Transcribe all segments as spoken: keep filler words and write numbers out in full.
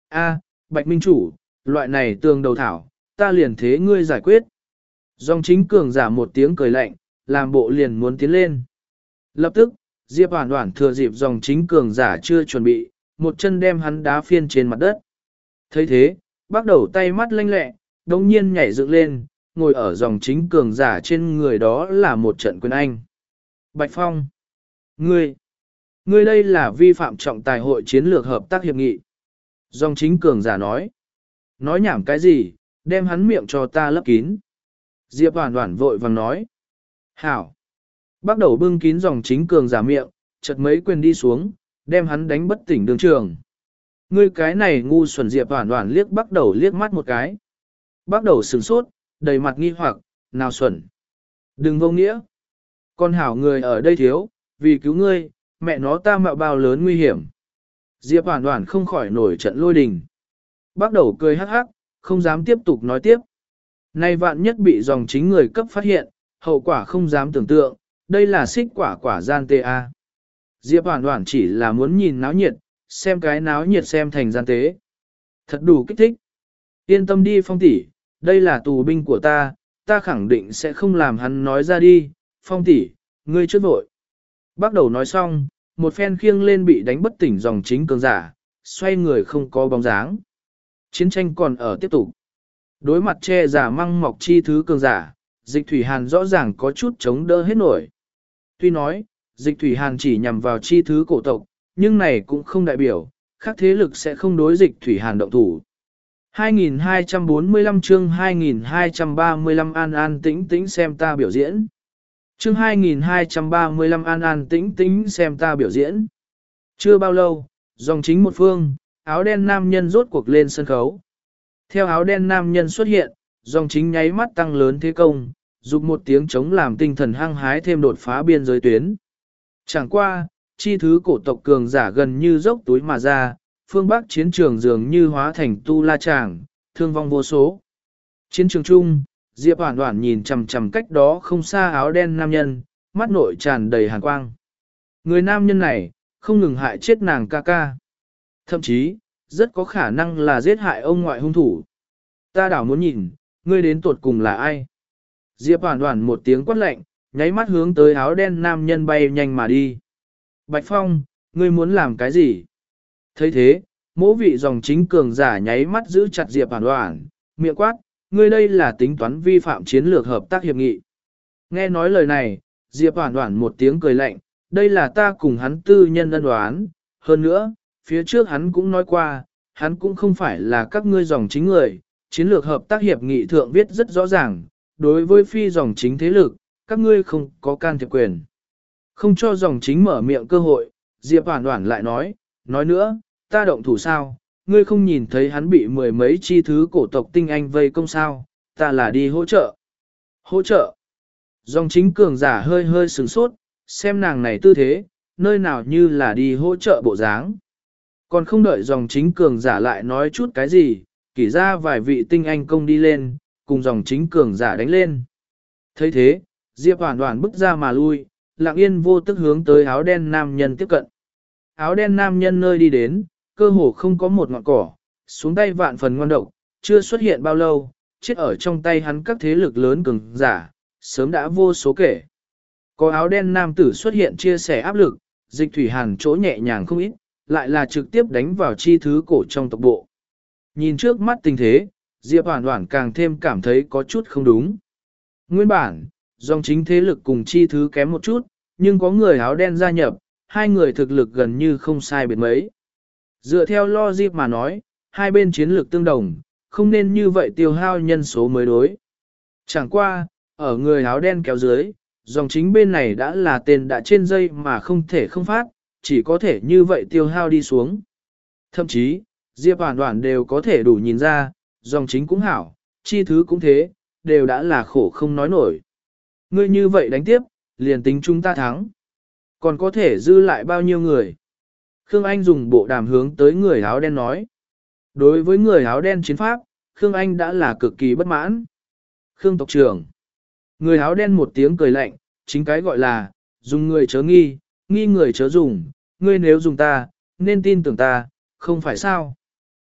A, Bạch Minh Chủ, loại này tường đầu thảo, ta liền thế ngươi giải quyết. Dòng chính cường giả một tiếng cười lạnh, làm bộ liền muốn tiến lên. Lập tức, Diệp Hoản Hoản thừa dịp dòng chính cường giả chưa chuẩn bị, một chân đem hắn đá phiên trên mặt đất. thấy thế, bắt đầu tay mắt lanh lẹ, đồng nhiên nhảy dựng lên, ngồi ở dòng chính cường giả trên người đó là một trận quyền anh. Bạch Phong, ngươi, ngươi đây là vi phạm trọng tài hội chiến lược hợp tác hiệp nghị. Dòng chính cường giả nói, nói nhảm cái gì, đem hắn miệng cho ta lấp kín. Diệp Hoản Hoản vội vàng nói, hảo. Bắt đầu bưng kín dòng chính cường giả miệng, chợt mấy quyền đi xuống, đem hắn đánh bất tỉnh đường trường. Ngươi cái này ngu xuẩn. Diệp Hoản Hoản liếc bắt đầu liếc mắt một cái. Bắt đầu sửng sốt, đầy mặt nghi hoặc, nào xuẩn. Đừng vô nghĩa. Con hảo người ở đây thiếu, vì cứu ngươi, mẹ nó ta mạo bao lớn nguy hiểm. Diệp Hoản Hoản không khỏi nổi trận lôi đình. Bắt đầu cười hắc hắc, không dám tiếp tục nói tiếp. Nay vạn nhất bị dòng chính người cấp phát hiện, hậu quả không dám tưởng tượng, đây là xích quả quả gian tê a. Diệp Hoản Hoản chỉ là muốn nhìn náo nhiệt, xem cái náo nhiệt xem thành gian tế. Thật đủ kích thích. Yên tâm đi Phong tỷ, đây là tù binh của ta, ta khẳng định sẽ không làm hắn nói ra đi. Phong tỷ, ngươi trước vội. Bắt đầu nói xong, một phen khiêng lên bị đánh bất tỉnh dòng chính cường giả, xoay người không có bóng dáng. Chiến tranh còn ở tiếp tục. Đối mặt che giả măng mọc chi thứ cường giả, Dịch Thủy Hàn rõ ràng có chút chống đỡ hết nổi. Tuy nói, Dịch Thủy Hàn chỉ nhằm vào chi thứ cổ tộc, nhưng này cũng không đại biểu, khác thế lực sẽ không đối Dịch Thủy Hàn động thủ. hai nghìn hai trăm bốn mươi lăm chương hai nghìn hai trăm ba mươi lăm an an tĩnh tĩnh xem ta biểu diễn. Chương hai nghìn hai trăm ba mươi lăm an an tĩnh tĩnh xem ta biểu diễn. Chưa bao lâu, dòng chính một phương, áo đen nam nhân rốt cuộc lên sân khấu. Theo áo đen nam nhân xuất hiện, dòng chính nháy mắt tăng lớn thế công, dục một tiếng chống làm tinh thần hăng hái thêm đột phá biên giới tuyến. Chẳng qua, chi thứ cổ tộc cường giả gần như dốc túi mà ra, phương Bắc chiến trường dường như hóa thành tu la tràng, thương vong vô số. Chiến trường chung, Diệp Hoản Hoản nhìn chằm chằm cách đó không xa áo đen nam nhân, mắt nội tràn đầy hàn quang. Người nam nhân này, không ngừng hại chết nàng ca ca. Thậm chí, rất có khả năng là giết hại ông ngoại hung thủ. Ta đảo muốn nhìn, ngươi đến tuột cùng là ai? Diệp Hoản Hoản một tiếng quát lạnh, nháy mắt hướng tới áo đen nam nhân bay nhanh mà đi. Bạch Phong, ngươi muốn làm cái gì? thấy thế, mỗi vị dòng chính cường giả nháy mắt giữ chặt Diệp Hoản Hoản, miệng quát, ngươi đây là tính toán vi phạm chiến lược hợp tác hiệp nghị. Nghe nói lời này, Diệp Hoản Hoản một tiếng cười lạnh, đây là ta cùng hắn tư nhân ân oán, hơn nữa, phía trước hắn cũng nói qua, hắn cũng không phải là các ngươi dòng chính người, chiến lược hợp tác hiệp nghị thượng viết rất rõ ràng, đối với phi dòng chính thế lực, các ngươi không có can thiệp quyền. Không cho dòng chính mở miệng cơ hội, Diệp Hoản Hoản lại nói, nói nữa, ta động thủ sao, ngươi không nhìn thấy hắn bị mười mấy chi thứ cổ tộc tinh anh vây công sao, ta là đi hỗ trợ. Hỗ trợ. Dòng chính cường giả hơi hơi sửng sốt, xem nàng này tư thế, nơi nào như là đi hỗ trợ bộ dáng. Còn không đợi dòng chính cường giả lại nói chút cái gì, kỷ ra vài vị tinh anh công đi lên, cùng dòng chính cường giả đánh lên. thấy thế, Diệp Hoản Hoản bước ra mà lui, lặng yên vô tức hướng tới áo đen nam nhân tiếp cận. Áo đen nam nhân nơi đi đến, cơ hồ không có một ngọn cỏ, xuống tay vạn phần ngoan độc, chưa xuất hiện bao lâu, chết ở trong tay hắn các thế lực lớn cường giả, sớm đã vô số kể. Có áo đen nam tử xuất hiện chia sẻ áp lực, Dịch Thủy Hàn chỗ nhẹ nhàng không ít, lại là trực tiếp đánh vào chi thứ cổ trong tộc bộ. Nhìn trước mắt tình thế, Diệp Hoản Hoản càng thêm cảm thấy có chút không đúng. Nguyên bản, dòng chính thế lực cùng chi thứ kém một chút, nhưng có người áo đen gia nhập, hai người thực lực gần như không sai biệt mấy. Dựa theo logic mà nói, hai bên chiến lược tương đồng, không nên như vậy tiêu hao nhân số mới đối. Chẳng qua, ở người áo đen kéo dưới, dòng chính bên này đã là tên đã trên dây mà không thể không phát, chỉ có thể như vậy tiêu hao đi xuống. Thậm chí, Diệp Hoản Hoản đều có thể đủ nhìn ra, dòng chính cũng hảo, chi thứ cũng thế, đều đã là khổ không nói nổi. Ngươi như vậy đánh tiếp, liền tính chúng ta thắng. Còn có thể dư lại bao nhiêu người? Khương Anh dùng bộ đàm hướng tới người áo đen nói. Đối với người áo đen chiến pháp, Khương Anh đã là cực kỳ bất mãn. Khương tộc trưởng. Người áo đen một tiếng cười lạnh, chính cái gọi là, dùng người chớ nghi, nghi người chớ dùng, ngươi nếu dùng ta, nên tin tưởng ta, không phải sao.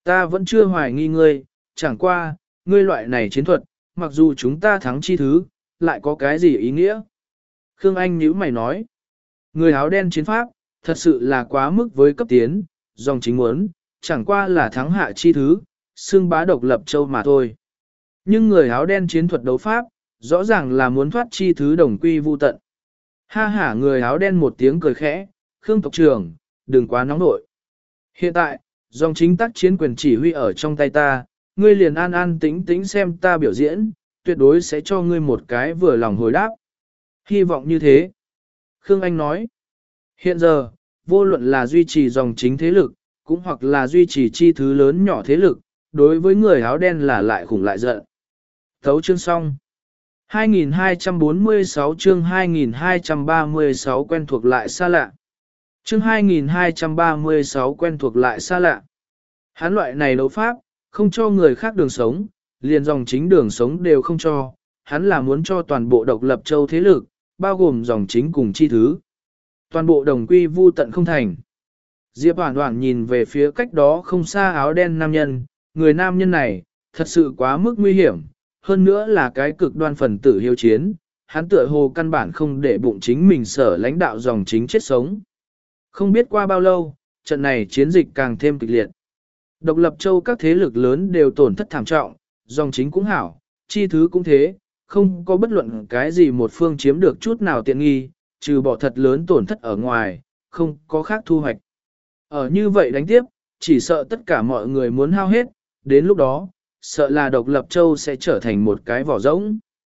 Ta vẫn chưa hoài nghi ngươi, chẳng qua, ngươi loại này chiến thuật, mặc dù chúng ta thắng chi thứ, lại có cái gì ý nghĩa? Khương Anh nhíu mày nói, người áo đen chiến pháp, thật sự là quá mức với cấp tiến, dòng chính muốn, chẳng qua là thắng hạ chi thứ, xương bá độc lập châu mà thôi. Nhưng người áo đen chiến thuật đấu pháp, rõ ràng là muốn thoát chi thứ đồng quy vu tận. Ha hả người áo đen một tiếng cười khẽ, Khương tộc trưởng, đừng quá nóng nội. Hiện tại, dòng chính tác chiến quyền chỉ huy ở trong tay ta, ngươi liền an an tĩnh tĩnh xem ta biểu diễn, tuyệt đối sẽ cho ngươi một cái vừa lòng hồi đáp. Hy vọng như thế. Khương Anh nói, hiện giờ, vô luận là duy trì dòng chính thế lực, cũng hoặc là duy trì chi thứ lớn nhỏ thế lực, đối với người áo đen là lại khủng lại giận. Thấu chương xong. hai nghìn hai trăm bốn mươi sáu chương hai nghìn hai trăm ba mươi sáu quen thuộc lại xa lạ. Chương hai nghìn hai trăm ba mươi sáu quen thuộc lại xa lạ. Hán loại này đấu pháp, không cho người khác đường sống, liền dòng chính đường sống đều không cho, hắn là muốn cho toàn bộ độc lập châu thế lực, bao gồm dòng chính cùng chi thứ. Toàn bộ đồng quy vu tận không thành. Diệp Hoản Hoản nhìn về phía cách đó không xa áo đen nam nhân, người nam nhân này, thật sự quá mức nguy hiểm, hơn nữa là cái cực đoan phần tử hiếu chiến, hắn tựa hồ căn bản không để bụng chính mình sở lãnh đạo dòng chính chết sống. Không biết qua bao lâu, trận này chiến dịch càng thêm kịch liệt. Độc lập châu các thế lực lớn đều tổn thất thảm trọng, dòng chính cũng hảo, chi thứ cũng thế, không có bất luận cái gì một phương chiếm được chút nào tiện nghi, trừ bỏ thật lớn tổn thất ở ngoài, không có khác thu hoạch. Ở như vậy đánh tiếp, chỉ sợ tất cả mọi người muốn hao hết, đến lúc đó, sợ là độc lập châu sẽ trở thành một cái vỏ rỗng.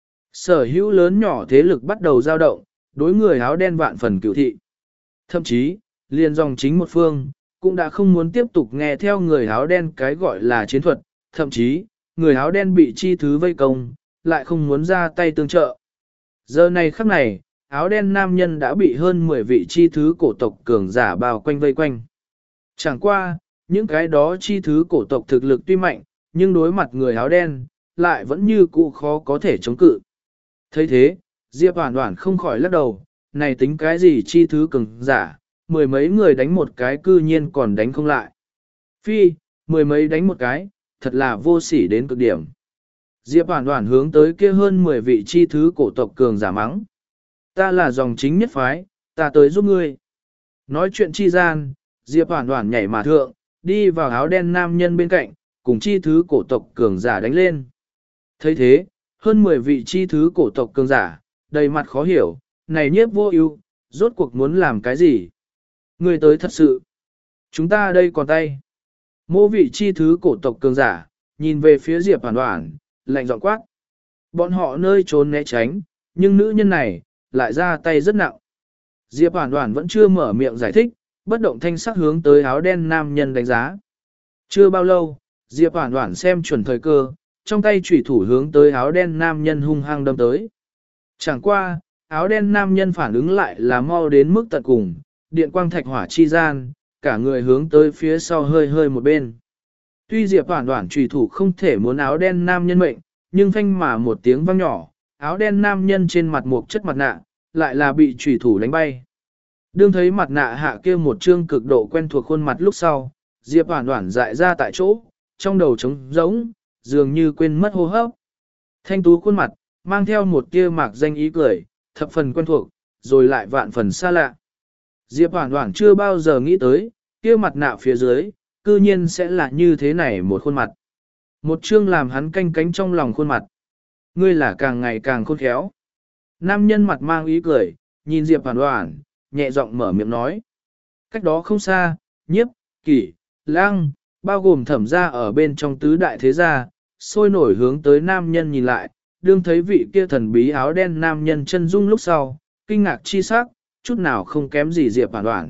Sở hữu lớn nhỏ thế lực bắt đầu dao động, đối người áo đen vạn phần cửu thị. Thậm chí, liền dòng chính một phương, cũng đã không muốn tiếp tục nghe theo người áo đen cái gọi là chiến thuật, thậm chí, người áo đen bị chi thứ vây công, lại không muốn ra tay tương trợ. Giờ này khắc này, áo đen nam nhân đã bị hơn mười vị chi thứ cổ tộc cường giả bao quanh vây quanh. Chẳng qua, những cái đó chi thứ cổ tộc thực lực tuy mạnh, nhưng đối mặt người áo đen, lại vẫn như cũ khó có thể chống cự. thấy thế, Diệp Hoản Hoản không khỏi lắc đầu, này tính cái gì chi thứ cường giả, mười mấy người đánh một cái cư nhiên còn đánh không lại. Phi, mười mấy đánh một cái, thật là vô sỉ đến cực điểm. Diệp Hoản Hoản hướng tới kia hơn mười vị chi thứ cổ tộc cường giả mắng. Ta là dòng chính nhất phái, ta tới giúp ngươi. Nói chuyện chi gian, Diệp Hoản Hoản nhảy mà thượng, đi vào áo đen nam nhân bên cạnh, cùng chi thứ cổ tộc cường giả đánh lên. thấy thế, hơn mười vị chi thứ cổ tộc cường giả, đầy mặt khó hiểu, này nhiếp vô ưu, rốt cuộc muốn làm cái gì? Người tới thật sự. Chúng ta đây còn tay. Mô vị chi thứ cổ tộc cường giả, nhìn về phía Diệp Hoản Hoản, lạnh giọng quát. Bọn họ nơi trốn né tránh, nhưng nữ nhân này, lại ra tay rất nặng. Diệp Hoản Hoản vẫn chưa mở miệng giải thích, bất động thanh sắc hướng tới áo đen nam nhân đánh giá. Chưa bao lâu, Diệp Hoản Hoản xem chuẩn thời cơ, trong tay chủy thủ hướng tới áo đen nam nhân hung hăng đâm tới. Chẳng qua, áo đen nam nhân phản ứng lại là mau đến mức tận cùng, điện quang thạch hỏa chi gian, cả người hướng tới phía sau hơi hơi một bên. Tuy Diệp Hoản Hoản chủy thủ không thể muốn áo đen nam nhân mệnh, nhưng phanh mà một tiếng vang nhỏ, áo đen nam nhân trên mặt một chất mặt nạ, lại là bị chủy thủ đánh bay. Đương thấy mặt nạ hạ kia một trương cực độ quen thuộc khuôn mặt lúc sau, Diệp Hoản Hoản dại ra tại chỗ, trong đầu trống rỗng, dường như quên mất hô hấp. Thanh tú khuôn mặt, mang theo một tia mạc danh ý cười, thập phần quen thuộc, rồi lại vạn phần xa lạ. Diệp Hoản Hoản chưa bao giờ nghĩ tới, kia mặt nạ phía dưới, cư nhiên sẽ là như thế này một khuôn mặt. Một chương làm hắn canh cánh trong lòng khuôn mặt. Ngươi là càng ngày càng khôn khéo. Nam nhân mặt mang ý cười, nhìn Diệp Hoản Hoản, nhẹ giọng mở miệng nói. Cách đó không xa, Nhiếp, Kỷ, Lăng, bao gồm Thẩm gia ở bên trong tứ đại thế gia, sôi nổi hướng tới nam nhân nhìn lại, đương thấy vị kia thần bí áo đen nam nhân chân dung lúc sau, kinh ngạc chi sắc, chút nào không kém gì Diệp Hoản Hoản.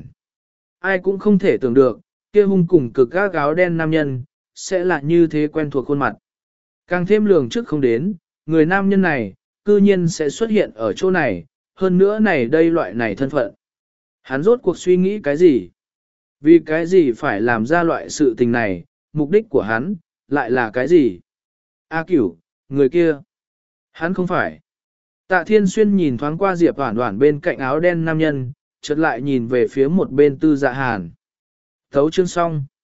Ai cũng không thể tưởng được, kia hung cùng cực gác áo đen nam nhân, sẽ là như thế quen thuộc khuôn mặt. Càng thêm lường trước không đến, người nam nhân này, cư nhiên sẽ xuất hiện ở chỗ này, hơn nữa này đây loại này thân phận. Hắn rốt cuộc suy nghĩ cái gì? Vì cái gì phải làm ra loại sự tình này, mục đích của hắn, lại là cái gì? A Cửu, người kia. Hắn không phải. Tạ Thiên Xuyên nhìn thoáng qua Diệp Hoản Hoản bên cạnh áo đen nam nhân, chợt lại nhìn về phía một bên Tư Dạ Hàn. Thấu chương xong.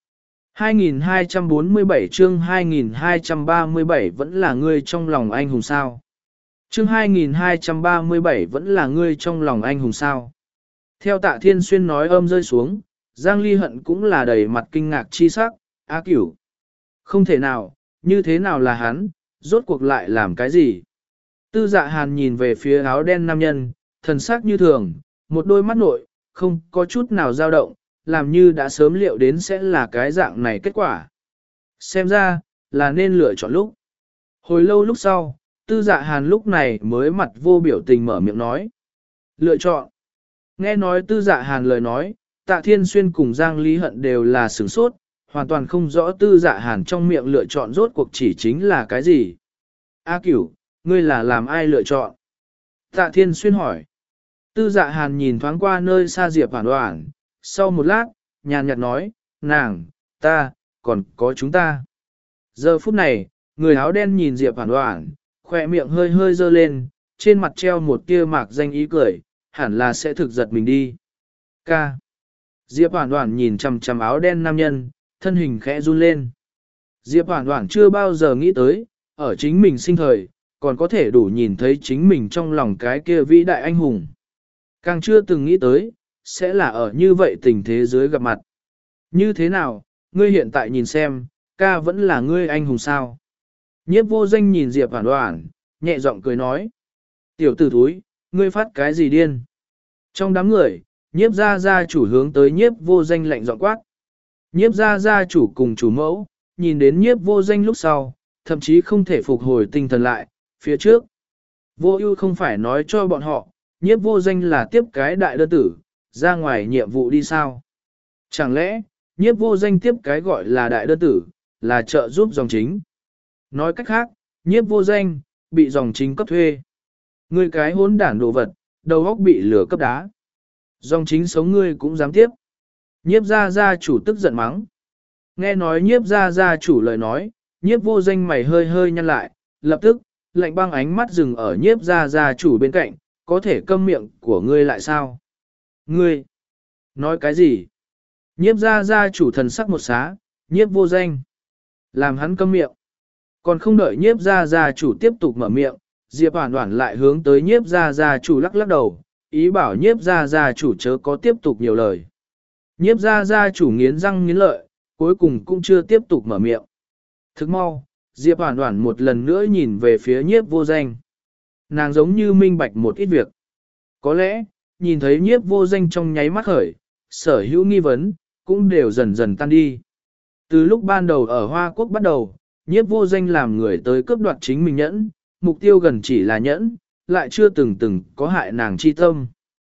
hai nghìn hai trăm bốn mươi bảy chương hai nghìn hai trăm ba mươi bảy vẫn là ngươi trong lòng anh hùng sao. Chương hai nghìn hai trăm ba mươi bảy vẫn là ngươi trong lòng anh hùng sao. Theo Tạ Thiên Xuyên nói âm rơi xuống, Giang Ly Hận cũng là đầy mặt kinh ngạc chi sắc, A Cửu. Không thể nào, như thế nào là hắn, rốt cuộc lại làm cái gì? Tư Dạ Hàn nhìn về phía áo đen nam nhân, thần sắc như thường, một đôi mắt nội, không có chút nào dao động, làm như đã sớm liệu đến sẽ là cái dạng này kết quả. Xem ra, là nên lựa chọn lúc. Hồi lâu lúc sau, Tư Dạ Hàn lúc này mới mặt vô biểu tình mở miệng nói. Lựa chọn. Nghe nói Tư Dạ Hàn lời nói, Tạ Thiên Xuyên cùng Giang Ly Hận đều là sửng sốt, hoàn toàn không rõ Tư Dạ Hàn trong miệng lựa chọn rốt cuộc chỉ chính là cái gì. A Cửu, ngươi là làm ai lựa chọn? Tạ Thiên Xuyên hỏi. Tư Dạ Hàn nhìn thoáng qua nơi xa Diệp Hoản Hoản, sau một lát, nhàn nhạt nói, nàng, ta, còn có chúng ta. Giờ phút này, người áo đen nhìn Diệp Hoản Hoản, khỏe miệng hơi hơi dơ lên, trên mặt treo một tia mạc danh ý cười, hẳn là sẽ thực giật mình đi. Ca. Diệp Hoản Hoản nhìn chằm chằm áo đen nam nhân, thân hình khẽ run lên. Diệp Hoản Hoản chưa bao giờ nghĩ tới, ở chính mình sinh thời, còn có thể đủ nhìn thấy chính mình trong lòng cái kia vĩ đại anh hùng. Càng chưa từng nghĩ tới, sẽ là ở như vậy tình thế dưới gặp mặt. Như thế nào, ngươi hiện tại nhìn xem, ca vẫn là ngươi anh hùng sao? Nhiếp vô danh nhìn Diệp Hoản Hoản, nhẹ giọng cười nói. Tiểu tử thúi, ngươi phát cái gì điên? Trong đám người, nhiếp gia gia chủ hướng tới nhiếp vô danh lạnh giọng quát. Nhiếp gia gia chủ cùng chủ mẫu, nhìn đến nhiếp vô danh lúc sau, thậm chí không thể phục hồi tinh thần lại, phía trước. Vô ưu không phải nói cho bọn họ, nhiếp vô danh là tiếp cái đại đơn tử, ra ngoài nhiệm vụ đi sao? Chẳng lẽ, nhiếp vô danh tiếp cái gọi là đại đơn tử, là trợ giúp dòng chính? Nói cách khác, nhiếp vô danh, bị dòng chính cấp thuê. Ngươi cái hỗn đản đồ vật, đầu óc bị lửa cấp đá. Dòng chính sống ngươi cũng dám tiếp. Nhiếp gia gia chủ tức giận mắng. Nghe nói nhiếp gia gia chủ lời nói, nhiếp vô danh mày hơi hơi nhăn lại, lập tức, lạnh băng ánh mắt dừng ở nhiếp gia gia chủ bên cạnh, có thể câm miệng của ngươi lại sao? Ngươi, nói cái gì? Nhiếp gia gia chủ thần sắc một xá, nhiếp vô danh. Làm hắn câm miệng. Còn không đợi nhiếp gia gia chủ tiếp tục mở miệng, Diệp Hoản Hoản lại hướng tới nhiếp gia gia chủ lắc lắc đầu, ý bảo nhiếp gia gia chủ chớ có tiếp tục nhiều lời. Nhiếp gia gia chủ nghiến răng nghiến lợi, cuối cùng cũng chưa tiếp tục mở miệng. Thức mau, Diệp Hoản Hoản một lần nữa nhìn về phía nhiếp vô danh. Nàng giống như minh bạch một ít việc. Có lẽ, nhìn thấy nhiếp vô danh trong nháy mắt khởi, sở hữu nghi vấn, cũng đều dần dần tan đi. Từ lúc ban đầu ở Hoa Quốc bắt đầu, nhiếp vô danh làm người tới cướp đoạt chính mình nhẫn, mục tiêu gần chỉ là nhẫn, lại chưa từng từng có hại nàng chi tâm.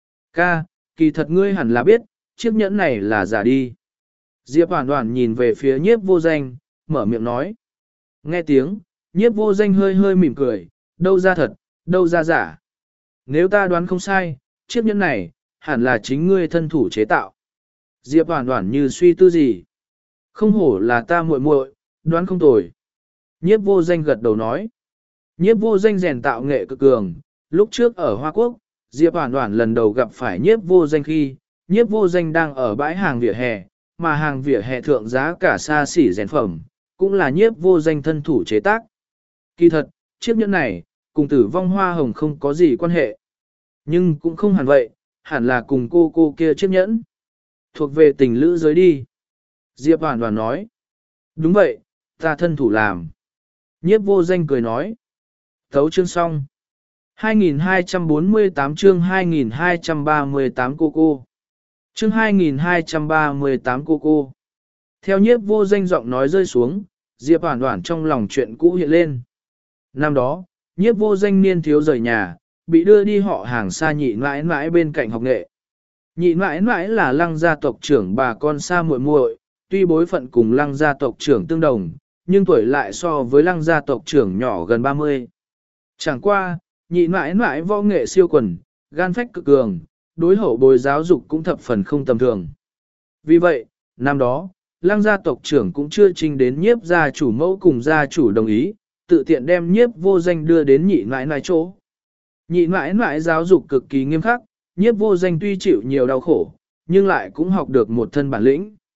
Ca, kỳ thật ngươi hẳn là biết, chiếc nhẫn này là giả đi. Diệp Hoản Hoản nhìn về phía nhiếp vô danh, mở miệng nói. Nghe tiếng, nhiếp vô danh hơi hơi mỉm cười, đâu ra thật, đâu ra giả. Nếu ta đoán không sai, chiếc nhẫn này, hẳn là chính ngươi thân thủ chế tạo. Diệp Hoản Hoản như suy tư gì. Không hổ là ta muội muội, đoán không tồi. Nhiếp vô danh gật đầu nói. Nhiếp vô danh rèn tạo nghệ cực cường, lúc trước ở Hoa Quốc, Diệp Hoản Hoản lần đầu gặp phải nhiếp vô danh khi, nhiếp vô danh đang ở bãi hàng vỉa hè, mà hàng vỉa hè thượng giá cả xa xỉ rèn phẩm, cũng là nhiếp vô danh thân thủ chế tác. Kỳ thật, chiếc nhẫn này, cùng tử vong hoa hồng không có gì quan hệ. Nhưng cũng không hẳn vậy, hẳn là cùng cô cô kia chiếc nhẫn. Thuộc về tình lữ giới đi. Diệp Hoản Hoản nói. Đúng vậy, ta thân thủ làm. Nhiếp vô danh cười nói. Thấu chương xong. hai nghìn hai trăm bốn mươi tám chương hai nghìn hai trăm ba mươi tám cô cô. Chương hai nghìn hai trăm ba mươi tám cô cô. Theo nhiếp vô danh giọng nói rơi xuống, Diệp Hoản Hoản trong lòng chuyện cũ hiện lên. Năm đó, nhiếp vô danh niên thiếu rời nhà, bị đưa đi họ hàng xa nhị mãi mãi bên cạnh học nghệ. Nhị mãi mãi là lăng gia tộc trưởng bà con xa muội muội, tuy bối phận cùng lăng gia tộc trưởng tương đồng, nhưng tuổi lại so với lăng gia tộc trưởng nhỏ gần ba mươi. Chẳng qua, nhị mãi mãi võ nghệ siêu quần, gan phách cực cường, đối hậu bồi giáo dục cũng thập phần không tầm thường. Vì vậy, năm đó, lăng gia tộc trưởng cũng chưa trình đến nhiếp gia chủ mẫu cùng gia chủ đồng ý, tự tiện đem nhiếp vô danh đưa đến nhị mãi mãi chỗ. Nhị mãi mãi giáo dục cực kỳ nghiêm khắc, nhiếp vô danh tuy chịu nhiều đau khổ, nhưng lại cũng học được một thân bản lĩnh.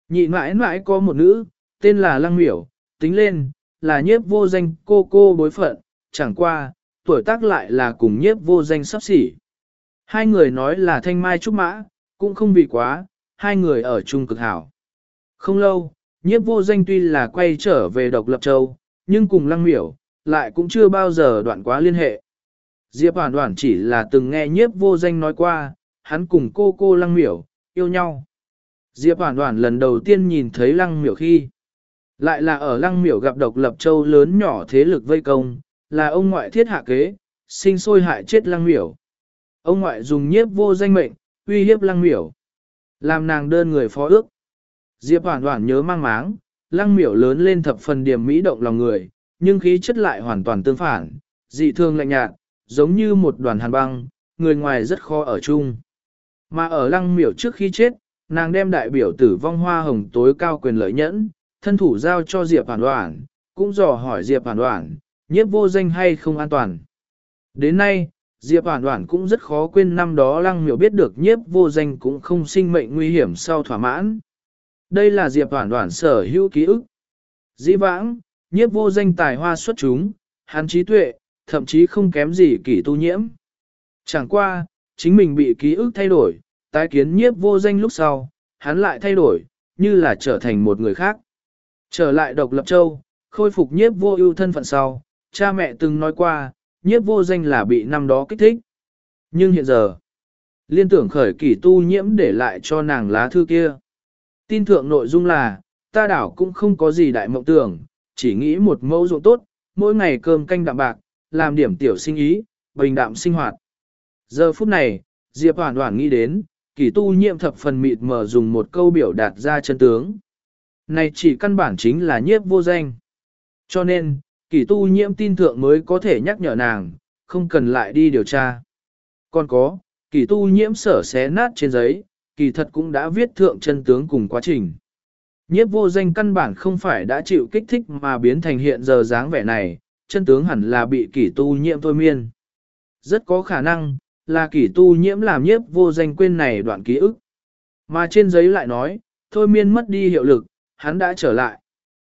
Nhị mãi mãi có một nữ, tên là Lăng Miểu, tính lên, là nhiếp vô danh cô cô bối phận, chẳng qua, tuổi tác lại là cùng nhiếp vô danh sắp xỉ. Hai người nói là thanh mai trúc mã, cũng không vì quá, hai người ở chung cực hảo. Không lâu, nhiếp vô danh tuy là quay trở về độc lập châu, nhưng cùng Lăng Miểu, lại cũng chưa bao giờ đoạn quá liên hệ. Diệp Hoàn Hoàn chỉ là từng nghe nhiếp vô danh nói qua, hắn cùng cô cô Lăng Miểu, yêu nhau. Diệp Hoàn Hoàn lần đầu tiên nhìn thấy Lăng Miểu khi, lại là ở Lăng Miểu gặp độc lập châu lớn nhỏ thế lực vây công, là ông ngoại thiết hạ kế, sinh sôi hại chết Lăng Miểu. Ông ngoại dùng nhiếp vô danh mệnh, uy hiếp Lăng Miểu, làm nàng đơn người phó ước. Diệp Hoàn Hoàn nhớ mang máng, Lăng Miểu lớn lên thập phần điểm mỹ động lòng người, nhưng khí chất lại hoàn toàn tương phản, dị thương lạnh nhạt, giống như một đoàn hàn băng, người ngoài rất khó ở chung. Mà ở Lăng Miểu trước khi chết, nàng đem đại biểu tử vong hoa hồng tối cao quyền lợi nhẫn, thân thủ giao cho Diệp Hoàn Hoàn, cũng dò hỏi Diệp Hoàn Hoàn, nhiếp vô danh hay không an toàn. Đến nay, Diệp Hoàn Hoàn cũng rất khó quên năm đó Lăng Miểu biết được nhiếp vô danh cũng không sinh mệnh nguy hiểm sau thỏa mãn. Đây là Diệp Hoàn Hoàn sở hữu ký ức. Dĩ vãng, nhiếp vô danh tài hoa xuất chúng, hắn trí tuệ, thậm chí không kém gì kỷ tu nhiễm. Chẳng qua, chính mình bị ký ức thay đổi, tái kiến nhiếp vô danh lúc sau, hắn lại thay đổi, như là trở thành một người khác. Trở lại độc lập châu, khôi phục nhiếp vô ưu thân phận sau, cha mẹ từng nói qua, nhiếp vô danh là bị năm đó kích thích. Nhưng hiện giờ, liên tưởng khởi kỷ tu nhiễm để lại cho nàng lá thư kia. Tin thượng nội dung là, ta đảo cũng không có gì đại mộng tưởng, chỉ nghĩ một mẫu ruộng tốt, mỗi ngày cơm canh đạm bạc, làm điểm tiểu sinh ý, bình đạm sinh hoạt. Giờ phút này, Diệp Hoàn Hoàn nghĩ đến, kỷ tu nhiễm thập phần mịt mờ dùng một câu biểu đạt ra chân tướng. Này chỉ căn bản chính là nhiếp vô danh. Cho nên, kỷ tu nhiễm tin thượng mới có thể nhắc nhở nàng, không cần lại đi điều tra. Còn có, kỷ tu nhiễm sở xé nát trên giấy, kỳ thật cũng đã viết thượng chân tướng cùng quá trình. Nhiếp vô danh căn bản không phải đã chịu kích thích mà biến thành hiện giờ dáng vẻ này, chân tướng hẳn là bị kỷ tu nhiễm thôi miên. Rất có khả năng, là kỷ tu nhiễm làm nhiếp vô danh quên này đoạn ký ức. Mà trên giấy lại nói, thôi miên mất đi hiệu lực, hắn đã trở lại.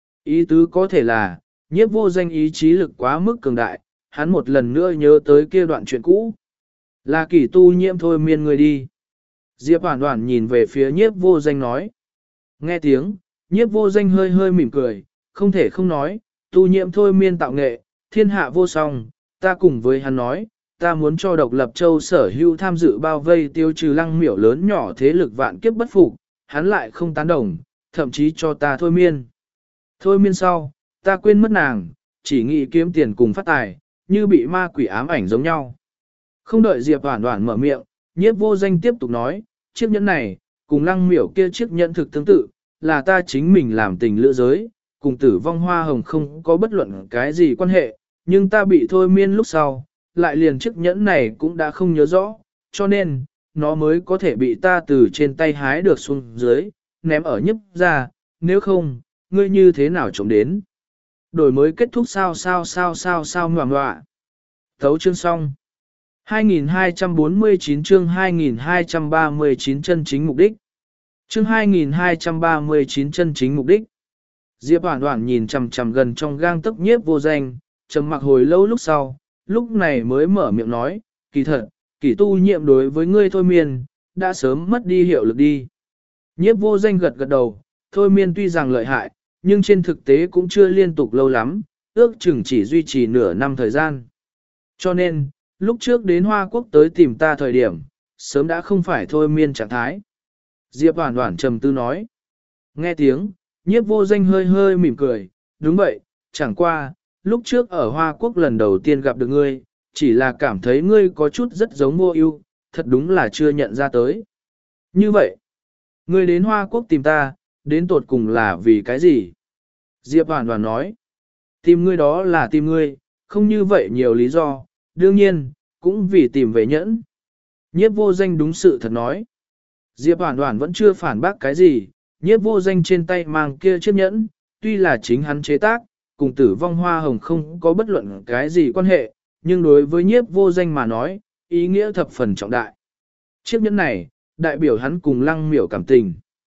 Ý tứ có thể là, nhiếp vô danh ý chí lực quá mức cường đại, hắn một lần nữa nhớ tới kia đoạn chuyện cũ. Là kỷ tu nhiễm thôi miên người đi. Diệp Hoàn Hoàn nhìn về phía nhiếp vô danh nói. Nghe tiếng, nhiếp vô danh hơi hơi mỉm cười, không thể không nói, tu nhiễm thôi miên tạo nghệ, thiên hạ vô song, ta cùng với hắn nói, ta muốn cho độc lập châu sở hữu tham dự bao vây tiêu trừ Lăng Miểu lớn nhỏ thế lực vạn kiếp bất phục, hắn lại không tán đồng, thậm chí cho ta thôi miên. Thôi miên sau, ta quên mất nàng, chỉ nghĩ kiếm tiền cùng phát tài, như bị ma quỷ ám ảnh giống nhau. Không đợi Diệp Hoàn Hoàn mở miệng, nhiếp vô danh tiếp tục nói, chiếc nhẫn này, cùng Lăng Miểu kia chiếc nhẫn thực tương tự, là ta chính mình làm tình lựa giới, cùng tử vong hoa hồng không có bất luận cái gì quan hệ, nhưng ta bị thôi miên lúc sau, lại liền chiếc nhẫn này cũng đã không nhớ rõ, cho nên, nó mới có thể bị ta từ trên tay hái được xuống dưới, ném ở nhấp ra, nếu không, ngươi như thế nào trộm đến. Đổi mới kết thúc sao sao sao sao sao ngoà ngoạ. Thấu chương xong. hai nghìn hai trăm bốn mươi chín chương hai nghìn hai trăm ba mươi chín chân chính mục đích. Chương hai nghìn hai trăm ba mươi chín chân chính mục đích. Diệp Hoàn Hoàn nhìn chằm chằm gần trong gang tấc nhiếp vô danh, trầm mặc hồi lâu lúc sau, lúc này mới mở miệng nói, kỳ thật, kỳ tu nhiệm đối với ngươi thôi miên, đã sớm mất đi hiệu lực đi. Nhiếp vô danh gật gật đầu, thôi miên tuy rằng lợi hại, nhưng trên thực tế cũng chưa liên tục lâu lắm, ước chừng chỉ duy trì nửa năm thời gian. Cho nên, lúc trước đến Hoa Quốc tới tìm ta thời điểm, sớm đã không phải thôi miên trạng thái. Diệp Hoàn Hoàn trầm tư nói. Nghe tiếng, nhiếp vô danh hơi hơi mỉm cười, đúng vậy, chẳng qua, lúc trước ở Hoa Quốc lần đầu tiên gặp được ngươi, chỉ là cảm thấy ngươi có chút rất giống Vô Ưu, thật đúng là chưa nhận ra tới. Như vậy, ngươi đến Hoa Quốc tìm ta, đến tột cùng là vì cái gì? Diệp Hoàn Hoàn nói, tìm ngươi đó là tìm ngươi, không như vậy nhiều lý do, đương nhiên, cũng vì tìm về nhẫn. Nhiếp vô danh đúng sự thật nói. Diệp Hoàn Hoàn vẫn chưa phản bác cái gì, nhiếp vô danh trên tay mang kia chiếc nhẫn, tuy là chính hắn chế tác, cùng tử vong hoa hồng không có bất luận cái gì quan hệ, nhưng đối với nhiếp vô danh mà nói, ý nghĩa thập phần trọng đại. Chiếc nhẫn này, đại biểu hắn cùng Lăng Miểu cảm tình.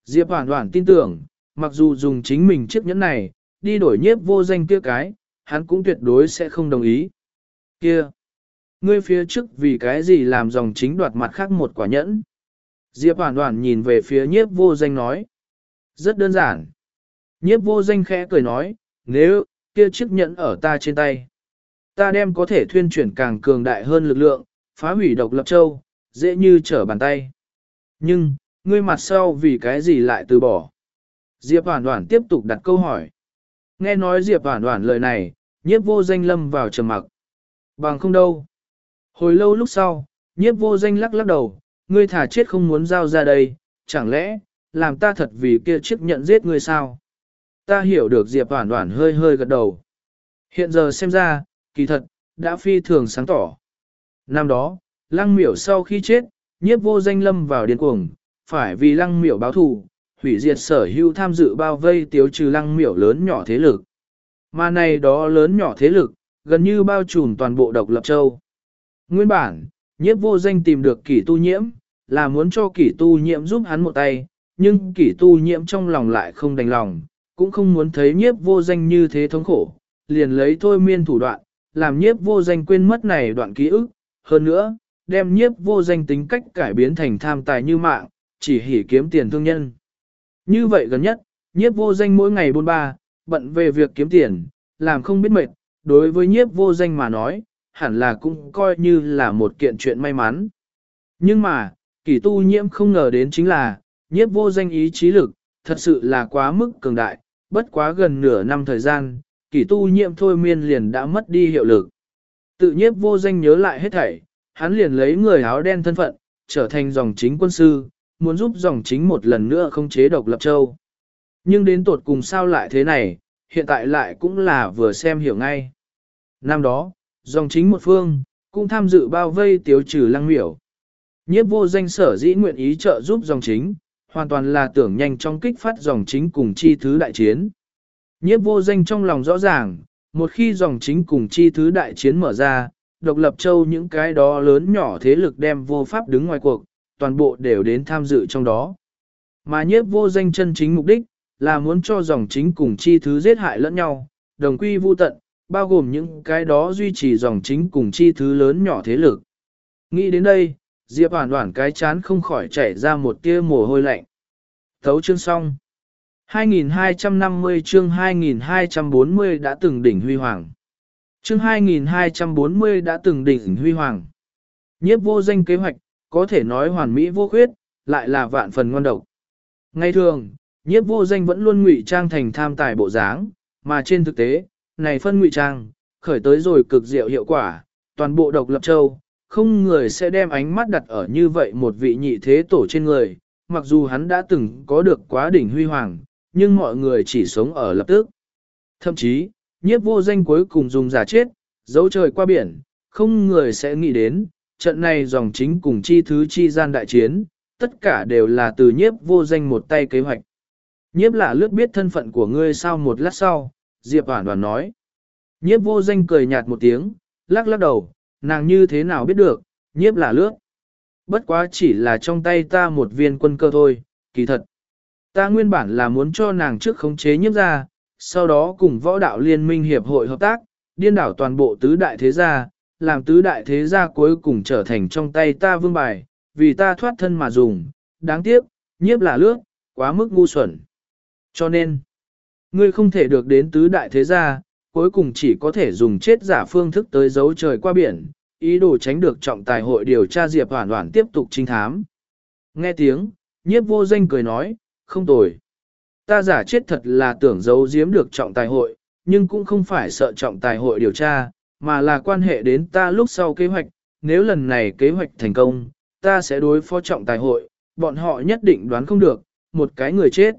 Diệp Hoản Hoản tin tưởng, mặc dù dùng chính mình chiếc nhẫn này, đi đổi nhiếp vô danh kia cái, hắn cũng tuyệt đối sẽ không đồng ý. Kia! Ngươi phía trước vì cái gì làm dòng chính đoạt mặt khác một quả nhẫn? Diệp Hoản Hoản nhìn về phía nhiếp vô danh nói. Rất đơn giản. Nhiếp vô danh khẽ cười nói, nếu, kia chiếc nhẫn ở ta trên tay. Ta đem có thể thuyên chuyển càng cường đại hơn lực lượng, phá hủy độc lập châu, dễ như trở bàn tay. Nhưng, ngươi mặt sau vì cái gì lại từ bỏ? Diệp Hoản Hoản tiếp tục đặt câu hỏi. Nghe nói Diệp Hoản Hoản lời này, nhiếp vô danh lâm vào trầm mặc. Bằng không đâu. Hồi lâu lúc sau, nhiếp vô danh lắc lắc đầu, ngươi thả chết không muốn giao ra đây, chẳng lẽ, làm ta thật vì kia chiếc nhận giết ngươi sao? Ta hiểu được Diệp Hoản Hoản hơi hơi gật đầu. Hiện giờ xem ra, kỳ thật, đã phi thường sáng tỏ. Năm đó, Lăng Miểu sau khi chết, nhiếp vô danh lâm vào điên cuồng, phải vì Lăng Miểu báo thù, hủy diệt sở hữu tham dự bao vây tiêu trừ Lăng Miểu lớn nhỏ thế lực. Mà này đó lớn nhỏ thế lực, gần như bao trùm toàn bộ độc lập châu. Nguyên bản, nhiếp vô danh tìm được kỷ tu nhiễm, là muốn cho kỷ tu nhiễm giúp hắn một tay, nhưng kỷ tu nhiễm trong lòng lại không đành lòng, cũng không muốn thấy nhiếp vô danh như thế thống khổ, liền lấy thôi miên thủ đoạn, làm nhiếp vô danh quên mất này đoạn ký ức, hơn nữa, đem nhiếp vô danh tính cách cải biến thành tham tài như mạng, chỉ hỉ kiếm tiền thương nhân. Như vậy gần nhất, nhiếp vô danh mỗi ngày bôn ba, bận về việc kiếm tiền, làm không biết mệt, đối với nhiếp vô danh mà nói, hẳn là cũng coi như là một kiện chuyện may mắn. Nhưng mà, kỷ tu nhiễm không ngờ đến chính là, nhiếp vô danh ý chí lực, thật sự là quá mức cường đại, bất quá gần nửa năm thời gian, kỷ tu nhiễm thôi miên liền đã mất đi hiệu lực. Tự nhiếp vô danh nhớ lại hết thảy, hắn liền lấy người áo đen thân phận, trở thành dòng chính quân sư, muốn giúp dòng chính một lần nữa không chế độc lập châu. Nhưng đến tột cùng sao lại thế này, hiện tại lại cũng là vừa xem hiểu ngay. Năm đó, dòng chính một phương, cũng tham dự bao vây tiêu trừ Lăng Miểu. Nhiếp vô danh sở dĩ nguyện ý trợ giúp dòng chính, hoàn toàn là tưởng nhanh trong kích phát dòng chính cùng chi thứ đại chiến. Nhiếp vô danh trong lòng rõ ràng, một khi dòng chính cùng chi thứ đại chiến mở ra, độc lập châu những cái đó lớn nhỏ thế lực đem vô pháp đứng ngoài cuộc, toàn bộ đều đến tham dự trong đó. Mà nhiếp vô danh chân chính mục đích, là muốn cho dòng chính cùng chi thứ giết hại lẫn nhau, đồng quy vu tận, bao gồm những cái đó duy trì dòng chính cùng chi thứ lớn nhỏ thế lực. Nghĩ đến đây, Diệp Hoản Hoản cái chán không khỏi chảy ra một tia mồ hôi lạnh. Thấu chương xong. hai nghìn hai trăm năm mươi chương hai nghìn hai trăm bốn mươi đã từng đỉnh huy hoàng. Chương hai nghìn hai trăm bốn mươi đã từng đỉnh huy hoàng. Nhiếp vô danh kế hoạch, có thể nói hoàn mỹ vô khuyết, lại là vạn phần ngon độc. Ngày thường, nhiếp vô danh vẫn luôn ngụy trang thành tham tài bộ dáng, mà trên thực tế, này phân ngụy trang, khởi tới rồi cực diệu hiệu quả, toàn bộ độc lập châu, không người sẽ đem ánh mắt đặt ở như vậy một vị nhị thế tổ trên người, mặc dù hắn đã từng có được quá đỉnh huy hoàng, nhưng mọi người chỉ sống ở lập tức. Thậm chí, nhiếp vô danh cuối cùng dùng giả chết, dấu trời qua biển, không người sẽ nghĩ đến, trận này dòng chính cùng chi thứ chi gian đại chiến, tất cả đều là từ nhiếp vô danh một tay kế hoạch. Nhiếp là lướt biết thân phận của ngươi sau một lát sau, Diệp Hoản Hoản nói. Nhiếp vô danh cười nhạt một tiếng, lắc lắc đầu, nàng như thế nào biết được, nhiếp là lướt. Bất quá chỉ là trong tay ta một viên quân cơ thôi, kỳ thật. Ta nguyên bản là muốn cho nàng trước khống chế nhiếp ra, sau đó cùng võ đạo liên minh hiệp hội hợp tác, điên đảo toàn bộ tứ đại thế gia, làm tứ đại thế gia cuối cùng trở thành trong tay ta vương bài, vì ta thoát thân mà dùng, đáng tiếc, nhiếp là lướt, quá mức ngu xuẩn. Cho nên, ngươi không thể được đến tứ đại thế gia, cuối cùng chỉ có thể dùng chết giả phương thức tới giấu trời qua biển, ý đồ tránh được trọng tài hội điều tra Diệp Hoản Hoản tiếp tục trinh thám. Nghe tiếng, nhiếp vô danh cười nói, không tồi. Ta giả chết thật là tưởng giấu giếm được trọng tài hội, nhưng cũng không phải sợ trọng tài hội điều tra, mà là quan hệ đến ta lúc sau kế hoạch, nếu lần này kế hoạch thành công, ta sẽ đối phó trọng tài hội, bọn họ nhất định đoán không được, một cái người chết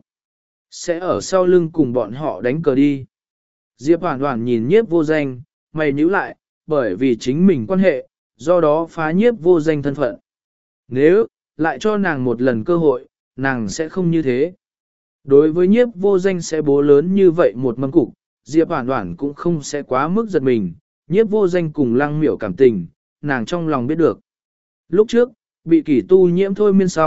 sẽ ở sau lưng cùng bọn họ đánh cờ đi. Diệp Hoản Hoản nhìn nhiếp vô danh, mày nhíu lại, bởi vì chính mình quan hệ, do đó phá nhiếp vô danh thân phận. Nếu, lại cho nàng một lần cơ hội, nàng sẽ không như thế. Đối với nhiếp vô danh sẽ bố lớn như vậy một mâm cục, Diệp Hoản Hoản cũng không sẽ quá mức giật mình, nhiếp vô danh cùng Lăng Miểu cảm tình, nàng trong lòng biết được. Lúc trước, bị kỷ tu nhiễm thôi miên sau,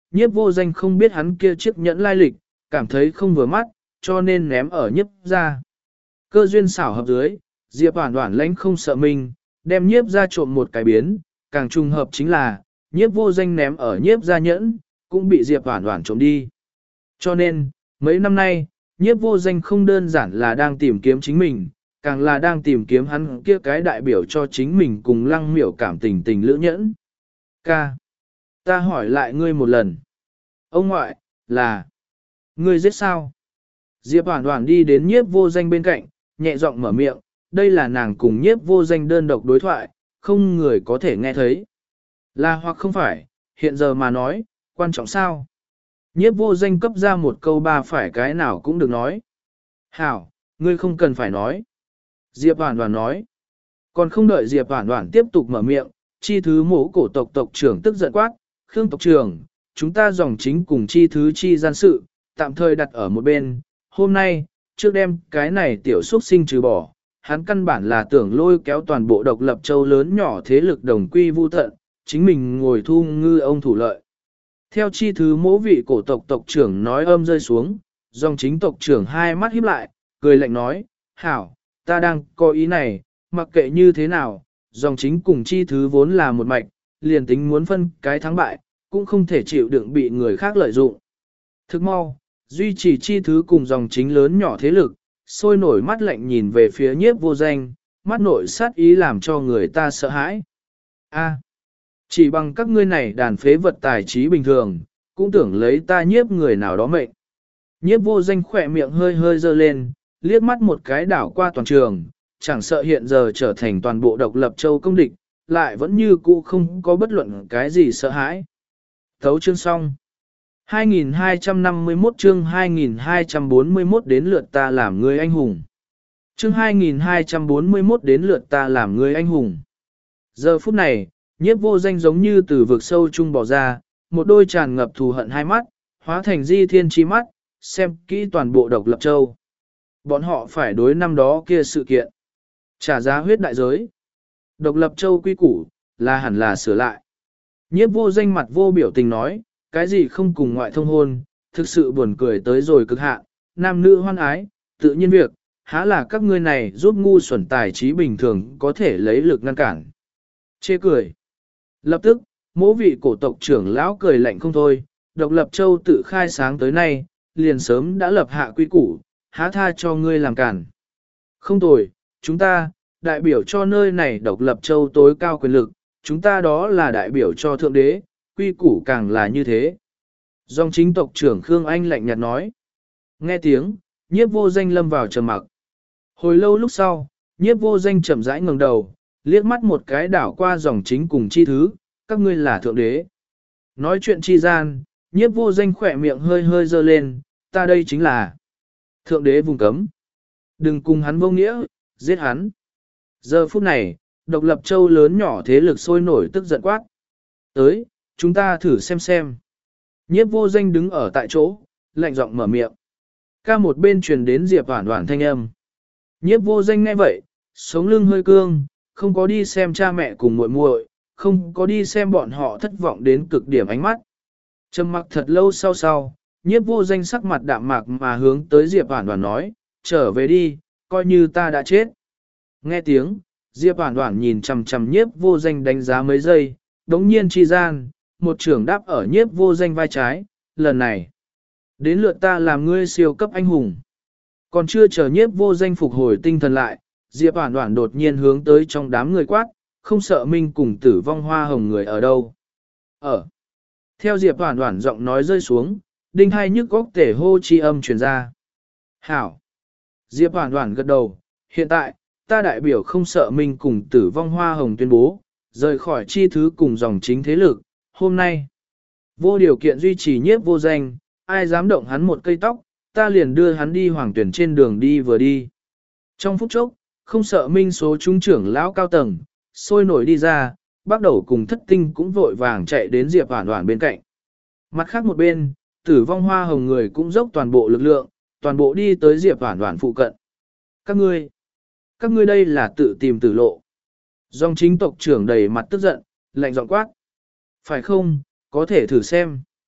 nhiếp vô danh không biết hắn kia chiếc nhẫn lai lịch, cảm thấy không vừa mắt, cho nên ném ở nhiếp ra. Cơ duyên xảo hợp dưới, Diệp Oản Oản lãnh không sợ mình, đem nhiếp ra trộm một cái biến, càng trùng hợp chính là, nhiếp vô danh ném ở nhiếp ra nhẫn, cũng bị Diệp Oản Oản trộm đi. Cho nên, mấy năm nay, nhiếp vô danh không đơn giản là đang tìm kiếm chính mình, càng là đang tìm kiếm hắn kia cái đại biểu cho chính mình cùng lăng miểu cảm tình tình lữ nhẫn. Ca. Ta hỏi lại ngươi một lần. Ông ngoại, là. Ngươi giết sao? Diệp Oản Oản đi đến nhiếp vô danh bên cạnh, nhẹ giọng mở miệng, đây là nàng cùng nhiếp vô danh đơn độc đối thoại, không người có thể nghe thấy. Là hoặc không phải, hiện giờ mà nói, quan trọng sao? Nhiếp vô danh cấp ra một câu ba phải cái nào cũng được nói. Hảo, ngươi không cần phải nói. Diệp Oản Oản nói. Còn không đợi Diệp Oản Oản tiếp tục mở miệng, chi thứ mỗ cổ tộc tộc trưởng tức giận quát, Khương tộc trưởng, chúng ta dòng chính cùng chi thứ chi gian sự, tạm thời đặt ở một bên, hôm nay, trước đem cái này tiểu xuất sinh trừ bỏ, hắn căn bản là tưởng lôi kéo toàn bộ độc lập châu lớn nhỏ thế lực đồng quy vu tận, chính mình ngồi thu ngư ông thủ lợi. Theo chi thứ mỗ vị cổ tộc tộc trưởng nói âm rơi xuống, dòng chính tộc trưởng hai mắt híp lại, cười lạnh nói, hảo, ta đang có ý này, mặc kệ như thế nào, dòng chính cùng chi thứ vốn là một mạch, liền tính muốn phân cái thắng bại, cũng không thể chịu đựng bị người khác lợi dụng. Thức mau, duy trì chi thứ cùng dòng chính lớn nhỏ thế lực, sôi nổi mắt lạnh nhìn về phía nhiếp vô danh, mắt nội sát ý làm cho người ta sợ hãi. A, chỉ bằng các ngươi này đàn phế vật tài trí bình thường, cũng tưởng lấy ta nhiếp người nào đó mệnh. Nhiếp vô danh khỏe miệng hơi hơi dơ lên, liếc mắt một cái đảo qua toàn trường, chẳng sợ hiện giờ trở thành toàn bộ độc lập châu công địch, lại vẫn như cũ không có bất luận cái gì sợ hãi. Thấu chương xong. hai nghìn hai trăm năm mươi mốt chương hai nghìn hai trăm bốn mươi mốt đến lượt ta làm người anh hùng. Chương hai nghìn hai trăm bốn mươi mốt đến lượt ta làm người anh hùng. Giờ phút này, nhiếp vô danh giống như từ vực sâu chung bỏ ra, một đôi tràn ngập thù hận hai mắt, hóa thành di thiên chi mắt, xem kỹ toàn bộ độc lập châu. Bọn họ phải đối năm đó kia sự kiện. Trả giá huyết đại giới. Độc lập châu quy củ, là hẳn là sửa lại. Nhiếp vô danh mặt vô biểu tình nói, cái gì không cùng ngoại thông hôn, thực sự buồn cười tới rồi cực hạn, nam nữ hoan ái, tự nhiên việc, há là các ngươi này giúp ngu xuẩn tài trí bình thường có thể lấy lực ngăn cản. Chê cười. Lập tức, mỗi vị cổ tộc trưởng lão cười lạnh không thôi, độc lập châu tự khai sáng tới nay, liền sớm đã lập hạ quy củ, há tha cho ngươi làm cản. Không tồi, chúng ta, đại biểu cho nơi này độc lập châu tối cao quyền lực, chúng ta đó là đại biểu cho thượng đế, quy củ càng là như thế. Dòng chính tộc trưởng Khương Anh lạnh nhạt nói. Nghe tiếng, nhiếp vô danh lâm vào trầm mặc. Hồi lâu lúc sau, nhiếp vô danh chậm rãi ngẩng đầu, liếc mắt một cái đảo qua dòng chính cùng chi thứ, các ngươi là thượng đế. Nói chuyện chi gian, nhiếp vô danh khỏe miệng hơi hơi dơ lên, ta đây chính là thượng đế vùng cấm. Đừng cùng hắn vô nghĩa, giết hắn. Giờ phút này, độc lập châu lớn nhỏ thế lực sôi nổi tức giận quát. Tới, chúng ta thử xem xem. Nhiếp vô danh đứng ở tại chỗ, lạnh giọng mở miệng. Ca một bên truyền đến Diệp Oản Oản thanh âm. Nhiếp vô danh nghe vậy, sống lưng hơi cương, không có đi xem cha mẹ cùng muội muội, không có đi xem bọn họ thất vọng đến cực điểm ánh mắt. Trầm mặc thật lâu sau sau, nhiếp vô danh sắc mặt đạm mạc mà hướng tới Diệp Oản Oản nói, trở về đi, coi như ta đã chết. Nghe tiếng, Diệp Oản Oản nhìn chằm chằm nhiếp vô danh đánh giá mấy giây, đống nhiên chi gian, một trưởng đáp ở nhiếp vô danh vai trái, lần này. Đến lượt ta làm ngươi siêu cấp anh hùng. Còn chưa chờ nhiếp vô danh phục hồi tinh thần lại, Diệp Oản Oản đột nhiên hướng tới trong đám người quát, không sợ minh cùng tử vong hoa hồng người ở đâu. Ở. Theo Diệp Oản Oản giọng nói rơi xuống, đinh hai nhức góc tể hô chi âm truyền ra. Hảo. Diệp Oản Oản gật đầu, hiện tại, ta đại biểu không sợ minh cùng tử vong hoa hồng tuyên bố, rời khỏi chi thứ cùng dòng chính thế lực, hôm nay. Vô điều kiện duy trì nhiếp vô danh, ai dám động hắn một cây tóc, ta liền đưa hắn đi hoàng tuyển trên đường đi vừa đi. Trong phút chốc, không sợ minh số trung trưởng lão cao tầng, sôi nổi đi ra, bắt đầu cùng thất tinh cũng vội vàng chạy đến Diệp Oản Oản bên cạnh. Mặt khác một bên, tử vong hoa hồng người cũng dốc toàn bộ lực lượng, toàn bộ đi tới Diệp Oản Oản phụ cận. Các ngươi, các ngươi đây là tự tìm tử lộ. Dòng chính tộc trưởng đầy mặt tức giận, lạnh giọng quát. Phải không, có thể thử xem.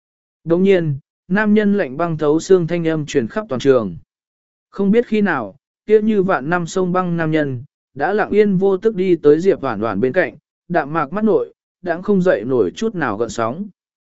Đồng nhiên, nam nhân lạnh băng thấu xương thanh âm truyền khắp toàn trường. Không biết khi nào, kia như vạn năm sông băng nam nhân, đã lặng yên vô tức đi tới Diệp Hoản Hoản bên cạnh, đạm mạc mắt nội, đã không dậy nổi chút nào gợn sóng.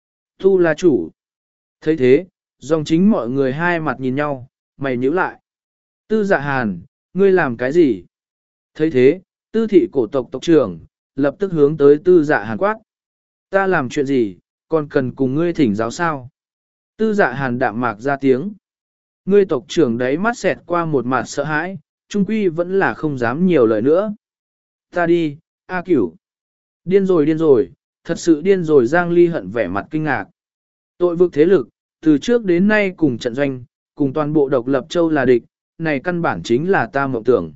Tu là chủ. thấy thế, dòng chính mọi người hai mặt nhìn nhau, mày nhíu lại. Tư Dạ Hàn, ngươi làm cái gì? thấy thế, tư thị cổ tộc tộc trưởng, lập tức hướng tới Tư Dạ Hàn quát. Ta làm chuyện gì, còn cần cùng ngươi thỉnh giáo sao? Tư Dạ Hàn đạm mạc ra tiếng. Ngươi tộc trưởng đấy mắt xẹt qua một mặt sợ hãi, trung quy vẫn là không dám nhiều lời nữa. Ta đi, A Cửu. Điên rồi điên rồi, thật sự điên rồi. Giang Ly Hận vẻ mặt kinh ngạc. Tội vực thế lực, từ trước đến nay cùng trận doanh, cùng toàn bộ độc lập châu là địch, này căn bản chính là ta mộng tưởng.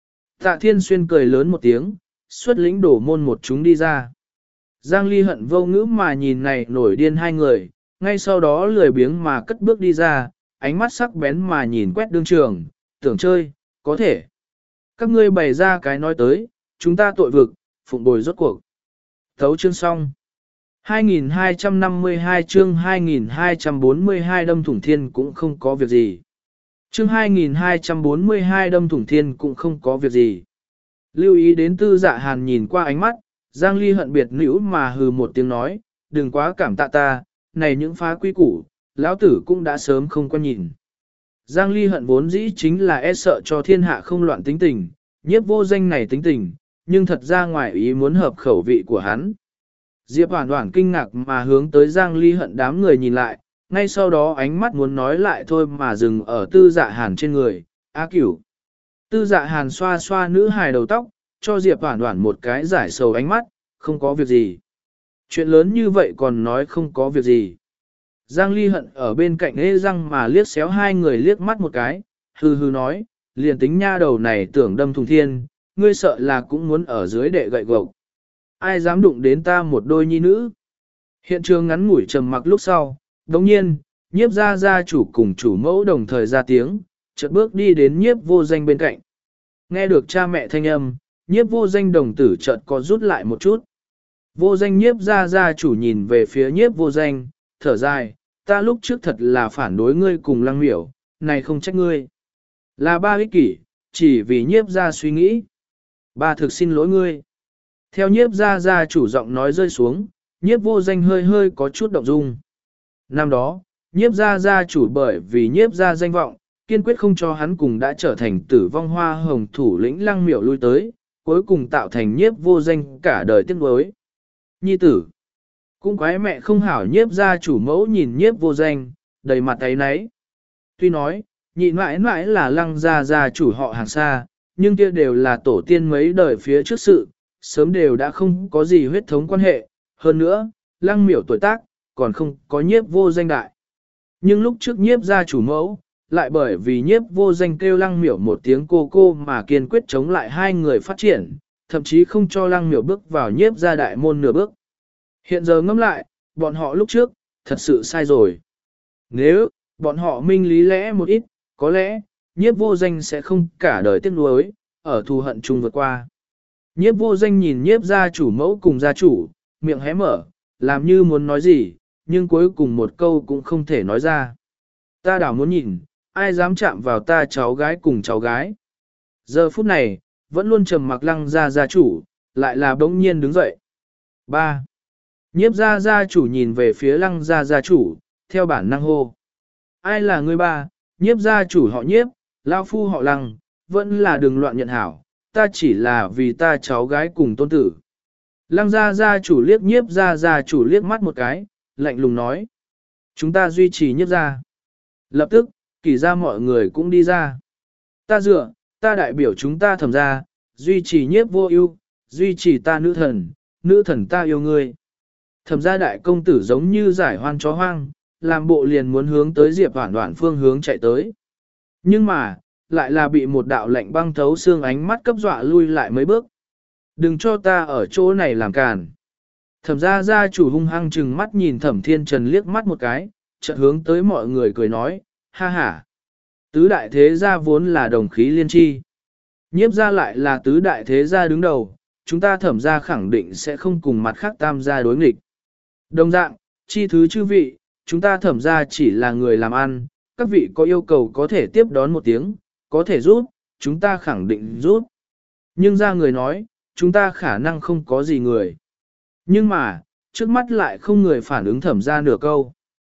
Tạ Thiên Xuyên cười lớn một tiếng, xuất lĩnh đổ môn một chúng đi ra. Giang Ly Hận vô ngữ mà nhìn này nổi điên hai người, ngay sau đó lười biếng mà cất bước đi ra, ánh mắt sắc bén mà nhìn quét đương trường, tưởng chơi, có thể. Các ngươi bày ra cái nói tới, chúng ta tội vực, phụng bồi rốt cuộc. Thấu chương xong. hai nghìn hai trăm năm mươi hai chương hai nghìn hai trăm bốn mươi hai đâm thủng thiên cũng không có việc gì. Chương hai nghìn hai trăm bốn mươi hai đâm thủng thiên cũng không có việc gì. Lưu ý đến Tư Dạ Hàn nhìn qua ánh mắt, Giang Ly Hận biệt nữ mà hừ một tiếng nói, đừng quá cảm tạ ta, này những phá quy củ, lão tử cũng đã sớm không quan nhìn. Giang Ly Hận vốn dĩ chính là e sợ cho thiên hạ không loạn tính tình, nhiếp vô danh này tính tình, nhưng thật ra ngoài ý muốn hợp khẩu vị của hắn. Diệp Hoản Hoản kinh ngạc mà hướng tới Giang Ly Hận đám người nhìn lại, ngay sau đó ánh mắt muốn nói lại thôi mà dừng ở Tư Dạ Hàn trên người, A Cửu. Tư Dạ Hàn xoa xoa nữ hài đầu tóc, cho Diệp Hoản Hoản một cái giải sầu ánh mắt, không có việc gì. Chuyện lớn như vậy còn nói không có việc gì. Giang Ly Hận ở bên cạnh ê răng mà liếc xéo hai người liếc mắt một cái, hừ hừ nói, liền tính nha đầu này tưởng đâm thùng thiên, ngươi sợ là cũng muốn ở dưới đệ gậy gộc. Ai dám đụng đến ta một đôi nhi nữ. Hiện trường ngắn ngủi trầm mặc lúc sau, đồng nhiên, nhiếp gia gia chủ cùng chủ mẫu đồng thời ra tiếng, chợt bước đi đến nhiếp vô danh bên cạnh. Nghe được cha mẹ thanh âm, nhiếp vô danh đồng tử chợt có rút lại một chút. Vô danh nhiếp gia gia chủ nhìn về phía nhiếp vô danh, thở dài, ta lúc trước thật là phản đối ngươi cùng lăng miểu, này không trách ngươi. Là ba ích kỷ, chỉ vì nhiếp gia suy nghĩ. Ba thực xin lỗi ngươi. Theo nhiếp gia gia chủ giọng nói rơi xuống, nhiếp vô danh hơi hơi có chút động dung. Năm đó, nhiếp gia gia chủ bởi vì nhiếp gia danh vọng, kiên quyết không cho hắn cùng đã trở thành tử vong hoa hồng thủ lĩnh lăng miểu lui tới, cuối cùng tạo thành nhiếp vô danh cả đời tiếc nuối. Nhi tử, cũng quái mẹ không hảo nhiếp gia chủ mẫu nhìn nhiếp vô danh, đầy mặt ấy nấy. Tuy nói, nhị mãi mãi là lăng gia gia chủ họ hàng xa, nhưng kia đều là tổ tiên mấy đời phía trước sự, sớm đều đã không có gì huyết thống quan hệ. Hơn nữa, lăng miểu tuổi tác, còn không có nhiếp vô danh đại. Nhưng lúc trước nhiếp gia chủ mẫu, lại bởi vì nhiếp vô danh kêu lăng miểu một tiếng cô cô mà kiên quyết chống lại hai người phát triển, thậm chí không cho lăng miểu bước vào nhiếp gia đại môn nửa bước. Hiện giờ ngẫm lại, bọn họ lúc trước, thật sự sai rồi. Nếu, bọn họ minh lý lẽ một ít, có lẽ, nhiếp vô danh sẽ không cả đời tiếc nuối, ở thù hận chung vượt qua. Nhiếp vô danh nhìn nhiếp gia chủ mẫu cùng gia chủ, miệng hé mở, làm như muốn nói gì, nhưng cuối cùng một câu cũng không thể nói ra. Ta đảo muốn nhìn, ai dám chạm vào ta cháu gái cùng cháu gái. Giờ phút này, vẫn luôn trầm mặc lăng gia gia chủ, lại là bỗng nhiên đứng dậy. ba. Nhiếp gia gia chủ nhìn về phía lăng gia gia chủ, theo bản năng hô. Ai là người ba, nhiếp gia chủ họ nhiếp, lao phu họ lăng, vẫn là đừng loạn nhận hảo, ta chỉ là vì ta cháu gái cùng tôn tử. Lăng gia gia chủ liếc nhiếp gia gia chủ liếc mắt một cái, lạnh lùng nói. Chúng ta duy trì nhiếp gia. Lập tức, kỳ ra mọi người cũng đi ra. Ta dựa, ta đại biểu chúng ta thẩm gia, duy trì nhiếp vô ưu, duy trì ta nữ thần, nữ thần ta yêu ngươi. Thẩm gia đại công tử giống như giải hoan chó hoang, làm bộ liền muốn hướng tới Diệp Hoản Hoản phương hướng chạy tới. Nhưng mà, lại là bị một đạo lạnh băng thấu xương ánh mắt cấp dọa lui lại mấy bước. Đừng cho ta ở chỗ này làm càn. Thẩm gia gia chủ hung hăng trừng mắt nhìn Thẩm Thiên Trần liếc mắt một cái, chợt hướng tới mọi người cười nói, ha ha. Tứ đại thế gia vốn là đồng khí liên chi. Nhiếp gia lại là tứ đại thế gia đứng đầu, chúng ta Thẩm gia khẳng định sẽ không cùng mặt khác tam gia đối nghịch. Đồng dạng, chi thứ chư vị, chúng ta thẩm ra chỉ là người làm ăn, các vị có yêu cầu có thể tiếp đón một tiếng, có thể giúp, chúng ta khẳng định giúp. Nhưng ra người nói, chúng ta khả năng không có gì người. Nhưng mà, trước mắt lại không người phản ứng thẩm ra nửa câu.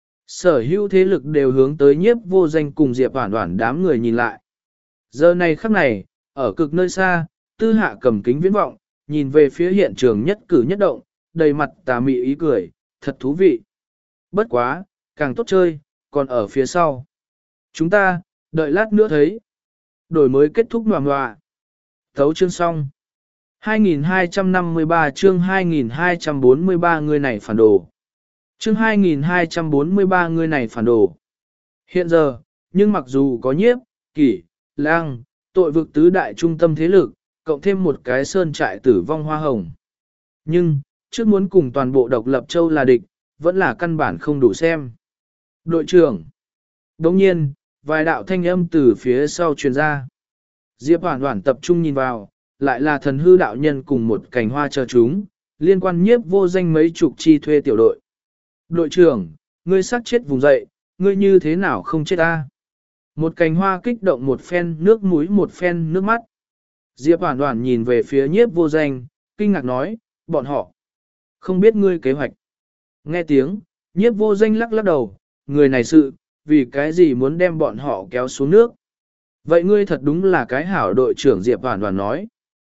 Sở hữu thế lực đều hướng tới nhiếp vô danh cùng Diệp Hoản Hoản đám người nhìn lại. Giờ này khắc này, ở cực nơi xa, tư hạ cầm kính viễn vọng, nhìn về phía hiện trường nhất cử nhất động, đầy mặt tà mị ý cười, thật thú vị. Bất quá, càng tốt chơi, còn ở phía sau. Chúng ta, đợi lát nữa thấy. Đổi mới kết thúc ngoà ngoà. Thấu chương xong. hai nghìn hai trăm năm mươi ba chương hai nghìn hai trăm bốn mươi ba người này phản đồ. Chương hai nghìn hai trăm bốn mươi ba người này phản đồ. Hiện giờ, nhưng mặc dù có nhiếp, kỷ, lang, tội vực tứ đại trung tâm thế lực, cộng thêm một cái sơn trại tử vong hoa hồng. Nhưng, trước muốn cùng toàn bộ độc lập châu là địch, vẫn là căn bản không đủ xem. Đội trưởng. Đồng nhiên, vài đạo thanh âm từ phía sau truyền ra. Diệp Hoản Hoản tập trung nhìn vào, lại là thần hư đạo nhân cùng một cành hoa chờ chúng, liên quan nhiếp vô danh mấy chục chi thuê tiểu đội. Đội trưởng, ngươi sát chết vùng dậy, ngươi như thế nào không chết ta? Một cành hoa kích động một phen nước mũi một phen nước mắt. Diệp Hoản Hoản nhìn về phía nhiếp vô danh, kinh ngạc nói, bọn họ không biết ngươi kế hoạch. Nghe tiếng, nhiếp vô danh lắc lắc đầu, người này sự, vì cái gì muốn đem bọn họ kéo xuống nước. Vậy ngươi thật đúng là cái hảo đội trưởng Diệp Hoản Hoản nói.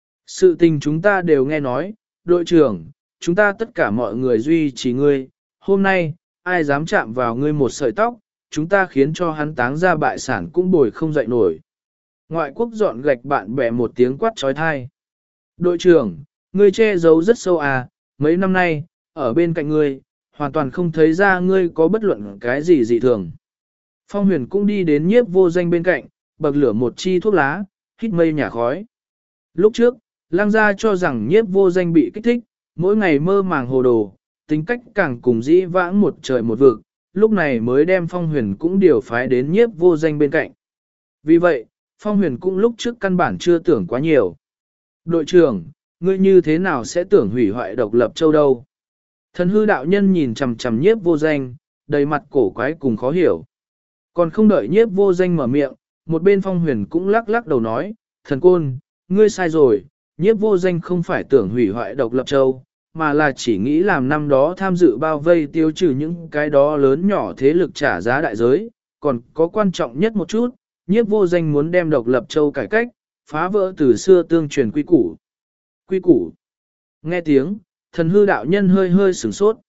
Sự tình chúng ta đều nghe nói, đội trưởng, chúng ta tất cả mọi người duy trì ngươi, hôm nay, ai dám chạm vào ngươi một sợi tóc, chúng ta khiến cho hắn táng ra bại sản cũng bồi không dậy nổi. Ngoại quốc dọn gạch bạn bè một tiếng quát trói thai. Đội trưởng, ngươi che giấu rất sâu à, mấy năm nay, ở bên cạnh ngươi, hoàn toàn không thấy ra ngươi có bất luận cái gì dị thường. Phong Huyền cũng đi đến nhiếp vô danh bên cạnh, bậc lửa một chi thuốc lá, hít mây nhả khói. Lúc trước, lang gia cho rằng nhiếp vô danh bị kích thích, mỗi ngày mơ màng hồ đồ, tính cách càng cùng dĩ vãng một trời một vực, lúc này mới đem Phong Huyền cũng điều phái đến nhiếp vô danh bên cạnh. Vì vậy, Phong Huyền cũng lúc trước căn bản chưa tưởng quá nhiều. Đội trưởng, ngươi như thế nào sẽ tưởng hủy hoại độc lập châu đâu? Thần hư đạo nhân nhìn chằm chằm nhiếp vô danh, đầy mặt cổ quái cùng khó hiểu. Còn không đợi nhiếp vô danh mở miệng, một bên Phong Huyền cũng lắc lắc đầu nói, thần côn, ngươi sai rồi, nhiếp vô danh không phải tưởng hủy hoại độc lập châu, mà là chỉ nghĩ làm năm đó tham dự bao vây tiêu trừ những cái đó lớn nhỏ thế lực trả giá đại giới, còn có quan trọng nhất một chút, nhiếp vô danh muốn đem độc lập châu cải cách, phá vỡ từ xưa tương truyền quy củ. Quy củ. Nghe tiếng, thần hư đạo nhân hơi hơi sửng sốt.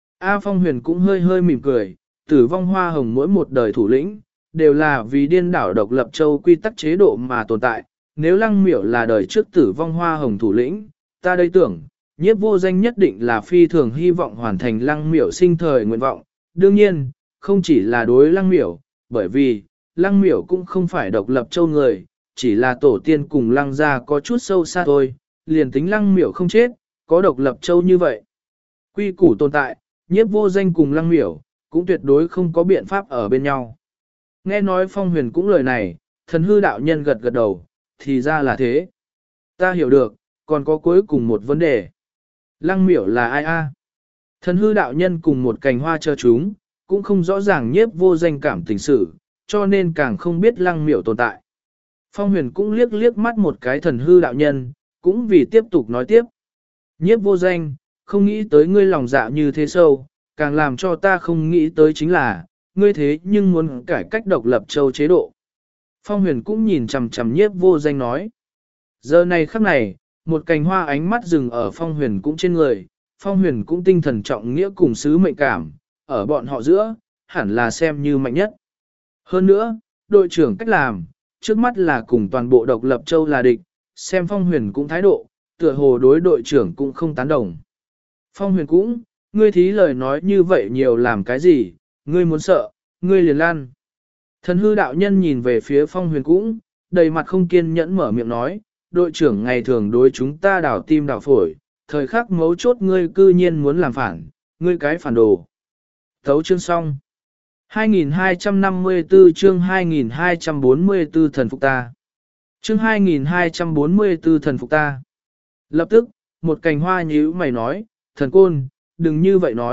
A Phong Huyền cũng hơi hơi mỉm cười, tử vong hoa hồng mỗi một đời thủ lĩnh, đều là vì điên đảo độc lập châu quy tắc chế độ mà tồn tại. Nếu lăng miểu là đời trước tử vong hoa hồng thủ lĩnh, ta đây tưởng, nhiếp vô danh nhất định là phi thường hy vọng hoàn thành lăng miểu sinh thời nguyện vọng. Đương nhiên, không chỉ là đối lăng miểu, bởi vì, lăng miểu cũng không phải độc lập châu người, chỉ là tổ tiên cùng lăng gia có chút sâu xa thôi, liền tính lăng miểu không chết, có độc lập châu như vậy. Quy củ tồn tại, nhiếp vô danh cùng lăng miểu, cũng tuyệt đối không có biện pháp ở bên nhau. Nghe nói Phong Huyền cũng lời này, thần hư đạo nhân gật gật đầu, thì ra là thế. Ta hiểu được, còn có cuối cùng một vấn đề. Lăng miểu là ai a? Thần hư đạo nhân cùng một cành hoa chờ chúng, cũng không rõ ràng nhiếp vô danh cảm tình sự, cho nên càng không biết lăng miểu tồn tại. Phong Huyền cũng liếc liếc mắt một cái thần hư đạo nhân, cũng vì tiếp tục nói tiếp. Nhiếp vô danh, không nghĩ tới ngươi lòng dạ như thế sâu, càng làm cho ta không nghĩ tới chính là, ngươi thế nhưng muốn cải cách độc lập châu chế độ. Phong Huyền cũng nhìn chằm chằm nhiếp vô danh nói. Giờ này khắc này, một cành hoa ánh mắt dừng ở Phong Huyền cũng trên người, Phong Huyền cũng tinh thần trọng nghĩa cùng sứ mệnh cảm, ở bọn họ giữa, hẳn là xem như mạnh nhất. Hơn nữa, đội trưởng cách làm, trước mắt là cùng toàn bộ độc lập châu là địch, xem Phong Huyền cũng thái độ, tựa hồ đối đội trưởng cũng không tán đồng. Phong Huyền cũng, ngươi thí lời nói như vậy nhiều làm cái gì, ngươi muốn sợ, ngươi liền lan. Thần hư đạo nhân nhìn về phía Phong Huyền cũng, đầy mặt không kiên nhẫn mở miệng nói, đội trưởng ngày thường đối chúng ta đảo tim đảo phổi, thời khắc mấu chốt ngươi cư nhiên muốn làm phản, ngươi cái phản đồ. Thấu chương xong. hai nghìn hai trăm năm mươi tư chương hai nghìn hai trăm bốn mươi tư thần phục ta. Chương hai nghìn hai trăm bốn mươi tư thần phục ta. Lập tức, một cành hoa nhíu mày nói, thần côn, đừng như vậy nói,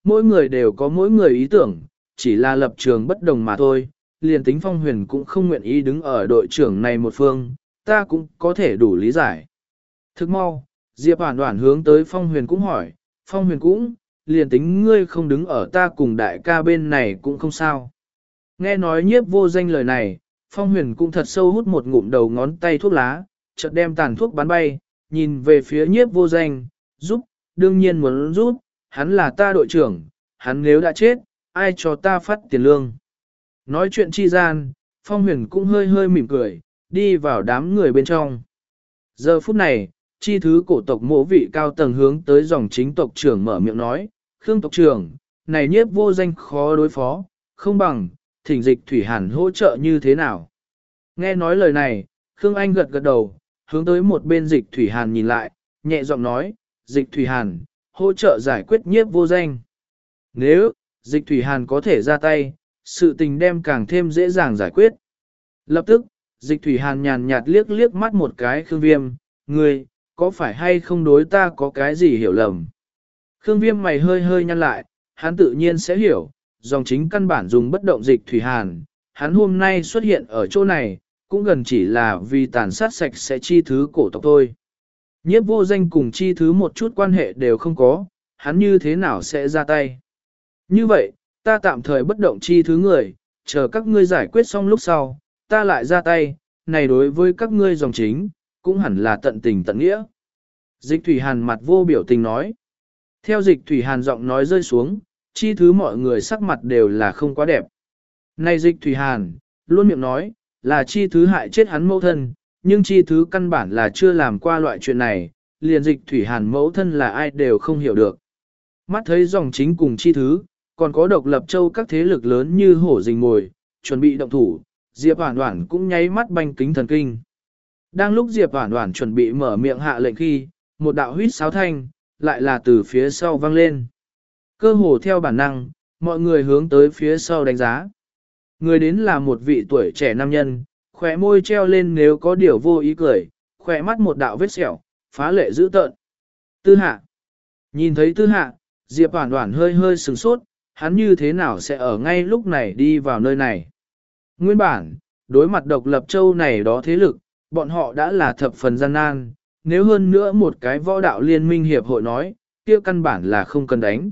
mỗi người đều có mỗi người ý tưởng, chỉ là lập trường bất đồng mà thôi, liền tính Phong Huyền cũng không nguyện ý đứng ở đội trưởng này một phương, ta cũng có thể đủ lý giải. Thức mau, Diệp Hoản Hoản hướng tới Phong Huyền cũng hỏi, Phong Huyền cũng, liền tính ngươi không đứng ở ta cùng đại ca bên này cũng không sao. Nghe nói nhiếp vô danh lời này, Phong Huyền cũng thật sâu hút một ngụm đầu ngón tay thuốc lá, chợt đem tàn thuốc bắn bay, nhìn về phía nhiếp vô danh, giúp, đương nhiên muốn giúp, hắn là ta đội trưởng, hắn nếu đã chết, ai cho ta phát tiền lương. Nói chuyện chi gian, Phong Huyền cũng hơi hơi mỉm cười, đi vào đám người bên trong. Giờ phút này, chi thứ cổ tộc mộ vị cao tầng hướng tới dòng chính tộc trưởng mở miệng nói, Khương tộc trưởng, này nhiếp vô danh khó đối phó, không bằng, thỉnh dịch Thủy Hàn hỗ trợ như thế nào. Nghe nói lời này, Khương Anh gật gật đầu, hướng tới một bên dịch Thủy Hàn nhìn lại, nhẹ giọng nói, dịch Thủy Hàn, hỗ trợ giải quyết nhiếp vô danh. Nếu, dịch Thủy Hàn có thể ra tay, sự tình đem càng thêm dễ dàng giải quyết. Lập tức, dịch Thủy Hàn nhàn nhạt liếc liếc mắt một cái Khương Viêm, ngươi, có phải hay không đối ta có cái gì hiểu lầm? Khương Viêm mày hơi hơi nhăn lại, hắn tự nhiên sẽ hiểu, dòng chính căn bản dùng bất động dịch Thủy Hàn, hắn hôm nay xuất hiện ở chỗ này, cũng gần chỉ là vì tàn sát sạch sẽ chi thứ cổ tộc thôi. Nhiếp vô danh cùng chi thứ một chút quan hệ đều không có, hắn như thế nào sẽ ra tay? Như vậy, ta tạm thời bất động chi thứ người, chờ các ngươi giải quyết xong lúc sau, ta lại ra tay, này đối với các ngươi dòng chính, cũng hẳn là tận tình tận nghĩa. Dịch Thủy Hàn mặt vô biểu tình nói. Theo dịch Thủy Hàn giọng nói rơi xuống, chi thứ mọi người sắc mặt đều là không quá đẹp. Này dịch Thủy Hàn, luôn miệng nói, là chi thứ hại chết hắn mẫu thân, nhưng chi thứ căn bản là chưa làm qua loại chuyện này, liền dịch Thủy Hàn mẫu thân là ai đều không hiểu được. Mắt thấy dòng chính cùng chi thứ, còn có độc lập châu các thế lực lớn như hổ rình mồi, chuẩn bị động thủ, Diệp Hoản Hoản cũng nháy mắt banh kính thần kinh. Đang lúc Diệp Hoản Hoản chuẩn bị mở miệng hạ lệnh khi, một đạo huýt sáo thanh, lại là từ phía sau vang lên. Cơ hồ theo bản năng, mọi người hướng tới phía sau đánh giá. Người đến là một vị tuổi trẻ nam nhân, khỏe môi treo lên nếu có điều vô ý cười, khỏe mắt một đạo vết sẹo, phá lệ dữ tợn. Tư Hạ. Nhìn thấy Tư Hạ, Diệp Hoản Hoản hơi hơi sửng sốt, hắn như thế nào sẽ ở ngay lúc này đi vào nơi này. Nguyên bản, đối mặt độc lập châu này đó thế lực, bọn họ đã là thập phần gian nan, nếu hơn nữa một cái võ đạo liên minh hiệp hội nói, kia căn bản là không cần đánh.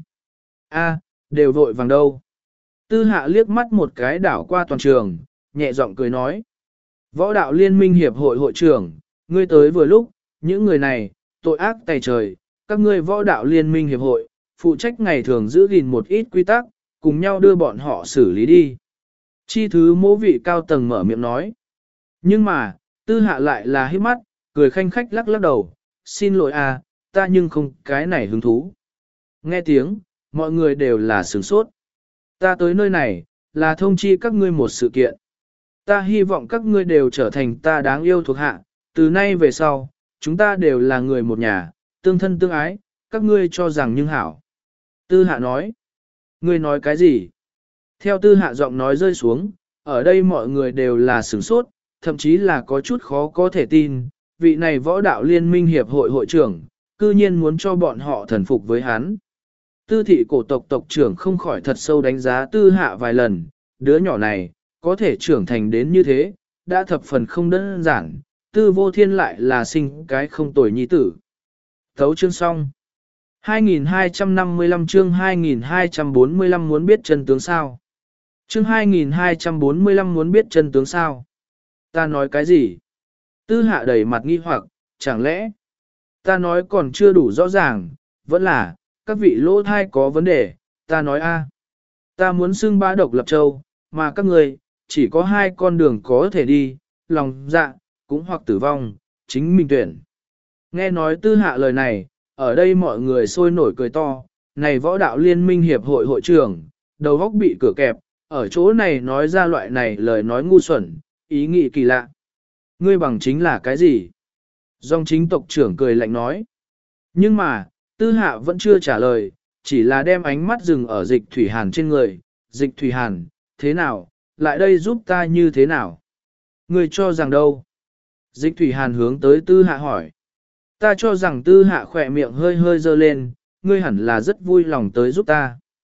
A, đều vội vàng đâu. Tư Hạ liếc mắt một cái đảo qua toàn trường, nhẹ giọng cười nói. Võ đạo liên minh hiệp hội hội trưởng, ngươi tới vừa lúc, những người này, tội ác tày trời, các ngươi võ đạo liên minh hiệp hội, phụ trách ngày thường giữ gìn một ít quy tắc, cùng nhau đưa bọn họ xử lý đi. Chi thứ mỗ vị cao tầng mở miệng nói. Nhưng mà, Tư Hạ lại là hít mắt, cười khanh khách lắc lắc đầu, xin lỗi à, ta nhưng không cái này hứng thú. Nghe tiếng, mọi người đều là sửng sốt. Ta tới nơi này, là thông chi các ngươi một sự kiện. Ta hy vọng các ngươi đều trở thành ta đáng yêu thuộc hạ, từ nay về sau, chúng ta đều là người một nhà, tương thân tương ái, các ngươi cho rằng nhưng hảo. Tư Hạ nói, ngươi nói cái gì? Theo Tư Hạ giọng nói rơi xuống, ở đây mọi người đều là sửng sốt, thậm chí là có chút khó có thể tin, vị này võ đạo liên minh hiệp hội hội trưởng, cư nhiên muốn cho bọn họ thần phục với hắn. Tư thị cổ tộc tộc trưởng không khỏi thật sâu đánh giá Tư Hạ vài lần, đứa nhỏ này, có thể trưởng thành đến như thế, đã thập phần không đơn giản, Tư Vô Thiên lại là sinh cái không tồi nhi tử. Thấu chương xong. hai nghìn hai trăm năm mươi lăm chương hai nghìn hai trăm bốn mươi lăm muốn biết chân tướng sao? Chương hai nghìn hai trăm bốn mươi lăm muốn biết chân tướng sao? Ta nói cái gì? Tư Hạ đầy mặt nghi hoặc, chẳng lẽ ta nói còn chưa đủ rõ ràng, vẫn là các vị lỗ thai có vấn đề, ta nói a, ta muốn xưng bá độc lập châu, mà các người chỉ có hai con đường có thể đi, lòng dạ, cũng hoặc tử vong, chính mình tuyển. Nghe nói Tư Hạ lời này, ở đây mọi người sôi nổi cười to, này võ đạo liên minh hiệp hội hội trưởng, đầu góc bị cửa kẹp, ở chỗ này nói ra loại này lời nói ngu xuẩn, ý nghĩ kỳ lạ. Ngươi bằng chính là cái gì? Dòng chính tộc trưởng cười lạnh nói. Nhưng mà, Tư Hạ vẫn chưa trả lời, chỉ là đem ánh mắt dừng ở dịch Thủy Hàn trên người. Dịch Thủy Hàn, thế nào? Lại đây giúp ta như thế nào? Ngươi cho rằng đâu? Dịch Thủy Hàn hướng tới Tư Hạ hỏi. Ta cho rằng Tư Hạ khỏe miệng hơi hơi dơ lên, ngươi hẳn là rất vui lòng tới giúp ta.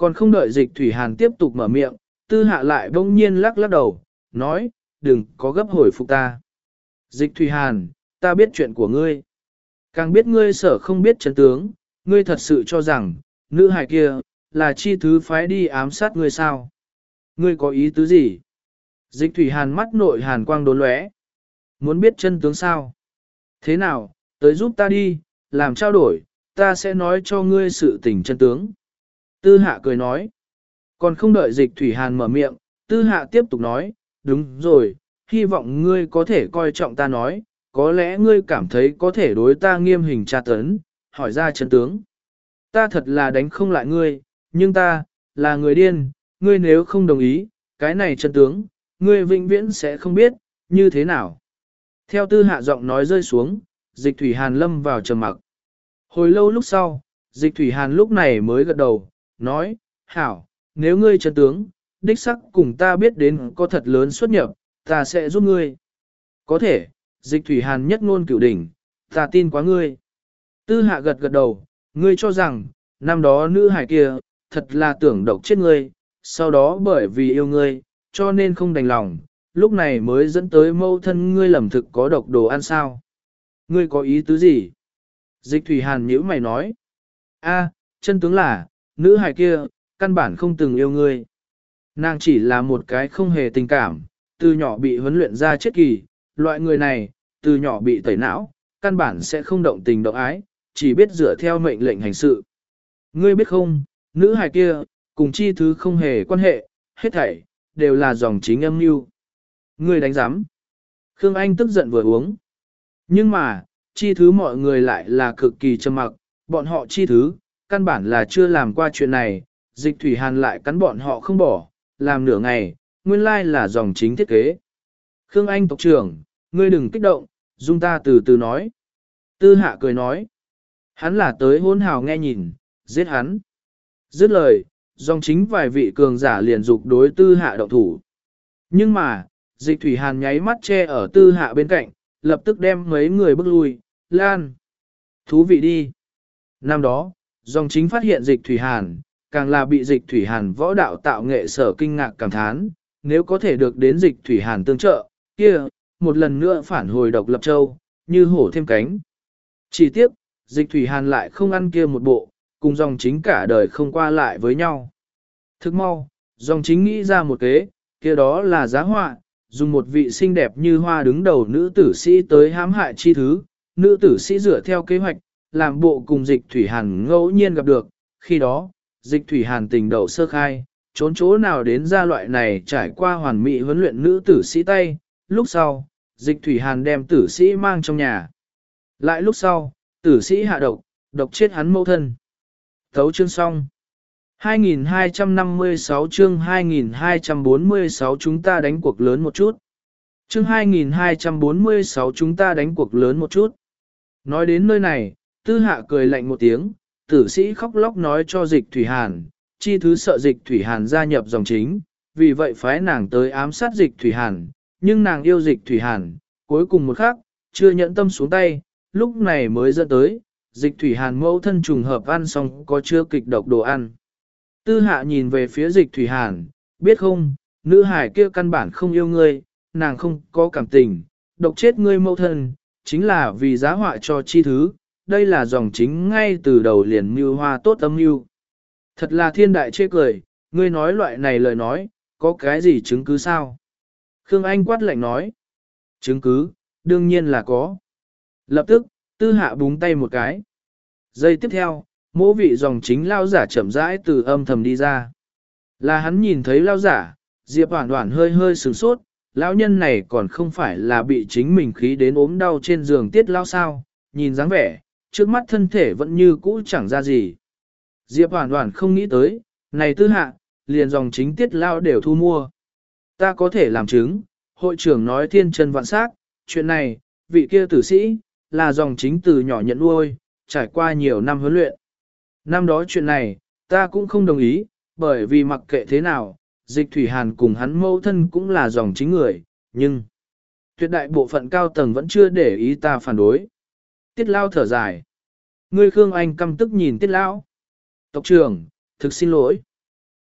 Còn không đợi dịch thủy hàn tiếp tục mở miệng, tư hạ lại bỗng nhiên lắc lắc đầu, nói, đừng có gấp hồi phục ta. Dịch thủy hàn, ta biết chuyện của ngươi. Càng biết ngươi sở không biết chân tướng, ngươi thật sự cho rằng, nữ hài kia, là chi thứ phái đi ám sát ngươi sao? Ngươi có ý tứ gì? Dịch thủy hàn mắt nội hàn quang đốn lóe. Muốn biết chân tướng sao? Thế nào, tới giúp ta đi, làm trao đổi, ta sẽ nói cho ngươi sự tình chân tướng. Tư hạ cười nói. Còn không đợi dịch thủy hàn mở miệng, tư hạ tiếp tục nói, đúng rồi, hy vọng ngươi có thể coi trọng ta nói, có lẽ ngươi cảm thấy có thể đối ta nghiêm hình tra tấn, hỏi ra chân tướng. Ta thật là đánh không lại ngươi, nhưng ta, là người điên, ngươi nếu không đồng ý, cái này chân tướng, ngươi vĩnh viễn sẽ không biết, như thế nào. Theo tư hạ giọng nói rơi xuống, dịch thủy hàn lâm vào trầm mặc. Hồi lâu lúc sau, dịch thủy hàn lúc này mới gật đầu, nói, hảo, nếu ngươi chân tướng, đích sắc cùng ta biết đến có thật lớn xuất nhập, ta sẽ giúp ngươi. Có thể, dịch thủy hàn nhất ngôn cửu đỉnh, ta tin quá ngươi. Tư hạ gật gật đầu, ngươi cho rằng, năm đó nữ hải kia, thật là tưởng độc chết ngươi, sau đó bởi vì yêu ngươi, cho nên không đành lòng, lúc này mới dẫn tới mâu thân ngươi lầm thực có độc đồ ăn sao. Ngươi có ý tứ gì? Dịch thủy hàn nhíu mày nói. A, chân tướng là, nữ hài kia, căn bản không từng yêu ngươi. Nàng chỉ là một cái không hề tình cảm, từ nhỏ bị huấn luyện ra chết kỳ, loại người này, từ nhỏ bị tẩy não, căn bản sẽ không động tình động ái, chỉ biết dựa theo mệnh lệnh hành sự. Ngươi biết không, nữ hài kia, cùng chi thứ không hề quan hệ, hết thảy, đều là dòng chính âm mưu. Ngươi đánh giám. Khương Anh tức giận vừa uống. Nhưng mà, chi thứ mọi người lại là cực kỳ trầm mặc, bọn họ chi thứ, căn bản là chưa làm qua chuyện này, dịch thủy hàn lại cắn bọn họ không bỏ, làm nửa ngày, nguyên lai là dòng chính thiết kế. Khương Anh tộc trưởng, ngươi đừng kích động, dung ta từ từ nói. Tư hạ cười nói, hắn là tới hôn hào nghe nhìn, giết hắn. Dứt lời, dòng chính vài vị cường giả liền dục đối tư hạ động thủ. Nhưng mà, dịch thủy hàn nháy mắt che ở tư hạ bên cạnh, lập tức đem mấy người bước lui, lan. Thú vị đi. Năm đó, dòng chính phát hiện dịch thủy hàn, càng là bị dịch thủy hàn võ đạo tạo nghệ sở kinh ngạc cảm thán, nếu có thể được đến dịch thủy hàn tương trợ, kia, một lần nữa phản hồi độc lập châu, như hổ thêm cánh. Chỉ tiếc, dịch thủy hàn lại không ăn kia một bộ, cùng dòng chính cả đời không qua lại với nhau. Thức mau, dòng chính nghĩ ra một kế, kia đó là giá họa, dùng một vị xinh đẹp như hoa đứng đầu nữ tử sĩ tới hãm hại chi thứ, nữ tử sĩ dựa theo kế hoạch, làm bộ cùng dịch thủy hàn ngẫu nhiên gặp được, khi đó, dịch thủy hàn tình đầu sơ khai, trốn chỗ nào đến ra loại này trải qua hoàn mỹ huấn luyện nữ tử sĩ tay, lúc sau, dịch thủy hàn đem tử sĩ mang trong nhà. Lại lúc sau, tử sĩ hạ độc, độc chết hắn mẫu thân. Thấu chương xong. hai nghìn hai trăm năm mươi sáu chương hai nghìn hai trăm bốn mươi sáu chúng ta đánh cuộc lớn một chút. Chương hai nghìn hai trăm bốn mươi sáu chúng ta đánh cuộc lớn một chút. Nói đến nơi này, tư hạ cười lạnh một tiếng, tử sĩ khóc lóc nói cho dịch thủy hàn, chi thứ sợ dịch thủy hàn gia nhập dòng chính, vì vậy phái nàng tới ám sát dịch thủy hàn, nhưng nàng yêu dịch thủy hàn, cuối cùng một khắc, chưa nhẫn tâm xuống tay, lúc này mới dẫn tới, dịch thủy hàn mẫu thân trùng hợp ăn xong có chưa kịch độc đồ ăn. Tư hạ nhìn về phía dịch thủy hàn, biết không, nữ hải kia căn bản không yêu ngươi, nàng không có cảm tình, độc chết ngươi mẫu thân, chính là vì giá họa cho chi thứ, đây là dòng chính ngay từ đầu liền mưu hoa tốt âm mưu. Thật là thiên đại chê cười, ngươi nói loại này lời nói, có cái gì chứng cứ sao? Khương Anh quát lạnh nói, chứng cứ, đương nhiên là có. Lập tức, tư hạ búng tay một cái. Giây tiếp theo, mỗi vị dòng chính lao giả chậm rãi từ âm thầm đi ra. Là hắn nhìn thấy lao giả, Diệp Hoản Hoản hơi hơi sửng sốt, lão nhân này còn không phải là bị chính mình khí đến ốm đau trên giường tiết lao sao, nhìn dáng vẻ, trước mắt thân thể vẫn như cũ chẳng ra gì. Diệp Hoản Hoản không nghĩ tới, này tư hạ, liền dòng chính tiết lao đều thu mua. Ta có thể làm chứng, hội trưởng nói thiên chân vạn sắc, chuyện này, vị kia tử sĩ, là dòng chính từ nhỏ nhận nuôi, trải qua nhiều năm huấn luyện. Năm đó chuyện này, ta cũng không đồng ý, bởi vì mặc kệ thế nào, dịch thủy hàn cùng hắn mâu thân cũng là dòng chính người, nhưng tuyệt đại bộ phận cao tầng vẫn chưa để ý ta phản đối. Tiết lao thở dài. Ngươi Khương Anh căm tức nhìn Tiết lão. Tộc trưởng, thực xin lỗi.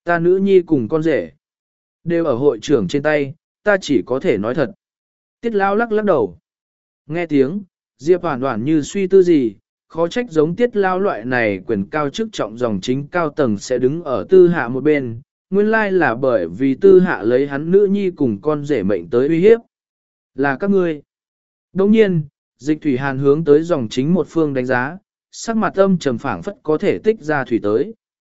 Ta nữ nhi cùng con rể. Đều ở hội trưởng trên tay, ta chỉ có thể nói thật. Tiết Lao lắc lắc đầu. Nghe tiếng, Diệp Hoàn Hoàn như suy tư gì, khó trách giống Tiết Lao loại này quyền cao chức trọng dòng chính cao tầng sẽ đứng ở tư hạ một bên, nguyên lai là bởi vì tư hạ lấy hắn nữ nhi cùng con rể mệnh tới uy hiếp. Là các ngươi. Đồng nhiên, Dịch Thủy Hàn hướng tới dòng chính một phương đánh giá, sắc mặt âm trầm phảng phất có thể tích ra thủy tới.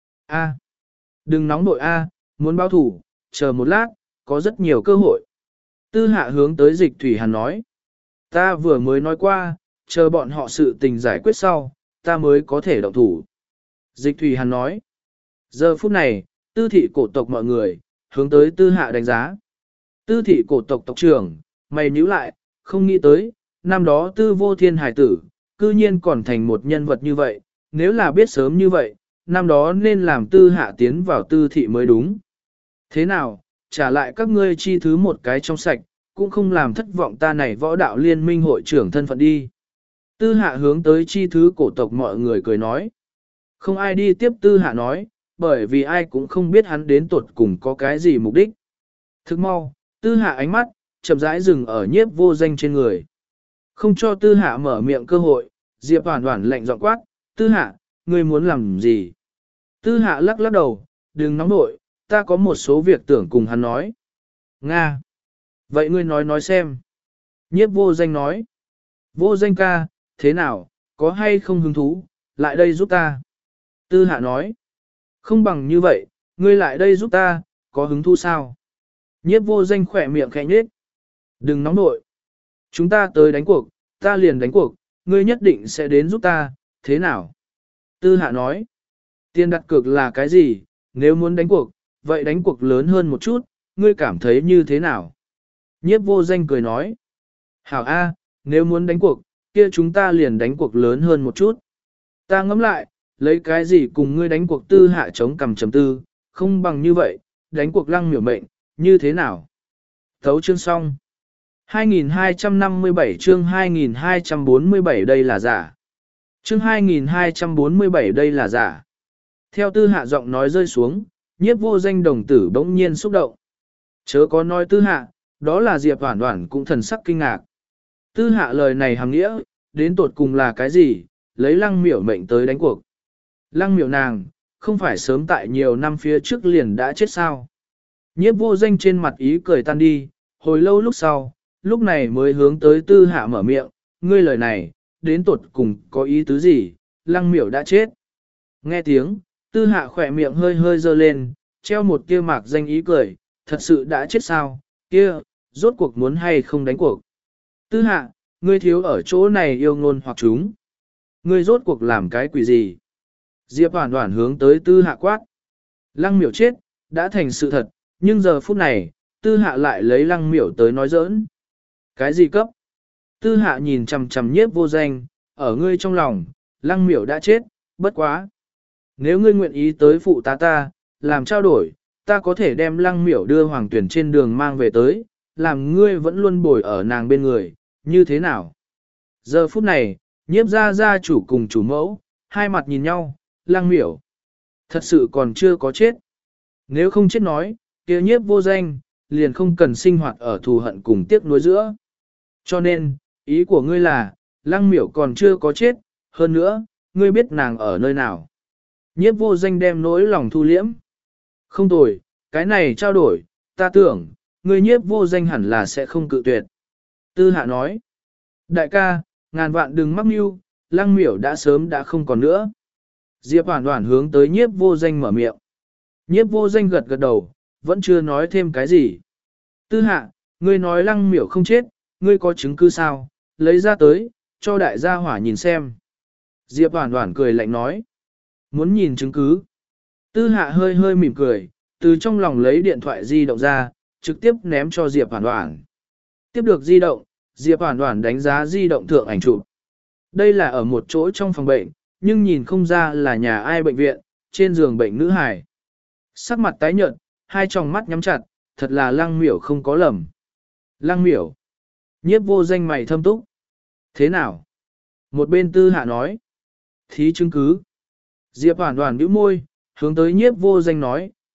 A. Đừng nóng nội A, muốn báo thủ, chờ một lát, có rất nhiều cơ hội. Tư hạ hướng tới Dịch Thủy Hàn nói. Ta vừa mới nói qua, chờ bọn họ sự tình giải quyết sau, ta mới có thể động thủ. Dịch Thủy Hàn nói. Giờ phút này, tư thị cổ tộc mọi người, hướng tới tư hạ đánh giá. Tư thị cổ tộc tộc trưởng, mày nhíu lại, không nghĩ tới, năm đó tư vô thiên hải tử, cư nhiên còn thành một nhân vật như vậy, nếu là biết sớm như vậy, năm đó nên làm tư hạ tiến vào tư thị mới đúng. Thế nào, trả lại các ngươi chi thứ một cái trong sạch, cũng không làm thất vọng ta này võ đạo liên minh hội trưởng thân phận đi. Tư hạ hướng tới chi thứ cổ tộc mọi người cười nói. Không ai đi tiếp tư hạ nói, bởi vì ai cũng không biết hắn đến tuột cùng có cái gì mục đích. Thức mau, tư hạ ánh mắt, chậm rãi dừng ở nhiếp vô danh trên người. Không cho tư hạ mở miệng cơ hội, Diệp Hoàn Hoàn lạnh giọng quát, tư hạ, ngươi muốn làm gì? Tư hạ lắc lắc đầu, đừng nóng nội, ta có một số việc tưởng cùng hắn nói. Nga! Vậy ngươi nói nói xem. Nhiếp vô danh nói. Vô danh ca, thế nào, có hay không hứng thú, lại đây giúp ta. Tư hạ nói. Không bằng như vậy, ngươi lại đây giúp ta, có hứng thú sao? Nhiếp vô danh khỏe miệng khẽ nhếch. Đừng nóng nội. Chúng ta tới đánh cuộc, ta liền đánh cuộc, ngươi nhất định sẽ đến giúp ta, thế nào? Tư hạ nói. Tiền đặt cược là cái gì, nếu muốn đánh cuộc, vậy đánh cuộc lớn hơn một chút, ngươi cảm thấy như thế nào? Nhiếp vô danh cười nói. Hảo A, nếu muốn đánh cuộc, kia chúng ta liền đánh cuộc lớn hơn một chút. Ta ngẫm lại, lấy cái gì cùng ngươi đánh cuộc tư hạ chống cầm chấm tư, không bằng như vậy, đánh cuộc lăng miểu mệnh, như thế nào? Thấu chương xong. hai nghìn hai trăm năm mươi bảy chương hai nghìn hai trăm bốn mươi bảy đây là giả. Chương hai nghìn hai trăm bốn mươi bảy đây là giả. Theo tư hạ giọng nói rơi xuống, nhiếp vô danh đồng tử bỗng nhiên xúc động. Chớ có nói tư hạ, đó là Diệp Hoản Hoản cũng thần sắc kinh ngạc. Tư hạ lời này hàm nghĩa, đến tột cùng là cái gì, lấy lăng miểu mệnh tới đánh cuộc. Lăng miểu nàng, không phải sớm tại nhiều năm phía trước liền đã chết sao. Nhiếp vô danh trên mặt ý cười tan đi, hồi lâu lúc sau, lúc này mới hướng tới tư hạ mở miệng, ngươi lời này, đến tột cùng có ý tứ gì, lăng miểu đã chết. Nghe tiếng, tư hạ khỏe miệng hơi hơi dơ lên, treo một kia mạc danh ý cười, thật sự đã chết sao, kia, rốt cuộc muốn hay không đánh cuộc. Tư hạ, ngươi thiếu ở chỗ này yêu ngôn hoặc chúng. Ngươi rốt cuộc làm cái quỷ gì? Diệp Hoàn Hoàn hướng tới tư hạ quát. Lăng miểu chết, đã thành sự thật, nhưng giờ phút này, tư hạ lại lấy lăng miểu tới nói giỡn. Cái gì cấp? Tư hạ nhìn chằm chằm nhiếp vô danh, ở ngươi trong lòng, lăng miểu đã chết, bất quá. Nếu ngươi nguyện ý tới phụ tá ta, làm trao đổi, ta có thể đem lăng miểu đưa hoàng tuyển trên đường mang về tới, làm ngươi vẫn luôn bồi ở nàng bên người, như thế nào? Giờ phút này, nhiếp gia gia chủ cùng chủ mẫu, hai mặt nhìn nhau, lăng miểu. Thật sự còn chưa có chết. Nếu không chết nói, kia nhiếp vô danh, liền không cần sinh hoạt ở thù hận cùng tiếc nuối giữa. Cho nên, ý của ngươi là, lăng miểu còn chưa có chết, hơn nữa, ngươi biết nàng ở nơi nào. Nhiếp vô danh đem nỗi lòng thu liễm. Không tồi, cái này trao đổi, ta tưởng, ngươi nhiếp vô danh hẳn là sẽ không cự tuyệt. Tư hạ nói, đại ca, ngàn vạn đừng mắc mưu, lăng miểu đã sớm đã không còn nữa. Diệp Hoàn Hoàn hướng tới nhiếp vô danh mở miệng. Nhiếp vô danh gật gật đầu, vẫn chưa nói thêm cái gì. Tư hạ, ngươi nói lăng miểu không chết, ngươi có chứng cứ sao, lấy ra tới, cho đại gia hỏa nhìn xem. Diệp Hoàn Hoàn cười lạnh nói. Muốn nhìn chứng cứ. Tư hạ hơi hơi mỉm cười, từ trong lòng lấy điện thoại di động ra, trực tiếp ném cho Diệp Hoàn Hoàn. Tiếp được di động, Diệp Hoàn Hoàn đánh giá di động thượng ảnh chụp. Đây là ở một chỗ trong phòng bệnh, nhưng nhìn không ra là nhà ai bệnh viện, trên giường bệnh nữ hài. Sắc mặt tái nhợt, hai tròng mắt nhắm chặt, thật là lăng miểu không có lầm. Lăng miểu. Nhiếp vô danh mày thâm túc. Thế nào? Một bên tư hạ nói. Thí chứng cứ. Diệp Hoàn Hoàn bĩu môi, hướng tới nhiếp vô danh nói,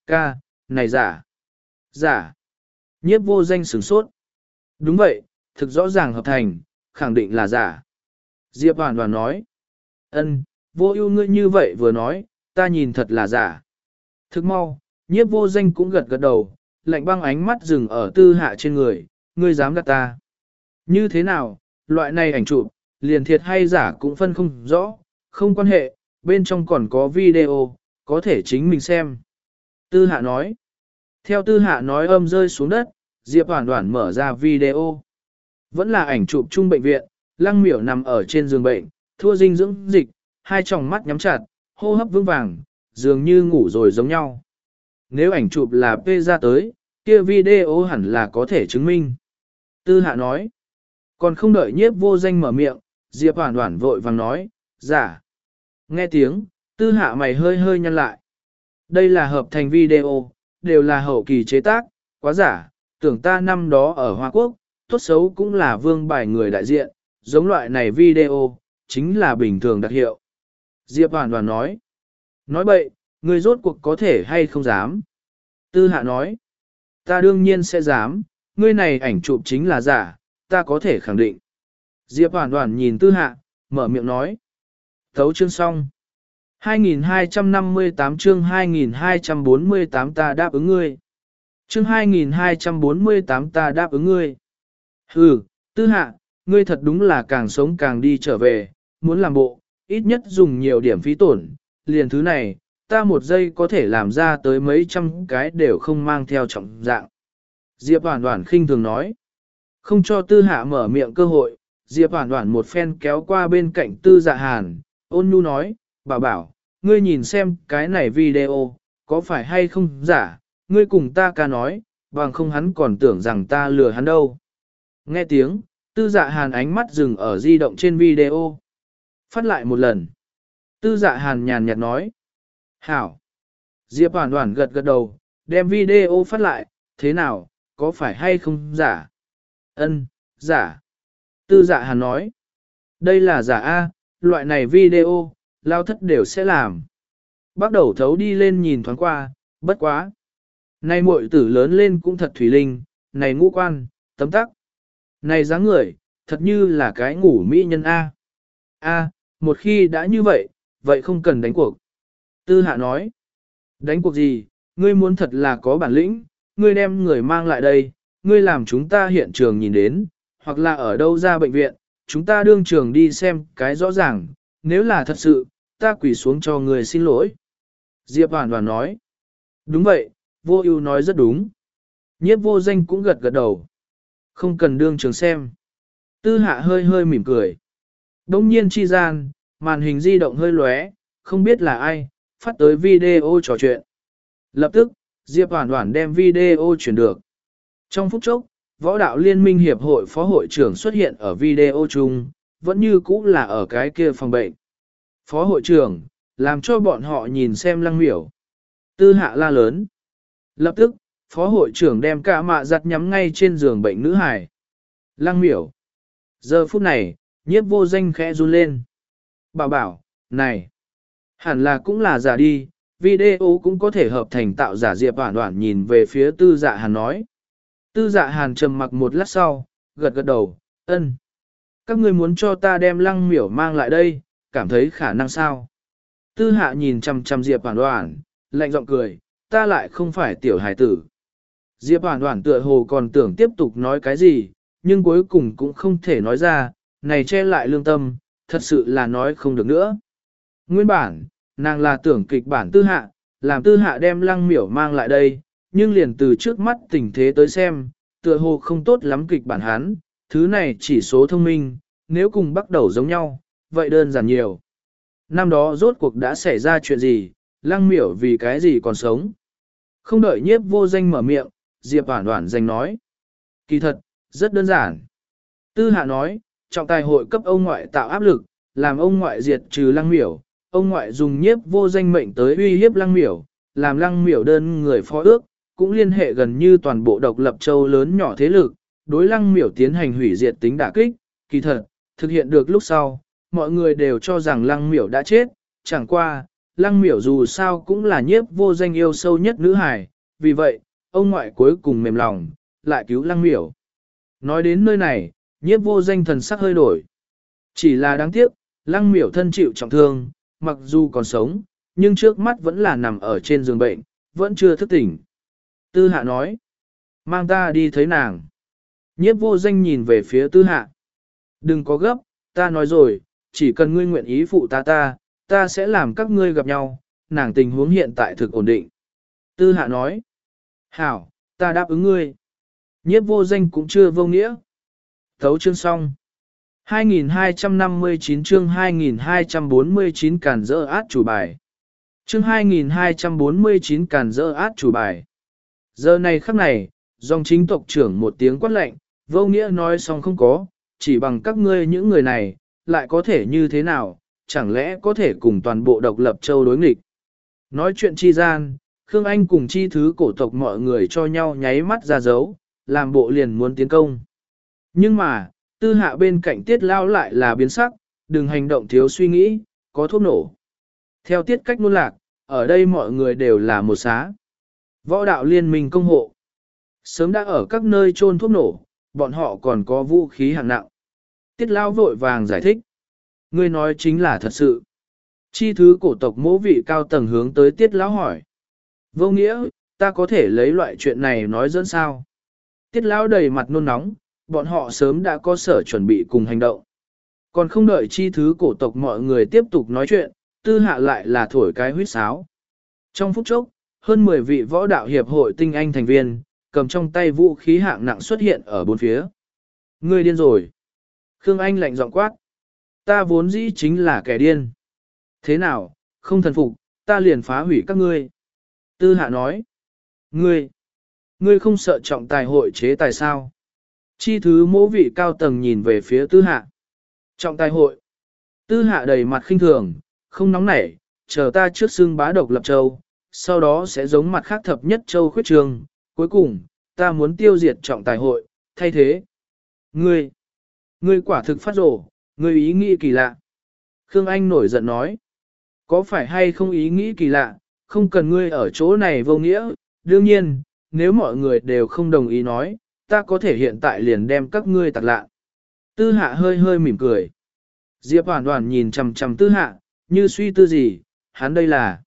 Ca, này giả. Giả. Nhiếp vô danh sửng sốt. Đúng vậy, thực rõ ràng hợp thành, khẳng định là giả. Diệp Hoàn Hoàn nói. Ân, vô ưu ngươi như vậy vừa nói, ta nhìn thật là giả. Thức mau, nhiếp vô danh cũng gật gật đầu, lạnh băng ánh mắt dừng ở tư hạ trên người, ngươi dám gạt ta. Như thế nào, loại này ảnh chụp, liền thiệt hay giả cũng phân không rõ, không quan hệ, bên trong còn có video, có thể chính mình xem. Tư hạ nói. Theo tư hạ nói âm rơi xuống đất, Diệp Hoàn Hoàn mở ra video. Vẫn là ảnh chụp chung bệnh viện, Lăng Miểu nằm ở trên giường bệnh, thua dinh dưỡng dịch, hai tròng mắt nhắm chặt, hô hấp vững vàng, dường như ngủ rồi giống nhau. Nếu ảnh chụp là P ra tới, kia video hẳn là có thể chứng minh. Tư hạ nói. Còn không đợi nhiếp vô danh mở miệng, Diệp Hoàn Hoàn vội vàng nói, giả. Nghe tiếng, tư hạ mày hơi hơi nhăn lại. Đây là hợp thành video, đều là hậu kỳ chế tác, quá giả, tưởng ta năm đó ở Hoa Quốc, tốt xấu cũng là vương bài người đại diện, giống loại này video, chính là bình thường đặc hiệu. Diệp Hoàn Hoàn nói, nói bậy, người rốt cuộc có thể hay không dám. Tư hạ nói, ta đương nhiên sẽ dám, ngươi này ảnh chụp chính là giả, ta có thể khẳng định. Diệp Hoàn Hoàn nhìn tư hạ, mở miệng nói. Thấu chương xong. hai nghìn hai trăm năm mươi tám chương hai nghìn hai trăm bốn mươi tám ta đáp ứng ngươi. Chương hai nghìn hai trăm bốn mươi tám ta đáp ứng ngươi. Hừ, tư hạ, ngươi thật đúng là càng sống càng đi trở về, muốn làm bộ, ít nhất dùng nhiều điểm phí tổn, liền thứ này, ta một giây có thể làm ra tới mấy trăm cái đều không mang theo trọng dạng. Diệp Hoàn Hoàn khinh thường nói. Không cho tư hạ mở miệng cơ hội, Diệp Hoàn Hoàn một phen kéo qua bên cạnh tư dạ hàn, ôn nhu nói, bảo bảo, ngươi nhìn xem cái này video, có phải hay không giả, ngươi cùng ta ca nói, bằng không hắn còn tưởng rằng ta lừa hắn đâu. Nghe tiếng, tư dạ hàn ánh mắt dừng ở di động trên video. Phát lại một lần. Tư dạ hàn nhàn nhạt nói. Hảo. Diệp Hoàn Hoàn gật gật đầu, đem video phát lại, thế nào, có phải hay không giả? Ân, giả. Tư dạ hàn nói. Đây là giả A, loại này video, lao thất đều sẽ làm. Bắt đầu thấu đi lên nhìn thoáng qua, bất quá. Này muội tử lớn lên cũng thật thủy linh, này ngũ quan, tấm tắc. Này dáng người, thật như là cái ngủ mỹ nhân A. A, một khi đã như vậy, vậy không cần đánh cuộc. Tư hạ nói. Đánh cuộc gì, ngươi muốn thật là có bản lĩnh, ngươi đem người mang lại đây, ngươi làm chúng ta hiện trường nhìn đến, hoặc là ở đâu ra bệnh viện, chúng ta đương trường đi xem cái rõ ràng, nếu là thật sự, ta quỳ xuống cho người xin lỗi. Diệp Hoàn Hoàn nói. Đúng vậy, vô ưu nói rất đúng. Nhiếp vô danh cũng gật gật đầu. Không cần đương trường xem. Tư hạ hơi hơi mỉm cười. Đông nhiên chi gian, màn hình di động hơi lóe, không biết là ai, phát tới video trò chuyện. Lập tức, Diệp Hoàn Hoàn đem video chuyển được. Trong phút chốc, Võ đạo Liên minh Hiệp hội Phó hội trưởng xuất hiện ở video chung, vẫn như cũ là ở cái kia phòng bệnh. Phó hội trưởng, làm cho bọn họ nhìn xem Lăng Miểu. Tư hạ la lớn. Lập tức, Phó hội trưởng đem cả mạ giặt nhắm ngay trên giường bệnh nữ hài. Lăng Miểu. Giờ phút này, nhiếp vô danh khẽ run lên. Bảo bảo, này, hẳn là cũng là giả đi, video cũng có thể hợp thành tạo giả. Diệp Hoàn Hoàn nhìn về phía tư dạ hàn nói. Tư dạ hàn trầm mặc một lát sau, gật gật đầu, ân. Các ngươi muốn cho ta đem Lăng Miểu mang lại đây, cảm thấy khả năng sao? Tư hạ nhìn chằm chằm Diệp Hoàn Hoàn, lạnh giọng cười, ta lại không phải tiểu hài tử. Diệp Hoàn Hoàn tựa hồ còn tưởng tiếp tục nói cái gì, nhưng cuối cùng cũng không thể nói ra, này che lại lương tâm, thật sự là nói không được nữa. Nguyên bản, nàng là tưởng kịch bản tư hạ, làm tư hạ đem Lăng Miểu mang lại đây, nhưng liền từ trước mắt tình thế tới xem, tựa hồ không tốt lắm kịch bản hắn, thứ này chỉ số thông minh, nếu cùng bắt đầu giống nhau, vậy đơn giản nhiều. Năm đó rốt cuộc đã xảy ra chuyện gì, Lăng Miểu vì cái gì còn sống. Không đợi nhiếp vô danh mở miệng, Diệp Hoàn Hoàn danh nói. Kỳ thật, rất đơn giản. Tư hạ nói, trọng tài hội cấp ông ngoại tạo áp lực, làm ông ngoại diệt trừ Lăng Miểu, ông ngoại dùng nhiếp vô danh mệnh tới uy hiếp Lăng Miểu, làm Lăng Miểu đơn người phó ước, cũng liên hệ gần như toàn bộ độc lập châu lớn nhỏ thế lực, đối Lăng Miểu tiến hành hủy diệt tính đả kích. Kỳ thật, thực hiện được lúc sau, mọi người đều cho rằng Lăng Miểu đã chết, chẳng qua, lăng miểu dù sao cũng là nhiếp vô danh yêu sâu nhất nữ hài, vì vậy, ông ngoại cuối cùng mềm lòng, lại cứu lăng miểu. Nói đến nơi này, nhiếp vô danh thần sắc hơi đổi. Chỉ là đáng tiếc, lăng miểu thân chịu trọng thương, mặc dù còn sống, nhưng trước mắt vẫn là nằm ở trên giường bệnh, vẫn chưa thức tỉnh. Tư hạ nói, mang ta đi thấy nàng. Nhiếp vô danh nhìn về phía tư hạ. Đừng có gấp, ta nói rồi, chỉ cần ngươi nguyện ý phụ ta ta, ta sẽ làm các ngươi gặp nhau, nàng tình huống hiện tại thực ổn định. Tư hạ nói, hảo, ta đáp ứng ngươi. Nhiếp vô danh cũng chưa vô nghĩa. Thấu chương xong. hai nghìn hai trăm năm mươi chín chương hai nghìn hai trăm bốn mươi chín càn dỡ át chủ bài. Chương hai nghìn hai trăm bốn mươi chín càn dỡ át chủ bài. Giờ này khắc này, dòng chính tộc trưởng một tiếng quát lệnh, vô nghĩa nói xong không có, chỉ bằng các ngươi những người này, lại có thể như thế nào, chẳng lẽ có thể cùng toàn bộ độc lập châu đối nghịch. Nói chuyện chi gian, Khương Anh cùng chi thứ cổ tộc mọi người cho nhau nháy mắt ra dấu, làm bộ liền muốn tiến công. Nhưng mà, tư hạ bên cạnh tiết lao lại là biến sắc, đừng hành động thiếu suy nghĩ, có thuốc nổ. Theo tiết cách nôn lạc, ở đây mọi người đều là một xá. Võ đạo liên minh công hộ. Sớm đã ở các nơi trôn thuốc nổ, bọn họ còn có vũ khí hạng nặng. Tiết lao vội vàng giải thích. Ngươi nói chính là thật sự. Chi thứ cổ tộc mỗ vị cao tầng hướng tới tiết lão hỏi. Vô nghĩa, ta có thể lấy loại chuyện này nói dẫn sao? Tiết lão đầy mặt nôn nóng, bọn họ sớm đã có sở chuẩn bị cùng hành động. Còn không đợi chi thứ cổ tộc mọi người tiếp tục nói chuyện, tư hạ lại là thổi cái huýt sáo. Trong phút chốc, hơn mười vị võ đạo hiệp hội tinh anh thành viên, cầm trong tay vũ khí hạng nặng xuất hiện ở bốn phía. Ngươi điên rồi. Khương Anh lạnh giọng quát. Ta vốn dĩ chính là kẻ điên. Thế nào, không thần phục, ta liền phá hủy các ngươi. Tư hạ nói. Ngươi, ngươi không sợ trọng tài hội chế tài sao? Chi thứ mỗ vị cao tầng nhìn về phía tư hạ. Trọng tài hội. Tư hạ đầy mặt khinh thường, không nóng nảy, chờ ta trước xưng bá độc lập châu, sau đó sẽ giống mặt khác thập nhất châu khuyết trường. Cuối cùng, ta muốn tiêu diệt trọng tài hội, thay thế. Ngươi, ngươi quả thực phát rổ, ngươi ý nghĩ kỳ lạ. Khương Anh nổi giận nói. Có phải hay không ý nghĩ kỳ lạ, không cần ngươi ở chỗ này vô nghĩa, đương nhiên, nếu mọi người đều không đồng ý nói, ta có thể hiện tại liền đem các ngươi tạc lạ. Tư hạ hơi hơi mỉm cười. Diệp Hoàn Hoàn nhìn chằm chằm tư hạ, như suy tư gì, hắn đây là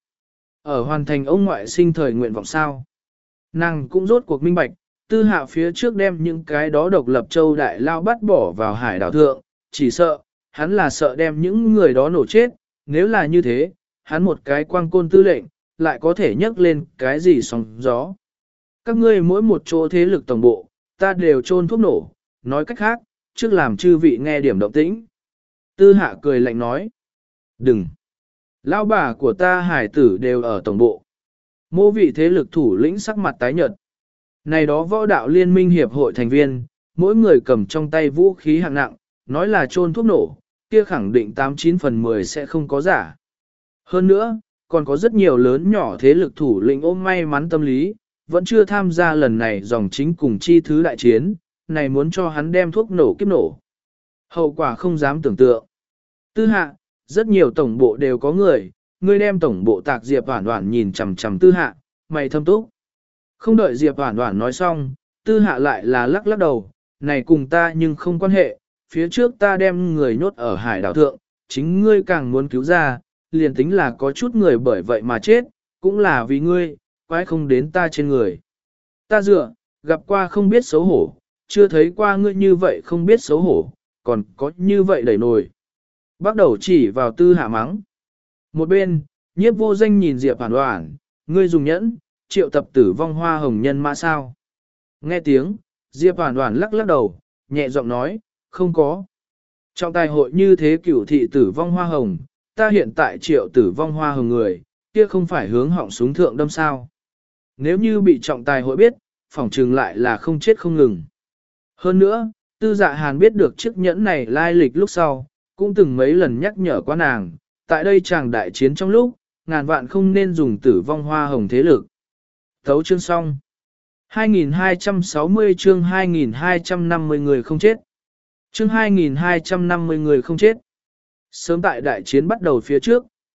ở hoàn thành ông ngoại sinh thời nguyện vọng sao. Nàng cũng rốt cuộc minh bạch, tư hạ phía trước đem những cái đó độc lập châu đại lao bắt bỏ vào hải đảo thượng, chỉ sợ, hắn là sợ đem những người đó nổ chết, nếu là như thế, hắn một cái quang côn tư lệnh, lại có thể nhấc lên cái gì sóng gió. Các ngươi mỗi một chỗ thế lực tổng bộ, ta đều trôn thuốc nổ, nói cách khác, trước làm chư vị nghe điểm động tĩnh. Tư hạ cười lạnh nói, đừng, lão bà của ta hải tử đều ở tổng bộ. Mô vị thế lực thủ lĩnh sắc mặt tái nhợt. Này đó võ đạo liên minh hiệp hội thành viên, mỗi người cầm trong tay vũ khí hạng nặng, nói là trôn thuốc nổ, kia khẳng định tám chín phần mười sẽ không có giả. Hơn nữa, còn có rất nhiều lớn nhỏ thế lực thủ lĩnh ôm may mắn tâm lý, vẫn chưa tham gia lần này dòng chính cùng chi thứ đại chiến, này muốn cho hắn đem thuốc nổ kiếp nổ. Hậu quả không dám tưởng tượng. Tư hạ, rất nhiều tổng bộ đều có người, ngươi đem tổng bộ tạc Diệp Hoản Hoản nhìn chằm chằm tư hạ, mày thâm túc. Không đợi Diệp Hoản Hoản nói xong, tư hạ lại là lắc lắc đầu, này cùng ta nhưng không quan hệ, phía trước ta đem người nhốt ở hải đảo thượng, chính ngươi càng muốn cứu ra, liền tính là có chút người bởi vậy mà chết, cũng là vì ngươi, quái không đến ta trên người. Ta dựa, gặp qua không biết xấu hổ, chưa thấy qua ngươi như vậy không biết xấu hổ, còn có như vậy đẩy nổi. Bắt đầu chỉ vào tư hạ mắng. Một bên, nhiếp vô danh nhìn Diệp Hoàn Hoàn, ngươi dùng nhẫn, triệu tập tử vong hoa hồng nhân mã sao. Nghe tiếng, Diệp Hoàn Hoàn lắc lắc đầu, nhẹ giọng nói, không có. Trong tài hội như thế cửu thị tử vong hoa hồng, ta hiện tại triệu tử vong hoa hồng người, kia không phải hướng họng súng thượng đâm sao. Nếu như bị trọng tài hội biết, phỏng trừng lại là không chết không ngừng. Hơn nữa, tư dạ hàn biết được chiếc nhẫn này lai lịch lúc sau, cũng từng mấy lần nhắc nhở qua nàng, tại đây chàng đại chiến trong lúc, ngàn vạn không nên dùng tử vong hoa hồng thế lực. Thấu chương xong. hai nghìn hai trăm sáu mươi chương hai nghìn hai trăm năm mươi người không chết. Chương hai nghìn hai trăm năm mươi người không chết. Sớm tại đại chiến bắt đầu phía trước,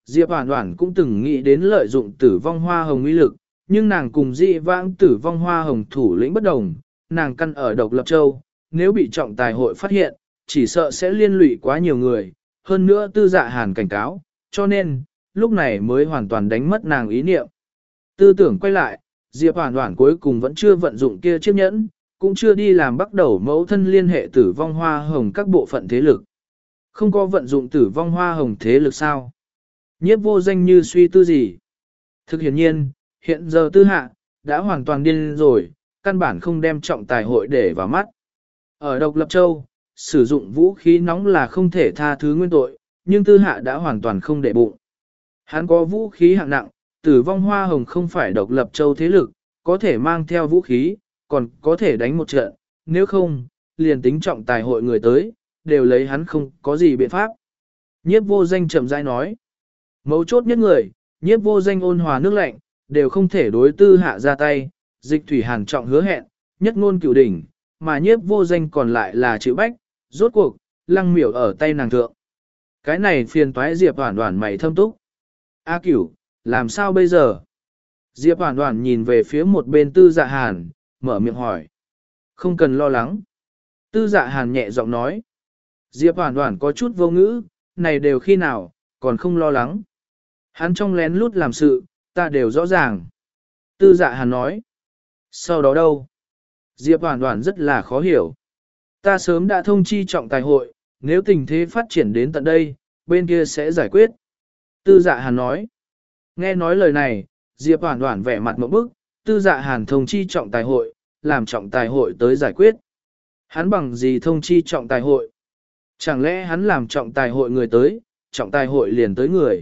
Diệp Hoản Hoản cũng từng nghĩ đến lợi dụng tử vong hoa hồng uy lực, nhưng nàng cùng dị vãng tử vong hoa hồng thủ lĩnh bất đồng, nàng căn ở độc lập châu, nếu bị trọng tài hội phát hiện, chỉ sợ sẽ liên lụy quá nhiều người, hơn nữa tư dạ hàn cảnh cáo, cho nên, lúc này mới hoàn toàn đánh mất nàng ý niệm. Tư tưởng quay lại, Diệp Hoản Hoản cuối cùng vẫn chưa vận dụng kia chiếc nhẫn, cũng chưa đi làm bắt đầu mẫu thân liên hệ tử vong hoa hồng các bộ phận thế lực. Không có vận dụng tử vong hoa hồng thế lực sao? Nhiếp vô danh như suy tư gì? Thực hiển nhiên, hiện giờ tư hạ, đã hoàn toàn điên rồi, căn bản không đem trọng tài hội để vào mắt. Ở độc lập châu, sử dụng vũ khí nóng là không thể tha thứ nguyên tội, nhưng tư hạ đã hoàn toàn không để bụng. Hắn có vũ khí hạng nặng, tử vong hoa hồng không phải độc lập châu thế lực, có thể mang theo vũ khí, còn có thể đánh một trận, nếu không, liền tính trọng tài hội người tới, đều lấy hắn không có gì biện pháp. Nhiếp vô danh chậm rãi nói, mấu chốt nhất người, nhiếp vô danh ôn hòa nước lạnh, đều không thể đối tư hạ ra tay, dịch thủy hàn trọng hứa hẹn, nhất ngôn cửu đỉnh, mà nhiếp vô danh còn lại là chịu bách, rốt cuộc, lăng miểu ở tay nàng thượng. Cái này phiền toái Diệp Hoản Hoản mày thâm túc. A cửu, làm sao bây giờ? Diệp Hoản Hoản nhìn về phía một bên tư dạ hàn, mở miệng hỏi. Không cần lo lắng. Tư dạ hàn nhẹ giọng nói. Diệp Hoản Hoản có chút vô ngữ, này đều khi nào, còn không lo lắng. Hắn trong lén lút làm sự, ta đều rõ ràng. Tư dạ hàn nói. Sau đó đâu? Diệp Hoản Hoản rất là khó hiểu. Ta sớm đã thông chi trọng tài hội, nếu tình thế phát triển đến tận đây, bên kia sẽ giải quyết. Tư dạ hàn nói. Nghe nói lời này, Diệp Hoản Hoản vẻ mặt một bức, tư dạ hàn thông chi trọng tài hội, làm trọng tài hội tới giải quyết. Hắn bằng gì thông chi trọng tài hội? Chẳng lẽ hắn làm trọng tài hội người tới, trọng tài hội liền tới người?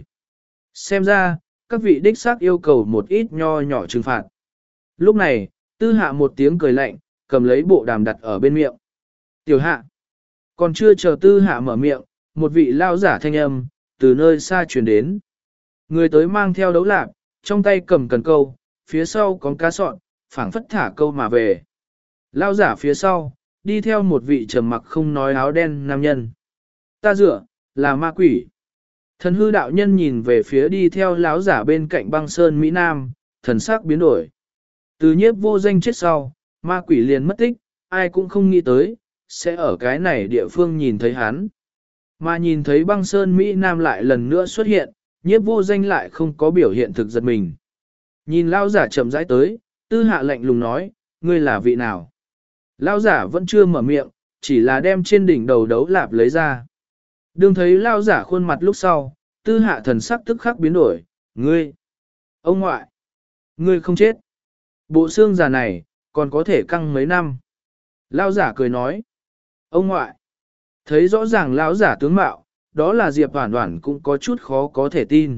Xem ra, các vị đích xác yêu cầu một ít nho nhỏ trừng phạt. Lúc này, tư hạ một tiếng cười lạnh, cầm lấy bộ đàm đặt ở bên miệng. Tiểu hạ, còn chưa chờ tư hạ mở miệng, một vị lao giả thanh âm, từ nơi xa truyền đến. Người tới mang theo đấu lạp, trong tay cầm cần câu, phía sau có cá sọn, phảng phất thả câu mà về. Lao giả phía sau, đi theo một vị trầm mặc không nói áo đen nam nhân. Ta dựa, là ma quỷ. Thần hư đạo nhân nhìn về phía đi theo lão giả bên cạnh băng sơn Mỹ Nam, thần sắc biến đổi. Từ nhiếp vô danh chết sau, ma quỷ liền mất tích, ai cũng không nghĩ tới, sẽ ở cái này địa phương nhìn thấy hắn. Mà nhìn thấy băng sơn Mỹ Nam lại lần nữa xuất hiện, nhiếp vô danh lại không có biểu hiện thực giật mình. Nhìn lão giả chậm rãi tới, tư hạ lạnh lùng nói, ngươi là vị nào? Lão giả vẫn chưa mở miệng, chỉ là đem trên đỉnh đầu đấu lạp lấy ra. Đương thấy lão giả khuôn mặt lúc sau, tư hạ thần sắc tức khắc biến đổi, ngươi, ông ngoại, ngươi không chết. Bộ xương già này, còn có thể căng mấy năm. Lão giả cười nói, ông ngoại, thấy rõ ràng lão giả tướng mạo, đó là Diệp Hoản Hoản cũng có chút khó có thể tin.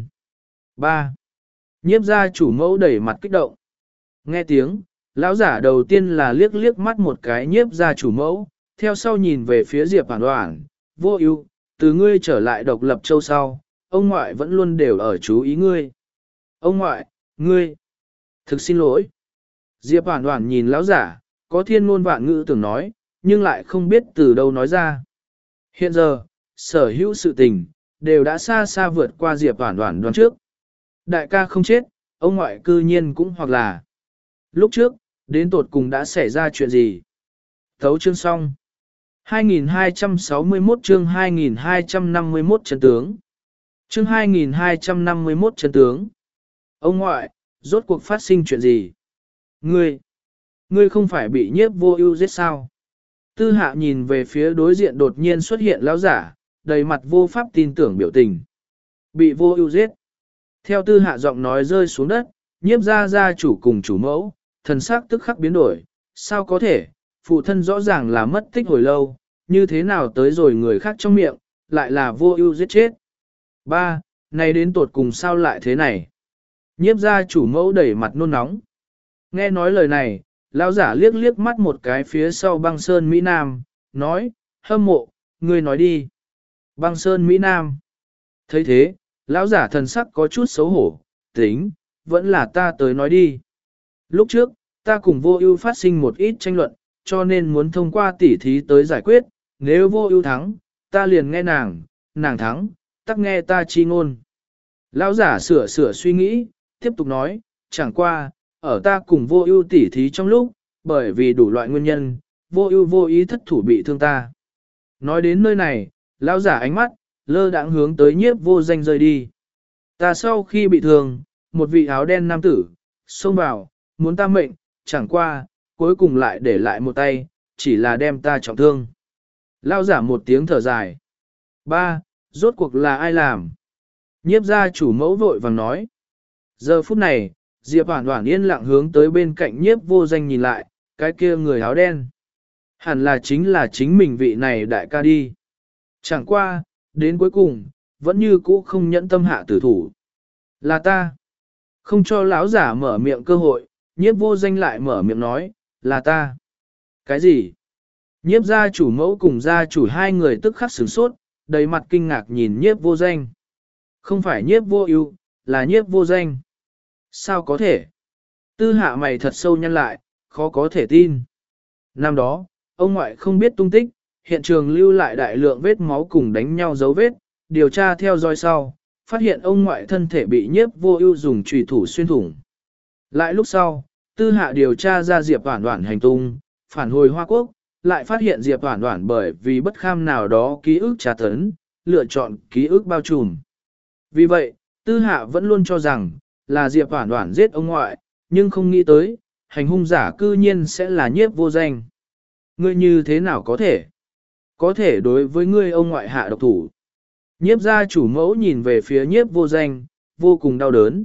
ba. Nhiếp gia chủ mẫu đẩy mặt kích động. Nghe tiếng, lão giả đầu tiên là liếc liếc mắt một cái nhiếp gia chủ mẫu, theo sau nhìn về phía Diệp Hoản Hoản, vô ưu, từ ngươi trở lại độc lập châu sau, ông ngoại vẫn luôn đều ở chú ý ngươi. Ông ngoại, ngươi, thực xin lỗi. Diệp Hoản Hoản nhìn lão giả, có thiên ngôn vạn ngữ tưởng nói, nhưng lại không biết từ đâu nói ra. Hiện giờ, sở hữu sự tình, đều đã xa xa vượt qua Diệp Hoản Hoản đoán trước. Đại ca không chết, ông ngoại cư nhiên cũng hoặc là. Lúc trước, đến tột cùng đã xảy ra chuyện gì? Thấu chương xong. hai nghìn hai trăm sáu mươi mốt chương hai nghìn hai trăm năm mươi mốt chân tướng. Chương hai nghìn hai trăm năm mươi mốt chân tướng. Ông ngoại, rốt cuộc phát sinh chuyện gì? Ngươi, ngươi không phải bị nhiếp vô ưu giết sao? Tư hạ nhìn về phía đối diện đột nhiên xuất hiện lão giả, đầy mặt vô pháp tin tưởng biểu tình. Bị vô ưu giết. Theo tư hạ giọng nói rơi xuống đất, nhiếp gia gia chủ cùng chủ mẫu, thần sắc tức khắc biến đổi. Sao có thể, phụ thân rõ ràng là mất tích hồi lâu, như thế nào tới rồi người khác trong miệng, lại là vô ưu giết chết. Ba, này đến tột cùng sao lại thế này? Nhiếp gia chủ mẫu đẩy mặt nôn nóng. Nghe nói lời này, lão giả liếc liếc mắt một cái phía sau băng sơn Mỹ Nam, nói, hâm mộ, ngươi nói đi. Băng sơn Mỹ Nam. thấy thế, lão giả thần sắc có chút xấu hổ, tính, vẫn là ta tới nói đi. Lúc trước, ta cùng vô ưu phát sinh một ít tranh luận, cho nên muốn thông qua tỉ thí tới giải quyết, nếu vô ưu thắng, ta liền nghe nàng, nàng thắng, tắc nghe ta chi ngôn. Lão giả sửa sửa suy nghĩ, tiếp tục nói, chẳng qua, ở ta cùng vô ưu tỉ thí trong lúc, bởi vì đủ loại nguyên nhân, vô ưu vô ý thất thủ bị thương ta. Nói đến nơi này, lão giả ánh mắt, lơ đãng hướng tới nhiếp vô danh rơi đi. Ta sau khi bị thương, một vị áo đen nam tử, xông vào, muốn ta mệnh, chẳng qua, cuối cùng lại để lại một tay, chỉ là đem ta trọng thương. Lão giả một tiếng thở dài. Ba, rốt cuộc là ai làm? Nhiếp gia chủ mẫu vội vàng nói. Giờ phút này, Diệp Hoản Hoản yên lặng hướng tới bên cạnh nhiếp vô danh nhìn lại, cái kia người áo đen. Hẳn là chính là chính mình vị này đại ca đi. Chẳng qua, đến cuối cùng, vẫn như cũ không nhẫn tâm hạ tử thủ. Là ta. Không cho lão giả mở miệng cơ hội, nhiếp vô danh lại mở miệng nói, là ta. Cái gì? Nhiếp gia chủ mẫu cùng gia chủ hai người tức khắc sửng sốt, đầy mặt kinh ngạc nhìn nhiếp vô danh. Không phải nhiếp vô ưu, là nhiếp vô danh. Sao có thể? Tư hạ mày thật sâu nhăn lại, khó có thể tin. Năm đó, ông ngoại không biết tung tích, hiện trường lưu lại đại lượng vết máu cùng đánh nhau dấu vết, điều tra theo dõi sau, phát hiện ông ngoại thân thể bị nhiếp vô ưu dùng chùy thủ xuyên thủng. Lại lúc sau, tư hạ điều tra ra Diệp Hoản Hoản hành tung, phản hồi Hoa Quốc, lại phát hiện Diệp Hoản Hoản bởi vì bất kham nào đó ký ức tra tấn, lựa chọn ký ức bao trùm. Vì vậy, tư hạ vẫn luôn cho rằng, là Diệp Hoản Hoản giết ông ngoại, nhưng không nghĩ tới, hành hung giả cư nhiên sẽ là nhiếp vô danh. Ngươi như thế nào có thể? Có thể đối với ngươi ông ngoại hạ độc thủ. Nhiếp gia chủ mẫu nhìn về phía nhiếp vô danh, vô cùng đau đớn.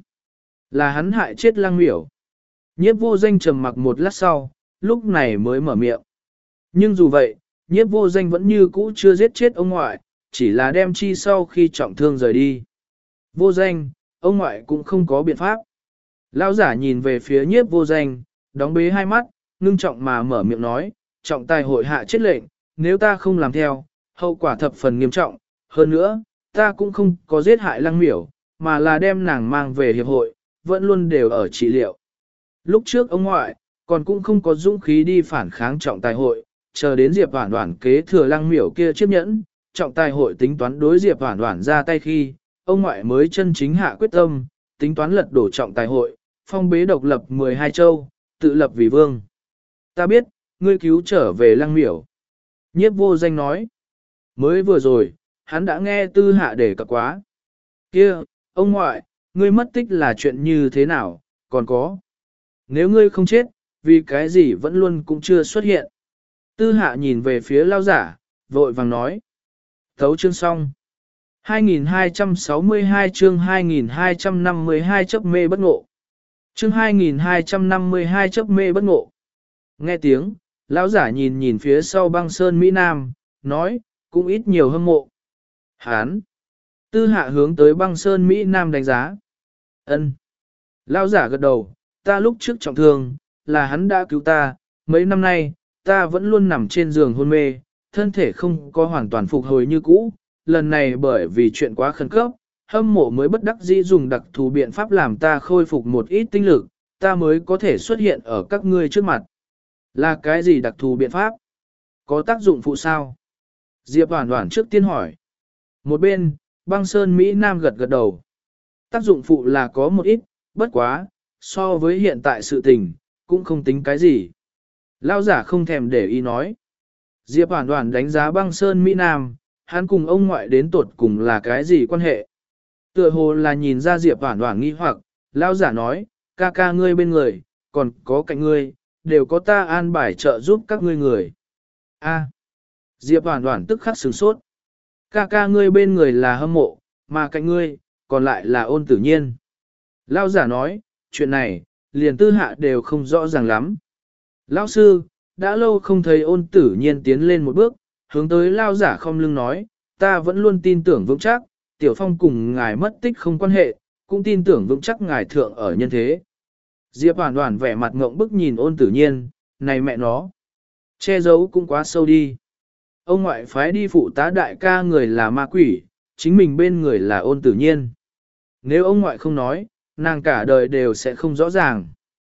Là hắn hại chết Lăng Miểu. Nhiếp vô danh trầm mặc một lát sau, lúc này mới mở miệng. Nhưng dù vậy, nhiếp vô danh vẫn như cũ chưa giết chết ông ngoại, chỉ là đem chi sau khi trọng thương rời đi. Vô danh, ông ngoại cũng không có biện pháp. Lão giả nhìn về phía nhiếp vô danh, đóng bế hai mắt, ngưng trọng mà mở miệng nói, trọng tài hội hạ chết lệnh, nếu ta không làm theo, hậu quả thập phần nghiêm trọng. Hơn nữa, ta cũng không có giết hại Lăng Miểu, mà là đem nàng mang về hiệp hội, vẫn luôn đều ở trị liệu. Lúc trước ông ngoại, còn cũng không có dũng khí đi phản kháng trọng tài hội, chờ đến Diệp Hoản Hoản kế thừa Lăng Miểu kia chiếc nhẫn, trọng tài hội tính toán đối Diệp Hoản Hoản ra tay khi, ông ngoại mới chân chính hạ quyết tâm, tính toán lật đổ trọng tài hội, phong bế độc lập mười hai châu, tự lập vì vương. Ta biết, ngươi cứu trở về Lăng Miểu. Nhiếp vô danh nói. Mới vừa rồi, hắn đã nghe tư hạ để cập quá. Kia, ông ngoại, ngươi mất tích là chuyện như thế nào, còn có. Nếu ngươi không chết, vì cái gì vẫn luôn cũng chưa xuất hiện. Tư hạ nhìn về phía lao giả, vội vàng nói. Thấu chương xong. hai nghìn hai trăm sáu mươi hai chương hai nghìn hai trăm năm mươi hai chấp mê bất ngộ. Chương hai nghìn hai trăm năm mươi hai chấp mê bất ngộ. Nghe tiếng, lão giả nhìn nhìn phía sau băng sơn Mỹ Nam, nói, cũng ít nhiều hâm mộ. Hán. Tư hạ hướng tới băng sơn Mỹ Nam đánh giá. Ân. Lão giả gật đầu, ta lúc trước trọng thương, là hắn đã cứu ta, mấy năm nay, ta vẫn luôn nằm trên giường hôn mê, thân thể không có hoàn toàn phục hồi như cũ, lần này bởi vì chuyện quá khẩn cấp, hâm mộ mới bất đắc dĩ dùng đặc thù biện pháp làm ta khôi phục một ít tinh lực, ta mới có thể xuất hiện ở các ngươi trước mặt. Là cái gì đặc thù biện pháp? Có tác dụng phụ sao? Diệp Hoản Hoản trước tiên hỏi. Một bên, băng sơn Mỹ Nam gật gật đầu. Tác dụng phụ là có một ít, bất quá, so với hiện tại sự tình, cũng không tính cái gì. Lão giả không thèm để ý nói. Diệp Hoản Hoản đánh giá băng sơn Mỹ Nam, hắn cùng ông ngoại đến tột cùng là cái gì quan hệ? Tựa hồ là nhìn ra Diệp Hoản Hoản nghi hoặc, lão giả nói, ca ca ngươi bên người, còn có cạnh ngươi, đều có ta an bài trợ giúp các ngươi người. A. Diệp Hoản Hoản tức khắc sửng sốt. Ca ca ngươi bên người là hâm mộ, mà cạnh ngươi, còn lại là ôn tử nhiên. Lão giả nói, chuyện này, liền tư hạ đều không rõ ràng lắm. Lão sư, đã lâu không thấy ôn tử nhiên tiến lên một bước, hướng tới lão giả không lưng nói, ta vẫn luôn tin tưởng vững chắc, Tiểu Phong cùng ngài mất tích không quan hệ, cũng tin tưởng vững chắc ngài thượng ở nhân thế. Diệp Hoản Hoản vẻ mặt ngộng bức nhìn ôn tử nhiên, này mẹ nó, che giấu cũng quá sâu đi. Ông ngoại phái đi phụ tá đại ca người là ma quỷ, chính mình bên người là ôn tử nhiên. Nếu ông ngoại không nói, nàng cả đời đều sẽ không rõ ràng.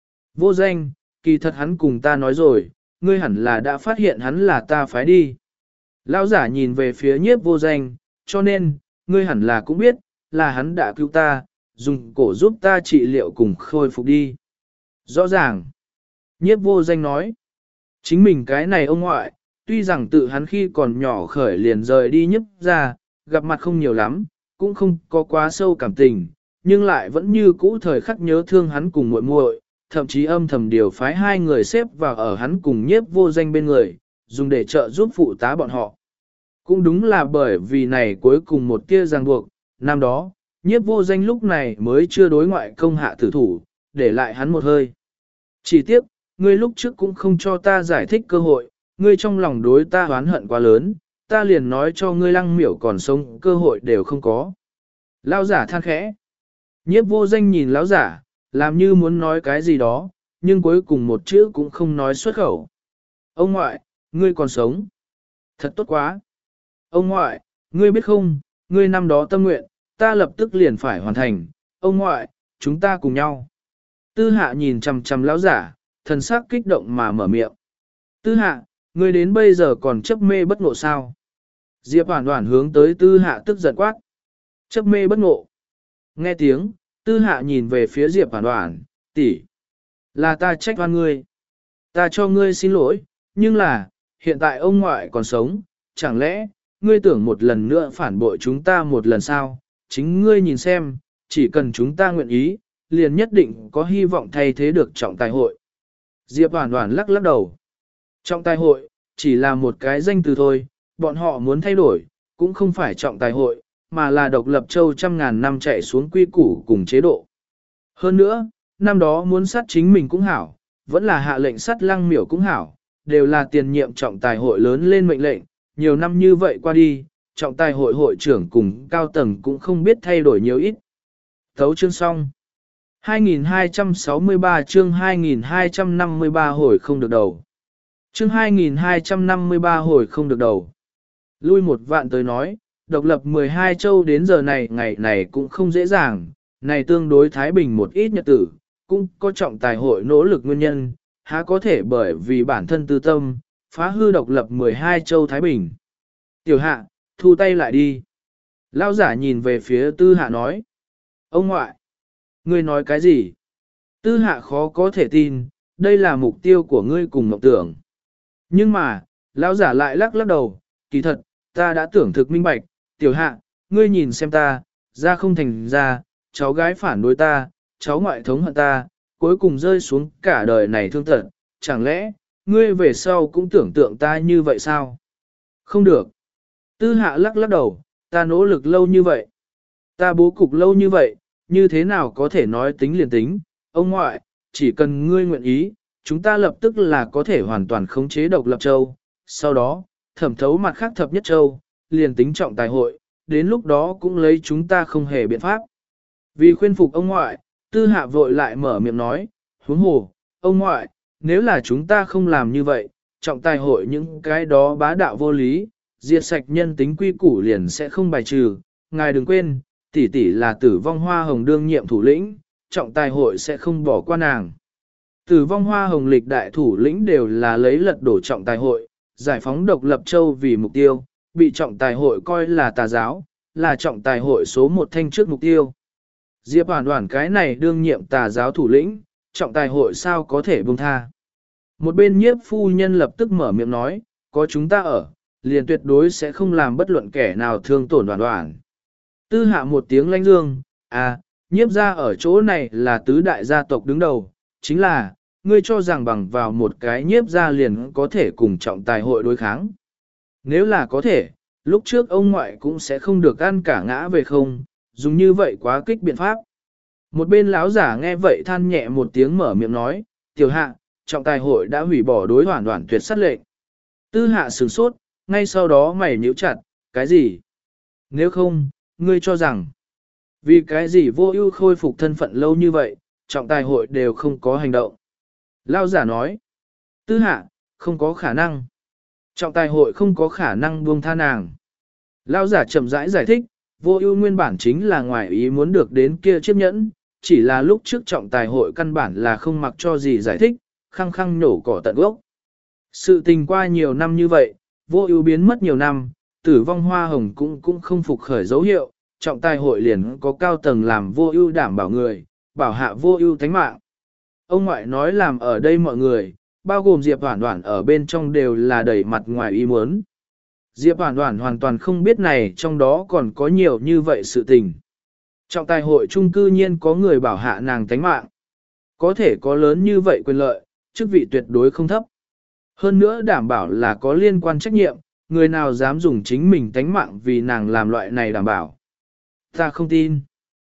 Vô danh, kỳ thật hắn cùng ta nói rồi, ngươi hẳn là đã phát hiện hắn là ta phái đi. Lão giả nhìn về phía nhiếp vô danh, cho nên, ngươi hẳn là cũng biết, là hắn đã cứu ta, dùng cổ giúp ta trị liệu cùng khôi phục đi. Rõ ràng. Nhiếp vô danh nói. Chính mình cái này ông ngoại, tuy rằng tự hắn khi còn nhỏ khởi liền rời đi nhiếp ra, gặp mặt không nhiều lắm, cũng không có quá sâu cảm tình, nhưng lại vẫn như cũ thời khắc nhớ thương hắn cùng muội muội, thậm chí âm thầm điều phái hai người xếp vào ở hắn cùng nhiếp vô danh bên người, dùng để trợ giúp phụ tá bọn họ. Cũng đúng là bởi vì này cuối cùng một tia ràng buộc, năm đó, nhiếp vô danh lúc này mới chưa đối ngoại công hạ tử thủ, để lại hắn một hơi. Chỉ tiếc, ngươi lúc trước cũng không cho ta giải thích cơ hội, ngươi trong lòng đối ta oán hận quá lớn, ta liền nói cho ngươi lăng miểu còn sống, cơ hội đều không có. Lão giả than khẽ. Nhiếp vô danh nhìn lão giả, làm như muốn nói cái gì đó, nhưng cuối cùng một chữ cũng không nói xuất khẩu. Ông ngoại, ngươi còn sống. Thật tốt quá. Ông ngoại, ngươi biết không, ngươi năm đó tâm nguyện, ta lập tức liền phải hoàn thành. Ông ngoại, chúng ta cùng nhau. Tư hạ nhìn chằm chằm lão giả, thần sắc kích động mà mở miệng. Tư hạ, ngươi đến bây giờ còn chấp mê bất ngộ sao? Diệp Hoàn Hoàn hướng tới tư hạ tức giận quát. Chấp mê bất ngộ. Nghe tiếng, tư hạ nhìn về phía Diệp Hoàn Hoàn, tỷ, là ta trách oan ngươi. Ta cho ngươi xin lỗi, nhưng là, hiện tại ông ngoại còn sống, chẳng lẽ, ngươi tưởng một lần nữa phản bội chúng ta một lần sao? Chính ngươi nhìn xem, chỉ cần chúng ta nguyện ý, liền nhất định có hy vọng thay thế được trọng tài hội. Diệp Hoàn Hoàn lắc lắc đầu. Trọng tài hội, chỉ là một cái danh từ thôi, bọn họ muốn thay đổi, cũng không phải trọng tài hội, mà là độc lập châu trăm ngàn năm chạy xuống quy củ cùng chế độ. Hơn nữa, năm đó muốn sát chính mình cũng hảo, vẫn là hạ lệnh sát lăng miểu cũng hảo, đều là tiền nhiệm trọng tài hội lớn lên mệnh lệnh, nhiều năm như vậy qua đi, trọng tài hội hội trưởng cùng cao tầng cũng không biết thay đổi nhiều ít. Thấu chương xong. hai nghìn hai trăm sáu mươi ba chương hai nghìn hai trăm năm mươi ba hồi không được đầu. Chương hai nghìn hai trăm năm mươi ba hồi không được đầu. Lui một vạn tới nói, độc lập mười hai châu đến giờ này ngày này cũng không dễ dàng, này tương đối Thái Bình một ít nhật tử, cũng có trọng tài hội nỗ lực nguyên nhân, há có thể bởi vì bản thân tư tâm, phá hư độc lập mười hai châu Thái Bình. Tiểu hạ, thu tay lại đi. Lao giả nhìn về phía tư hạ nói. Ông ngoại, ngươi nói cái gì? Tư hạ khó có thể tin, đây là mục tiêu của ngươi cùng mộng tưởng. Nhưng mà, lão giả lại lắc lắc đầu, kỳ thật, ta đã tưởng thực minh bạch, tiểu hạ, ngươi nhìn xem ta, ra không thành ra, cháu gái phản đối ta, cháu ngoại thống hận ta, cuối cùng rơi xuống cả đời này thương tật, chẳng lẽ, ngươi về sau cũng tưởng tượng ta như vậy sao? Không được. Tư hạ lắc lắc đầu, ta nỗ lực lâu như vậy, ta bố cục lâu như vậy, như thế nào có thể nói tính liền tính, ông ngoại, chỉ cần ngươi nguyện ý, chúng ta lập tức là có thể hoàn toàn khống chế độc lập châu, sau đó, thẩm thấu mặt khác thập nhất châu, liền tính trọng tài hội, đến lúc đó cũng lấy chúng ta không hề biện pháp. Vì khuyên phục ông ngoại, tư hạ vội lại mở miệng nói, huống hồ, ông ngoại, nếu là chúng ta không làm như vậy, trọng tài hội những cái đó bá đạo vô lý, diệt sạch nhân tính quy củ liền sẽ không bài trừ, ngài đừng quên, tỷ tỷ là tử vong hoa hồng đương nhiệm thủ lĩnh, trọng tài hội sẽ không bỏ qua nàng. Tử vong hoa hồng lịch đại thủ lĩnh đều là lấy lật đổ trọng tài hội, giải phóng độc lập châu vì mục tiêu, bị trọng tài hội coi là tà giáo, là trọng tài hội số một thanh trước mục tiêu. Diệp Hoàn Hoàn cái này đương nhiệm tà giáo thủ lĩnh, trọng tài hội sao có thể buông tha. Một bên nhiếp phu nhân lập tức mở miệng nói, có chúng ta ở, liền tuyệt đối sẽ không làm bất luận kẻ nào thương tổn Hoàn Hoàn. Tư hạ một tiếng lãnh dương, à, nhiếp ra ở chỗ này là tứ đại gia tộc đứng đầu, chính là, ngươi cho rằng bằng vào một cái nhiếp ra liền có thể cùng trọng tài hội đối kháng. Nếu là có thể, lúc trước ông ngoại cũng sẽ không được ăn cả ngã về không, dùng như vậy quá kích biện pháp. Một bên lão giả nghe vậy than nhẹ một tiếng mở miệng nói, tiểu hạ, trọng tài hội đã hủy bỏ đối Hoàn Hoàn tuyệt sát lệnh. Tư hạ sửng sốt, ngay sau đó mày nhíu chặt, cái gì? Nếu không, ngươi cho rằng, vì cái gì vô ưu khôi phục thân phận lâu như vậy, trọng tài hội đều không có hành động. Lão giả nói, tư hạ, không có khả năng. Trọng tài hội không có khả năng buông tha nàng. Lão giả chậm rãi giải, giải thích, vô ưu nguyên bản chính là ngoài ý muốn được đến kia chiếc nhẫn, chỉ là lúc trước trọng tài hội căn bản là không mặc cho gì giải thích, khăng khăng nổ cỏ tận gốc. Sự tình qua nhiều năm như vậy, vô ưu biến mất nhiều năm, tử vong hoa hồng cũng cũng không phục khởi dấu hiệu, trọng tài hội liền có cao tầng làm vô ưu đảm bảo người, bảo hạ vô ưu thánh mạng. Ông ngoại nói làm ở đây mọi người, bao gồm Diệp Hoản Hoản ở bên trong đều là đẩy mặt ngoài ý muốn. Diệp Hoản Hoản hoàn toàn không biết này trong đó còn có nhiều như vậy sự tình. Trọng tài hội chung cư nhiên có người bảo hạ nàng tánh mạng. Có thể có lớn như vậy quyền lợi, chức vị tuyệt đối không thấp. Hơn nữa đảm bảo là có liên quan trách nhiệm, người nào dám dùng chính mình tánh mạng vì nàng làm loại này đảm bảo. Ta không tin.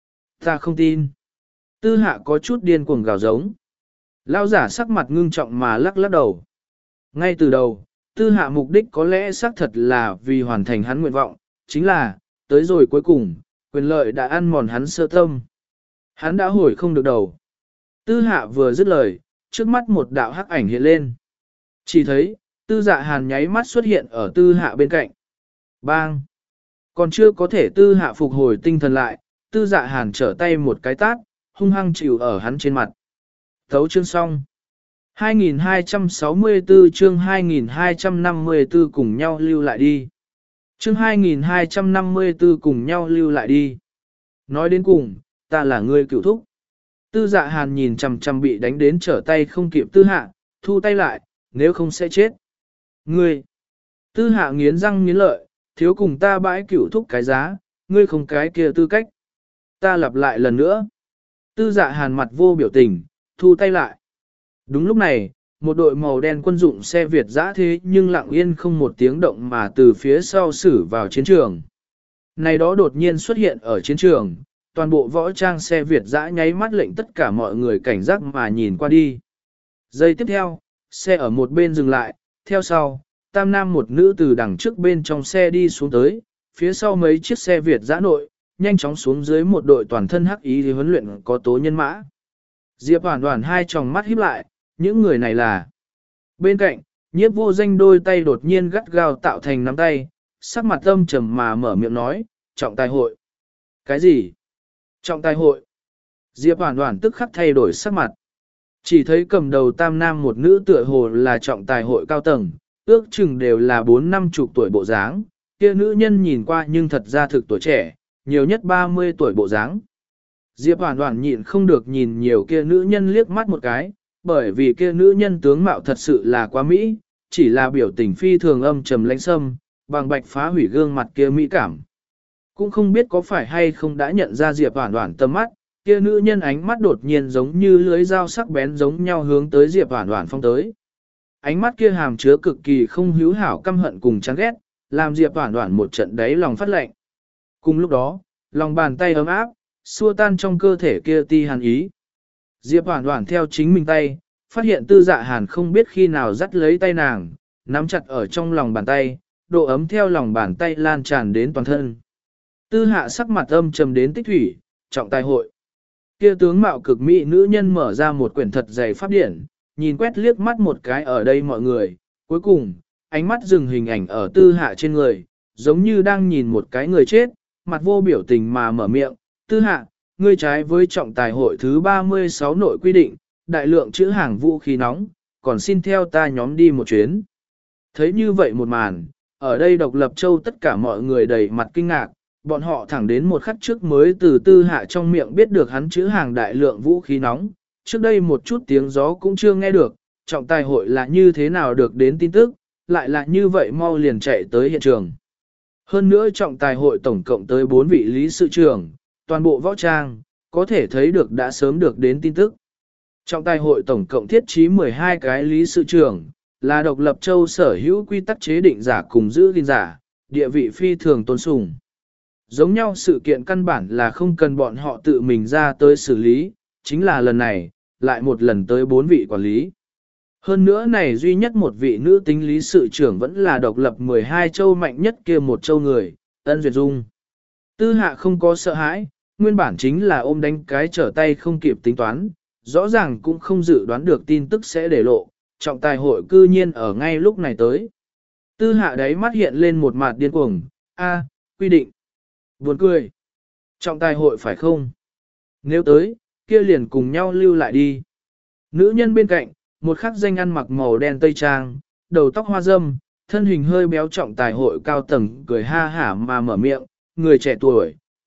Ta không tin. Tư hạ có chút điên cuồng gào giống. Lão giả sắc mặt ngưng trọng mà lắc lắc đầu. Ngay từ đầu, tư hạ mục đích có lẽ xác thật là vì hoàn thành hắn nguyện vọng, chính là, tới rồi cuối cùng, quyền lợi đã ăn mòn hắn sơ tâm. Hắn đã hồi không được đầu. Tư hạ vừa dứt lời, trước mắt một đạo hắc ảnh hiện lên. Chỉ thấy, tư dạ hàn nháy mắt xuất hiện ở tư hạ bên cạnh. Bang! Còn chưa có thể tư hạ phục hồi tinh thần lại, tư dạ hàn trở tay một cái tát, hung hăng chịu ở hắn trên mặt. Thấu chương xong. hai nghìn hai trăm sáu mươi tư chương hai nghìn hai trăm năm mươi tư cùng nhau lưu lại đi. Chương hai nghìn hai trăm năm mươi tư cùng nhau lưu lại đi. Nói đến cùng, ta là người cựu thúc. Tư dạ hàn nhìn chằm chằm bị đánh đến trở tay không kịp tư hạ, thu tay lại, nếu không sẽ chết. Ngươi! Tư hạ nghiến răng nghiến lợi, thiếu cùng ta bãi cựu thúc cái giá, ngươi không cái kia tư cách. Ta lặp lại lần nữa. Tư dạ hàn mặt vô biểu tình, thu tay lại. Đúng lúc này, một đội màu đen quân dụng xe Việt dã thế nhưng lặng yên không một tiếng động mà từ phía sau xử vào chiến trường. Này đó đột nhiên xuất hiện ở chiến trường, toàn bộ võ trang xe Việt dã nháy mắt lệnh tất cả mọi người cảnh giác mà nhìn qua đi. Giây tiếp theo, xe ở một bên dừng lại, theo sau, tam nam một nữ từ đằng trước bên trong xe đi xuống tới, phía sau mấy chiếc xe Việt dã nội, nhanh chóng xuống dưới một đội toàn thân hắc ý thì huấn luyện có tố nhân mã. Diệp Hoản Hoản hai tròng mắt híp lại, những người này là. Bên cạnh, nhiếp vô danh đôi tay đột nhiên gắt gao tạo thành nắm tay, sắc mặt âm trầm mà mở miệng nói, trọng tài hội. Cái gì? Trọng tài hội. Diệp Hoản Hoản tức khắc thay đổi sắc mặt. Chỉ thấy cầm đầu tam nam một nữ tựa hồ là trọng tài hội cao tầng, ước chừng đều là bốn năm chục tuổi bộ dáng, kia nữ nhân nhìn qua nhưng thật ra thực tuổi trẻ, nhiều nhất ba mươi tuổi bộ dáng. Diệp Hoản Hoản nhịn không được nhìn nhiều kia nữ nhân liếc mắt một cái, bởi vì kia nữ nhân tướng mạo thật sự là quá mỹ, chỉ là biểu tình phi thường âm trầm lãnh sâm, bằng bạch phá hủy gương mặt kia mỹ cảm. Cũng không biết có phải hay không đã nhận ra Diệp Hoản Hoản tầm mắt, kia nữ nhân ánh mắt đột nhiên giống như lưới dao sắc bén giống nhau hướng tới Diệp Hoản Hoản phong tới. Ánh mắt kia hàm chứa cực kỳ không hữu hảo căm hận cùng chán ghét, làm Diệp Hoản Hoản một trận đáy lòng phát lạnh. Cùng lúc đó, lòng bàn tay ấm áp, xua tan trong cơ thể kia ti hàn ý. Diệp Hoản Hoản theo chính mình tay, phát hiện tư dạ hàn không biết khi nào dắt lấy tay nàng, nắm chặt ở trong lòng bàn tay, độ ấm theo lòng bàn tay lan tràn đến toàn thân. Tư hạ sắc mặt âm trầm đến tích thủy, trọng tài hội. Kia tướng mạo cực mỹ nữ nhân mở ra một quyển thật dày pháp điển, nhìn quét liếc mắt một cái ở đây mọi người, cuối cùng, ánh mắt dừng hình ảnh ở tư hạ trên người, giống như đang nhìn một cái người chết, mặt vô biểu tình mà mở miệng, tư hạ, ngươi trái với trọng tài hội thứ ba mươi sáu nội quy định, đại lượng chữ hàng vũ khí nóng, còn xin theo ta nhóm đi một chuyến. Thấy như vậy một màn, ở đây độc lập châu tất cả mọi người đầy mặt kinh ngạc, bọn họ thẳng đến một khắc trước mới từ tư hạ trong miệng biết được hắn chữ hàng đại lượng vũ khí nóng, trước đây một chút tiếng gió cũng chưa nghe được, trọng tài hội là như thế nào được đến tin tức, lại là như vậy mau liền chạy tới hiện trường. Hơn nữa trọng tài hội tổng cộng tới bốn vị lý sự trưởng, toàn bộ võ trang, có thể thấy được đã sớm được đến tin tức. Trọng tài hội tổng cộng thiết trí mười hai cái lý sự trưởng, là độc lập châu sở hữu quy tắc chế định giả cùng giữ gìn giả, địa vị phi thường tôn sùng. Giống nhau sự kiện căn bản là không cần bọn họ tự mình ra tới xử lý, chính là lần này, lại một lần tới bốn vị quản lý. Hơn nữa này duy nhất một vị nữ tính lý sự trưởng vẫn là độc lập mười hai châu mạnh nhất kia một châu người, Ân Duyệt Dung. Tư hạ không có sợ hãi, nguyên bản chính là ôm đánh cái trở tay không kịp tính toán, rõ ràng cũng không dự đoán được tin tức sẽ để lộ, trọng tài hội cư nhiên ở ngay lúc này tới. Tư hạ đáy mắt hiện lên một mặt điên cuồng, a, quy định. Buồn cười. Trọng tài hội phải không? Nếu tới, kia liền cùng nhau lưu lại đi. Nữ nhân bên cạnh, một khắc danh ăn mặc màu đen tây trang, đầu tóc hoa râm, thân hình hơi béo trọng tài hội cao tầng cười ha hả mà mở miệng, người trẻ tuổi,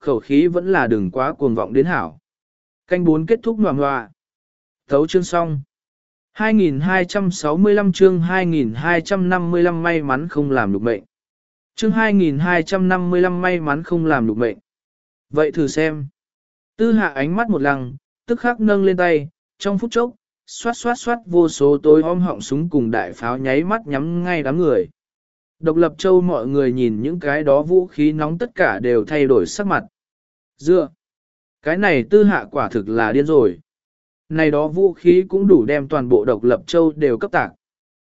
khẩu khí vẫn là đừng quá cuồng vọng đến hảo. Canh bốn kết thúc ngoạm ngoạ. Thấu chương xong. hai nghìn hai trăm sáu mươi lăm chương hai nghìn hai trăm năm mươi lăm may mắn không làm được mệnh. Chương hai nghìn hai trăm năm mươi lăm may mắn không làm được mệnh. Vậy thử xem. Tư hạ ánh mắt một lăng, tức khắc nâng lên tay, trong phút chốc, xoát xoát xoát vô số tối om họng súng cùng đại pháo nháy mắt nhắm ngay đám người. Độc lập châu mọi người nhìn những cái đó vũ khí nóng tất cả đều thay đổi sắc mặt. Dựa. Cái này tư hạ quả thực là điên rồi. Này đó vũ khí cũng đủ đem toàn bộ độc lập châu đều cấp tạc.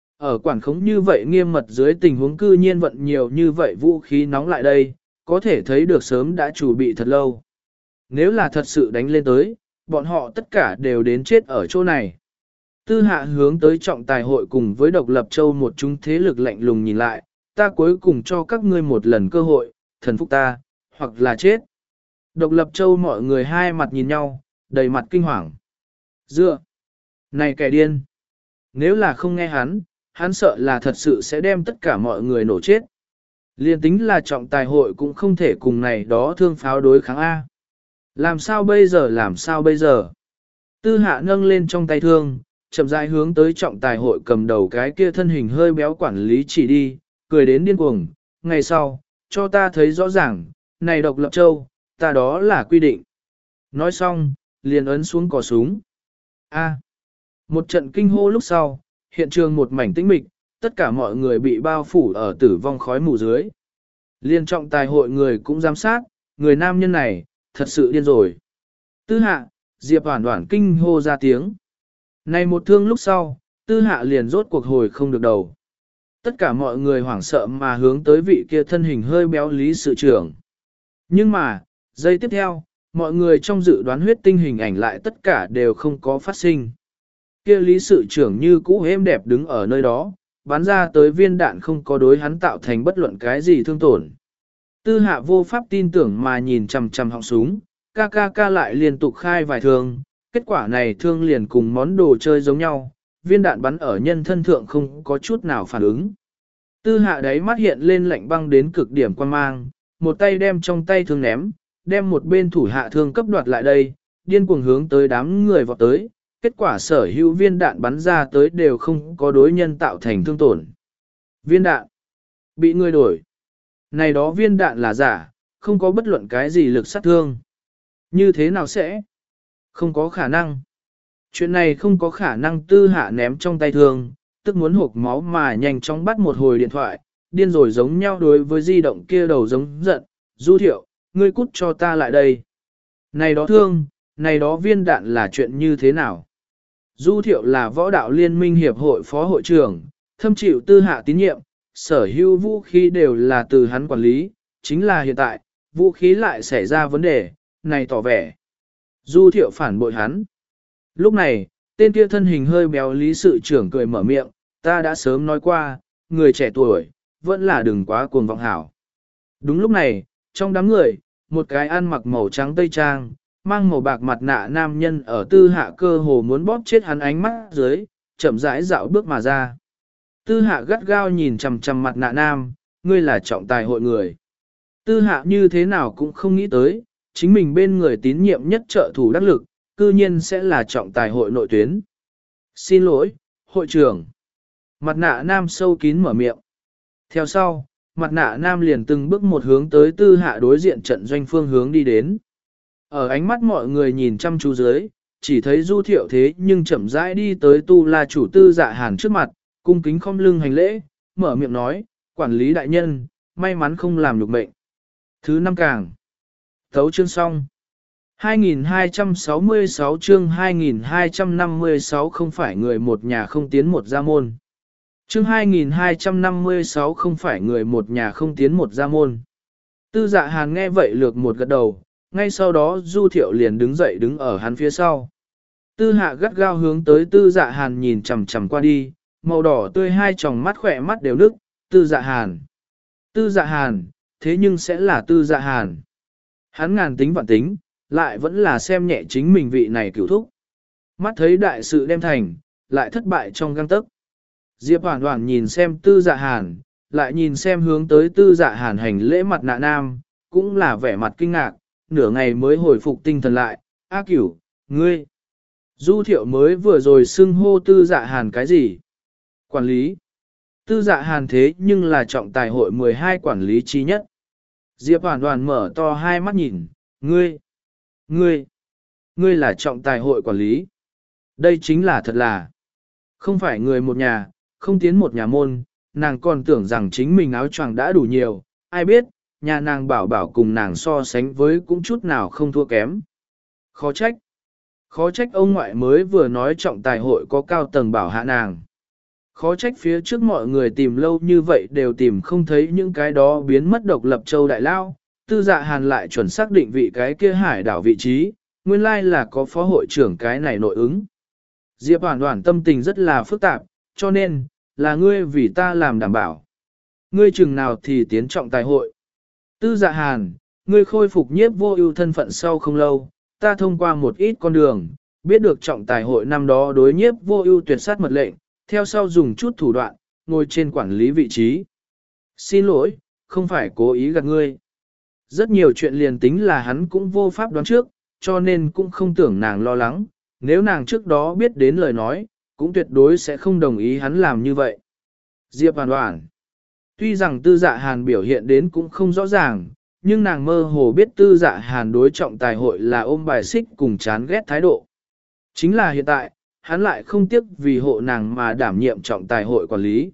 Ở quản khống như vậy nghiêm mật dưới tình huống cư nhiên vận nhiều như vậy vũ khí nóng lại đây, có thể thấy được sớm đã chuẩn bị thật lâu. Nếu là thật sự đánh lên tới, bọn họ tất cả đều đến chết ở chỗ này. Tư hạ hướng tới trọng tài hội cùng với độc lập châu một chúng thế lực lạnh lùng nhìn lại, ta cuối cùng cho các ngươi một lần cơ hội, thần phục ta, hoặc là chết. Độc lập châu mọi người hai mặt nhìn nhau, đầy mặt kinh hoàng. Dựa! Này kẻ điên! Nếu là không nghe hắn, hắn sợ là thật sự sẽ đem tất cả mọi người nổ chết. Liên tính là trọng tài hội cũng không thể cùng này đó thương pháo đối kháng A. Làm sao bây giờ làm sao bây giờ? Tư hạ nâng lên trong tay thương, chậm rãi hướng tới trọng tài hội cầm đầu cái kia thân hình hơi béo quản lý chỉ đi, cười đến điên cuồng. Ngày sau, cho ta thấy rõ ràng, này độc lập châu, ta đó là quy định. Nói xong, liền ấn xuống cò súng. A. Một trận kinh hô lúc sau, hiện trường một mảnh tĩnh mịch, tất cả mọi người bị bao phủ ở tử vong khói mù dưới. Liên trọng tài hội người cũng giám sát, người nam nhân này, thật sự điên rồi. Tư hạ, Diệp Hoản Hoản kinh hô ra tiếng. Này một thương lúc sau, tư hạ liền rốt cuộc hồi không được đầu. Tất cả mọi người hoảng sợ mà hướng tới vị kia thân hình hơi béo lý sự trưởng. Nhưng mà, giây tiếp theo, mọi người trong dự đoán huyết tinh hình ảnh lại tất cả đều không có phát sinh. Kia lý sự trưởng như cũ êm đẹp đứng ở nơi đó, bắn ra tới viên đạn không có đối hắn tạo thành bất luận cái gì thương tổn. Tư hạ vô pháp tin tưởng mà nhìn chằm chằm họng súng, ca ca ca lại liên tục khai vài thương, kết quả này thương liền cùng món đồ chơi giống nhau, viên đạn bắn ở nhân thân thượng không có chút nào phản ứng. Tư hạ đáy mắt hiện lên lạnh băng đến cực điểm quan mang, một tay đem trong tay thương ném, đem một bên thủ hạ thương cấp đoạt lại đây, điên cuồng hướng tới đám người vọt tới, kết quả sở hữu viên đạn bắn ra tới đều không có đối nhân tạo thành thương tổn. Viên đạn bị người đổi. Này đó viên đạn là giả, không có bất luận cái gì lực sát thương. Như thế nào sẽ? Không có khả năng. Chuyện này không có khả năng. Tư hạ ném trong tay thương, tức muốn hộp máu mà nhanh chóng bắt một hồi điện thoại, điên rồi giống nhau đối với di động kia đầu giống giận. Du Thiệu, ngươi cút cho ta lại đây. Này đó thương, này đó viên đạn là chuyện như thế nào? Du Thiệu là võ đạo liên minh hiệp hội phó hội trưởng, thâm chịu tư hạ tín nhiệm, sở hữu vũ khí đều là từ hắn quản lý, chính là hiện tại, vũ khí lại xảy ra vấn đề, này tỏ vẻ. Du Thiệu phản bội hắn. Lúc này, tên kia thân hình hơi béo lý sự trưởng cười mở miệng, ta đã sớm nói qua, người trẻ tuổi, vẫn là đừng quá cuồng vọng hảo. Đúng lúc này, trong đám người, một cái ăn mặc màu trắng tây trang, mang màu bạc mặt nạ nam nhân ở tư hạ cơ hồ muốn bóp chết hắn ánh mắt dưới, chậm rãi dạo bước mà ra. Tư hạ gắt gao nhìn chằm chằm mặt nạ nam, ngươi là trọng tài hội người. Tư hạ như thế nào cũng không nghĩ tới, chính mình bên người tín nhiệm nhất trợ thủ đắc lực, cư nhiên sẽ là trọng tài hội nội tuyến. Xin lỗi, hội trưởng. Mặt nạ nam sâu kín mở miệng. Theo sau, mặt nạ nam liền từng bước một hướng tới tư hạ đối diện trận doanh phương hướng đi đến. Ở ánh mắt mọi người nhìn chăm chú dưới, chỉ thấy Du Thiệu thế nhưng chậm rãi đi tới Tu La chủ tư dạ hàn trước mặt, cung kính khom lưng hành lễ, mở miệng nói, quản lý đại nhân, may mắn không làm được mệnh. Thứ năm càng. Thấu chương xong. hai nghìn hai trăm sáu mươi sáu chương hai nghìn hai trăm năm mươi sáu không phải người một nhà không tiến một gia môn. Chương hai nghìn hai trăm năm mươi sáu không phải người một nhà không tiến một gia môn. Tư dạ hàn nghe vậy lược một gật đầu, ngay sau đó Du Thiệu liền đứng dậy đứng ở hắn phía sau. Tư hạ gắt gao hướng tới tư dạ hàn nhìn chằm chằm qua đi, màu đỏ tươi hai tròng mắt khỏe mắt đều nức, tư dạ hàn. Tư dạ hàn, thế nhưng sẽ là tư dạ hàn. Hắn ngàn tính vạn tính, lại vẫn là xem nhẹ chính mình vị này cửu thúc. Mắt thấy đại sự đem thành, lại thất bại trong găng tấc. Diệp Hoản Hoản nhìn xem tư dạ hàn, lại nhìn xem hướng tới tư dạ hàn hành lễ mặt nạ nam, cũng là vẻ mặt kinh ngạc, nửa ngày mới hồi phục tinh thần lại, A Cửu, ngươi. Du Thiệu mới vừa rồi xưng hô Tư Dạ Hàn cái gì? Quản lý. Tư Dạ Hàn thế nhưng là trọng tài hội mười hai quản lý trí nhất. Diệp Hoàn Hoàn mở to hai mắt nhìn, ngươi, ngươi, ngươi là trọng tài hội quản lý. Đây chính là thật là, không phải người một nhà, không tiến một nhà môn, nàng còn tưởng rằng chính mình áo choàng đã đủ nhiều, ai biết, nhà nàng bảo bảo cùng nàng so sánh với cũng chút nào không thua kém. Khó trách, khó trách ông ngoại mới vừa nói trọng tài hội có cao tầng bảo hạ nàng. Khó trách phía trước mọi người tìm lâu như vậy đều tìm không thấy những cái đó biến mất độc lập châu đại lao, Tư Dạ Hàn lại chuẩn xác định vị cái kia hải đảo vị trí, nguyên lai là có phó hội trưởng cái này nội ứng. Diệp Hoàn Hoàn tâm tình rất là phức tạp, cho nên, là ngươi vì ta làm đảm bảo. Ngươi chừng nào thì tiến trọng tài hội. Tư Dạ Hàn, ngươi khôi phục nhiếp vô ưu thân phận sau không lâu, ta thông qua một ít con đường, biết được trọng tài hội năm đó đối nhiếp vô ưu tuyệt sát mật lệnh, theo sau dùng chút thủ đoạn, ngồi trên quản lý vị trí. Xin lỗi, không phải cố ý gạt ngươi. Rất nhiều chuyện liền tính là hắn cũng vô pháp đoán trước, cho nên cũng không tưởng nàng lo lắng, nếu nàng trước đó biết đến lời nói, cũng tuyệt đối sẽ không đồng ý hắn làm như vậy. Diệp Hoàn Hoàn. Tuy rằng Tư Dạ Hàn biểu hiện đến cũng không rõ ràng, nhưng nàng mơ hồ biết Tư Dạ Hàn đối trọng tài hội là ôm bài xích cùng chán ghét thái độ. Chính là hiện tại, hắn lại không tiếc vì hộ nàng mà đảm nhiệm trọng tài hội quản lý.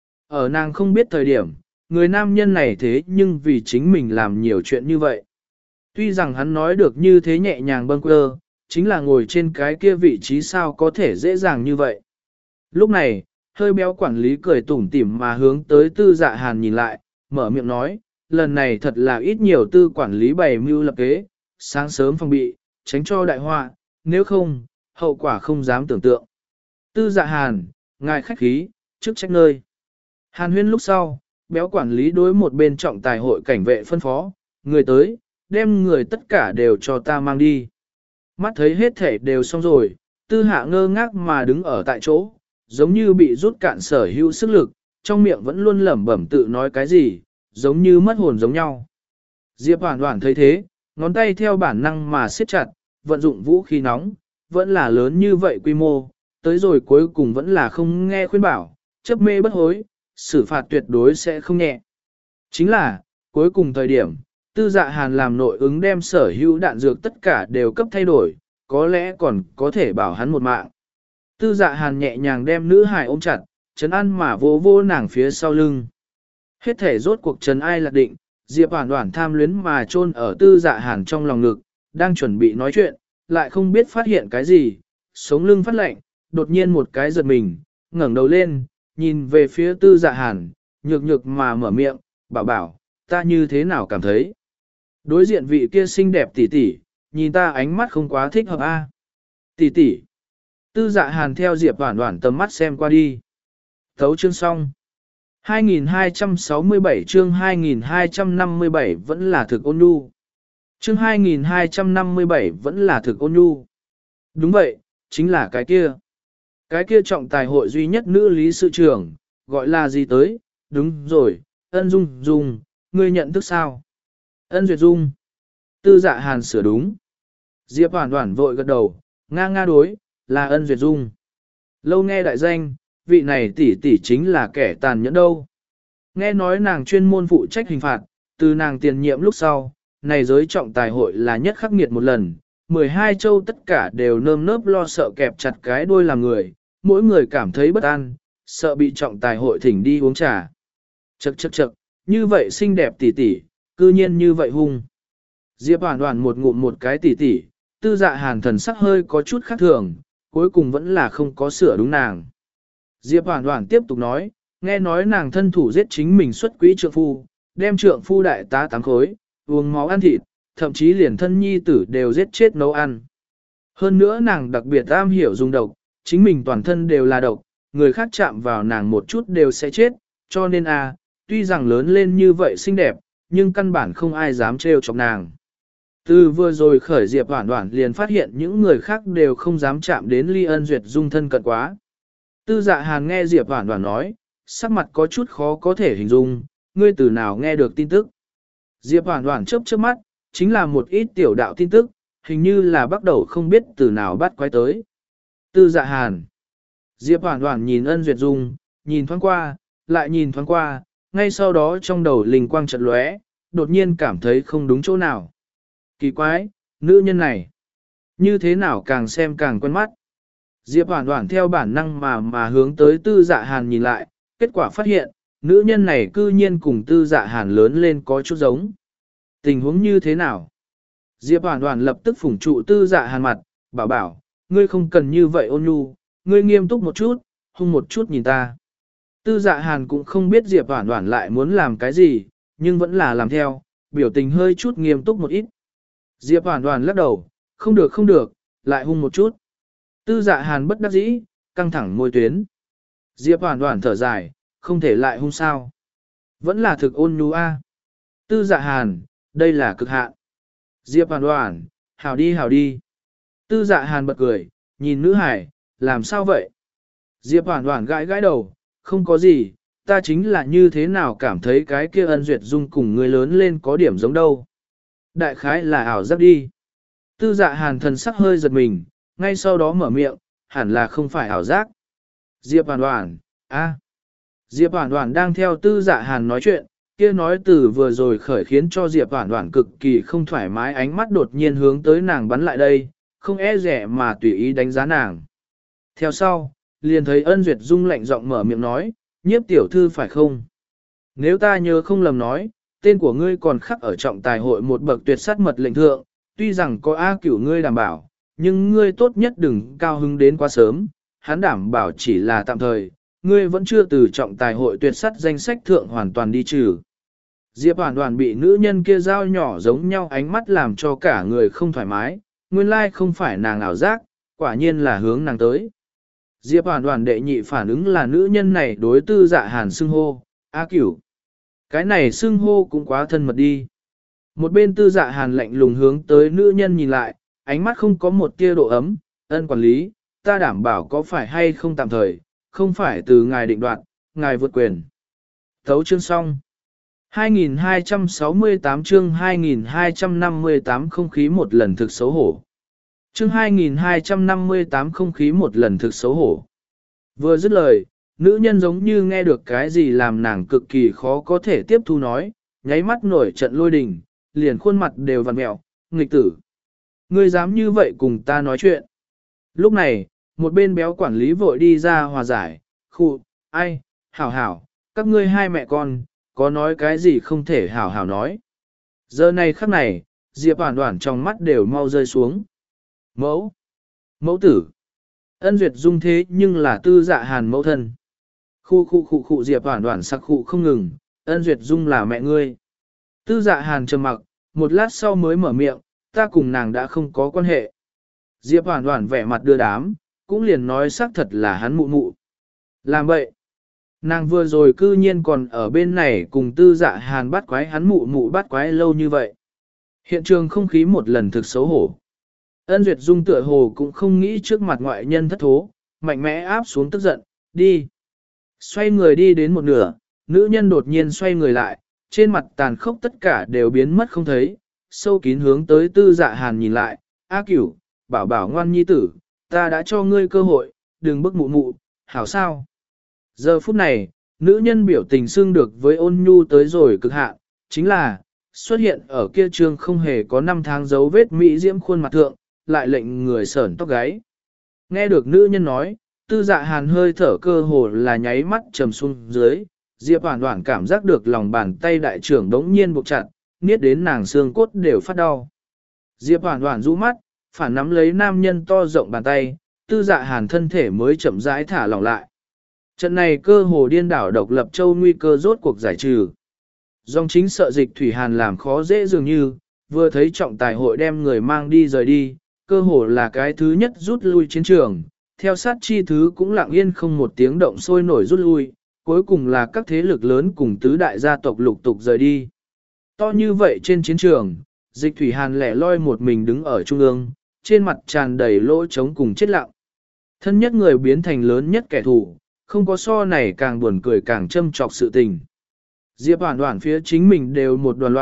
Ở nàng không biết thời điểm, người nam nhân này thế nhưng vì chính mình làm nhiều chuyện như vậy. Tuy rằng hắn nói được như thế nhẹ nhàng bâng quơ, chính là ngồi trên cái kia vị trí sao có thể dễ dàng như vậy. Lúc này, hơi béo quản lý cười tủm tỉm mà hướng tới Tư Dạ Hàn nhìn lại, mở miệng nói, lần này thật là ít nhiều Tư quản lý bày mưu lập kế, sáng sớm phòng bị, tránh cho đại họa, nếu không, hậu quả không dám tưởng tượng. Tư Dạ Hàn, ngài khách khí, chức trách nơi. Hàn huyên lúc sau, béo quản lý đối một bên trọng tài hội cảnh vệ phân phó, người tới, đem người tất cả đều cho ta mang đi. Mắt thấy hết thể đều xong rồi, Tư Hạ ngơ ngác mà đứng ở tại chỗ, giống như bị rút cạn sở hữu sức lực, trong miệng vẫn luôn lẩm bẩm tự nói cái gì, giống như mất hồn giống nhau. Diệp Hoàn Hoàn thấy thế, ngón tay theo bản năng mà siết chặt, vận dụng vũ khí nóng, vẫn là lớn như vậy quy mô, tới rồi cuối cùng vẫn là không nghe khuyên bảo, chấp mê bất hối, xử phạt tuyệt đối sẽ không nhẹ. Chính là, cuối cùng thời điểm, Tư Dạ Hàn làm nội ứng đem sở hữu đạn dược tất cả đều cấp thay đổi, có lẽ còn có thể bảo hắn một mạng. Tư Dạ Hàn nhẹ nhàng đem nữ hài ôm chặt, trấn an mà vô vô nàng phía sau lưng. Hết thể rốt cuộc trấn ai lạc định, Diệp Hoàn Hoàn tham luyến mà chôn ở Tư Dạ Hàn trong lòng ngực, đang chuẩn bị nói chuyện, lại không biết phát hiện cái gì, sống lưng phát lạnh, đột nhiên một cái giật mình, ngẩng đầu lên, nhìn về phía Tư Dạ Hàn, nhược nhược mà mở miệng, bảo bảo, ta như thế nào cảm thấy. Đối diện vị kia xinh đẹp tỷ tỷ, nhìn ta ánh mắt không quá thích hợp a. À? Tỷ tỷ. Tư Dạ Hàn theo Diệp Hoàn Hoàn tầm mắt xem qua đi. Thấu chương xong. hai nghìn hai trăm sáu mươi bảy chương hai nghìn hai trăm năm mươi bảy vẫn là thực ôn nhu. Chương hai nghìn hai trăm năm mươi bảy vẫn là thực ôn nhu. Đúng vậy, chính là cái kia. Cái kia trọng tài hội duy nhất nữ lý sự trưởng, gọi là gì tới, đúng rồi, Ân Dung Dung, ngươi nhận thức sao? Ân Duyệt Dung. Tư Dạ Hàn sửa đúng. Diệp Hoàn Hoàn vội gật đầu, nga nga đối, là Ân Duyệt Dung. Lâu nghe đại danh, vị này tỷ tỷ chính là kẻ tàn nhẫn đâu. Nghe nói nàng chuyên môn phụ trách hình phạt, từ nàng tiền nhiệm lúc sau, này giới trọng tài hội là nhất khắc nghiệt một lần, mười hai châu tất cả đều nơm nớp lo sợ kẹp chặt cái đuôi làm người, mỗi người cảm thấy bất an, sợ bị trọng tài hội thỉnh đi uống trà. Chậc chậc chậc, như vậy xinh đẹp tỷ tỷ, cư nhiên như vậy hung. Diệp Hoàn Hoàn một ngụm một cái tỷ tỷ, Tư Dạ Hàn thần sắc hơi có chút khác thường, cuối cùng vẫn là không có sửa đúng nàng. Diệp Hoàn Hoàn tiếp tục nói, nghe nói nàng thân thủ giết chính mình xuất quỹ trượng phu, đem trượng phu đại tá tám khối, uống máu ăn thịt, thậm chí liền thân nhi tử đều giết chết nấu ăn. Hơn nữa nàng đặc biệt am hiểu dùng độc, chính mình toàn thân đều là độc, người khác chạm vào nàng một chút đều sẽ chết, cho nên a, à, tuy rằng lớn lên như vậy xinh đẹp, nhưng căn bản không ai dám trêu chọc nàng. Từ vừa rồi khởi Diệp Hoàn Hoàn liền phát hiện những người khác đều không dám chạm đến Ly Ân Duyệt Dung thân cận quá. Tư Dạ Hàn nghe Diệp Hoàn Hoàn nói, sắc mặt có chút khó có thể hình dung, ngươi từ nào nghe được tin tức. Diệp Hoàn Hoàn chớp chớp mắt, chính là một ít tiểu đạo tin tức, hình như là bắt đầu không biết từ nào bắt quay tới. Tư Dạ Hàn. Diệp Hoản Hoản nhìn Ân Duyệt Dung, nhìn thoáng qua, lại nhìn thoáng qua, ngay sau đó trong đầu linh quang chợt lóe, đột nhiên cảm thấy không đúng chỗ nào. Kỳ quái, nữ nhân này, như thế nào càng xem càng quen mắt. Diệp Hoản Hoản theo bản năng mà mà hướng tới Tư Dạ Hàn nhìn lại, kết quả phát hiện, nữ nhân này cư nhiên cùng Tư Dạ Hàn lớn lên có chút giống. Tình huống như thế nào? Diệp Hoản Hoản lập tức phủng trụ Tư Dạ Hàn mặt, bảo bảo, ngươi không cần như vậy ôn nhu, ngươi nghiêm túc một chút, hung một chút nhìn ta. Tư Dạ Hàn cũng không biết Diệp Hoản Hoản lại muốn làm cái gì, nhưng vẫn là làm theo, biểu tình hơi chút nghiêm túc một ít. Diệp Hoản Hoản lắc đầu, không được không được, lại hung một chút. Tư Dạ Hàn bất đắc dĩ, căng thẳng môi tuyến. Diệp Hoản Hoản thở dài, không thể lại hung sao. Vẫn là thực ôn nhu a. Tư Dạ Hàn, đây là cực hạn. Diệp Hoản Hoản, hảo đi hảo đi. Tư Dạ Hàn bật cười, nhìn nữ hải, làm sao vậy? Diệp Hoản Hoản gãi gãi đầu, không có gì, ta chính là như thế nào cảm thấy cái kia Ân Duyệt Dung cùng người lớn lên có điểm giống đâu. Đại khái là ảo giác đi. Tư Dạ Hàn thần sắc hơi giật mình, ngay sau đó mở miệng, hẳn là không phải ảo giác. Diệp Hoản Hoản, a. Diệp Hoản Hoản đang theo Tư Dạ Hàn nói chuyện, kia nói từ vừa rồi khởi khiến cho Diệp Hoản Hoản cực kỳ không thoải mái, ánh mắt đột nhiên hướng tới nàng bắn lại đây, không e rẻ mà tùy ý đánh giá nàng. Theo sau, liền thấy Ân Duyệt Dung lạnh giọng mở miệng nói, nhiếp tiểu thư phải không? Nếu ta nhớ không lầm nói, tên của ngươi còn khắc ở trọng tài hội một bậc tuyệt sát mật lệnh thượng, tuy rằng có A Cửu ngươi đảm bảo, nhưng ngươi tốt nhất đừng cao hứng đến quá sớm, hắn đảm bảo chỉ là tạm thời, ngươi vẫn chưa từ trọng tài hội tuyệt sát danh sách thượng hoàn toàn đi trừ. Diệp Hoản Hoản bị nữ nhân kia giao nhỏ giống nhau ánh mắt làm cho cả người không thoải mái, nguyên lai không phải nàng ảo giác, quả nhiên là hướng nàng tới. Diệp Hoản Hoản đệ nhị phản ứng là nữ nhân này đối Tư Dạ Hàn xưng hô, A Cửu. Cái này xưng hô cũng quá thân mật đi. Một bên Tư Dạ Hàn lạnh lùng hướng tới nữ nhân nhìn lại, ánh mắt không có một tia độ ấm, Ân quản lý, ta đảm bảo có phải hay không tạm thời, không phải từ ngài định đoạt, ngài vượt quyền. Thấu chương xong. hai nghìn hai trăm sáu mươi tám chương hai nghìn hai trăm năm mươi tám không khí một lần thực xấu hổ. Chương hai nghìn hai trăm năm mươi tám không khí một lần thực xấu hổ. Vừa dứt lời, nữ nhân giống như nghe được cái gì làm nàng cực kỳ khó có thể tiếp thu nói, nháy mắt nổi trận lôi đình, liền khuôn mặt đều vặn mẹo, nghịch tử. Ngươi dám như vậy cùng ta nói chuyện. Lúc này, một bên béo quản lý vội đi ra hòa giải, khu, ai, hảo hảo, các ngươi hai mẹ con, có nói cái gì không thể hảo hảo nói. Giờ này khắc này, Diệp Hoản Hoản trong mắt đều mau rơi xuống. Mẫu, mẫu tử, Ân Duyệt Dung thế nhưng là Tư Dạ Hàn mẫu thân. Khu khu khu khu Diệp Hoản Hoản sắc khu không ngừng, Ân Duyệt Dung là mẹ ngươi. Tư Dạ Hàn trầm mặc, một lát sau mới mở miệng, ta cùng nàng đã không có quan hệ. Diệp Hoản Hoản vẻ mặt đưa đám, cũng liền nói xác thật là hắn mụ mụ. Làm vậy, nàng vừa rồi cư nhiên còn ở bên này cùng Tư Dạ Hàn bắt quái hắn mụ mụ bắt quái lâu như vậy. Hiện trường không khí một lần thực xấu hổ. Ân Duyệt Dung tựa hồ cũng không nghĩ trước mặt ngoại nhân thất thố, mạnh mẽ áp xuống tức giận, đi. Xoay người đi đến một nửa, nữ nhân đột nhiên xoay người lại, trên mặt tàn khốc tất cả đều biến mất không thấy, sâu kín hướng tới Tư Dạ Hàn nhìn lại, A Cửu, bảo bảo ngoan nhi tử, ta đã cho ngươi cơ hội, đừng bức mụ mụ, hảo sao. Giờ phút này, nữ nhân biểu tình xưng được với ôn nhu tới rồi cực hạn, chính là, xuất hiện ở kia trương không hề có năm tháng dấu vết mỹ diễm khuôn mặt thượng, lại lệnh người sởn tóc gáy. Nghe được nữ nhân nói, Tư Dạ Hàn hơi thở cơ hồ là nháy mắt trầm xuống dưới, Diệp Hoản Hoản cảm giác được lòng bàn tay đại trưởng đống nhiên buộc chặt, niết đến nàng xương cốt đều phát đau. Diệp Hoản Hoản rũ mắt, phản nắm lấy nam nhân to rộng bàn tay, Tư Dạ Hàn thân thể mới chậm rãi thả lỏng lại. Trận này cơ hồ điên đảo độc lập châu nguy cơ rốt cuộc giải trừ. Dòng chính sợ dịch Thủy Hàn làm khó dễ dường như, vừa thấy trọng tài hội đem người mang đi rời đi, cơ hồ là cái thứ nhất rút lui chiến trường, theo sát chi thứ cũng lặng yên không một tiếng động sôi nổi rút lui, cuối cùng là các thế lực lớn cùng tứ đại gia tộc lục tục rời đi. To như vậy trên chiến trường, dịch Thủy Hàn lẻ loi một mình đứng ở trung ương, trên mặt tràn đầy lỗ trống cùng chết lặng. Thân nhất người biến thành lớn nhất kẻ thù, không có so này càng buồn cười càng châm trọc sự tình. Diệp Hoản Hoản phía chính mình đều một đoàn loạn,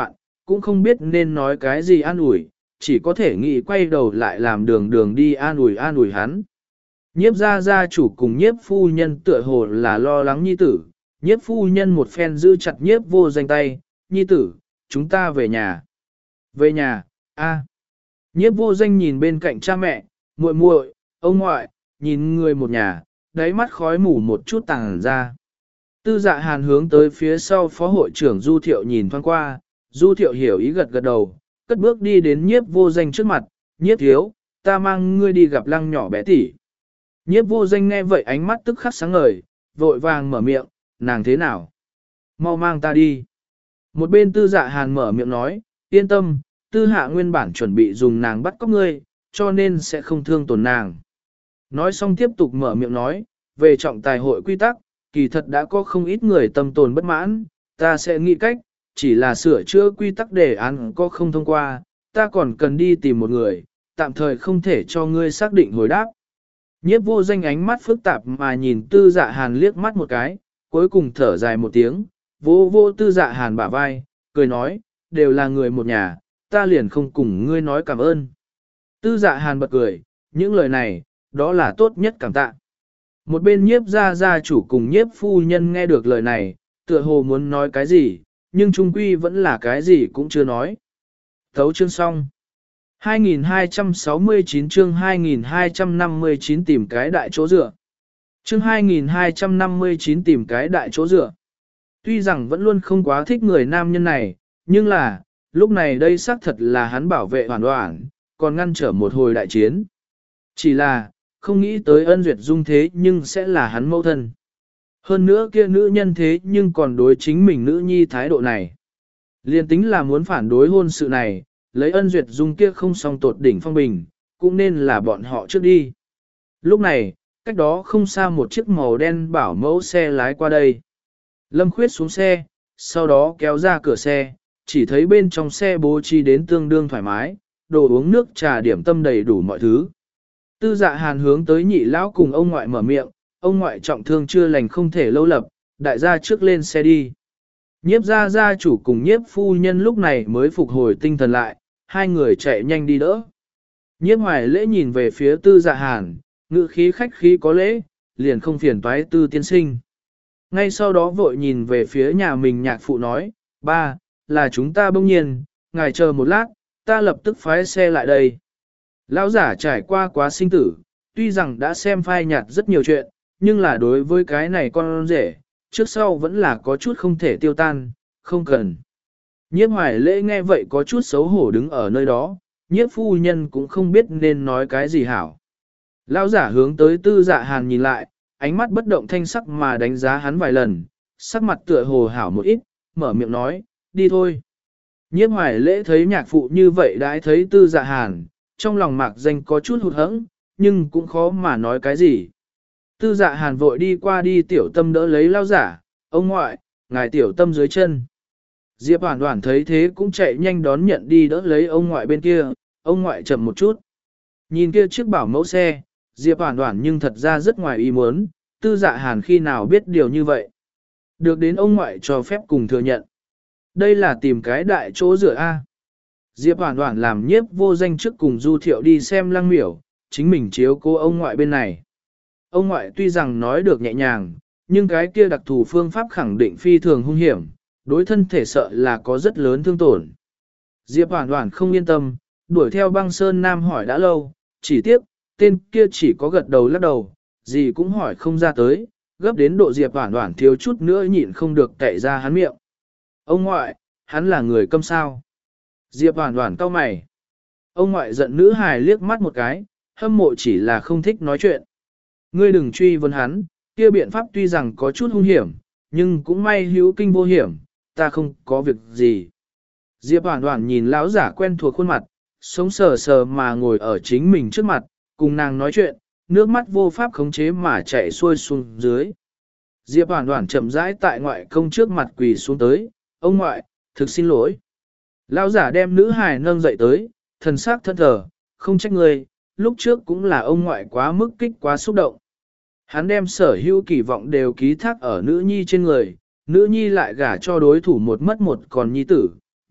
cũng không biết nên nói cái gì an ủi, chỉ có thể nghĩ quay đầu lại làm đường đường đi an ủi an ủi hắn. Nhiếp gia gia chủ cùng nhiếp phu nhân tựa hồ là lo lắng nhi tử, nhiếp phu nhân một phen giữ chặt nhiếp vô danh tay, nhi tử, chúng ta về nhà. Về nhà, a. Nhiếp vô danh nhìn bên cạnh cha mẹ, muội muội, ông ngoại, nhìn người một nhà, đáy mắt khói mù một chút tàng ra. Tư dạ hàn hướng tới phía sau phó hội trưởng Du Thiệu nhìn thoáng qua, Du Thiệu hiểu ý gật gật đầu, cất bước đi đến nhiếp vô danh trước mặt, nhiếp thiếu, ta mang ngươi đi gặp lăng nhỏ bé tỷ. Nhiếp vô danh nghe vậy ánh mắt tức khắc sáng ngời, vội vàng mở miệng, nàng thế nào? Mau mang ta đi. Một bên tư dạ hàn mở miệng nói, yên tâm, tư hạ nguyên bản chuẩn bị dùng nàng bắt cóc ngươi, cho nên sẽ không thương tổn nàng. Nói xong tiếp tục mở miệng nói, về trọng tài hội quy tắc, kỳ thật đã có không ít người tâm tồn bất mãn, ta sẽ nghĩ cách, chỉ là sửa chữa quy tắc đề án có không thông qua, ta còn cần đi tìm một người, tạm thời không thể cho ngươi xác định hồi đáp. Nhiếp vô danh ánh mắt phức tạp mà nhìn tư dạ hàn liếc mắt một cái, cuối cùng thở dài một tiếng, vô vô tư dạ hàn bả vai, cười nói, đều là người một nhà, ta liền không cùng ngươi nói cảm ơn. Tư dạ hàn bật cười, những lời này, đó là tốt nhất cảm tạ. Một bên nhiếp gia gia chủ cùng nhiếp phu nhân nghe được lời này, tựa hồ muốn nói cái gì, nhưng trung quy vẫn là cái gì cũng chưa nói. Thấu chương xong. hai nghìn hai trăm sáu mươi chín chương hai nghìn hai trăm năm mươi chín tìm cái đại chỗ dựa. Chương hai nghìn hai trăm năm mươi chín tìm cái đại chỗ dựa. Tuy rằng vẫn luôn không quá thích người nam nhân này, nhưng là, lúc này đây xác thật là hắn bảo vệ hoàn toàn, còn ngăn trở một hồi đại chiến. Chỉ là, không nghĩ tới ân duyệt dung thế nhưng sẽ là hắn mẫu thân. Hơn nữa kia nữ nhân thế nhưng còn đối chính mình nữ nhi thái độ này. Liên tính là muốn phản đối hôn sự này, lấy ân duyệt dung kia không song tột đỉnh phong bình, cũng nên là bọn họ trước đi. Lúc này, cách đó không xa một chiếc màu đen bảo mẫu xe lái qua đây. Lâm Khuyết xuống xe, sau đó kéo ra cửa xe, chỉ thấy bên trong xe bố trí đến tương đương thoải mái, đồ uống nước trà điểm tâm đầy đủ mọi thứ. Tư dạ hàn hướng tới nhị lão cùng ông ngoại mở miệng, ông ngoại trọng thương chưa lành không thể lâu lập, đại gia trước lên xe đi. Nhiếp gia gia chủ cùng nhiếp phu nhân lúc này mới phục hồi tinh thần lại, hai người chạy nhanh đi đỡ. Nhiếp hoài lễ nhìn về phía tư dạ hàn, ngự khí khách khí có lễ, liền không phiền toái tư tiên sinh. Ngay sau đó vội nhìn về phía nhà mình nhạc phụ nói, ba, là chúng ta bỗng nhiên, ngài chờ một lát, ta lập tức phái xe lại đây. Lão giả trải qua quá sinh tử, tuy rằng đã xem phai nhạt rất nhiều chuyện, nhưng là đối với cái này con rể, trước sau vẫn là có chút không thể tiêu tan, không cần. Nhiếp hoài lễ nghe vậy có chút xấu hổ đứng ở nơi đó, nhiếp phu nhân cũng không biết nên nói cái gì hảo. Lão giả hướng tới tư dạ hàn nhìn lại, ánh mắt bất động thanh sắc mà đánh giá hắn vài lần, sắc mặt tựa hồ hảo một ít, mở miệng nói, đi thôi. Nhiếp hoài lễ thấy nhạc phụ như vậy đã thấy tư dạ hàn, trong lòng mạc danh có chút hụt hẫng, nhưng cũng khó mà nói cái gì. Tư dạ hàn vội đi qua đi tiểu tâm đỡ lấy lao giả, ông ngoại, ngài tiểu tâm dưới chân. Diệp Hoàn Hoàn thấy thế cũng chạy nhanh đón nhận đi đỡ lấy ông ngoại bên kia, ông ngoại chậm một chút. Nhìn kia chiếc bảo mẫu xe, Diệp Hoàn Hoàn nhưng thật ra rất ngoài ý muốn, tư dạ hàn khi nào biết điều như vậy. Được đến ông ngoại cho phép cùng thừa nhận. Đây là tìm cái đại chỗ rửa A. Diệp Hoàn Hoàn làm nhiếp vô danh trước cùng Du Thiệu đi xem lăng miểu, chính mình chiếu cố ông ngoại bên này. Ông ngoại tuy rằng nói được nhẹ nhàng, nhưng cái kia đặc thù phương pháp khẳng định phi thường hung hiểm, đối thân thể sợ là có rất lớn thương tổn. Diệp Hoàn Hoàn không yên tâm, đuổi theo băng sơn nam hỏi đã lâu, chỉ tiếc, tên kia chỉ có gật đầu lắc đầu, gì cũng hỏi không ra tới, gấp đến độ Diệp Hoàn Hoàn thiếu chút nữa nhịn không được cậy ra hắn miệng. Ông ngoại, hắn là người câm sao? Diệp Hoàn Hoàn cau mày. Ông ngoại giận nữ hài liếc mắt một cái, hâm mộ chỉ là không thích nói chuyện. Ngươi đừng truy vấn hắn, kia biện pháp tuy rằng có chút hung hiểm, nhưng cũng may hữu kinh vô hiểm, ta không có việc gì. Diệp Hoàn Hoàn nhìn lão giả quen thuộc khuôn mặt, sống sờ sờ mà ngồi ở chính mình trước mặt, cùng nàng nói chuyện, nước mắt vô pháp khống chế mà chảy xuôi xuống dưới. Diệp Hoàn Hoàn chậm rãi tại ngoại công trước mặt quỳ xuống tới, ông ngoại, thực xin lỗi. Lão giả đem nữ hài nâng dậy tới, thần sắc thân thờ, không trách người, lúc trước cũng là ông ngoại quá mức kích quá xúc động. Hắn đem sở hữu kỳ vọng đều ký thác ở nữ nhi trên người, nữ nhi lại gả cho đối thủ một mất một còn nhi tử,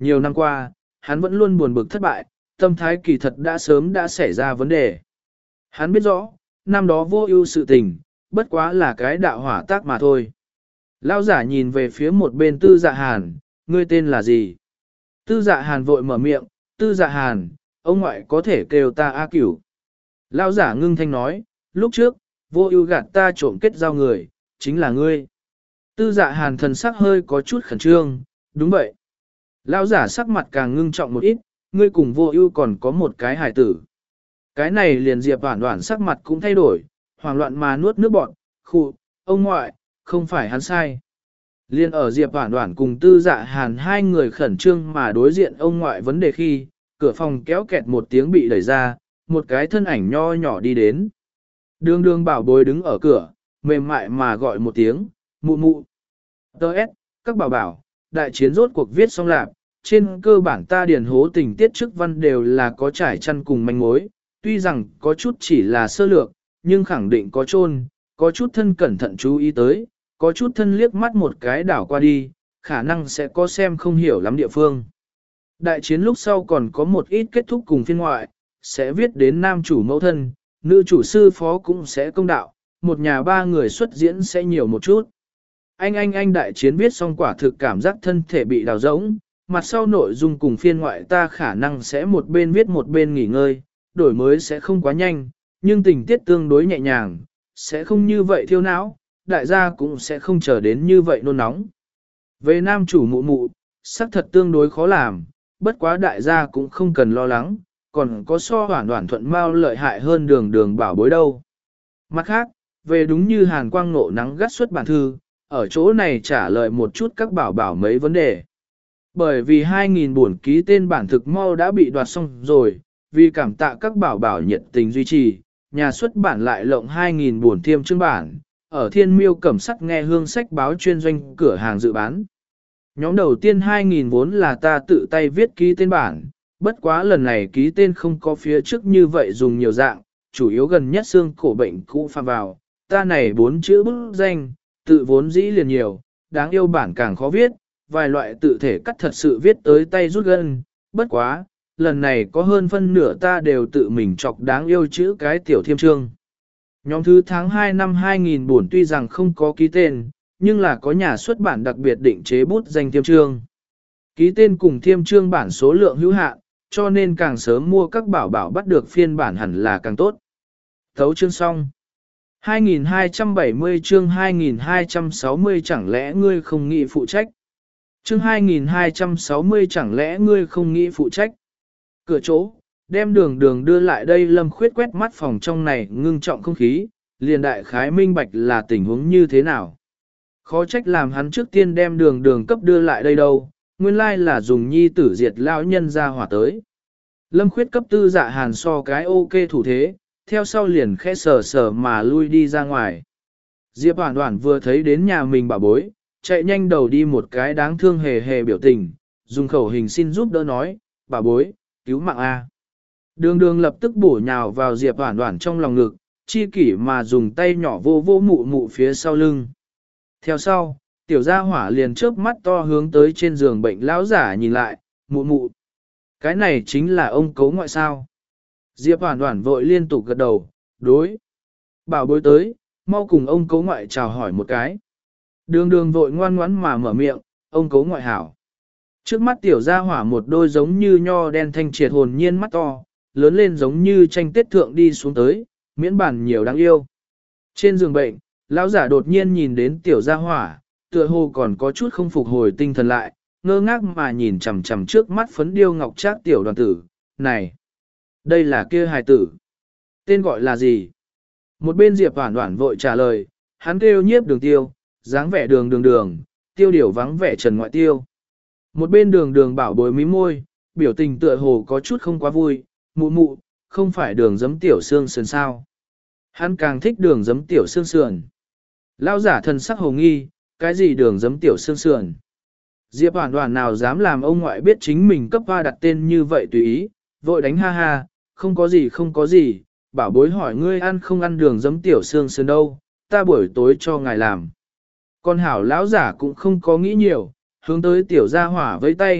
Nhiều năm qua, hắn vẫn luôn buồn bực thất bại, tâm thái kỳ thật đã sớm đã xảy ra vấn đề. Hắn biết rõ, năm đó vô ưu sự tình, bất quá là cái đạo hỏa tác mà thôi. Lão giả nhìn về phía một bên tư dạ hàn, ngươi tên là gì? Tư dạ hàn vội mở miệng, tư dạ hàn, ông ngoại có thể kêu ta A Cửu. Lão giả ngưng thanh nói, lúc trước, vô ưu gạt ta trộm kết giao người, chính là ngươi. Tư dạ hàn thần sắc hơi có chút khẩn trương, đúng vậy. Lão giả sắc mặt càng ngưng trọng một ít, ngươi cùng vô ưu còn có một cái hài tử. Cái này liền Diệp Hoản Hoản sắc mặt cũng thay đổi, hoảng loạn mà nuốt nước bọt, khụ, ông ngoại, không phải hắn sai. Liên ở Diệp Hoản Hoản cùng Tư Dạ Hàn hai người khẩn trương mà đối diện ông ngoại vấn đề khi, cửa phòng kéo kẹt một tiếng bị đẩy ra, một cái thân ảnh nho nhỏ đi đến. Đường đường bảo bối đứng ở cửa, mềm mại mà gọi một tiếng, mụ mụ. Đợt, các bảo bảo, đại chiến rốt cuộc viết xong lạc, trên cơ bản ta điển hố tình tiết trước văn đều là có trải chăn cùng manh mối, tuy rằng có chút chỉ là sơ lược, nhưng khẳng định có chôn, có chút thân cẩn thận chú ý tới, có chút thân liếc mắt một cái đảo qua đi, khả năng sẽ có xem không hiểu lắm địa phương. Đại chiến lúc sau còn có một ít kết thúc cùng phiên ngoại, sẽ viết đến nam chủ mẫu thân, nữ chủ sư phó cũng sẽ công đạo, một nhà ba người xuất diễn sẽ nhiều một chút. Anh anh anh đại chiến viết xong quả thực cảm giác thân thể bị đào rỗng, mặt sau nội dung cùng phiên ngoại ta khả năng sẽ một bên viết một bên nghỉ ngơi, đổi mới sẽ không quá nhanh, nhưng tình tiết tương đối nhẹ nhàng, sẽ không như vậy thiêu não, đại gia cũng sẽ không chờ đến như vậy nôn nóng. Về nam chủ mụ mụ, sắc thật tương đối khó làm, bất quá đại gia cũng không cần lo lắng, còn có so hoản hoản thuận mau lợi hại hơn đường đường bảo bối đâu. Mặt khác, về đúng như Hàn Quang nộ nắng gắt xuất bản thư, ở chỗ này trả lời một chút các bảo bảo mấy vấn đề. Bởi vì hai nghìn buồn ký tên bản thực mau đã bị đoạt xong rồi, vì cảm tạ các bảo bảo nhiệt tình duy trì, nhà xuất bản lại lộng hai nghìn buồn thiêm chương bản, ở Thiên Miêu Cẩm Sắc nghe hương sách báo chuyên doanh cửa hàng dự bán. Nhóm đầu tiên hai nghìn vốn là ta tự tay viết ký tên bản, bất quá lần này ký tên không có phía trước như vậy dùng nhiều dạng, chủ yếu gần nhất xương cổ bệnh cũ phạm vào, ta này bốn chữ bức danh, tự vốn dĩ liền nhiều, đáng yêu bản càng khó viết, vài loại tự thể cắt thật sự viết tới tay rút gân, bất quá, lần này có hơn phân nửa ta đều tự mình chọc đáng yêu chữ cái tiểu thiêm trương. Nhóm thứ tháng hai năm hai nghìn buồn tuy rằng không có ký tên, nhưng là có nhà xuất bản đặc biệt định chế bút danh thiêm trương. Ký tên cùng thiêm trương bản số lượng hữu hạn, cho nên càng sớm mua các bảo bảo bắt được phiên bản hẳn là càng tốt. Thấu chương xong. hai nghìn hai trăm bảy mươi chương hai nghìn hai trăm sáu mươi chẳng lẽ ngươi không nghĩ phụ trách? Chương hai nghìn hai trăm sáu mươi chẳng lẽ ngươi không nghĩ phụ trách? Cửa chỗ, đem đường đường đưa lại đây Lâm Khuyết quét mắt phòng trong này ngưng trọng không khí, liền đại khái minh bạch là tình huống như thế nào. Khó trách làm hắn trước tiên đem đường đường cấp đưa lại đây đâu, nguyên lai là dùng nhi tử diệt lão nhân ra hỏa tới. Lâm Khuyết cấp Tư Dạ Hàn so cái ok thủ thế, theo sau liền khẽ sờ sờ mà lui đi ra ngoài. Diệp Hoản Hoản vừa thấy đến nhà mình bà bối, chạy nhanh đầu đi một cái đáng thương hề hề biểu tình, dùng khẩu hình xin giúp đỡ nói, bà bối, cứu mạng A. Đường đường lập tức bổ nhào vào Diệp Hoản Hoản trong lòng ngực, chi kỷ mà dùng tay nhỏ vô vô mụ mụ phía sau lưng. Theo sau, tiểu gia hỏa liền chớp mắt to hướng tới trên giường bệnh lão giả nhìn lại, mụ mụ. Cái này chính là ông cấu ngoại sao. Diệp Hoản Hoản vội liên tục gật đầu, đối. Bảo bối tới, mau cùng ông cấu ngoại chào hỏi một cái. Đường đường vội ngoan ngoãn mà mở miệng, ông cấu ngoại hảo. Trước mắt tiểu gia hỏa một đôi giống như nho đen thanh triệt hồn nhiên mắt to, lớn lên giống như tranh tết thượng đi xuống tới, miễn bản nhiều đáng yêu. Trên giường bệnh, lão giả đột nhiên nhìn đến tiểu gia hỏa, tựa hồ còn có chút không phục hồi tinh thần lại, ngơ ngác mà nhìn chằm chằm trước mắt phấn điêu ngọc trác tiểu đoàn tử, này, đây là kia hài tử. Tên gọi là gì? Một bên Diệp Hoản Hoản vội trả lời, hắn kêu nhiếp đường tiêu, dáng vẻ đường đường đường, tiêu điều vắng vẻ trần ngoại tiêu. Một bên đường đường bảo bối mí môi, biểu tình tựa hồ có chút không quá vui, mụ mụ, không phải đường giấm tiểu xương sườn sao. Hắn càng thích đường giấm tiểu xương sườn. Lão giả thần sắc hồ nghi, cái gì đường giấm tiểu xương sườn. Diệp Hoản Hoản nào dám làm ông ngoại biết chính mình cấp hoa đặt tên như vậy tùy ý, vội đánh ha ha, không có gì không có gì, bảo bối hỏi ngươi ăn không ăn đường giấm tiểu xương sườn đâu, ta buổi tối cho ngài làm. Con hảo lão giả cũng không có nghĩ nhiều, hướng tới tiểu gia hỏa với tay,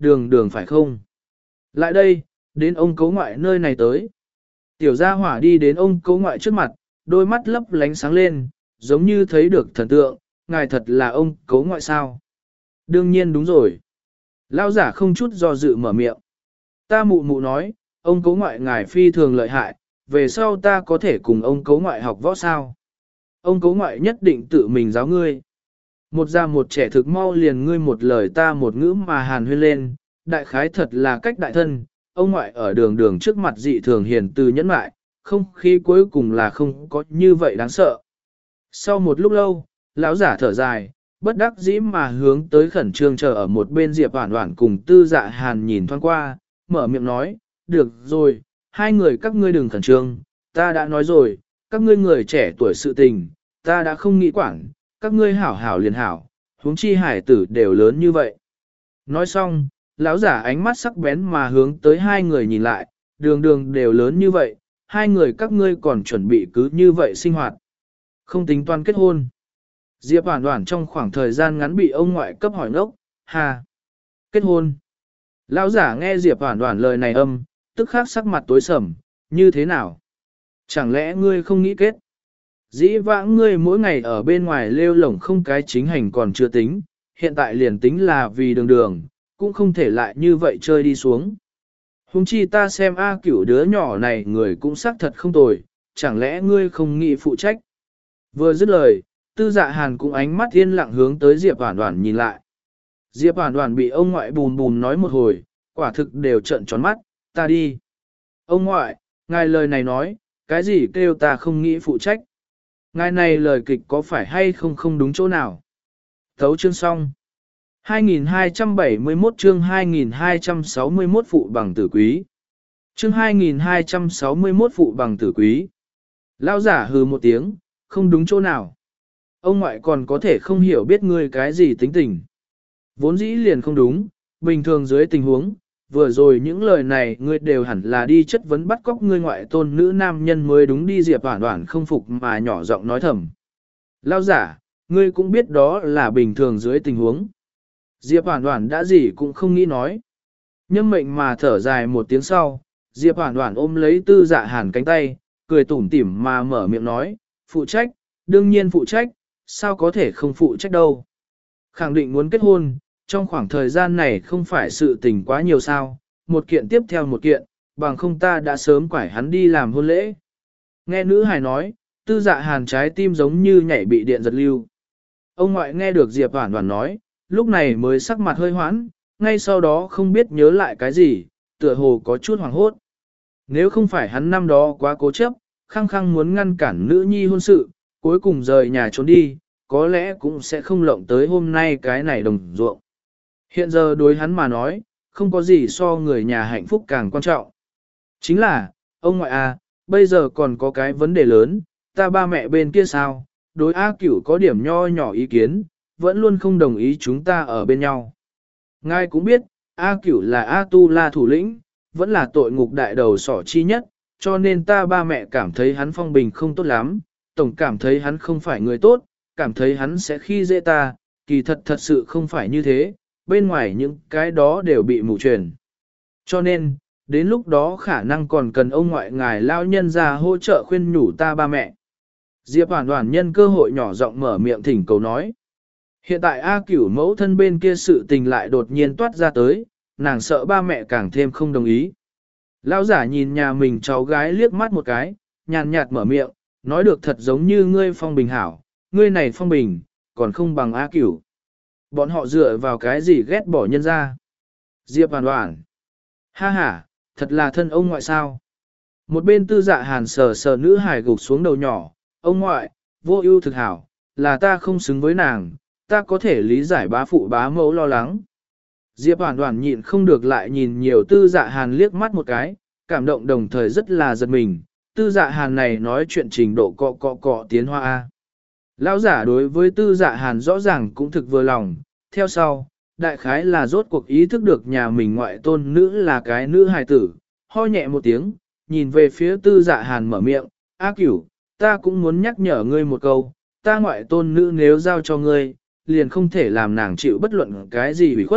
đường đường phải không? Lại đây, đến ông cấu ngoại nơi này tới. Tiểu gia hỏa đi đến ông cấu ngoại trước mặt, đôi mắt lấp lánh sáng lên, giống như thấy được thần tượng, ngài thật là ông cấu ngoại sao? Đương nhiên đúng rồi. Lão giả không chút do dự mở miệng. Ta mụ mụ nói, ông cấu ngoại ngài phi thường lợi hại, về sau ta có thể cùng ông cấu ngoại học võ sao? Ông cấu ngoại nhất định tự mình giáo ngươi. Một già một trẻ thực mau liền ngươi một lời ta một ngữ mà hàn huyên lên, đại khái thật là cách đại thân, ông ngoại ở đường đường trước mặt dị thường hiền từ nhẫn mại, không khí cuối cùng là không có như vậy đáng sợ. Sau một lúc lâu, lão giả thở dài, bất đắc dĩ mà hướng tới khẩn trương chờ ở một bên Diệp Hoản Hoản cùng Tư Dạ Hàn nhìn thoáng qua, mở miệng nói, được rồi, hai người các ngươi đừng khẩn trương, ta đã nói rồi, các ngươi người trẻ tuổi sự tình, ta đã không nghĩ quản, các ngươi hảo hảo liền hảo, huống chi hải tử đều lớn như vậy. Nói xong, lão giả ánh mắt sắc bén mà hướng tới hai người nhìn lại, đường đường đều lớn như vậy, hai người các ngươi còn chuẩn bị cứ như vậy sinh hoạt. Không tính toán kết hôn. Diệp Hoản Hoản trong khoảng thời gian ngắn bị ông ngoại cấp hỏi ngốc, hà, kết hôn. Lão giả nghe Diệp Hoản Hoản lời này âm, tức khắc sắc mặt tối sầm, như thế nào? Chẳng lẽ ngươi không nghĩ kết? Dĩ vãng ngươi mỗi ngày ở bên ngoài lêu lổng không cái chính hành còn chưa tính, hiện tại liền tính là vì đường đường, cũng không thể lại như vậy chơi đi xuống. Hùng chi ta xem A Cửu đứa nhỏ này người cũng xác thật không tồi, chẳng lẽ ngươi không nghĩ phụ trách? Vừa dứt lời, Tư Dạ Hàn cũng ánh mắt yên lặng hướng tới Diệp Hoản Hoản nhìn lại. Diệp Hoản Hoản bị ông ngoại bùn bùn nói một hồi, quả thực đều trợn tròn mắt, ta đi. Ông ngoại, ngài lời này nói, cái gì kêu ta không nghĩ phụ trách? Ngài này lời kịch có phải hay không không đúng chỗ nào? Thấu chương xong. hai nghìn hai trăm bảy mươi mốt chương hai nghìn hai trăm sáu mươi mốt phụ bằng tử quý. Chương hai nghìn hai trăm sáu mươi mốt phụ bằng tử quý. Lão giả hừ một tiếng, không đúng chỗ nào. Ông ngoại còn có thể không hiểu biết ngươi cái gì tính tình. Vốn dĩ liền không đúng, bình thường dưới tình huống, vừa rồi những lời này ngươi đều hẳn là đi chất vấn bắt cóc ngươi ngoại tôn nữ nam nhân mới đúng đi. Diệp Hoản Hoản không phục mà nhỏ giọng nói thầm. Lão giả, ngươi cũng biết đó là bình thường dưới tình huống. Diệp Hoản Hoản đã gì cũng không nghĩ nói. Nhâm mệnh mà thở dài một tiếng sau, Diệp Hoản Hoản ôm lấy Tư Dạ Hàn cánh tay, cười tủm tỉm mà mở miệng nói, phụ trách, đương nhiên phụ trách, sao có thể không phụ trách đâu. Khẳng định muốn kết hôn, trong khoảng thời gian này không phải sự tình quá nhiều sao, một kiện tiếp theo một kiện, bằng không ta đã sớm quải hắn đi làm hôn lễ. Nghe nữ hài nói, Tư Dạ Hàn trái tim giống như nhảy bị điện giật lưu. Ông ngoại nghe được Diệp Hoản Hoản nói, lúc này mới sắc mặt hơi hoãn, ngay sau đó không biết nhớ lại cái gì, tựa hồ có chút hoảng hốt. Nếu không phải hắn năm đó quá cố chấp, khăng khăng muốn ngăn cản nữ nhi hôn sự, cuối cùng rời nhà trốn đi, có lẽ cũng sẽ không lộng tới hôm nay cái này đồng ruộng. Hiện giờ đối hắn mà nói, không có gì so người nhà hạnh phúc càng quan trọng. Chính là, ông ngoại à, bây giờ còn có cái vấn đề lớn, ta ba mẹ bên kia sao, đối A Cửu có điểm nho nhỏ ý kiến, vẫn luôn không đồng ý chúng ta ở bên nhau. Ngài cũng biết, A Cửu là A Tu La thủ lĩnh, vẫn là tội ngục đại đầu sỏ chi nhất, cho nên ta ba mẹ cảm thấy hắn phong bình không tốt lắm, tổng cảm thấy hắn không phải người tốt, cảm thấy hắn sẽ khi dễ ta, kỳ thật thật sự không phải như thế, bên ngoài những cái đó đều bị mù truyền. Cho nên, đến lúc đó khả năng còn cần ông ngoại ngài lao nhân ra hỗ trợ khuyên nhủ ta ba mẹ. Diệp Hoản Hoản nhân cơ hội nhỏ giọng mở miệng thỉnh cầu nói. Hiện tại A Cửu mẫu thân bên kia sự tình lại đột nhiên toát ra tới, nàng sợ ba mẹ càng thêm không đồng ý. Lão giả nhìn nhà mình cháu gái liếc mắt một cái, nhàn nhạt mở miệng, nói được thật giống như ngươi phong bình hảo, ngươi này phong bình, còn không bằng A Cửu. Bọn họ dựa vào cái gì ghét bỏ nhân ra. Diệp Hoản Hoản. Ha ha, thật là thân ông ngoại sao. Một bên Tư Dạ Hàn sờ sờ nữ hài gục xuống đầu nhỏ, ông ngoại, vô ưu thực hảo, là ta không xứng với nàng, ta có thể lý giải bá phụ bá mẫu lo lắng. Diệp Hoản Hoản nhịn không được lại nhìn nhiều Tư Dạ Hàn liếc mắt một cái, cảm động đồng thời rất là giật mình, Tư Dạ Hàn này nói chuyện trình độ cọ cọ cọ tiến hoa A. Lão giả đối với Tư Dạ Hàn rõ ràng cũng thực vừa lòng, theo sau, đại khái là rốt cuộc ý thức được nhà mình ngoại tôn nữ là cái nữ hài tử, ho nhẹ một tiếng, nhìn về phía Tư Dạ Hàn mở miệng, A Cửu, ta cũng muốn nhắc nhở ngươi một câu, ta ngoại tôn nữ nếu giao cho ngươi, liền không thể làm nàng chịu bất luận cái gì ủy khuất,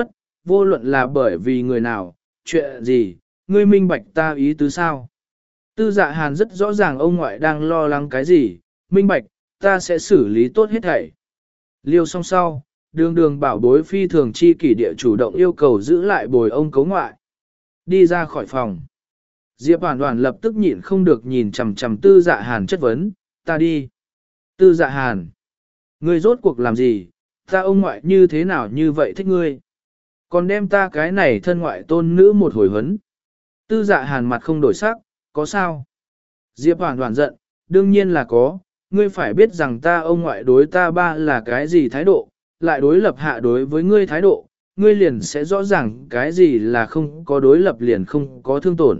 vô luận là bởi vì người nào, chuyện gì, ngươi minh bạch ta ý tứ sao. Tư dạ hàn rất rõ ràng ông ngoại đang lo lắng cái gì, minh bạch, ta sẽ xử lý tốt hết thảy. Liêu xong sau, đường đường bảo bối phi thường chi kỷ địa chủ động yêu cầu giữ lại bồi ông cấu ngoại. Đi ra khỏi phòng. Diệp Hoàn Hoàn lập tức nhịn không được nhìn chằm chằm tư dạ hàn chất vấn, ta đi. Tư dạ hàn, ngươi rốt cuộc làm gì, ta ông ngoại như thế nào như vậy thích ngươi. Còn đem ta cái này thân ngoại tôn nữ một hồi huấn. Tư dạ hàn mặt không đổi sắc, có sao? Diệp Hoàn Hoàn giận, đương nhiên là có, ngươi phải biết rằng ta ông ngoại đối ta ba là cái gì thái độ, lại đối lập hạ đối với ngươi thái độ, ngươi liền sẽ rõ ràng cái gì là không có đối lập liền không có thương tổn.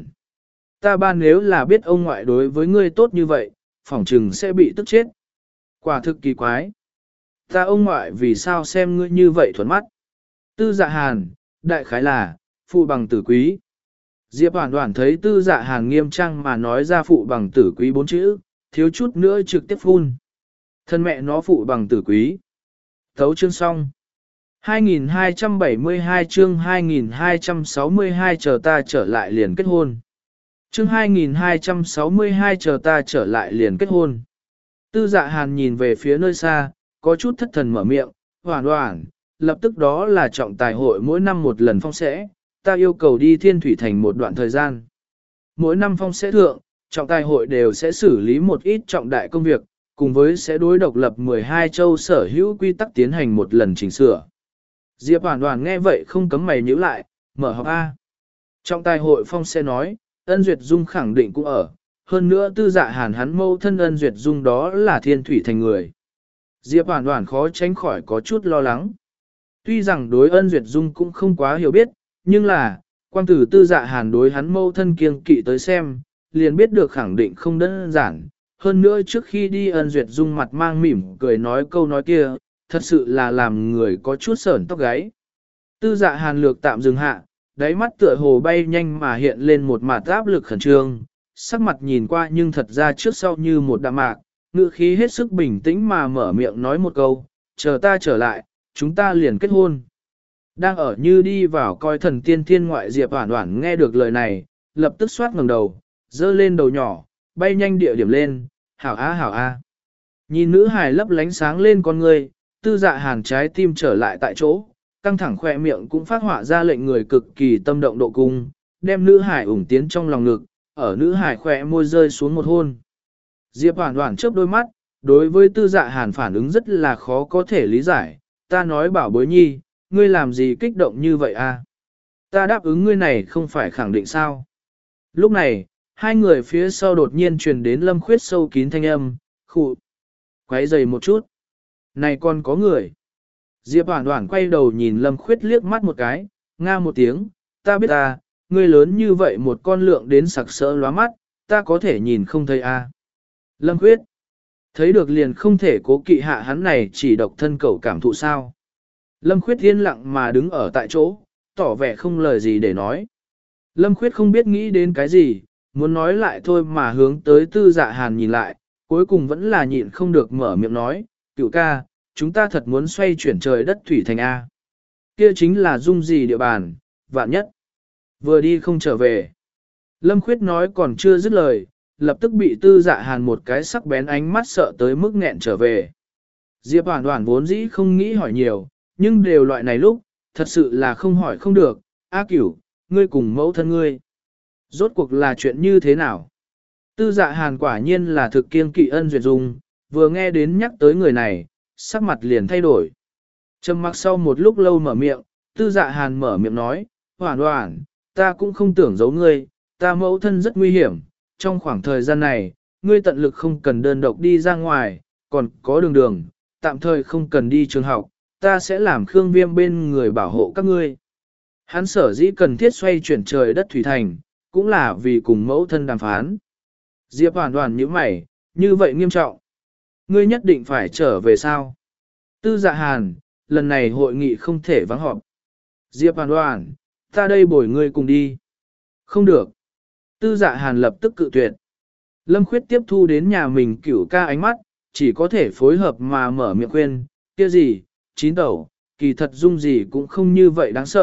Ta ba nếu là biết ông ngoại đối với ngươi tốt như vậy, phỏng chừng sẽ bị tức chết. Quả thực kỳ quái. Ta ông ngoại vì sao xem ngươi như vậy thuận mắt. Tư dạ hàn, đại khái là, phụ bằng tử quý. Diệp Hoàn Hoàn thấy tư dạ hàn nghiêm trang mà nói ra phụ bằng tử quý bốn chữ, thiếu chút nữa trực tiếp phun. Thân mẹ nó phụ bằng tử quý. Thấu chương xong. hai nghìn hai trăm bảy mươi hai chương hai nghìn hai trăm sáu mươi hai chờ ta trở lại liền kết hôn. Chương hai nghìn hai trăm sáu mươi hai chờ ta trở lại liền kết hôn. Tư dạ hàn nhìn về phía nơi xa, có chút thất thần mở miệng, Hoàn Hoàn, lập tức đó là trọng tài hội mỗi năm một lần phong sẽ, ta yêu cầu đi Thiên Thủy Thành một đoạn thời gian. Mỗi năm phong sẽ thượng, trọng tài hội đều sẽ xử lý một ít trọng đại công việc, cùng với sẽ đối độc lập mười hai châu sở hữu quy tắc tiến hành một lần chỉnh sửa. Diệp Hoàn Hoàn nghe vậy không cấm mày nhíu lại, mở họp A. Trọng tài hội phong sẽ nói, Ân Duyệt Dung khẳng định cũng ở, hơn nữa tư dạ hàn hắn mâu thân Ân Duyệt Dung đó là Thiên Thủy Thành người. Diệp Hoàn Hoàn khó tránh khỏi có chút lo lắng. Tuy rằng đối Ân Duyệt Dung cũng không quá hiểu biết, nhưng là, quan tử tư dạ hàn đối hắn mâu thân kiêng kỵ tới xem, liền biết được khẳng định không đơn giản. Hơn nữa trước khi đi Ân Duyệt Dung mặt mang mỉm cười nói câu nói kia, thật sự là làm người có chút sởn tóc gáy. Tư dạ hàn lược tạm dừng hạ, đáy mắt tựa hồ bay nhanh mà hiện lên một mặt áp lực khẩn trương, sắc mặt nhìn qua nhưng thật ra trước sau như một đạm mạc, ngữ khí hết sức bình tĩnh mà mở miệng nói một câu, chờ ta trở lại, chúng ta liền kết hôn. Đang ở như đi vào coi thần tiên thiên ngoại Diệp Hoàn Hoàn nghe được lời này, lập tức xoát ngẩng đầu, dơ lên đầu nhỏ, bay nhanh địa điểm lên, hảo a hảo a. Nhìn nữ hài lấp lánh sáng lên con người, tư dạ hàn trái tim trở lại tại chỗ, căng thẳng khỏe miệng cũng phát họa ra lệnh người cực kỳ tâm động độ cung, đem nữ hài ủng tiến trong lòng ngực, ở nữ hài khỏe môi rơi xuống một hôn. Diệp Hoàn Hoàn chớp đôi mắt, đối với tư dạ hàn phản ứng rất là khó có thể lý giải, ta nói bảo bối nhi, ngươi làm gì kích động như vậy a? Ta đáp ứng ngươi này không phải khẳng định sao? Lúc này, hai người phía sau đột nhiên truyền đến Lâm Khuyết sâu kín thanh âm, khụ, quấy dày một chút. Này còn có người. Diệp Hoàn Hoàn quay đầu nhìn Lâm Khuyết liếc mắt một cái, nga một tiếng, ta biết ta, ngươi lớn như vậy một con lượng đến sặc sỡ lóa mắt, ta có thể nhìn không thấy a. Lâm Khuyết, thấy được liền không thể cố kỵ hạ hắn này chỉ độc thân cậu cảm thụ sao. Lâm Khuyết yên lặng mà đứng ở tại chỗ, tỏ vẻ không lời gì để nói. Lâm Khuyết không biết nghĩ đến cái gì, muốn nói lại thôi mà hướng tới tư dạ hàn nhìn lại, cuối cùng vẫn là nhịn không được mở miệng nói, cựu ca, chúng ta thật muốn xoay chuyển trời đất thủy thành A. Kia chính là dung gì địa bàn, vạn nhất. Vừa đi không trở về. Lâm Khuyết nói còn chưa dứt lời, lập tức bị tư dạ hàn một cái sắc bén ánh mắt sợ tới mức nghẹn trở về. Diệp Hoàn Hoàn vốn dĩ không nghĩ hỏi nhiều, nhưng đều loại này lúc, thật sự là không hỏi không được, A Cửu, ngươi cùng mẫu thân ngươi. Rốt cuộc là chuyện như thế nào? Tư dạ hàn quả nhiên là thực kiêng kỵ Ân Duyệt Dung, vừa nghe đến nhắc tới người này, sắc mặt liền thay đổi. Trầm mặc sau một lúc lâu mở miệng, tư dạ hàn mở miệng nói, Hoàn Hoàn, ta cũng không tưởng giấu ngươi, ta mẫu thân rất nguy hiểm, trong khoảng thời gian này, ngươi tận lực không cần đơn độc đi ra ngoài, còn có đường đường, tạm thời không cần đi trường học, ta sẽ làm Khương Viêm bên người bảo hộ các ngươi. Hắn sở dĩ cần thiết xoay chuyển trời đất thủy thành, cũng là vì cùng mẫu thân đàm phán. Diệp Hoàn Hoàn như mày, như vậy nghiêm trọng. Ngươi nhất định phải trở về sao? Tư dạ hàn, lần này hội nghị không thể vắng họp. Diệp Hoàn Hoàn, ta đây bồi ngươi cùng đi. Không được. Tư dạ hàn lập tức cự tuyệt. Lâm Khuyết tiếp thu đến nhà mình cửu ca ánh mắt, chỉ có thể phối hợp mà mở miệng khuyên, kia gì, chín tẩu, kỳ thật dung gì cũng không như vậy đáng sợ,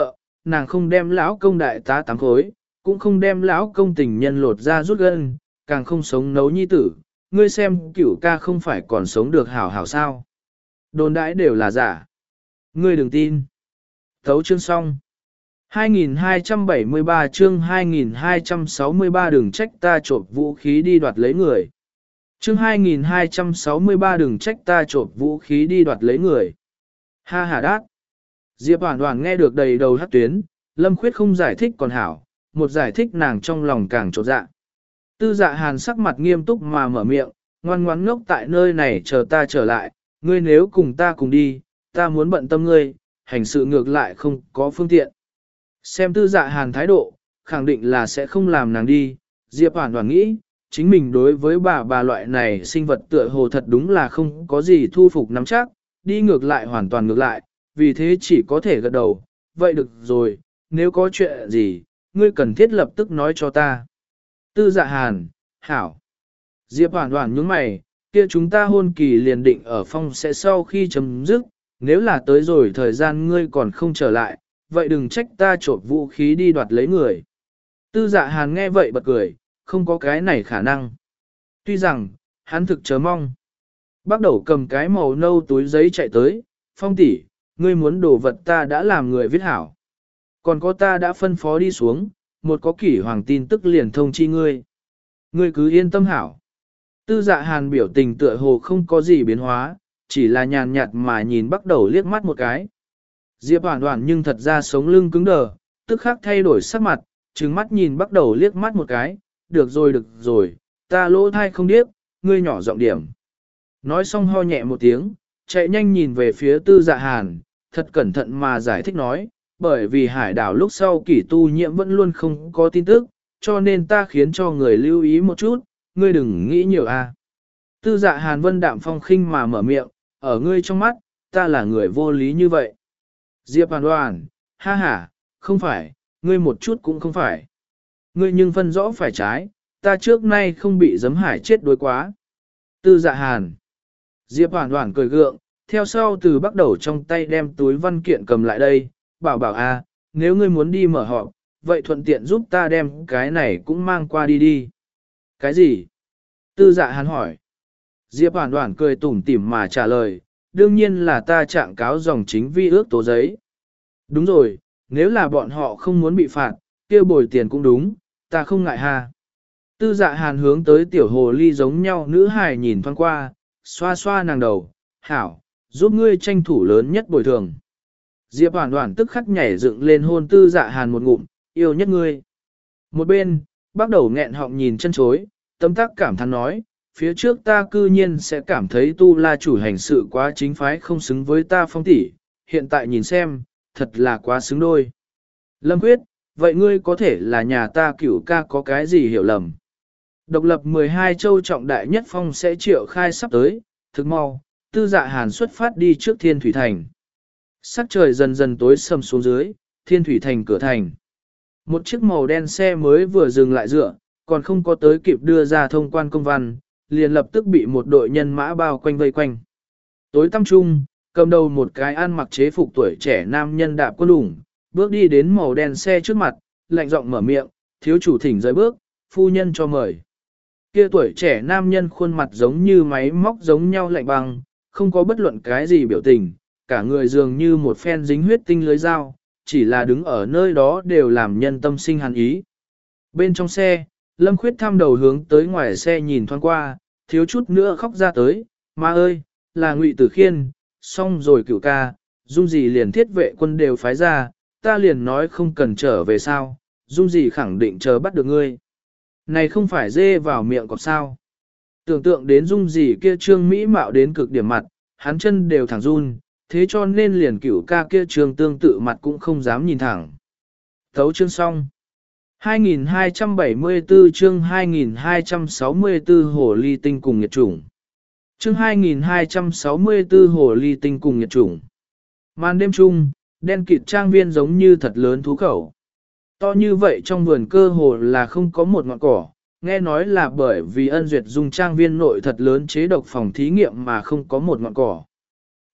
nàng không đem lão công đại tá tám khối, cũng không đem lão công tình nhân lột ra rút gân, càng không sống nấu nhi tử, ngươi xem cửu ca không phải còn sống được hảo hảo sao. Đồn đãi đều là giả. Ngươi đừng tin. Thấu chương xong. hai nghìn hai trăm bảy mươi ba chương hai nghìn hai trăm sáu mươi ba đừng trách ta trộm vũ khí đi đoạt lấy người. Chương hai nghìn hai trăm sáu mươi ba đừng trách ta trộm vũ khí đi đoạt lấy người. Ha ha đát. Diệp Hoàn Hoàn nghe được đầy đầu hắc tuyến, Lâm Khuyết không giải thích còn hảo, một giải thích nàng trong lòng càng trột dạ. Tư Dạ Hàn sắc mặt nghiêm túc mà mở miệng, ngoan ngoãn ngốc tại nơi này chờ ta trở lại, ngươi nếu cùng ta cùng đi, ta muốn bận tâm ngươi, hành sự ngược lại không có phương tiện. Xem Tư Dạ Hàn thái độ, khẳng định là sẽ không làm nàng đi, Diệp Hoàn Hoàn nghĩ, chính mình đối với bà bà loại này sinh vật tựa hồ thật đúng là không có gì thu phục nắm chắc, đi ngược lại hoàn toàn ngược lại, vì thế chỉ có thể gật đầu, vậy được rồi, nếu có chuyện gì, ngươi cần thiết lập tức nói cho ta. Tư Dạ Hàn, hảo. Diệp Hoàn Hoàn nhướng mày, kia chúng ta hôn kỳ liền định ở phong sẽ sau khi chấm dứt, nếu là tới rồi thời gian ngươi còn không trở lại, vậy đừng trách ta trộm vũ khí đi đoạt lấy người. Tư Dạ Hàn nghe vậy bật cười, không có cái này khả năng. Tuy rằng, hắn thực chớ mong. Bắt đầu cầm cái màu nâu túi giấy chạy tới, Phong tỷ, ngươi muốn đồ vật ta đã làm người viết hảo. Còn có ta đã phân phó đi xuống, một có kỷ hoàng tin tức liền thông chi ngươi. Ngươi cứ yên tâm hảo. Tư Dạ Hàn biểu tình tựa hồ không có gì biến hóa, chỉ là nhàn nhạt mà nhìn bắt đầu liếc mắt một cái. Diệp Hoàn Hoàn nhưng thật ra sống lưng cứng đờ, tức khắc thay đổi sắc mặt, trừng mắt nhìn bắt đầu liếc mắt một cái, được rồi được rồi, ta lỗ thai không điếc, ngươi nhỏ giọng điểm. Nói xong ho nhẹ một tiếng, chạy nhanh nhìn về phía Tư Dạ Hàn, thật cẩn thận mà giải thích nói, bởi vì hải đảo lúc sau kỷ tu nhiễm vẫn luôn không có tin tức, cho nên ta khiến cho người lưu ý một chút, ngươi đừng nghĩ nhiều a. À. Tư Dạ Hàn vân đạm phong khinh mà mở miệng, ở ngươi trong mắt, ta là người vô lý như vậy. Diệp Hoàn Hoàn, ha ha, không phải, ngươi một chút cũng không phải. Ngươi nhưng phân rõ phải trái, ta trước nay không bị giấm hải chết đuối quá. Tư Dạ Hàn. Diệp Hoàn Hoàn cười gượng, theo sau từ bắt đầu trong tay đem túi văn kiện cầm lại đây, bảo bảo a, nếu ngươi muốn đi mở họp, vậy thuận tiện giúp ta đem cái này cũng mang qua đi đi. Cái gì? Tư Dạ Hàn hỏi. Diệp Hoàn Hoàn cười tủm tỉm mà trả lời, đương nhiên là ta trạng cáo dòng chính vi ước tố giấy. Đúng rồi, nếu là bọn họ không muốn bị phạt, kia bồi tiền cũng đúng, ta không ngại ha. Tư Dạ Hàn hướng tới tiểu hồ ly giống nhau nữ hài nhìn thoáng qua, xoa xoa nàng đầu, hảo, giúp ngươi tranh thủ lớn nhất bồi thường. Diệp Hoàn Hoàn tức khắc nhảy dựng lên hôn Tư Dạ Hàn một ngụm, yêu nhất ngươi. Một bên, bắt đầu nghẹn họng nhìn chân chối, tâm tác cảm thán nói, phía trước ta cư nhiên sẽ cảm thấy Tu La chủ hành sự quá chính phái không xứng với ta Phong tỷ, hiện tại nhìn xem, thật là quá xứng đôi. Lâm Quyết, vậy ngươi có thể là nhà ta cửu ca có cái gì hiểu lầm? Độc lập mười hai châu trọng đại nhất phong sẽ triệu khai sắp tới, thực mau, Tư Dạ Hàn xuất phát đi trước Thiên Thủy Thành. Sắc trời dần dần tối sầm xuống dưới, Thiên Thủy Thành cửa thành. Một chiếc màu đen xe mới vừa dừng lại dựa, còn không có tới kịp đưa ra thông quan công văn, liền lập tức bị một đội nhân mã bao quanh vây quanh. Tối tăm trung, cầm đầu một cái ăn mặc chế phục tuổi trẻ nam nhân đạp quân ủng, bước đi đến màu đen xe trước mặt, lạnh giọng mở miệng, thiếu chủ thỉnh rời bước, phu nhân cho mời. Kia tuổi trẻ nam nhân khuôn mặt giống như máy móc giống nhau lạnh băng, không có bất luận cái gì biểu tình, cả người dường như một phen dính huyết tinh lưới dao, chỉ là đứng ở nơi đó đều làm nhân tâm sinh hàn ý. Bên trong xe, Lâm Khuyết thăm đầu hướng tới ngoài xe nhìn thoáng qua, thiếu chút nữa khóc ra tới, ma ơi, là Ngụy Tử Khiên, xong rồi cửu ca, dung gì liền thiết vệ quân đều phái ra, ta liền nói không cần trở về sao, dung gì khẳng định chờ bắt được ngươi. Này không phải dê vào miệng cọp sao. Tưởng tượng đến dung gì kia trương mỹ mạo đến cực điểm mặt, hắn chân đều thẳng run, thế cho nên liền cửu ca kia trương tương tự mặt cũng không dám nhìn thẳng. Thấu chương xong. hai nghìn hai trăm bảy mươi tư chương hai nghìn hai trăm sáu mươi tư Hồ Ly Tinh cùng Nhiệt Chủng. Chương hai nghìn hai trăm sáu mươi tư Hồ Ly Tinh cùng Nhiệt Chủng. Màn đêm trung, đen kịt trang viên giống như thật lớn thú khẩu. To như vậy trong vườn cơ hồ là không có một ngọn cỏ, nghe nói là bởi vì Ân Duyệt dùng trang viên nội thật lớn chế độc phòng thí nghiệm mà không có một ngọn cỏ.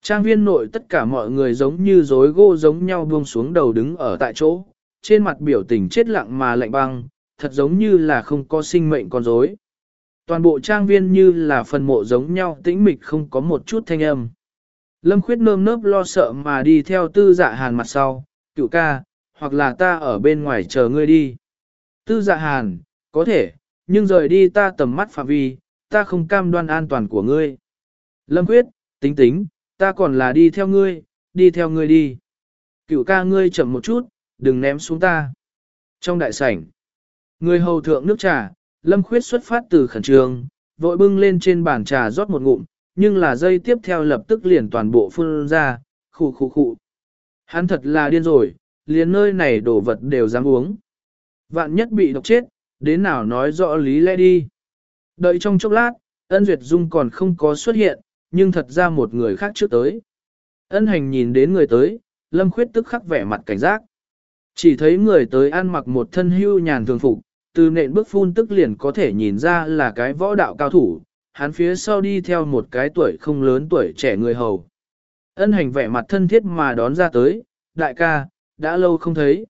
Trang viên nội tất cả mọi người giống như rối gỗ giống nhau buông xuống đầu đứng ở tại chỗ, trên mặt biểu tình chết lặng mà lạnh băng, thật giống như là không có sinh mệnh con rối. Toàn bộ trang viên như là phần mộ giống nhau tĩnh mịch không có một chút thanh âm. Lâm Khuyết nơm nớp lo sợ mà đi theo Tư Dạ Hàn mặt sau, cựu ca, hoặc là ta ở bên ngoài chờ ngươi đi. Tư Dạ Hàn, có thể, nhưng rời đi ta tầm mắt phạm vi, ta không cam đoan an toàn của ngươi. Lâm Khuyết, tính tính, ta còn là đi theo ngươi, đi theo ngươi đi. Cựu ca ngươi chậm một chút, đừng ném xuống ta. Trong đại sảnh, người hầu thượng nước trà, Lâm Khuyết xuất phát từ khẩn trương, vội bưng lên trên bàn trà rót một ngụm, nhưng là dây tiếp theo lập tức liền toàn bộ phun ra, khụ khụ khụ. Hắn thật là điên rồi, liền nơi này đổ vật đều dám uống. Vạn nhất bị độc chết, đến nào nói rõ lý lẽ đi. Đợi trong chốc lát, Ân Duyệt Dung còn không có xuất hiện, nhưng thật ra một người khác trước tới. Ân Hành nhìn đến người tới, Lâm Khuyết tức khắc vẻ mặt cảnh giác. Chỉ thấy người tới ăn mặc một thân hưu nhàn thường phục, từ nện bước phun tức liền có thể nhìn ra là cái võ đạo cao thủ, hắn phía sau đi theo một cái tuổi không lớn tuổi trẻ người hầu. Ân Hành vẻ mặt thân thiết mà đón ra tới, đại ca, đã lâu không thấy.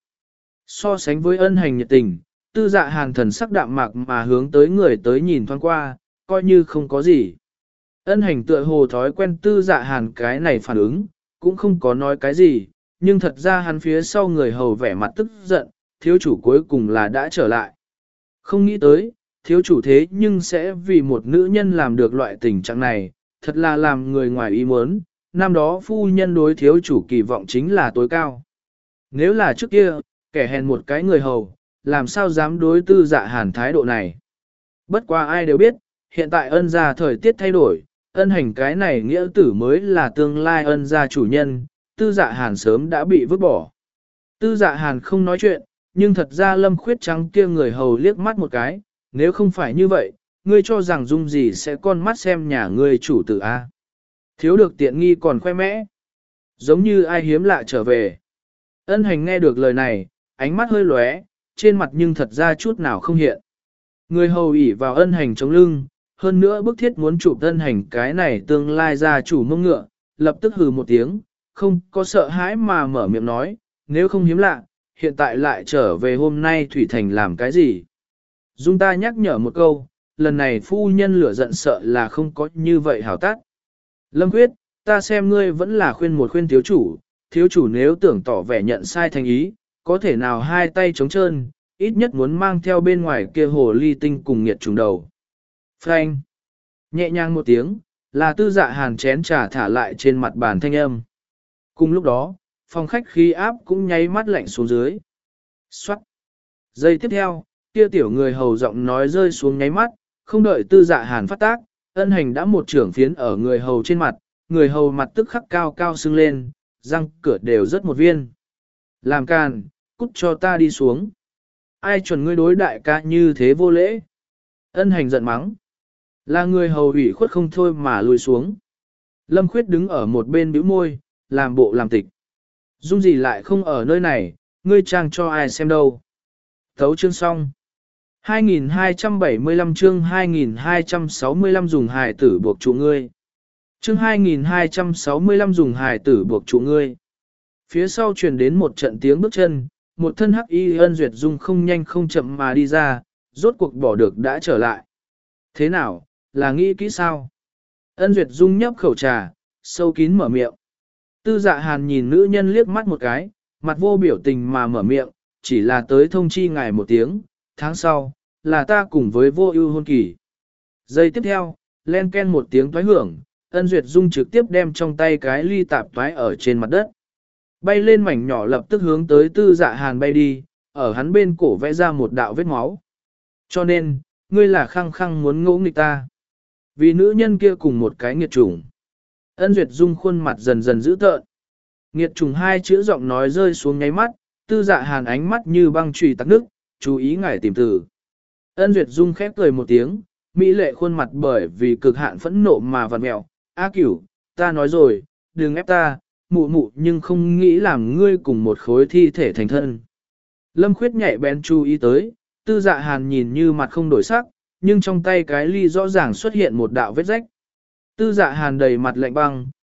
So sánh với Ân Hành nhiệt tình, Tư Dạ Hàn thần sắc đạm mạc mà hướng tới người tới nhìn thoáng qua, coi như không có gì. Ân Hành tựa hồ thói quen Tư Dạ Hàn cái này phản ứng, cũng không có nói cái gì, nhưng thật ra hắn phía sau người hầu vẻ mặt tức giận, thiếu chủ cuối cùng là đã trở lại. Không nghĩ tới, thiếu chủ thế nhưng sẽ vì một nữ nhân làm được loại tình trạng này, thật là làm người ngoài ý muốn, năm đó phu nhân đối thiếu chủ kỳ vọng chính là tối cao. Nếu là trước kia, kẻ hèn một cái người hầu, làm sao dám đối Tư Dạ Hàn thái độ này. Bất quá ai đều biết, hiện tại Ân gia thời tiết thay đổi, Ân Hành cái này nghĩa tử mới là tương lai Ân gia chủ nhân, Tư Dạ Hàn sớm đã bị vứt bỏ. Tư Dạ Hàn không nói chuyện, nhưng thật ra Lâm Khuyết trắng kia người hầu liếc mắt một cái, nếu không phải như vậy, ngươi cho rằng Dung gì sẽ con mắt xem nhà ngươi chủ tử a? Thiếu được tiện nghi còn khoe mẽ. Giống như ai hiếm lạ trở về. Ân Hành nghe được lời này, ánh mắt hơi lóe, trên mặt nhưng thật ra chút nào không hiện. Người hầu ỉ vào Ân Hành chống lưng, hơn nữa bức thiết muốn chụp Ân Hành cái này tương lai ra chủ mông ngựa, lập tức hừ một tiếng, không có sợ hãi mà mở miệng nói, nếu không hiếm lạ, hiện tại lại trở về hôm nay Thủy Thành làm cái gì? Dung ta nhắc nhở một câu, lần này phu nhân lửa giận sợ là không có như vậy hảo tát. Lâm Khuyết, ta xem ngươi vẫn là khuyên một khuyên thiếu chủ, thiếu chủ nếu tưởng tỏ vẻ nhận sai thành ý, có thể nào hai tay trống trơn, ít nhất muốn mang theo bên ngoài kia hồ ly tinh cùng nghiệt trùng đầu. Frank, nhẹ nhàng một tiếng, là Tư Dạ Hàn chén trà thả lại trên mặt bàn thanh âm. Cùng lúc đó, phòng khách khí áp cũng nháy mắt lạnh xuống dưới. Xoát. Giây tiếp theo, kia tiểu người hầu giọng nói rơi xuống nháy mắt, không đợi Tư Dạ Hàn phát tác, Ân Hành đã một trưởng phiến ở người hầu trên mặt, người hầu mặt tức khắc cao cao sưng lên, răng cửa đều rất một viên. Làm càn, cút cho ta đi xuống. Ai chuẩn ngươi đối đại ca như thế vô lễ? Ân Hành giận mắng. Là người hầu ủy khuất không thôi mà lùi xuống. Lâm Khuyết đứng ở một bên bĩu môi, làm bộ làm tịch. Dung gì lại không ở nơi này, ngươi trang cho ai xem đâu. Thấu chương xong. hai nghìn hai trăm bảy mươi lăm chương hai nghìn hai trăm sáu mươi lăm dùng hài tử buộc trụ ngươi. Chương hai nghìn hai trăm sáu mươi lăm dùng hài tử buộc trụ ngươi. Phía sau truyền đến một trận tiếng bước chân, một thân hắc y Ân Duyệt Dung không nhanh không chậm mà đi ra, rốt cuộc bỏ được đã trở lại. Thế nào, là nghĩ kỹ sao? Ân Duyệt Dung nhấp khẩu trà, sâu kín mở miệng. Tư Dạ Hàn nhìn nữ nhân liếc mắt một cái, mặt vô biểu tình mà mở miệng, chỉ là tới thông chi ngài một tiếng, tháng sau, là ta cùng với vô ưu hôn kỳ. Giây tiếp theo, len ken một tiếng toái hưởng, Ân Duyệt Dung trực tiếp đem trong tay cái ly tạp toái ở trên mặt đất. Bay lên mảnh nhỏ lập tức hướng tới Tư Dạ Hàn bay đi, ở hắn bên cổ vẽ ra một đạo vết máu. Cho nên, ngươi là khăng khăng muốn ngỗ nghịch ta. Vì nữ nhân kia cùng một cái nghiệt chủng. Ân Duyệt Dung khuôn mặt dần dần dữ tợn. Nghiệt trùng hai chữ giọng nói rơi xuống nháy mắt, Tư Dạ Hàn ánh mắt như băng chùy tắc nước, chú ý ngài tìm từ. Ân Duyệt Dung khép cười một tiếng, mỹ lệ khuôn mặt bởi vì cực hạn phẫn nộ mà vặn mẹo. A Cửu, ta nói rồi, đừng ép ta, mụ mụ nhưng không nghĩ làm ngươi cùng một khối thi thể thành thân. Lâm Khuyết nhạy bén chú ý tới, Tư Dạ Hàn nhìn như mặt không đổi sắc, nhưng trong tay cái ly rõ ràng xuất hiện một đạo vết rách. Tư Dạ Hàn đầy mặt lạnh băng,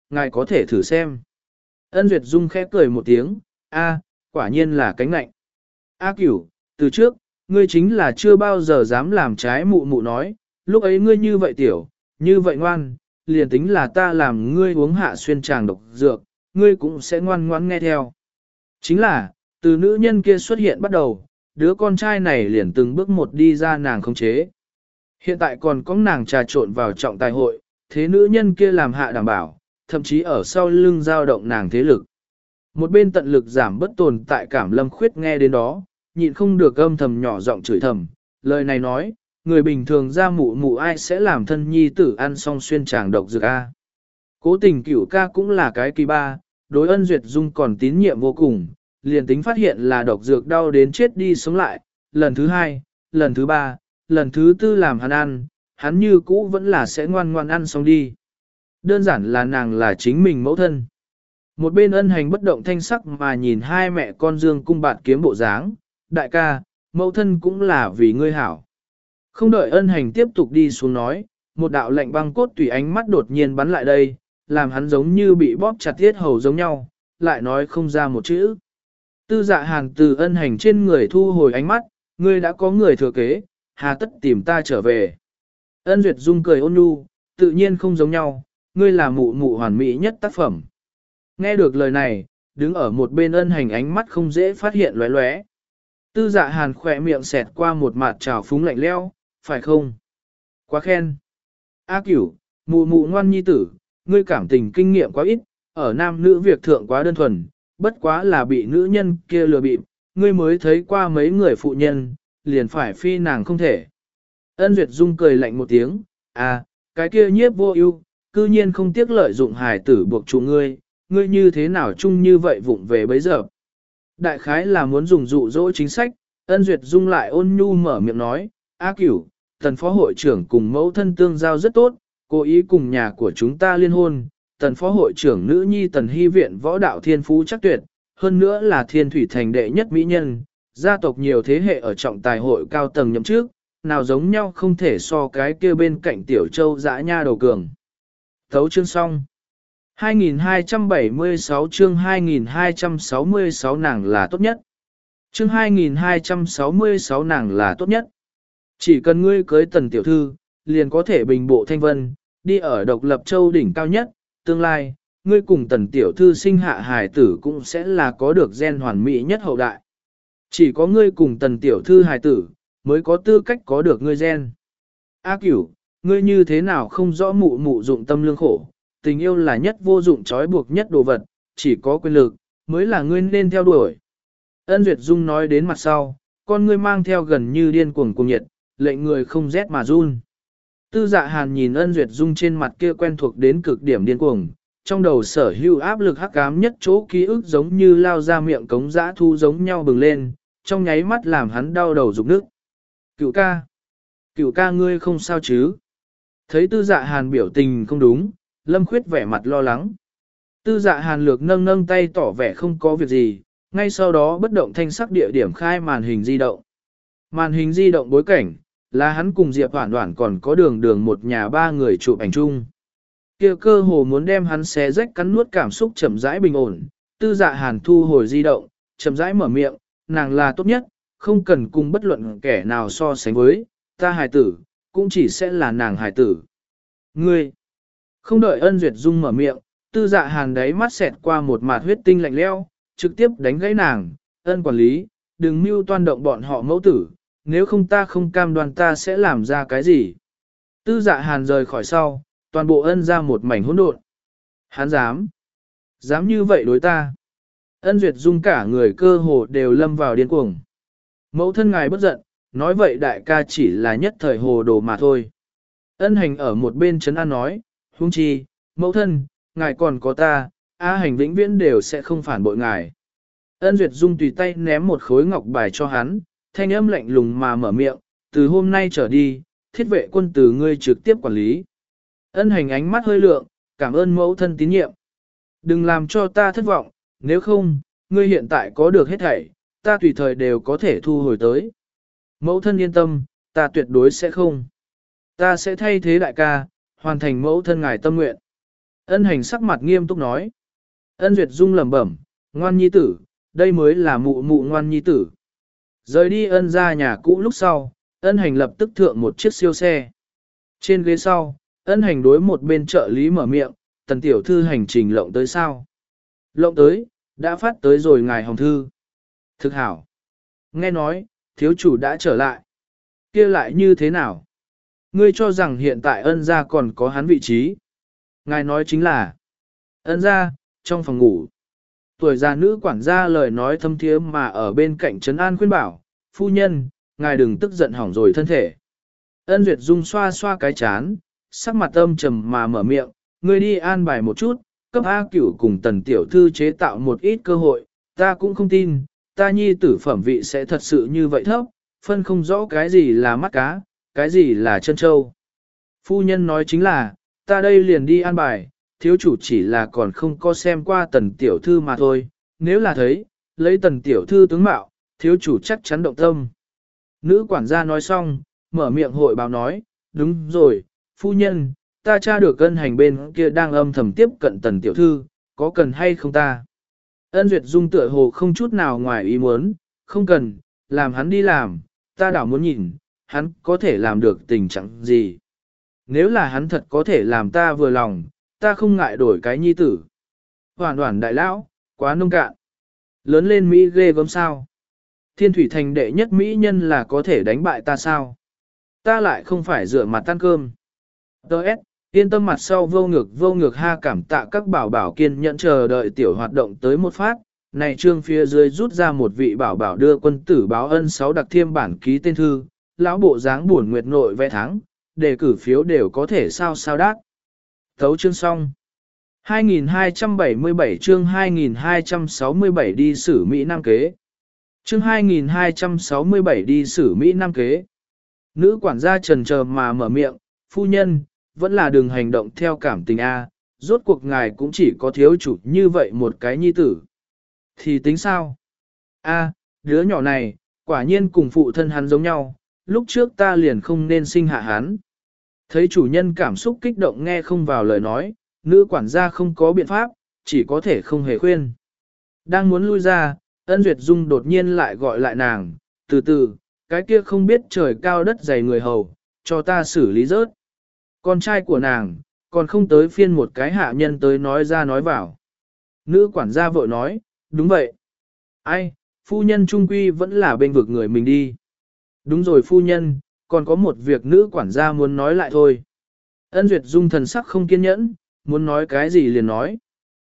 ngài có thể thử xem. Ân Duyệt Dung khẽ cười một tiếng, a, quả nhiên là cánh lạnh. A Cửu, từ trước, ngươi chính là chưa bao giờ dám làm trái mụ mụ nói, lúc ấy ngươi như vậy tiểu, như vậy ngoan, liền tính là ta làm ngươi uống hạ xuyên tràng độc dược, ngươi cũng sẽ ngoan ngoãn nghe theo. Chính là, từ nữ nhân kia xuất hiện bắt đầu, đứa con trai này liền từng bước một đi ra nàng không chế. Hiện tại còn có nàng trà trộn vào trọng tài hội, thế nữ nhân kia làm hạ đảm bảo, thậm chí ở sau lưng dao động nàng thế lực. Một bên tận lực giảm bất tồn tại cảm Lâm Khuyết nghe đến đó, nhịn không được âm thầm nhỏ giọng chửi thầm, lời này nói, người bình thường ra mụ mụ ai sẽ làm thân nhi tử ăn xong xuyên tràng độc dược a. Cố tình cửu ca cũng là cái kỳ ba, đối Ân Duyệt Dung còn tín nhiệm vô cùng, liền tính phát hiện là độc dược đau đến chết đi sống lại, lần thứ hai, lần thứ ba, lần thứ tư làm hắn ăn, hắn như cũ vẫn là sẽ ngoan ngoan ăn xong đi. Đơn giản là nàng là chính mình mẫu thân. Một bên Ân Hành bất động thanh sắc mà nhìn hai mẹ con dương cung bạt kiếm bộ dáng, đại ca, mẫu thân cũng là vì ngươi hảo. Không đợi Ân Hành tiếp tục đi xuống nói, một đạo lạnh băng cốt tùy ánh mắt đột nhiên bắn lại đây, làm hắn giống như bị bóp chặt tiết hầu giống nhau, lại nói không ra một chữ. Tư Dạ Hàn từ Ân Hành trên người thu hồi ánh mắt, ngươi đã có người thừa kế, hà tất tìm ta trở về. Ân Duyệt Dung cười ôn nhu, tự nhiên không giống nhau, ngươi là mụ mụ hoàn mỹ nhất tác phẩm. Nghe được lời này, đứng ở một bên Ân Hành ánh mắt không dễ phát hiện lóe lóe. Tư Dạ Hàn khỏe miệng xẹt qua một mặt trào phúng lạnh leo, phải không? Quá khen. A Cửu, mụ mụ ngoan nhi tử, ngươi cảm tình kinh nghiệm quá ít, ở nam nữ việc thượng quá đơn thuần, bất quá là bị nữ nhân kia lừa bịp, ngươi mới thấy qua mấy người phụ nhân, liền phải phi nàng không thể. Ân Duyệt Dung cười lạnh một tiếng, à, cái kia nhiếp vô ưu, cư nhiên không tiếc lợi dụng hài tử buộc chủ ngươi, ngươi như thế nào chung như vậy vụng về bấy giờ. Đại khái là muốn dùng dụ dỗ chính sách, Ân Duyệt Dung lại ôn nhu mở miệng nói, A Cửu, tần phó hội trưởng cùng mẫu thân tương giao rất tốt, cố ý cùng nhà của chúng ta liên hôn, tần phó hội trưởng nữ nhi tần hy viện võ đạo thiên phú chắc tuyệt, hơn nữa là thiên thủy thành đệ nhất mỹ nhân, gia tộc nhiều thế hệ ở trọng tài hội cao tầng nhậm trước, nào giống nhau không thể so cái kia bên cạnh tiểu châu dã nha đầu cường. Thấu chương xong. hai nghìn hai trăm bảy mươi sáu chương hai nghìn hai trăm sáu mươi sáu nàng là tốt nhất. Chương hai nghìn hai trăm sáu mươi sáu nàng là tốt nhất. Chỉ cần ngươi cưới tần tiểu thư, liền có thể bình bộ thanh vân, đi ở độc lập châu đỉnh cao nhất, tương lai, ngươi cùng tần tiểu thư sinh hạ hài tử cũng sẽ là có được gen hoàn mỹ nhất hậu đại. Chỉ có ngươi cùng tần tiểu thư hài tử, mới có tư cách có được ngươi gen. A Cửu, ngươi như thế nào không rõ mụ mụ dụng tâm lương khổ, tình yêu là nhất vô dụng trói buộc nhất đồ vật, chỉ có quyền lực, mới là ngươi nên theo đuổi. Ân Duyệt Dung nói đến mặt sau, con ngươi mang theo gần như điên cuồng cuồng nhiệt, lệnh người không rét mà run. Tư Dạ Hàn nhìn Ân Duyệt Dung trên mặt kia quen thuộc đến cực điểm điên cuồng, trong đầu sở hữu áp lực hắc ám nhất chỗ ký ức giống như lao ra miệng cống dã thu giống nhau bừng lên, trong nháy mắt làm hắn đau đầu rụng nước. Cửu ca, cửu ca ngươi không sao chứ? Thấy Tư Dạ Hàn biểu tình không đúng, Lâm Khuyết vẻ mặt lo lắng. Tư Dạ Hàn lược nâng nâng tay tỏ vẻ không có việc gì, ngay sau đó bất động thanh sắc địa điểm khai màn hình di động. Màn hình di động bối cảnh, là hắn cùng Diệp Hoản Hoản còn có đường đường một nhà ba người chụp ảnh chung. Kia cơ hồ muốn đem hắn xé rách cắn nuốt cảm xúc chậm rãi bình ổn, Tư Dạ Hàn thu hồi di động, chậm rãi mở miệng, nàng là tốt nhất, không cần cùng bất luận kẻ nào so sánh với, ta hài tử, cũng chỉ sẽ là nàng hài tử. Ngươi, không đợi Ân Duyệt Dung mở miệng, Tư Dạ Hàn đáy mắt xẹt qua một mạt huyết tinh lạnh lẽo, trực tiếp đánh gãy nàng, Ân quản lý, đừng mưu toan động bọn họ mẫu tử, nếu không ta không cam đoan ta sẽ làm ra cái gì. Tư Dạ Hàn rời khỏi sau, toàn bộ Ân ra một mảnh hỗn độn. Hắn dám, dám như vậy đối ta. Ân Duyệt Dung cả người cơ hồ đều lâm vào điên cuồng. Mẫu thân ngài bất giận, nói vậy đại ca chỉ là nhất thời hồ đồ mà thôi. Ân Hành ở một bên trấn an nói, huống chi, mẫu thân, ngài còn có ta, A Hành vĩnh viễn đều sẽ không phản bội ngài. Ân Duyệt Dung tùy tay ném một khối ngọc bài cho hắn, thanh âm lạnh lùng mà mở miệng, từ hôm nay trở đi, thiết vệ quân từ ngươi trực tiếp quản lý. Ân Hành ánh mắt hơi lượng, cảm ơn mẫu thân tín nhiệm. Đừng làm cho ta thất vọng, nếu không, ngươi hiện tại có được hết thảy, ta tùy thời đều có thể thu hồi tới. Mẫu thân yên tâm, ta tuyệt đối sẽ không. Ta sẽ thay thế đại ca, hoàn thành mẫu thân ngài tâm nguyện. Ân hành sắc mặt nghiêm túc nói. Ân Duyệt Dung lẩm bẩm, ngoan nhi tử, đây mới là mụ mụ ngoan nhi tử. Rời đi ân ra nhà cũ lúc sau, ân hành lập tức thượng một chiếc siêu xe. Trên ghế sau, ân hành đối một bên trợ lý mở miệng, tần tiểu thư hành trình lộng tới sao? Lộng tới, đã phát tới rồi ngài hồng thư. Thực hảo. Nghe nói, thiếu chủ đã trở lại. Kia lại như thế nào? Ngươi cho rằng hiện tại ân gia còn có hắn vị trí. Ngài nói chính là, ân gia, trong phòng ngủ. Tuổi già nữ quản gia lời nói thâm thiế mà ở bên cạnh trấn an khuyên bảo, phu nhân, ngài đừng tức giận hỏng rồi thân thể. Ân Duyệt Dung xoa xoa cái chán, sắc mặt âm trầm mà mở miệng, ngươi đi an bài một chút, cấp A Cửu cùng tần tiểu thư chế tạo một ít cơ hội, ta cũng không tin, ta nhi tử phẩm vị sẽ thật sự như vậy thấp, phân không rõ cái gì là mắt cá, cái gì là chân châu. Phu nhân nói chính là, ta đây liền đi an bài, thiếu chủ chỉ là còn không có xem qua tần tiểu thư mà thôi, nếu là thấy, lấy tần tiểu thư tướng mạo, thiếu chủ chắc chắn động tâm. Nữ quản gia nói xong, mở miệng hội báo nói, đúng rồi, phu nhân, ta tra được ân hành bên kia đang âm thầm tiếp cận tần tiểu thư, có cần hay không ta? Ân Duyệt Dung tựa hồ không chút nào ngoài ý muốn, không cần, làm hắn đi làm, ta đảo muốn nhìn, hắn có thể làm được tình trạng gì. Nếu là hắn thật có thể làm ta vừa lòng, ta không ngại đổi cái nhi tử. Hoàn hoàn đại lão, quá nông cạn. Lớn lên Mỹ ghê gớm sao. Thiên thủy thành đệ nhất Mỹ nhân là có thể đánh bại ta sao. Ta lại không phải rửa mặt tan cơm. Đợt, yên tâm mặt sau vô ngược vô ngược ha cảm tạ các bảo bảo kiên nhẫn chờ đợi tiểu hoạt động tới một phát. Này trương phía dưới rút ra một vị bảo bảo đưa quân tử báo ân sáu đặc thiêm bản ký tên thư, lão bộ dáng buồn nguyệt nội vẽ thắng, đề cử phiếu đều có thể sao sao đát. Thấu chương xong. hai nghìn hai trăm bảy mươi bảy chương hai nghìn hai trăm sáu mươi bảy đi xử Mỹ Nam kế. Chương hai nghìn hai trăm sáu mươi bảy đi xử Mỹ Nam kế. Nữ quản gia trần chờ mà mở miệng, phu nhân, vẫn là đừng hành động theo cảm tình A, rốt cuộc ngài cũng chỉ có thiếu chủ như vậy một cái nhi tử. Thì tính sao? A, đứa nhỏ này, quả nhiên cùng phụ thân hắn giống nhau, lúc trước ta liền không nên sinh hạ hắn. Thấy chủ nhân cảm xúc kích động nghe không vào lời nói, nữ quản gia không có biện pháp, chỉ có thể không hề khuyên. Đang muốn lui ra, Ân Duyệt Dung đột nhiên lại gọi lại nàng, từ từ, cái kia không biết trời cao đất dày người hầu, cho ta xử lý rớt. Con trai của nàng, còn không tới phiên một cái hạ nhân tới nói ra nói vào. Nữ quản gia vội nói, đúng vậy. Ai, phu nhân trung quy vẫn là bên vực người mình đi. Đúng rồi phu nhân, còn có một việc nữ quản gia muốn nói lại thôi. Ân Duyệt Dung thần sắc không kiên nhẫn, muốn nói cái gì liền nói.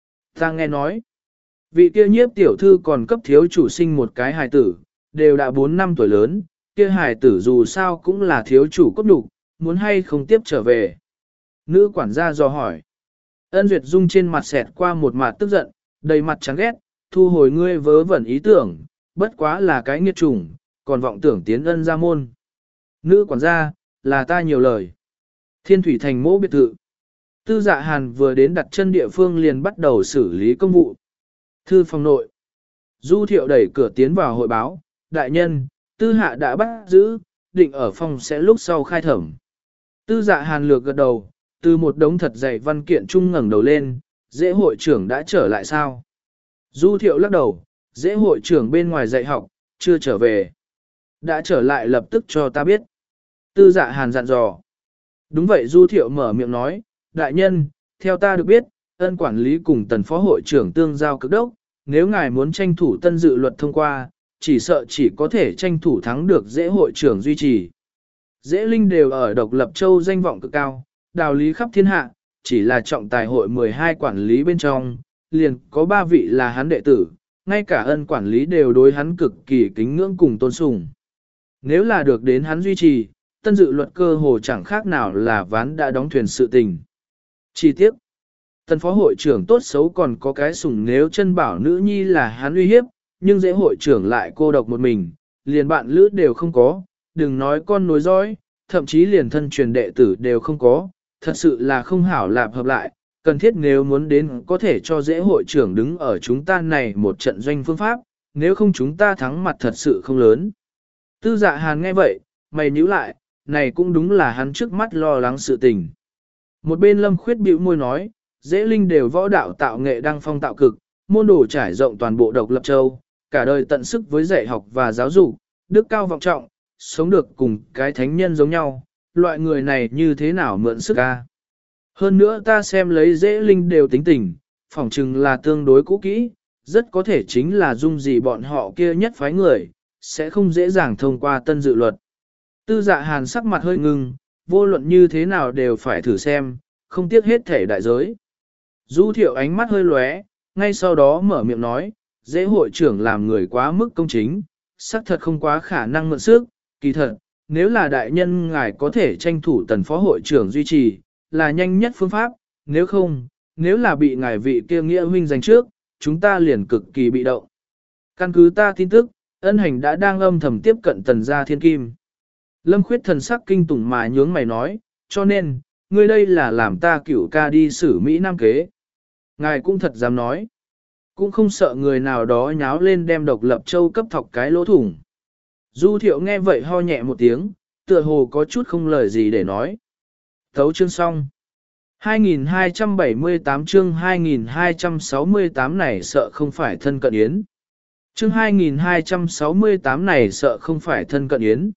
Ta nghe nói, vị kia nhiếp tiểu thư còn cấp thiếu chủ sinh một cái hài tử, đều đã bốn năm tuổi lớn, kia hài tử dù sao cũng là thiếu chủ cốt đủ, muốn hay không tiếp trở về. Nữ quản gia dò hỏi. Ân Duyệt Dung trên mặt xẹt qua một mặt tức giận, đầy mặt chán ghét, thu hồi ngươi vớ vẩn ý tưởng, bất quá là cái nghiệt chủng, còn vọng tưởng tiến ân gia môn. Nữ quản gia, là ta nhiều lời. Thiên thủy thành mỗ biệt thự. Tư Dạ Hàn vừa đến đặt chân địa phương liền bắt đầu xử lý công vụ. Thư phòng nội. Du Thiệu đẩy cửa tiến vào hội báo, đại nhân, Tư Hạ đã bắt giữ, định ở phòng sẽ lúc sau khai thẩm. Tư Dạ Hàn lược gật đầu, từ một đống thật dày văn kiện trung ngẩng đầu lên, dễ hội trưởng đã trở lại sao? Du Thiệu lắc đầu, dễ hội trưởng bên ngoài dạy học, chưa trở về. Đã trở lại lập tức cho ta biết. Tư Dạ Hàn dặn dò. Đúng vậy Du Thiệu mở miệng nói, đại nhân, theo ta được biết, ân quản lý cùng tần phó hội trưởng tương giao cực đốc, nếu ngài muốn tranh thủ tân dự luật thông qua, chỉ sợ chỉ có thể tranh thủ thắng được dễ hội trưởng duy trì. Dễ linh đều ở độc lập châu danh vọng cực cao, đào lý khắp thiên hạ, chỉ là trọng tài hội mười hai quản lý bên trong, liền có ba vị là hắn đệ tử, ngay cả ân quản lý đều đối hắn cực kỳ kính ngưỡng cùng tôn sùng. Nếu là được đến hắn duy trì, tân dự luật cơ hồ chẳng khác nào là ván đã đóng thuyền sự tình. Chi tiết, tân phó hội trưởng tốt xấu còn có cái sủng nếu chân bảo nữ nhi là hắn uy hiếp, nhưng dễ hội trưởng lại cô độc một mình, liền bạn lữ đều không có, đừng nói con nối dõi, thậm chí liền thân truyền đệ tử đều không có, thật sự là không hảo lạp hợp lại, cần thiết nếu muốn đến có thể cho dễ hội trưởng đứng ở chúng ta này một trận doanh phương pháp, nếu không chúng ta thắng mặt thật sự không lớn. Tư Dạ Hàn nghe vậy, mày nhíu lại, này cũng đúng là hắn trước mắt lo lắng sự tình. Một bên Lâm Khuyết bĩu môi nói, dễ linh đều võ đạo tạo nghệ đăng phong tạo cực, môn đồ trải rộng toàn bộ độc lập châu, cả đời tận sức với dạy học và giáo dục, đức cao vọng trọng, sống được cùng cái thánh nhân giống nhau, loại người này như thế nào mượn sức ca. Hơn nữa ta xem lấy dễ linh đều tính tình, phỏng chừng là tương đối cũ kỹ, rất có thể chính là dung gì bọn họ kia nhất phái người, sẽ không dễ dàng thông qua tân dự luật. Tư dạ hàn sắc mặt hơi ngưng, vô luận như thế nào đều phải thử xem, không tiếc hết thể đại giới. Du thiệu ánh mắt hơi lóe, ngay sau đó mở miệng nói, dễ hội trưởng làm người quá mức công chính, xác thật không quá khả năng mượn sức, kỳ thật, nếu là đại nhân ngài có thể tranh thủ tần phó hội trưởng duy trì, là nhanh nhất phương pháp, nếu không, nếu là bị ngài vị kia nghĩa huynh giành trước, chúng ta liền cực kỳ bị động. Căn cứ ta tin tức, ân hành đã đang âm thầm tiếp cận tần gia thiên kim. Lâm khuyết thần sắc kinh tủng mà nhướng mày nói, cho nên, ngươi đây là làm ta cửu ca đi xử Mỹ Nam kế. Ngài cũng thật dám nói. Cũng không sợ người nào đó nháo lên đem độc lập châu cấp thọc cái lỗ thủng. Du thiệu nghe vậy ho nhẹ một tiếng, tựa hồ có chút không lời gì để nói. Thấu chương xong. hai nghìn hai trăm bảy mươi tám chương hai nghìn hai trăm sáu mươi tám này sợ không phải thân cận yến. Chương hai nghìn hai trăm sáu mươi tám này sợ không phải thân cận yến.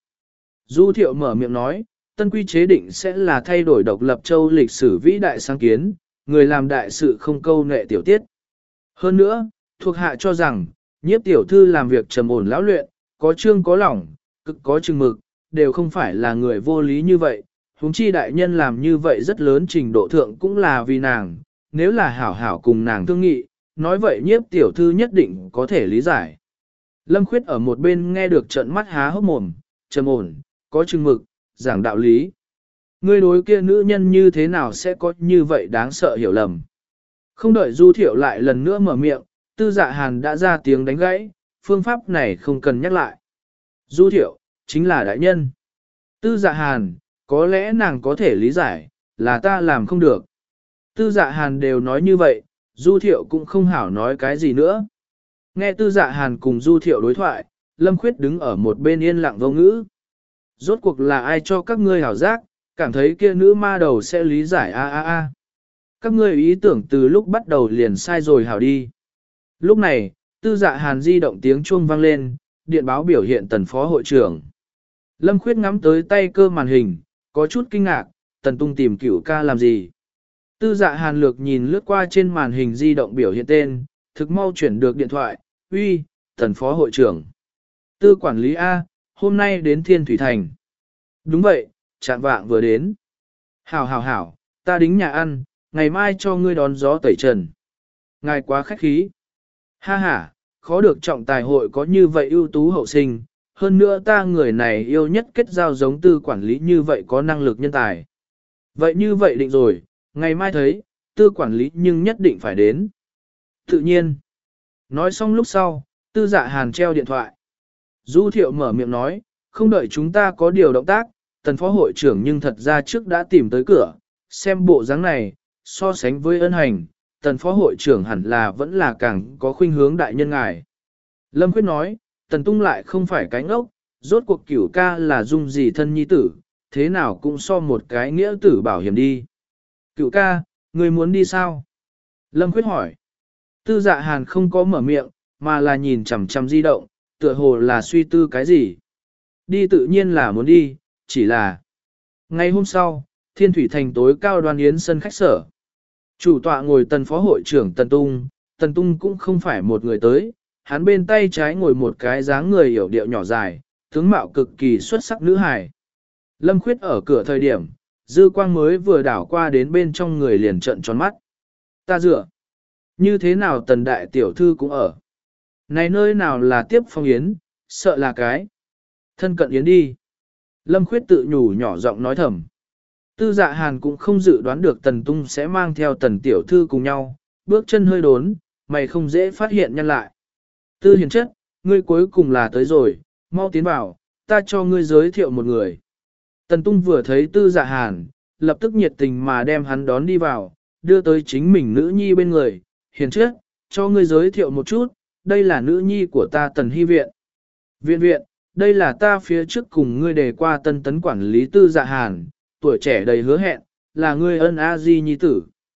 Du thiệu mở miệng nói, tân quy chế định sẽ là thay đổi độc lập châu lịch sử vĩ đại sáng kiến, người làm đại sự không câu nệ tiểu tiết. Hơn nữa, thuộc hạ cho rằng, nhiếp tiểu thư làm việc trầm ổn lão luyện, có trương có lỏng, cực có chừng mực, đều không phải là người vô lý như vậy. Huống chi đại nhân làm như vậy rất lớn trình độ thượng cũng là vì nàng, nếu là hảo hảo cùng nàng thương nghị, nói vậy nhiếp tiểu thư nhất định có thể lý giải. Lâm Khuyết ở một bên nghe được trận mắt há hốc mồm, trầm ổn, có chừng mực, giảng đạo lý. Ngươi đối kia nữ nhân như thế nào sẽ có như vậy đáng sợ hiểu lầm. Không đợi Du Thiệu lại lần nữa mở miệng, Tư Dạ Hàn đã ra tiếng đánh gãy, phương pháp này không cần nhắc lại. Du Thiệu, chính là đại nhân. Tư Dạ Hàn, có lẽ nàng có thể lý giải, là ta làm không được. Tư Dạ Hàn đều nói như vậy, Du Thiệu cũng không hảo nói cái gì nữa. Nghe Tư Dạ Hàn cùng Du Thiệu đối thoại, Lâm Khuyết đứng ở một bên yên lặng vô ngữ. Rốt cuộc là ai cho các ngươi hảo giác, cảm thấy kia nữ ma đầu sẽ lý giải a a a. Các ngươi ý tưởng từ lúc bắt đầu liền sai rồi hảo đi. Lúc này, Tư Dạ Hàn di động tiếng chuông vang lên, điện báo biểu hiện tần phó hội trưởng. Lâm Khuyết ngắm tới tay cơ màn hình, có chút kinh ngạc, tần tung tìm cửu ca làm gì. Tư Dạ Hàn lược nhìn lướt qua trên màn hình di động biểu hiện tên, thực mau chuyển được điện thoại, uy, tần phó hội trưởng. Tư quản lý A, hôm nay đến Thiên Thủy Thành. Đúng vậy, chạm vạng vừa đến. Hảo hảo hảo, ta đính nhà ăn, ngày mai cho ngươi đón gió tẩy trần. Ngài quá khách khí. Ha ha, khó được trọng tài hội có như vậy ưu tú hậu sinh, hơn nữa ta người này yêu nhất kết giao giống tư quản lý như vậy có năng lực nhân tài. Vậy như vậy định rồi, ngày mai thấy, tư quản lý nhưng nhất định phải đến. Tự nhiên. Nói xong lúc sau, Tư Dạ Hàn treo điện thoại. Du Thiệu mở miệng nói, không đợi chúng ta có điều động tác, tần phó hội trưởng nhưng thật ra trước đã tìm tới cửa, xem bộ dáng này, so sánh với ân hành, tần phó hội trưởng hẳn là vẫn là càng có khuynh hướng đại nhân ngài. Lâm Khuyết nói, tần tung lại không phải cái ngốc, rốt cuộc cửu ca là dung gì thân nhi tử, thế nào cũng so một cái nghĩa tử bảo hiểm đi. Cửu ca, người muốn đi sao? Lâm Khuyết hỏi. Tư Dạ Hàn không có mở miệng, mà là nhìn chằm chằm di động, tựa hồ là suy tư cái gì. Đi tự nhiên là muốn đi, chỉ là... Ngày hôm sau, Thiên Thủy Thành tối cao đoan yến sân khách sở. Chủ tọa ngồi tần phó hội trưởng Tần Tung, Tần Tung cũng không phải một người tới, hắn bên tay trái ngồi một cái dáng người hiểu điệu nhỏ dài, tướng mạo cực kỳ xuất sắc nữ hài. Lâm Khuyết ở cửa thời điểm, dư quang mới vừa đảo qua đến bên trong người liền trợn tròn mắt. Ta dựa. Như thế nào tần đại tiểu thư cũng ở. Này nơi nào là tiếp phong yến, sợ là cái. Thân cận yến đi. Lâm Khuyết tự nhủ nhỏ giọng nói thầm. Tư Dạ Hàn cũng không dự đoán được tần tung sẽ mang theo tần tiểu thư cùng nhau, bước chân hơi đốn, mày không dễ phát hiện nhân lại. Tư hiền chất, ngươi cuối cùng là tới rồi, mau tiến vào, ta cho ngươi giới thiệu một người. Tần tung vừa thấy Tư Dạ Hàn, lập tức nhiệt tình mà đem hắn đón đi vào, đưa tới chính mình nữ nhi bên người. Hiền chất, cho ngươi giới thiệu một chút, đây là nữ nhi của ta Tần Hy Viện. Viện viện, đây là ta phía trước cùng ngươi đề qua tân tấn quản lý Tư Dạ Hàn, tuổi trẻ đầy hứa hẹn, là ngươi ân a di nhi tử.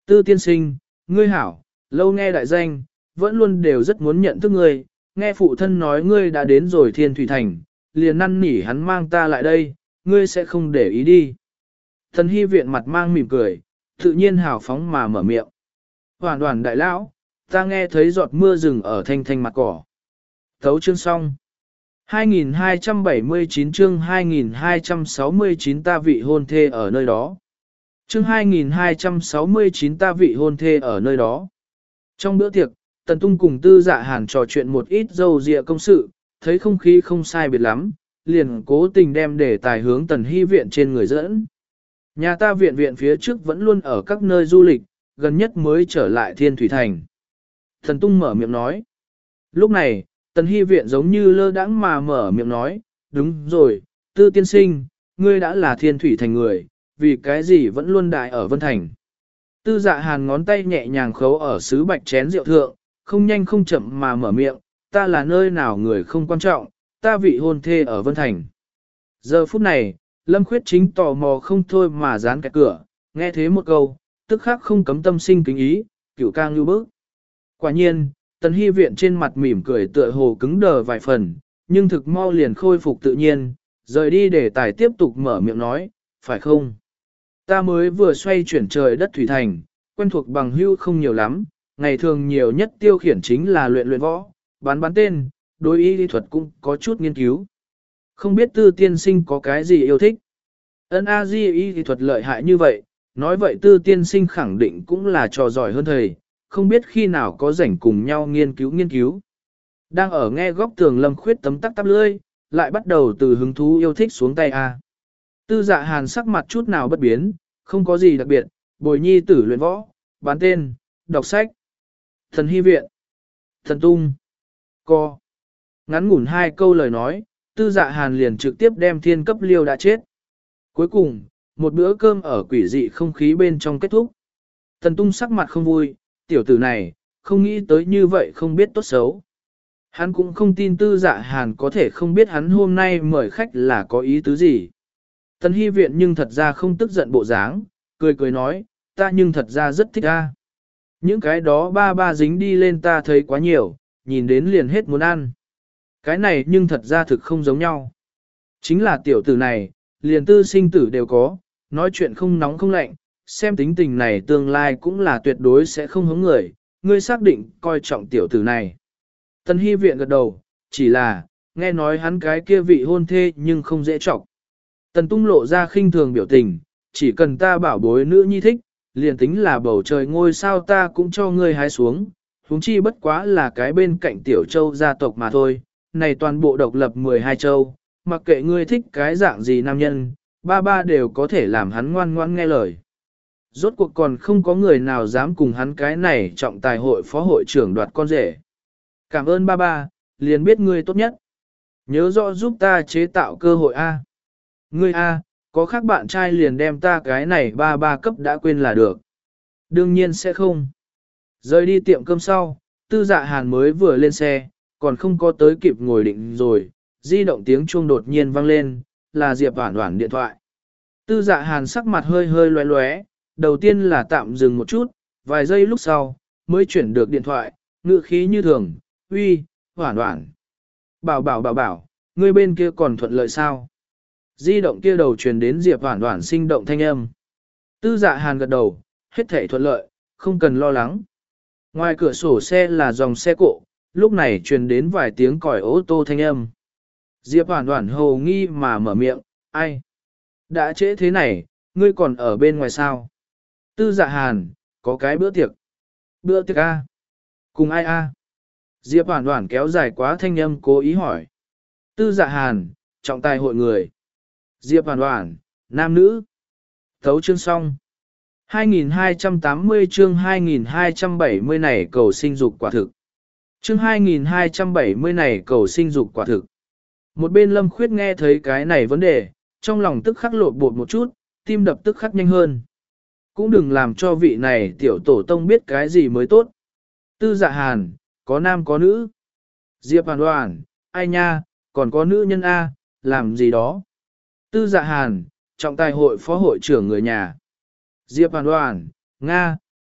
Tư tiên sinh, ngươi hảo, lâu nghe đại danh, vẫn luôn đều rất muốn nhận thức ngươi, nghe phụ thân nói ngươi đã đến rồi Thiên Thủy Thành, liền năn nỉ hắn mang ta lại đây, ngươi sẽ không để ý đi. Thần hy viện mặt mang mỉm cười, tự nhiên hào phóng mà mở miệng. Hoàn đoàn đại lão, ta nghe thấy giọt mưa rừng ở thanh thanh mặt cỏ. Thấu chương xong. hai nghìn hai trăm bảy mươi chín chương hai nghìn hai trăm sáu mươi chín ta vị hôn thê ở nơi đó. Chương hai nghìn hai trăm sáu mươi chín ta vị hôn thê ở nơi đó. Trong bữa tiệc, Tần Tung cùng Tư Dạ Hàn trò chuyện một ít dâu dịa công sự, thấy không khí không sai biệt lắm, liền cố tình đem đề tài hướng Tần Hy viện trên người dẫn. Nhà ta viện viện phía trước vẫn luôn ở các nơi du lịch, gần nhất mới trở lại Thiên Thủy Thành. Thần Tung mở miệng nói. Lúc này, Tần Hy viện giống như lơ đãng mà mở miệng nói, đúng rồi, Tư tiên sinh, ngươi đã là Thiên Thủy Thành người, vì cái gì vẫn luôn đại ở Vân Thành. Tư Dạ Hàn ngón tay nhẹ nhàng khấu ở sứ bạch chén rượu thượng, không nhanh không chậm mà mở miệng, ta là nơi nào người không quan trọng, ta vị hôn thê ở Vân Thành. Giờ phút này, Lâm Khuyết chính tò mò không thôi mà dán cái cửa, nghe thế một câu, tức khắc không cấm tâm sinh kính ý, cửu ca ngưu bức. Quả nhiên, Tần Hy viện trên mặt mỉm cười tựa hồ cứng đờ vài phần, nhưng thực mau liền khôi phục tự nhiên, rời đi để tài tiếp tục mở miệng nói, phải không? Ta mới vừa xoay chuyển trời đất thủy thành, quen thuộc bằng hưu không nhiều lắm, ngày thường nhiều nhất tiêu khiển chính là luyện luyện võ, bán bán tên, đối y lý thuật cũng có chút nghiên cứu. Không biết Tư tiên sinh có cái gì yêu thích? Ân a di y lý thuật lợi hại như vậy, nói vậy Tư tiên sinh khẳng định cũng là trò giỏi hơn thầy, không biết khi nào có rảnh cùng nhau nghiên cứu nghiên cứu. Đang ở nghe góc tường Lâm Khuyết tấm tắc tắp lưỡi, lại bắt đầu từ hứng thú yêu thích xuống tay a. Tư Dạ Hàn sắc mặt chút nào bất biến, không có gì đặc biệt, bồi nhi tử luyện võ, bán tên, đọc sách. Thần Hy viện, thần tung, co. Ngắn ngủn hai câu lời nói, Tư Dạ Hàn liền trực tiếp đem thiên cấp liêu đã chết. Cuối cùng, một bữa cơm ở quỷ dị không khí bên trong kết thúc. Thần tung sắc mặt không vui, tiểu tử này, không nghĩ tới như vậy không biết tốt xấu. Hắn cũng không tin Tư Dạ Hàn có thể không biết hắn hôm nay mời khách là có ý tứ gì. Tần Hy viện nhưng thật ra không tức giận bộ dáng, cười cười nói, ta nhưng thật ra rất thích a. Những cái đó ba ba dính đi lên ta thấy quá nhiều, nhìn đến liền hết muốn ăn. Cái này nhưng thật ra thực không giống nhau. Chính là tiểu tử này, liền tư sinh tử đều có, nói chuyện không nóng không lạnh, xem tính tình này tương lai cũng là tuyệt đối sẽ không hống người, ngươi xác định coi trọng tiểu tử này. Tần Hy viện gật đầu, chỉ là, nghe nói hắn cái kia vị hôn thê nhưng không dễ trọng. Tần Tung lộ ra khinh thường biểu tình, chỉ cần ta bảo bối nữ nhi thích, liền tính là bầu trời ngôi sao ta cũng cho ngươi hái xuống, huống chi bất quá là cái bên cạnh tiểu châu gia tộc mà thôi, này toàn bộ độc lập mười hai châu, mặc kệ ngươi thích cái dạng gì nam nhân, ba ba đều có thể làm hắn ngoan ngoãn nghe lời. Rốt cuộc còn không có người nào dám cùng hắn cái này trọng tài hội phó hội trưởng đoạt con rể. Cảm ơn ba ba, liền biết ngươi tốt nhất. Nhớ rõ giúp ta chế tạo cơ hội A. Ngươi A, có khác bạn trai liền đem ta cái này ba ba cấp đã quên là được. Đương nhiên sẽ không. Rời đi tiệm cơm sau, Tư Dạ Hàn mới vừa lên xe, còn không có tới kịp ngồi định rồi, di động tiếng chuông đột nhiên vang lên, là Diệp Hoản Hoản điện thoại. Tư Dạ Hàn sắc mặt hơi hơi loé loé, đầu tiên là tạm dừng một chút, vài giây lúc sau, mới chuyển được điện thoại, ngữ khí như thường, uy, Hoản Hoản. Bảo bảo bảo bảo, ngươi bên kia còn thuận lợi sao? Di động kia đầu truyền đến Diệp Hoản Hoản sinh động thanh âm. Tư Dạ Hàn gật đầu, hết thảy thuận lợi, không cần lo lắng. Ngoài cửa sổ xe là dòng xe cộ, lúc này truyền đến vài tiếng còi ô tô thanh âm. Diệp Hoản Hoản hồ nghi mà mở miệng, ai? Đã trễ thế này, ngươi còn ở bên ngoài sao? Tư Dạ Hàn, có cái bữa tiệc. Bữa tiệc A? Cùng ai A? Diệp Hoản Hoản kéo dài quá thanh âm cố ý hỏi. Tư Dạ Hàn, trọng tài hội người. Diệp Hoản Hoản, nam nữ. Thấu chương xong. hai nghìn hai trăm tám mươi chương hai nghìn hai trăm bảy mươi này cầu sinh dục quả thực. Chương hai nghìn hai trăm bảy mươi này cầu sinh dục quả thực. Một bên Lâm Khuyết nghe thấy cái này vấn đề, trong lòng tức khắc lộn bột một chút, tim đập tức khắc nhanh hơn. Cũng đừng làm cho vị này tiểu tổ tông biết cái gì mới tốt. Tư Dạ Hàn, có nam có nữ. Diệp Hoản Hoản, ai nha, còn có nữ nhân A, làm gì đó. Tư Dạ Hàn, trọng tài hội phó hội trưởng người nhà. Diệp Hoản Hoản, Nga,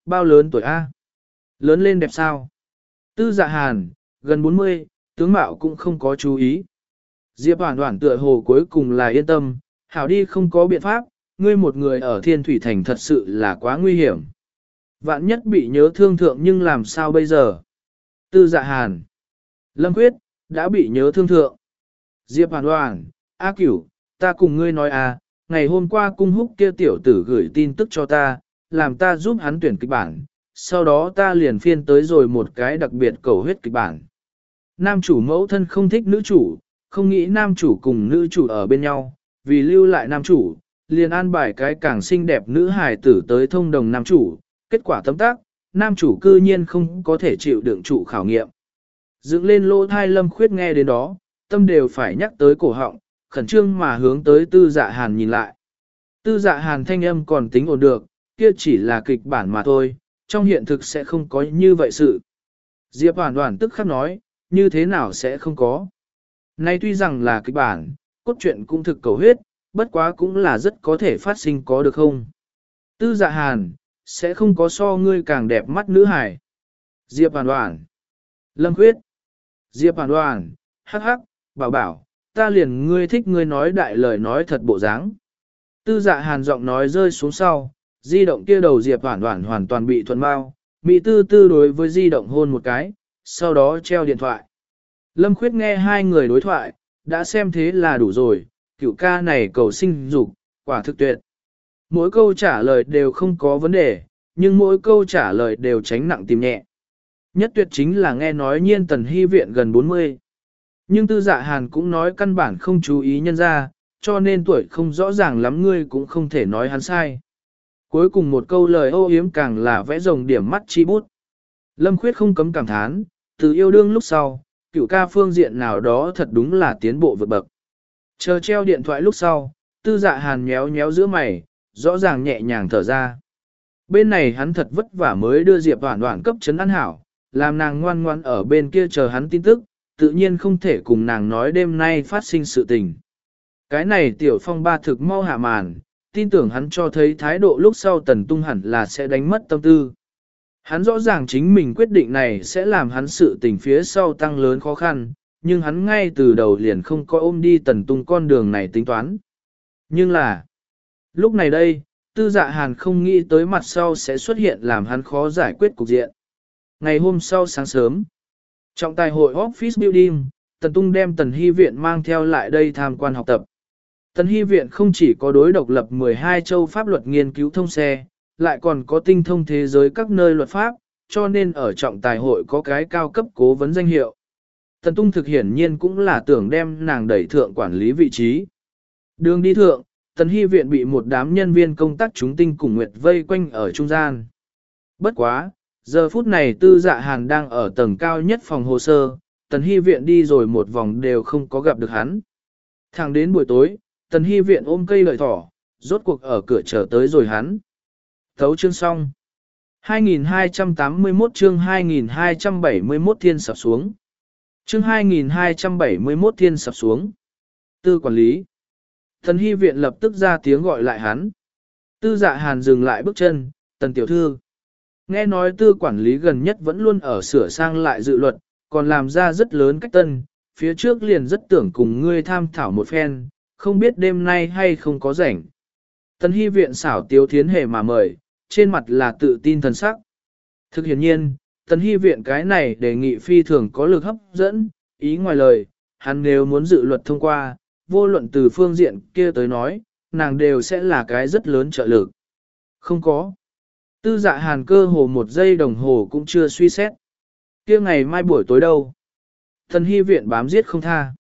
Bao lớn tuổi A? Lớn lên đẹp sao? Tư Dạ Hàn, gần bốn mươi, tướng mạo cũng không có chú ý. Diệp Hoản Hoản tựa hồ cuối cùng là yên tâm, hảo đi không có biện pháp, ngươi một người ở Thiên Thủy Thành thật sự là quá nguy hiểm. Vạn nhất bị nhớ thương thượng nhưng làm sao bây giờ? Tư Dạ Hàn, Lâm Quyết, đã bị nhớ thương thượng. Diệp Hoản Hoản, A Cửu, ta cùng ngươi nói à, ngày hôm qua cung húc kia tiểu tử gửi tin tức cho ta, làm ta giúp hắn tuyển kịch bản, sau đó ta liền phiên tới rồi một cái đặc biệt cầu huyết kịch bản. Nam chủ mẫu thân không thích nữ chủ, không nghĩ nam chủ cùng nữ chủ ở bên nhau, vì lưu lại nam chủ, liền an bài cái càng xinh đẹp nữ hài tử tới thông đồng nam chủ, kết quả tấm tác, nam chủ cư nhiên không có thể chịu đựng trụ khảo nghiệm. Dựng lên lỗ thai Lâm Khuyết nghe đến đó, tâm đều phải nhắc tới cổ họng, khẩn trương mà hướng tới Tư Dạ Hàn nhìn lại. Tư Dạ Hàn thanh âm còn tính ổn được, kia chỉ là kịch bản mà thôi, trong hiện thực sẽ không có như vậy sự. Diệp Hoản Hoản tức khắc nói, như thế nào sẽ không có. Nay tuy rằng là kịch bản, cốt truyện cũng thực cầu huyết, bất quá cũng là rất có thể phát sinh có được không. Tư Dạ Hàn, sẽ không có so ngươi càng đẹp mắt nữ hải. Diệp Hoản Hoản, Lâm Khuyết, Diệp Hoản Hoản, hắc hắc, bảo bảo, ta liền ngươi thích ngươi nói đại lời nói thật bộ dáng. Tư Dạ Hàn giọng nói rơi xuống sau, di động kia đầu Diệp Hoản Hoản hoàn toàn bị thuần bao, Mỹ tư tư đối với di động hôn một cái, sau đó treo điện thoại. Lâm Khuyết nghe hai người đối thoại, đã xem thế là đủ rồi, cựu ca này cầu sinh dục, quả thực tuyệt. Mỗi câu trả lời đều không có vấn đề, nhưng mỗi câu trả lời đều tránh nặng tìm nhẹ. Nhất tuyệt chính là nghe nói Nhiên Tần Hy viện gần bốn mươi. Nhưng Tư Dạ Hàn cũng nói căn bản không chú ý nhân ra, cho nên tuổi không rõ ràng lắm ngươi cũng không thể nói hắn sai. Cuối cùng một câu lời ô yếm càng là vẽ rồng điểm mắt chi bút. Lâm Khuyết không cấm cảm thán, từ yêu đương lúc sau, cựu ca phương diện nào đó thật đúng là tiến bộ vượt bậc. Chờ treo điện thoại lúc sau, Tư Dạ Hàn nhéo nhéo giữa mày, rõ ràng nhẹ nhàng thở ra. Bên này hắn thật vất vả mới đưa Diệp Hoản Hoản cấp trấn an hảo, làm nàng ngoan ngoan ở bên kia chờ hắn tin tức, tự nhiên không thể cùng nàng nói đêm nay phát sinh sự tình. Cái này tiểu phong ba thực mau hạ màn, tin tưởng hắn cho thấy thái độ lúc sau Tần Tung hẳn là sẽ đánh mất tâm tư. Hắn rõ ràng chính mình quyết định này sẽ làm hắn sự tình phía sau tăng lớn khó khăn, nhưng hắn ngay từ đầu liền không có ôm đi Tần Tung con đường này tính toán. Nhưng là, lúc này đây, Tư Dạ Hàn không nghĩ tới mặt sau sẽ xuất hiện làm hắn khó giải quyết cục diện. Ngày hôm sau sáng sớm, trọng tài hội Office Building, Tần Tung đem Tần Hy Viện mang theo lại đây tham quan học tập. Tần Hy Viện không chỉ có đối độc lập mười hai châu pháp luật nghiên cứu thông xe, lại còn có tinh thông thế giới các nơi luật pháp, cho nên ở trọng tài hội có cái cao cấp cố vấn danh hiệu. Tần Tung thực hiển nhiên cũng là tưởng đem nàng đẩy thượng quản lý vị trí. Đường đi thượng, Tần Hy Viện bị một đám nhân viên công tác chúng tinh cùng nguyệt vây quanh ở trung gian. Bất quá, giờ phút này Tư Dạ Hàn đang ở tầng cao nhất phòng hồ sơ, Tần Hy Viện đi rồi một vòng đều không có gặp được hắn. Thẳng đến buổi tối, Tần Hy Viện ôm cây lợi thỏ, rốt cuộc ở cửa chờ tới rồi hắn. Thấu chương xong. hai nghìn hai trăm tám mươi mốt chương hai nghìn hai trăm bảy mươi mốt thiên sập xuống. Chương hai nghìn hai trăm bảy mươi mốt thiên sập xuống. Tư quản lý. Tần Hy Viện lập tức ra tiếng gọi lại hắn. Tư Dạ Hàn dừng lại bước chân, Tần tiểu thư. Nghe nói tư quản lý gần nhất vẫn luôn ở sửa sang lại dự luật, còn làm ra rất lớn cách tân, phía trước liền rất tưởng cùng ngươi tham thảo một phen, không biết đêm nay hay không có rảnh. Tần Hy Viện xảo tiếu thiến hề mà mời, trên mặt là tự tin thần sắc. Thực hiện nhiên, Tần Hy Viện cái này đề nghị phi thường có lực hấp dẫn, ý ngoài lời, hắn nếu muốn dự luật thông qua, vô luận từ phương diện kia tới nói, nàng đều sẽ là cái rất lớn trợ lực. Không có. Tư Dạ Hàn cơ hồ một giây đồng hồ cũng chưa suy xét. Kia ngày mai buổi tối đâu? Tần Hy Viện bám giết không tha.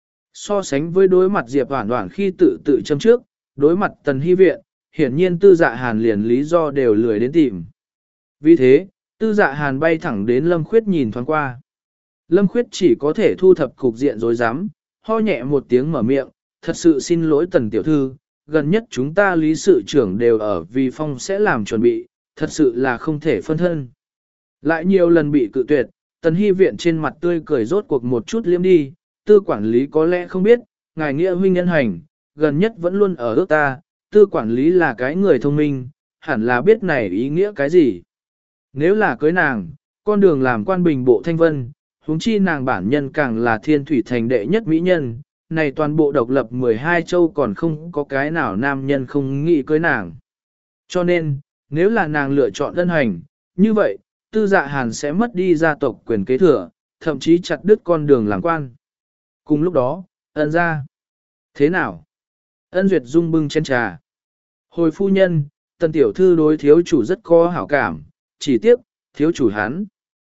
So sánh với đối mặt Diệp Hoản Hoản khi tự tự châm trước, đối mặt Tần Hy Viện, hiển nhiên Tư Dạ Hàn liền lý do đều lười đến tìm. Vì thế, Tư Dạ Hàn bay thẳng đến Lâm Khuyết nhìn thoáng qua. Lâm Khuyết chỉ có thể thu thập cục diện rối rắm, ho nhẹ một tiếng mở miệng, thật sự xin lỗi Tần tiểu thư, gần nhất chúng ta lý sự trưởng đều ở vì phong sẽ làm chuẩn bị, thật sự là không thể phân thân. Lại nhiều lần bị cự tuyệt, Tần Hy Viện trên mặt tươi cười rốt cuộc một chút liếm đi, tư quản lý có lẽ không biết, ngài nghĩa huynh nhân hành, gần nhất vẫn luôn ở ước ta, tư quản lý là cái người thông minh, hẳn là biết này ý nghĩa cái gì. Nếu là cưới nàng, con đường làm quan bình bộ thanh vân, huống chi nàng bản nhân càng là thiên thủy thành đệ nhất mỹ nhân, này toàn bộ độc lập mười hai châu còn không có cái nào nam nhân không nghĩ cưới nàng. Cho nên, nếu là nàng lựa chọn ân hành, như vậy, tư dạ hàn sẽ mất đi gia tộc quyền kế thừa, thậm chí chặt đứt con đường làm quan. Cùng lúc đó, ân ra. Thế nào? Ân Duyệt Dung bưng chén trà. Hồi phu nhân, tần tiểu thư đối thiếu chủ rất có hảo cảm, chỉ tiếc, thiếu chủ hắn.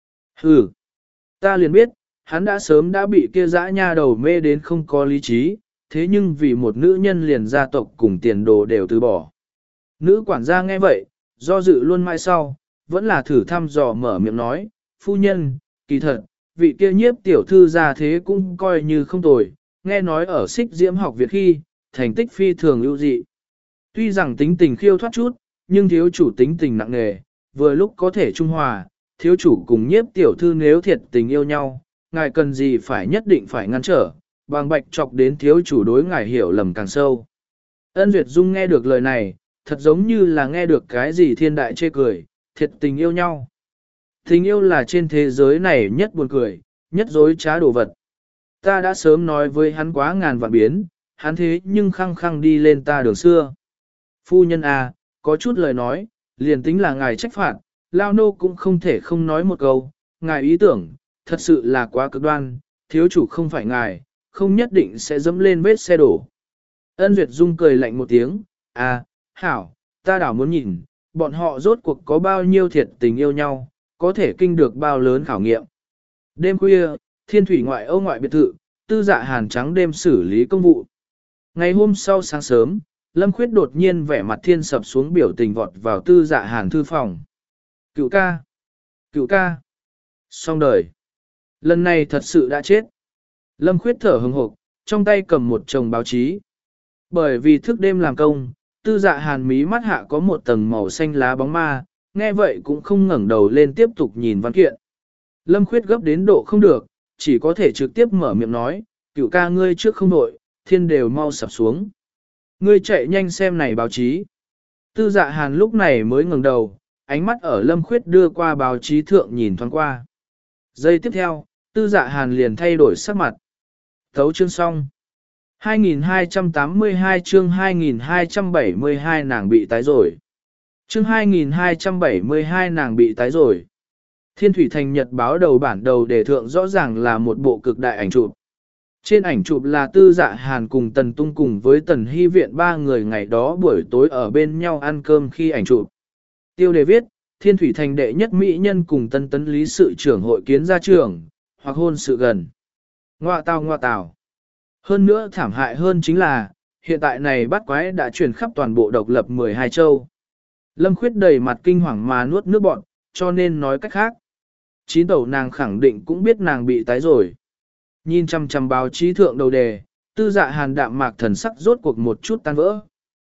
Hừ, ta liền biết, hắn đã sớm đã bị kia dã nha đầu mê đến không có lý trí, thế nhưng vì một nữ nhân liền gia tộc cùng tiền đồ đều từ bỏ. Nữ quản gia nghe vậy, do dự luôn mãi sau, vẫn là thử thăm dò mở miệng nói, phu nhân, kỳ thật, vị kia nhiếp tiểu thư ra thế cũng coi như không tồi, nghe nói ở xích diễm học viện khi, thành tích phi thường ưu dị. Tuy rằng tính tình khiêu thoát chút, nhưng thiếu chủ tính tình nặng nề, vừa lúc có thể trung hòa, thiếu chủ cùng nhiếp tiểu thư nếu thiệt tình yêu nhau, ngài cần gì phải nhất định phải ngăn trở, bằng bạch chọc đến thiếu chủ đối ngài hiểu lầm càng sâu. Ân Duyệt Dung nghe được lời này, thật giống như là nghe được cái gì thiên đại chê cười, thiệt tình yêu nhau. Tình yêu là trên thế giới này nhất buồn cười, nhất dối trá đồ vật. Ta đã sớm nói với hắn quá ngàn vạn biến, hắn thế nhưng khăng khăng đi lên ta đường xưa. Phu nhân à, có chút lời nói, liền tính là ngài trách phạt, Lao Nô cũng không thể không nói một câu, ngài ý tưởng, thật sự là quá cực đoan, thiếu chủ không phải ngài, không nhất định sẽ dẫm lên vết xe đổ. Ân Duyệt Dung cười lạnh một tiếng, à, hảo, ta đảo muốn nhìn, bọn họ rốt cuộc có bao nhiêu thiệt tình yêu nhau, có thể kinh được bao lớn khảo nghiệm. Đêm khuya, thiên thủy ngoại âu ngoại biệt thự, tư dạ hàn trắng đêm xử lý công vụ. Ngày hôm sau sáng sớm, Lâm Khuyết đột nhiên vẻ mặt thiên sập xuống biểu tình vọt vào tư dạ hàn thư phòng. Cựu ca! Cựu ca! Xong đời! Lần này thật sự đã chết. Lâm Khuyết thở hừng hộp, trong tay cầm một chồng báo chí. Bởi vì thức đêm làm công, tư dạ hàn mí mắt hạ có một tầng màu xanh lá bóng ma, nghe vậy cũng không ngẩng đầu lên tiếp tục nhìn văn kiện. Lâm Khuyết gấp đến độ không được, chỉ có thể trực tiếp mở miệng nói, cựu ca ngươi trước không đội, thiên đều mau sập xuống. Ngươi chạy nhanh xem này báo chí. Tư dạ hàn lúc này mới ngẩng đầu, ánh mắt ở Lâm Khuyết đưa qua báo chí thượng nhìn thoáng qua. Giây tiếp theo, tư dạ hàn liền thay đổi sắc mặt. Thấu chương xong. hai nghìn hai trăm tám mươi hai chương hai nghìn hai trăm bảy mươi hai nàng bị tái rồi. Chương hai nghìn hai trăm bảy mươi hai nàng bị tái rồi. Thiên Thủy Thành Nhật báo đầu bản đầu đề thượng rõ ràng là một bộ cực đại ảnh chụp. Trên ảnh chụp là Tư Dạ Hàn cùng Tần Tung cùng với Tần Hy Viện ba người ngày đó buổi tối ở bên nhau ăn cơm khi ảnh chụp. Tiêu đề viết, Thiên Thủy Thành đệ nhất mỹ nhân cùng Tân Tấn Lý sự trưởng hội kiến gia trưởng, hoặc hôn sự gần. Ngoạ tào ngoạ tào. Hơn nữa thảm hại hơn chính là, hiện tại này bắt quái đã truyền khắp toàn bộ độc lập mười hai châu. Lâm Khuyết đầy mặt kinh hoàng mà nuốt nước bọt, cho nên nói cách khác. Chín tẩu nàng khẳng định cũng biết nàng bị tái rồi. Nhìn chăm chăm báo chí thượng đầu đề, Tư Dạ Hàn đạm mạc thần sắc rốt cuộc một chút tan vỡ.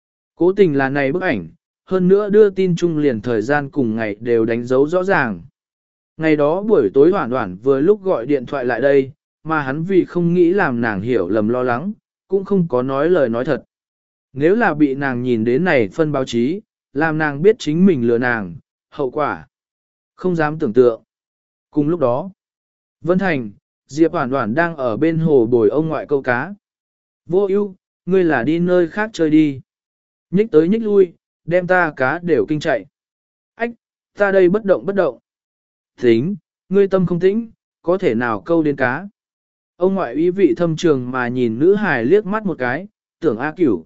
Cố tình là này bức ảnh, hơn nữa đưa tin chung liền thời gian cùng ngày đều đánh dấu rõ ràng. Ngày đó buổi tối Hoản Hoản vừa lúc gọi điện thoại lại đây, mà hắn vì không nghĩ làm nàng hiểu lầm lo lắng, cũng không có nói lời nói thật. Nếu là bị nàng nhìn đến này phân báo chí, làm nàng biết chính mình lừa nàng, hậu quả không dám tưởng tượng. Cùng lúc đó, Vân Thành, Diệp Hoản Hoản đang ở bên hồ bồi ông ngoại câu cá. Vô ưu, ngươi là đi nơi khác chơi đi. Nhích tới nhích lui, đem ta cá đều kinh chạy. Ách, ta đây bất động bất động. Tính, ngươi tâm không tĩnh, có thể nào câu đến cá. Ông ngoại ý vị thâm trường mà nhìn nữ hài liếc mắt một cái, tưởng A Cửu.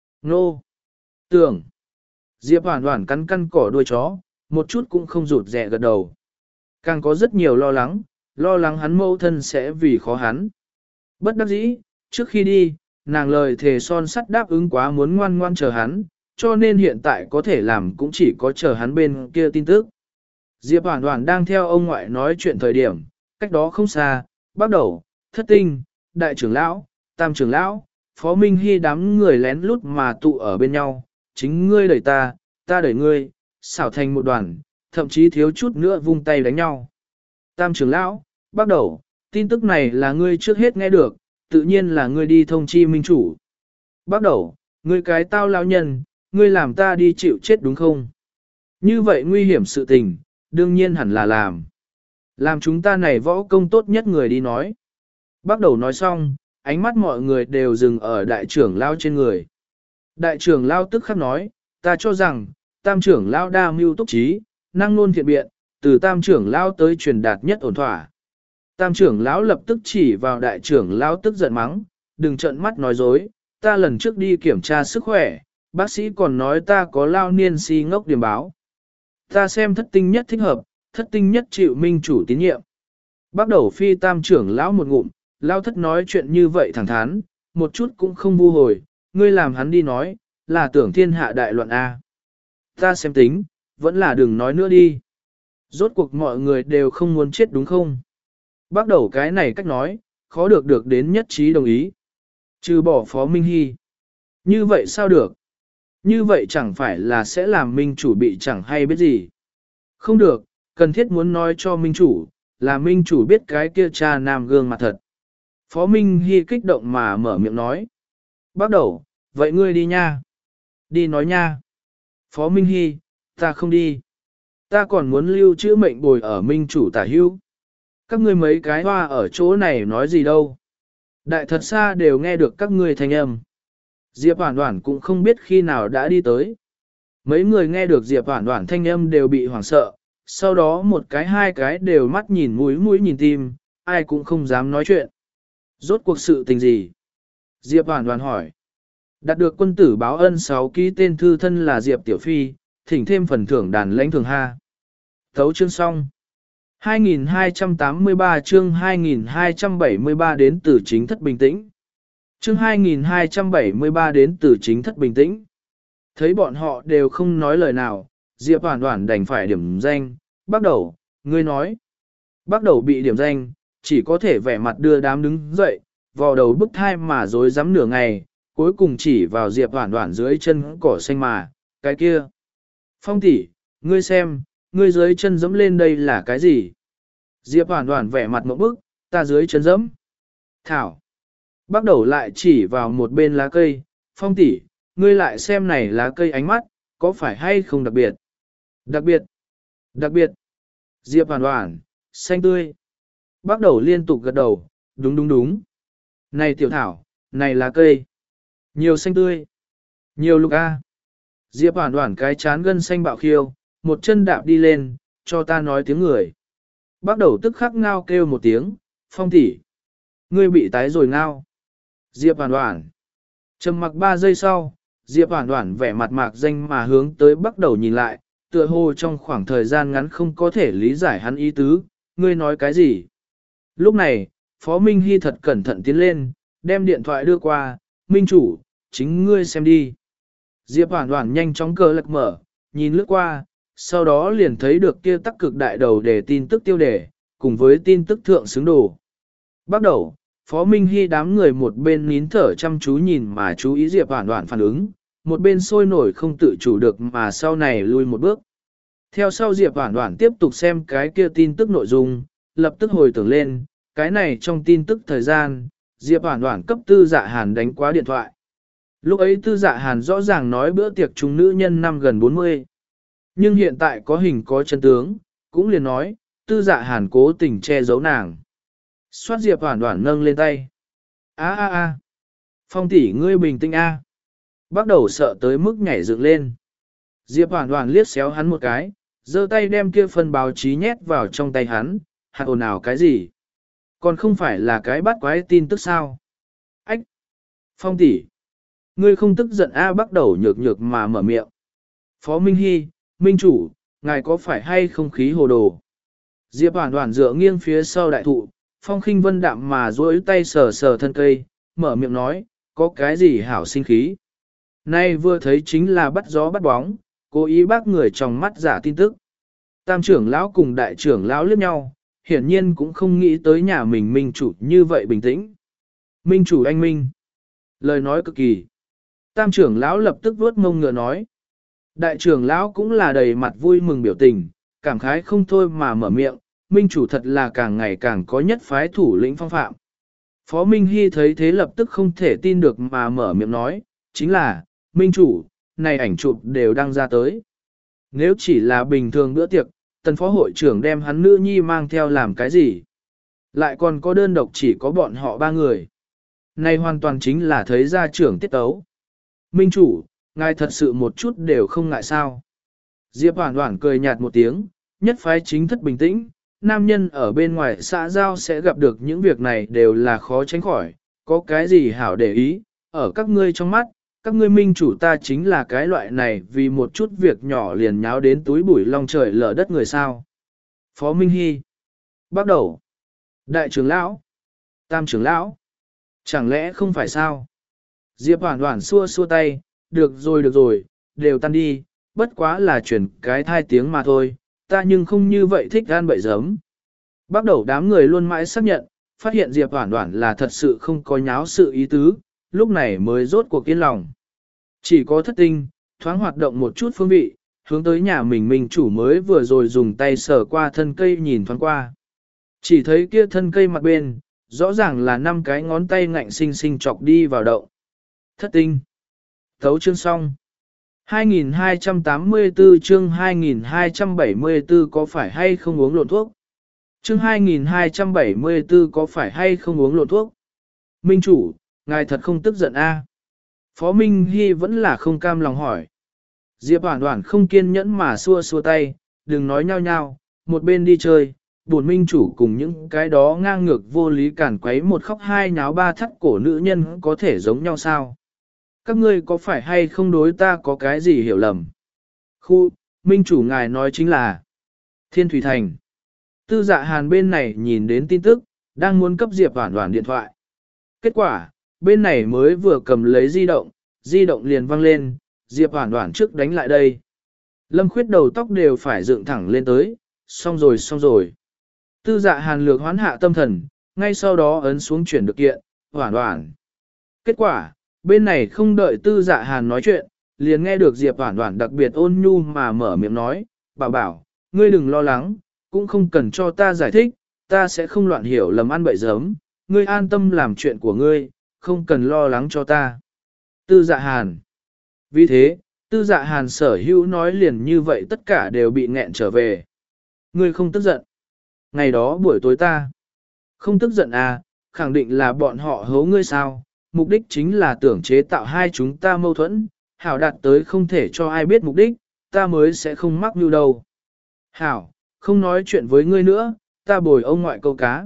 Nô, tưởng. Diệp Hoản Hoản cắn căn cỏ đuôi chó, một chút cũng không rụt rè gật đầu. Càng có rất nhiều lo lắng, lo lắng hắn mâu thân sẽ vì khó hắn. Bất đắc dĩ, trước khi đi, nàng lời thề son sắt đáp ứng quá muốn ngoan ngoan chờ hắn, cho nên hiện tại có thể làm cũng chỉ có chờ hắn bên kia tin tức. Diệp Hoản Hoản đang theo ông ngoại nói chuyện thời điểm, cách đó không xa, bắt đầu, thất tinh, đại trưởng lão, tam trưởng lão, phó minh hy đám người lén lút mà tụ ở bên nhau, chính ngươi đẩy ta, ta đẩy ngươi, xảo thành một đoàn, thậm chí thiếu chút nữa vung tay đánh nhau. Tam trưởng lão, bắt đầu, tin tức này là ngươi trước hết nghe được, tự nhiên là ngươi đi thông chi minh chủ. Bắt đầu, ngươi cái tao lão nhân, ngươi làm ta đi chịu chết đúng không? Như vậy nguy hiểm sự tình, đương nhiên hẳn là làm. Làm chúng ta này võ công tốt nhất người đi nói. Bắt đầu nói xong, ánh mắt mọi người đều dừng ở đại trưởng lao trên người. Đại trưởng lao tức khắc nói, ta cho rằng, tam trưởng lao đa mưu túc trí, năng nôn thiện biện, từ tam trưởng lao tới truyền đạt nhất ổn thỏa. Tam trưởng lão lập tức chỉ vào đại trưởng lão tức giận mắng, đừng trợn mắt nói dối, ta lần trước đi kiểm tra sức khỏe, bác sĩ còn nói ta có lao niên si ngốc điểm báo. Ta xem thất tinh nhất thích hợp, thất tinh nhất chịu minh chủ tín nhiệm. Bắt đầu phi tam trưởng lão một ngụm, lao thất nói chuyện như vậy thẳng thắn, một chút cũng không vu hồi, ngươi làm hắn đi nói, là tưởng thiên hạ đại loạn A. Ta xem tính, vẫn là đừng nói nữa đi. Rốt cuộc mọi người đều không muốn chết đúng không? Bắt đầu cái này cách nói, khó được được đến nhất trí đồng ý. Trừ bỏ Phó Minh Hy. Như vậy sao được? Như vậy chẳng phải là sẽ làm minh chủ bị chẳng hay biết gì. Không được, cần thiết muốn nói cho minh chủ, là minh chủ biết cái kia cha nam gương mặt thật. Phó Minh Hy kích động mà mở miệng nói. Bắt đầu, vậy ngươi đi nha. Đi nói nha. Phó Minh Hy, ta không đi. Ta còn muốn lưu trữ mệnh bồi ở minh chủ tả hưu. Các ngươi mấy cái hoa ở chỗ này nói gì đâu. Đại thật xa đều nghe được các ngươi thanh âm. Diệp Hoản Hoản cũng không biết khi nào đã đi tới. Mấy người nghe được Diệp Hoản Hoản thanh âm đều bị hoảng sợ, sau đó một cái hai cái đều mắt nhìn mũi mũi nhìn tim, ai cũng không dám nói chuyện. Rốt cuộc sự tình gì? Diệp Hoản Hoản hỏi. Đạt được quân tử báo ân sáu ký tên thư thân là Diệp Tiểu Phi, thỉnh thêm phần thưởng đàn lãnh thường ha. Thấu chương xong. hai nghìn hai trăm tám mươi ba chương hai nghìn hai trăm bảy mươi ba đến từ chính thất bình tĩnh. Chương hai nghìn hai trăm bảy mươi ba đến từ chính thất bình tĩnh. Thấy bọn họ đều không nói lời nào, Diệp Hoản Hoản đành phải điểm danh, bắt đầu, ngươi nói. Bắt đầu bị điểm danh, chỉ có thể vẻ mặt đưa đám đứng dậy, vò đầu bức thai mà dối rắm nửa ngày, cuối cùng chỉ vào Diệp Hoản Hoản dưới chân cỏ xanh mà, cái kia. Phong tỷ, ngươi xem, ngươi dưới chân dẫm lên đây là cái gì? Diệp Hoản Hoản vẻ mặt ngộp bức, ta dưới chân dẫm. Thảo. Bắt đầu lại chỉ vào một bên lá cây, Phong tỷ, ngươi lại xem này lá cây ánh mắt, có phải hay không đặc biệt? Đặc biệt. Đặc biệt. Diệp Hoản Hoản, xanh tươi. Bắt đầu liên tục gật đầu, đúng đúng đúng. Này tiểu thảo, này lá cây. Nhiều xanh tươi. Nhiều lục a. Diệp Hoản Hoản cái chán gân xanh bạo khiêu, một chân đạp đi lên, cho ta nói tiếng người. Bắt đầu tức khắc ngao kêu một tiếng, Phong tỷ, ngươi bị tái rồi ngao. Diệp Hoản Hoản. Trầm mặc ba giây sau, Diệp Hoản Hoản vẻ mặt mạc danh mà hướng tới bắt đầu nhìn lại, tựa hồ trong khoảng thời gian ngắn không có thể lý giải hắn ý tứ, ngươi nói cái gì. Lúc này, Phó Minh Hy thật cẩn thận tiến lên, đem điện thoại đưa qua, Minh chủ, chính ngươi xem đi. Diệp Hoản Hoản nhanh chóng cờ lật mở, nhìn lướt qua, sau đó liền thấy được kia tắc cực đại đầu để tin tức tiêu đề, cùng với tin tức thượng xứng đồ. Bắt đầu, Phó Minh Hy đám người một bên nín thở chăm chú nhìn mà chú ý Diệp Hoản Hoản phản ứng, một bên sôi nổi không tự chủ được mà sau này lui một bước. Theo sau Diệp Hoản Hoản tiếp tục xem cái kia tin tức nội dung, lập tức hồi tưởng lên, cái này trong tin tức thời gian, Diệp Hoản Hoản cấp Tư Dạ Hàn đánh quá điện thoại. Lúc ấy Tư Dạ Hàn rõ ràng nói bữa tiệc chung nữ nhân năm gần bốn mươi. Nhưng hiện tại có hình có chân tướng, cũng liền nói, Tư Dạ Hàn cố tình che giấu nàng. Xoát Diệp Hoản Hoản nâng lên tay. A a a. Phong tỷ ngươi bình tĩnh a. Bắt đầu sợ tới mức nhảy dựng lên. Diệp Hoản Hoản liếc xéo hắn một cái, giơ tay đem kia phần báo chí nhét vào trong tay hắn, hạt ồn ào cái gì? Còn không phải là cái bắt quái tin tức sao? Ách! Phong tỷ! Ngươi không tức giận a. Bắt đầu nhược nhược mà mở miệng. Phó Minh Hy, Minh chủ, ngài có phải hay không khí hồ đồ? Diệp Hoản Hoản dựa nghiêng phía sau đại thụ, Phong Khinh Vân đạm mà duỗi tay sờ sờ thân cây, mở miệng nói, có cái gì hảo sinh khí? Nay vừa thấy chính là bắt gió bắt bóng, cố ý bác người trong mắt giả tin tức. Tam trưởng lão cùng đại trưởng lão liếc nhau, hiển nhiên cũng không nghĩ tới nhà mình minh chủ như vậy bình tĩnh. Minh chủ anh Minh. Lời nói cực kỳ. Tam trưởng lão lập tức vuốt mông ngựa nói. Đại trưởng lão cũng là đầy mặt vui mừng biểu tình, cảm khái không thôi mà mở miệng, minh chủ thật là càng ngày càng có nhất phái thủ lĩnh phong phạm. Phó Minh Hy thấy thế lập tức không thể tin được mà mở miệng nói, chính là, minh chủ, này ảnh chụp đều đăng ra tới. Nếu chỉ là bình thường bữa tiệc, tần phó hội trưởng đem hắn nữ nhi mang theo làm cái gì? Lại còn có đơn độc chỉ có bọn họ ba người. Này hoàn toàn chính là thấy gia trưởng tiết tấu. Minh chủ, ngài thật sự một chút đều không ngại sao. Diệp Hoản Hoản cười nhạt một tiếng, nhất phái chính thất bình tĩnh, nam nhân ở bên ngoài xã giao sẽ gặp được những việc này đều là khó tránh khỏi, có cái gì hảo để ý, ở các ngươi trong mắt, các ngươi minh chủ ta chính là cái loại này vì một chút việc nhỏ liền nháo đến túi bụi long trời lở đất người sao. Phó Minh Hy, bắt đầu, đại trưởng lão, tam trưởng lão, chẳng lẽ không phải sao? Diệp Hoản Hoản xua xua tay, được rồi được rồi, đều tan đi, bất quá là chuyển cái thai tiếng mà thôi, ta nhưng không như vậy thích gan bậy giấm. Bắt đầu đám người luôn mãi xác nhận, phát hiện Diệp Hoản Hoản là thật sự không có nháo sự ý tứ, lúc này mới rốt cuộc yên lòng. Chỉ có thất tinh, thoáng hoạt động một chút phương vị, hướng tới nhà mình mình chủ mới vừa rồi dùng tay sờ qua thân cây nhìn thoáng qua. Chỉ thấy kia thân cây mặt bên, rõ ràng là năm cái ngón tay ngạnh sinh sinh chọc đi vào đậu. Thất tinh. Thấu chương xong. hai nghìn hai trăm tám mươi tư chương hai nghìn hai trăm bảy mươi tư có phải hay không uống lộn thuốc? Chương hai nghìn hai trăm bảy mươi tư có phải hay không uống lộn thuốc? Minh chủ, ngài thật không tức giận a? Phó Minh Hy vẫn là không cam lòng hỏi. Diệp Hoản Hoản không kiên nhẫn mà xua xua tay, đừng nói nhau nhau, một bên đi chơi, buồn minh chủ cùng những cái đó ngang ngược vô lý cản quấy một khóc hai nháo ba thắt cổ nữ nhân có thể giống nhau sao? Các ngươi có phải hay không đối ta có cái gì hiểu lầm? Khu, minh chủ ngài nói chính là Thiên Thủy Thành. Tư Dạ Hàn bên này nhìn đến tin tức, đang muốn cấp Diệp Hoản Hoản điện thoại. Kết quả, bên này mới vừa cầm lấy di động, di động liền vang lên, Diệp Hoản Hoản trước đánh lại đây. Lâm Khuyết đầu tóc đều phải dựng thẳng lên tới, xong rồi xong rồi. Tư Dạ Hàn lược hoán hạ tâm thần, ngay sau đó ấn xuống chuyển được kiện, Hoản Hoản. Kết quả, bên này không đợi Tư Dạ Hàn nói chuyện, liền nghe được Diệp Hoản Hoản đặc biệt ôn nhu mà mở miệng nói, bảo bảo, ngươi đừng lo lắng, cũng không cần cho ta giải thích, ta sẽ không loạn hiểu lầm ăn bậy giấm, ngươi an tâm làm chuyện của ngươi, không cần lo lắng cho ta. Tư Dạ Hàn. Vì thế, Tư Dạ Hàn sở hữu nói liền như vậy tất cả đều bị nghẹn trở về. Ngươi không tức giận. Ngày đó buổi tối ta. Không tức giận à, khẳng định là bọn họ hố ngươi sao, mục đích chính là tưởng chế tạo hai chúng ta mâu thuẫn, hảo đạt tới không thể cho ai biết mục đích, ta mới sẽ không mắc mưu đâu. Hảo, không nói chuyện với ngươi nữa, ta bồi ông ngoại câu cá.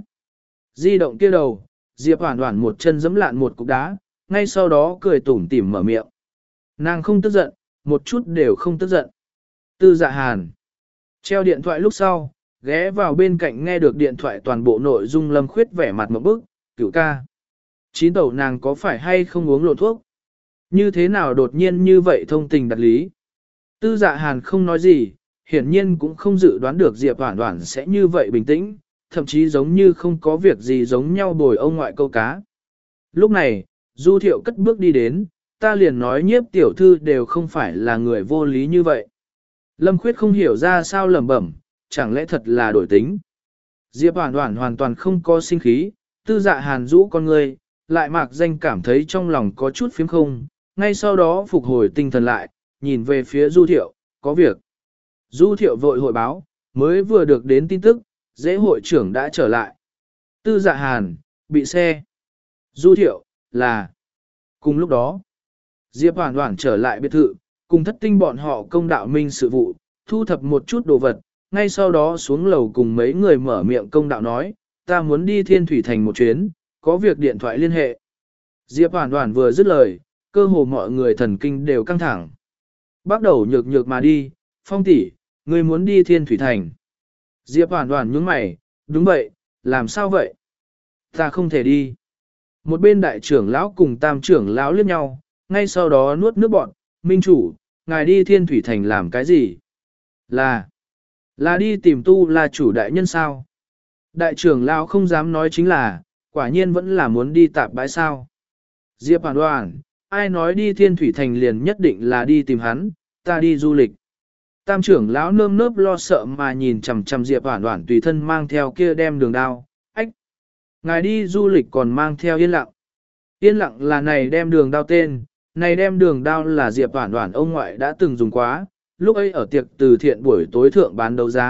Di động kia đầu, Diệp Hoản Hoản một chân giẫm lạn một cục đá, ngay sau đó cười tủm tỉm mở miệng. Nàng không tức giận, một chút đều không tức giận. Tư Dạ Hàn. Treo điện thoại lúc sau, ghé vào bên cạnh nghe được điện thoại toàn bộ nội dung Lâm Khuyết vẻ mặt một bức, cửu ca. Chín tẩu nàng có phải hay không uống lộn thuốc? Như thế nào đột nhiên như vậy thông tình đặt lý? Tư Dạ Hàn không nói gì, hiển nhiên cũng không dự đoán được Diệp Hoản Hoản sẽ như vậy bình tĩnh, thậm chí giống như không có việc gì giống nhau bồi ông ngoại câu cá. Lúc này, Du Thiệu cất bước đi đến, ta liền nói nhiếp tiểu thư đều không phải là người vô lý như vậy. Lâm Khuyết không hiểu ra sao lẩm bẩm, chẳng lẽ thật là đổi tính. Diệp Hoản Hoản hoàn toàn không có sinh khí, Tư Dạ Hàn rũ con người, lại mạc danh cảm thấy trong lòng có chút phiếm không, ngay sau đó phục hồi tinh thần lại, nhìn về phía Du Thiệu, có việc. Du Thiệu vội hội báo, mới vừa được đến tin tức, dễ hội trưởng đã trở lại. Tư Dạ Hàn, bị xe. Du Thiệu, là. Cùng lúc đó, Diệp Hoản Hoản trở lại biệt thự, cùng thất tinh bọn họ công đạo minh sự vụ, thu thập một chút đồ vật, ngay sau đó xuống lầu cùng mấy người mở miệng công đạo nói, ta muốn đi Thiên Thủy Thành một chuyến, có việc điện thoại liên hệ. Diệp Hoản Hoản vừa dứt lời, cơ hồ mọi người thần kinh đều căng thẳng. Bắt đầu nhược nhược mà đi, Phong tỷ, ngươi muốn đi Thiên Thủy Thành. Diệp Hoản Hoản nhướng mày, đúng vậy, làm sao vậy? Ta không thể đi. Một bên đại trưởng lão cùng tam trưởng lão liếc nhau, ngay sau đó nuốt nước bọn, minh chủ, ngài đi Thiên Thủy Thành làm cái gì? Là, là đi tìm tu là chủ đại nhân sao? Đại trưởng lão không dám nói chính là, quả nhiên vẫn là muốn đi tạp bãi sao. Diệp Hoản Hoản, ai nói đi Thiên Thủy Thành liền nhất định là đi tìm hắn, ta đi du lịch. Tam trưởng lão nơm nớp lo sợ mà nhìn chằm chằm Diệp Hoản Hoản tùy thân mang theo kia đem đường đao, ách. Ngài đi du lịch còn mang theo yên lặng. Yên lặng là này đem đường đao tên, này đem đường đao là Diệp Hoản Hoản ông ngoại đã từng dùng quá, lúc ấy ở tiệc từ thiện buổi tối thượng bán đấu giá,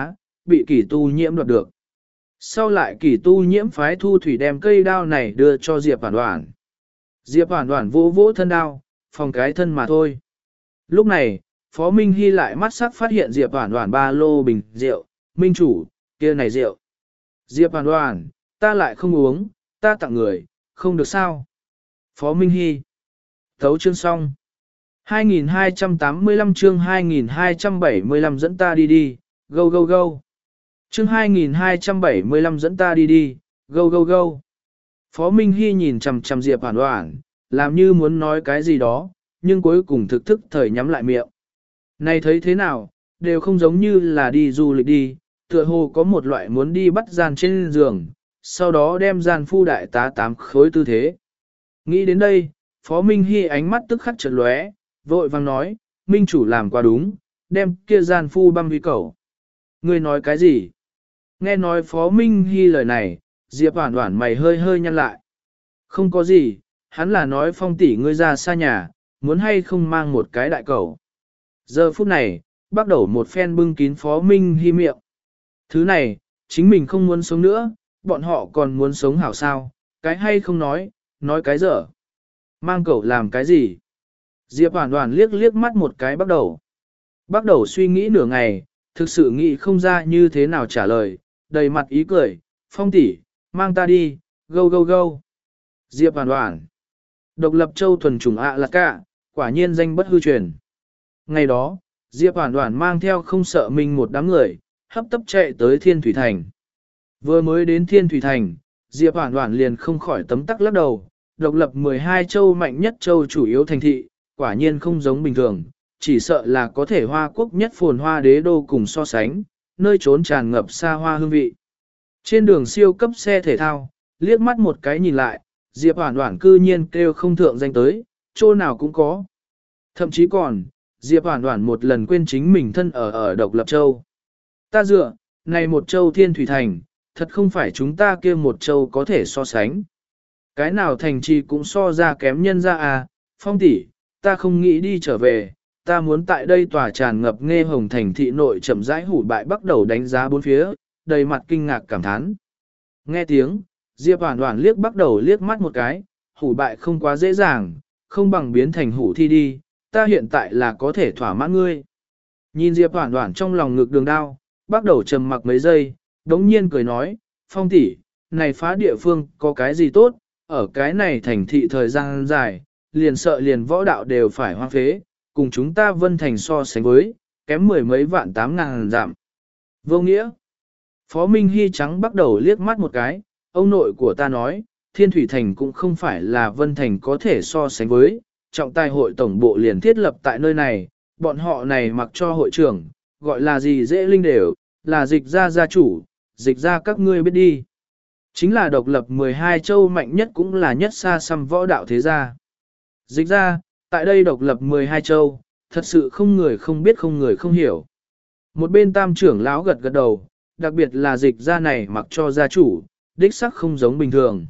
bị kỷ tu nhiễm đoạt được. Sau lại kỷ tu nhiễm phái thu thủy đem cây đao này đưa cho Diệp Hoàn Hoàn. Diệp Hoàn Hoàn vỗ vỗ thân đao, phòng cái thân mà thôi. Lúc này, Phó Minh Hy lại mắt sắc phát hiện Diệp Hoàn Hoàn ba lô bình rượu, Minh chủ, kia này rượu. Diệp Hoàn Hoàn, ta lại không uống, ta tặng người, không được sao. Phó Minh Hy. Thấu chương xong. hai nghìn hai trăm tám mươi lăm chương hai nghìn hai trăm bảy mươi lăm dẫn ta đi đi, go go go. Chương hai nghìn hai trăm bảy mươi lăm dẫn ta đi đi, go go go. Phó Minh Hy nhìn chằm chằm Diệp Hoàn Hoàn, làm như muốn nói cái gì đó, nhưng cuối cùng thực thức thời nhắm lại miệng. Này thấy thế nào, đều không giống như là đi du lịch đi, tựa hồ có một loại muốn đi bắt gian trên giường, sau đó đem gian phu đại tá tám khối tư thế. Nghĩ đến đây, Phó Minh Hy ánh mắt tức khắc chợt lóe, vội vang nói, Minh chủ làm quá đúng, đem kia gian phu băm vi cầu. Ngươi nói cái gì? Nghe nói Phó Minh Hy lời này, Diệp Hoàn Hoàn mày hơi hơi nhăn lại. Không có gì, hắn là nói Phong tỷ ngươi ra xa nhà, muốn hay không mang một cái đại cầu. Giờ phút này, bắt đầu một phen bưng kín Phó Minh Hy miệng. Thứ này, chính mình không muốn sống nữa, bọn họ còn muốn sống hảo sao, cái hay không nói, nói cái dở. Mang cậu làm cái gì? Diệp Hoàn Hoàn liếc liếc mắt một cái bắt đầu. Bắt đầu suy nghĩ nửa ngày, thực sự nghĩ không ra như thế nào trả lời, đầy mặt ý cười, Phong tỷ, mang ta đi, go go go. Diệp Hoàn Hoàn. Độc lập châu thuần chủng ạ là cả, quả nhiên danh bất hư truyền. Ngày đó, Diệp Hoàn Hoàn mang theo không sợ mình một đám người, hấp tấp chạy tới Thiên Thủy Thành. Vừa mới đến Thiên Thủy Thành, Diệp Hoàn Hoàn liền không khỏi tấm tắc lắc đầu, độc lập mười hai châu mạnh nhất châu chủ yếu thành thị, quả nhiên không giống bình thường, chỉ sợ là có thể hoa quốc nhất phồn hoa đế đô cùng so sánh, nơi trốn tràn ngập xa hoa hương vị. Trên đường siêu cấp xe thể thao, liếc mắt một cái nhìn lại, Diệp Hoàn Hoàn cư nhiên kêu không thượng danh tới, chỗ nào cũng có. Thậm chí còn, Diệp Hoàn Hoàn một lần quên chính mình thân ở ở độc lập châu. Ta dựa, này một châu Thiên Thủy Thành, thật không phải chúng ta kia một châu có thể so sánh. Cái nào thành trì cũng so ra kém nhân ra à, Phong tỷ, ta không nghĩ đi trở về, ta muốn tại đây tòa tràn ngập nghe hồng thành thị nội chậm rãi hủ bại bắt đầu đánh giá bốn phía, đầy mặt kinh ngạc cảm thán. Nghe tiếng, Diệp Hoàn Hoàn liếc bắt đầu liếc mắt một cái, hủ bại không quá dễ dàng, không bằng biến thành hủ thi đi, ta hiện tại là có thể thỏa mãn ngươi. Nhìn Diệp Hoàn Hoàn trong lòng ngực đường đao, bắt đầu trầm mặc mấy giây, đống nhiên cười nói, Phong tỷ, này phá địa phương có cái gì tốt, ở cái này thành thị thời gian dài, liền sợ liền võ đạo đều phải hoang phế, cùng chúng ta Vân Thành so sánh với, kém mười mấy vạn tám ngàn giảm. Vô nghĩa. Phó Minh Hy trắng bắt đầu liếc mắt một cái, ông nội của ta nói, Thiên Thủy Thành cũng không phải là Vân Thành có thể so sánh với, trọng tài hội tổng bộ liền thiết lập tại nơi này, bọn họ này mặc cho hội trưởng, gọi là gì dễ linh đều, là dịch gia gia chủ, dịch gia các ngươi biết đi. Chính là độc lập mười hai châu mạnh nhất cũng là nhất xa xăm võ đạo thế gia. Dịch gia, tại đây độc lập mười hai châu, thật sự không người không biết không người không hiểu. Một bên tam trưởng lão gật gật đầu, đặc biệt là dịch gia này mặc cho gia chủ, đích sắc không giống bình thường.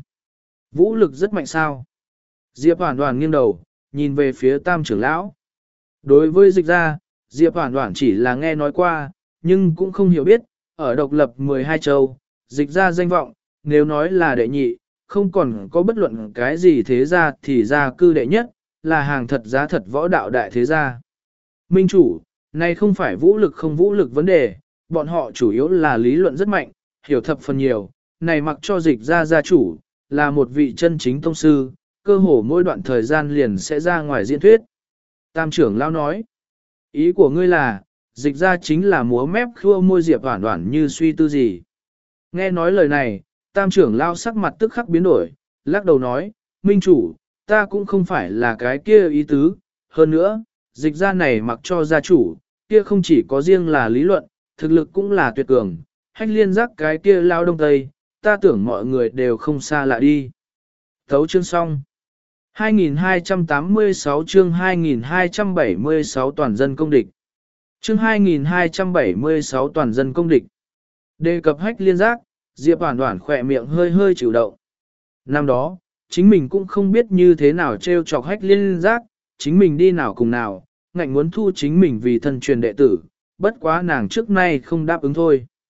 Vũ lực rất mạnh sao. Diệp Hoàn Hoàn nghiêng đầu, nhìn về phía tam trưởng lão. Đối với dịch gia, Diệp Hoàn Hoàn chỉ là nghe nói qua, nhưng cũng không hiểu biết, ở độc lập mười hai châu, dịch gia danh vọng, nếu nói là đệ nhị, không còn có bất luận cái gì thế gia thì gia cư đệ nhất, là hàng thật giá thật võ đạo đại thế gia. Minh chủ, này không phải vũ lực không vũ lực vấn đề, bọn họ chủ yếu là lý luận rất mạnh, hiểu thập phần nhiều, này mặc cho dịch gia gia chủ, là một vị chân chính tông sư, cơ hồ mỗi đoạn thời gian liền sẽ ra ngoài diễn thuyết. Tam trưởng lão nói, ý của ngươi là, dịch gia chính là múa mép khua môi Diệp Hoàn Hoàn như suy tư gì. Nghe nói lời này, tam trưởng lão sắc mặt tức khắc biến đổi, lắc đầu nói, Minh chủ, ta cũng không phải là cái kia ý tứ, hơn nữa, dịch gia này mặc cho gia chủ, kia không chỉ có riêng là lý luận, thực lực cũng là tuyệt cường, hách liên giác cái kia lao đông tây, ta tưởng mọi người đều không xa lạ đi. Thấu chương xong. hai nghìn hai trăm tám mươi sáu chương hai nghìn hai trăm bảy mươi sáu toàn dân công địch. Chương hai nghìn hai trăm bảy mươi sáu toàn dân công địch. Đề cập hách liên giác, Diệp Hoàn Hoàn khỏe miệng hơi hơi chịu động. Năm đó, chính mình cũng không biết như thế nào trêu chọc hách liên giác, chính mình đi nào cùng nào, ngạnh muốn thu chính mình vì thân truyền đệ tử, bất quá nàng trước nay không đáp ứng thôi.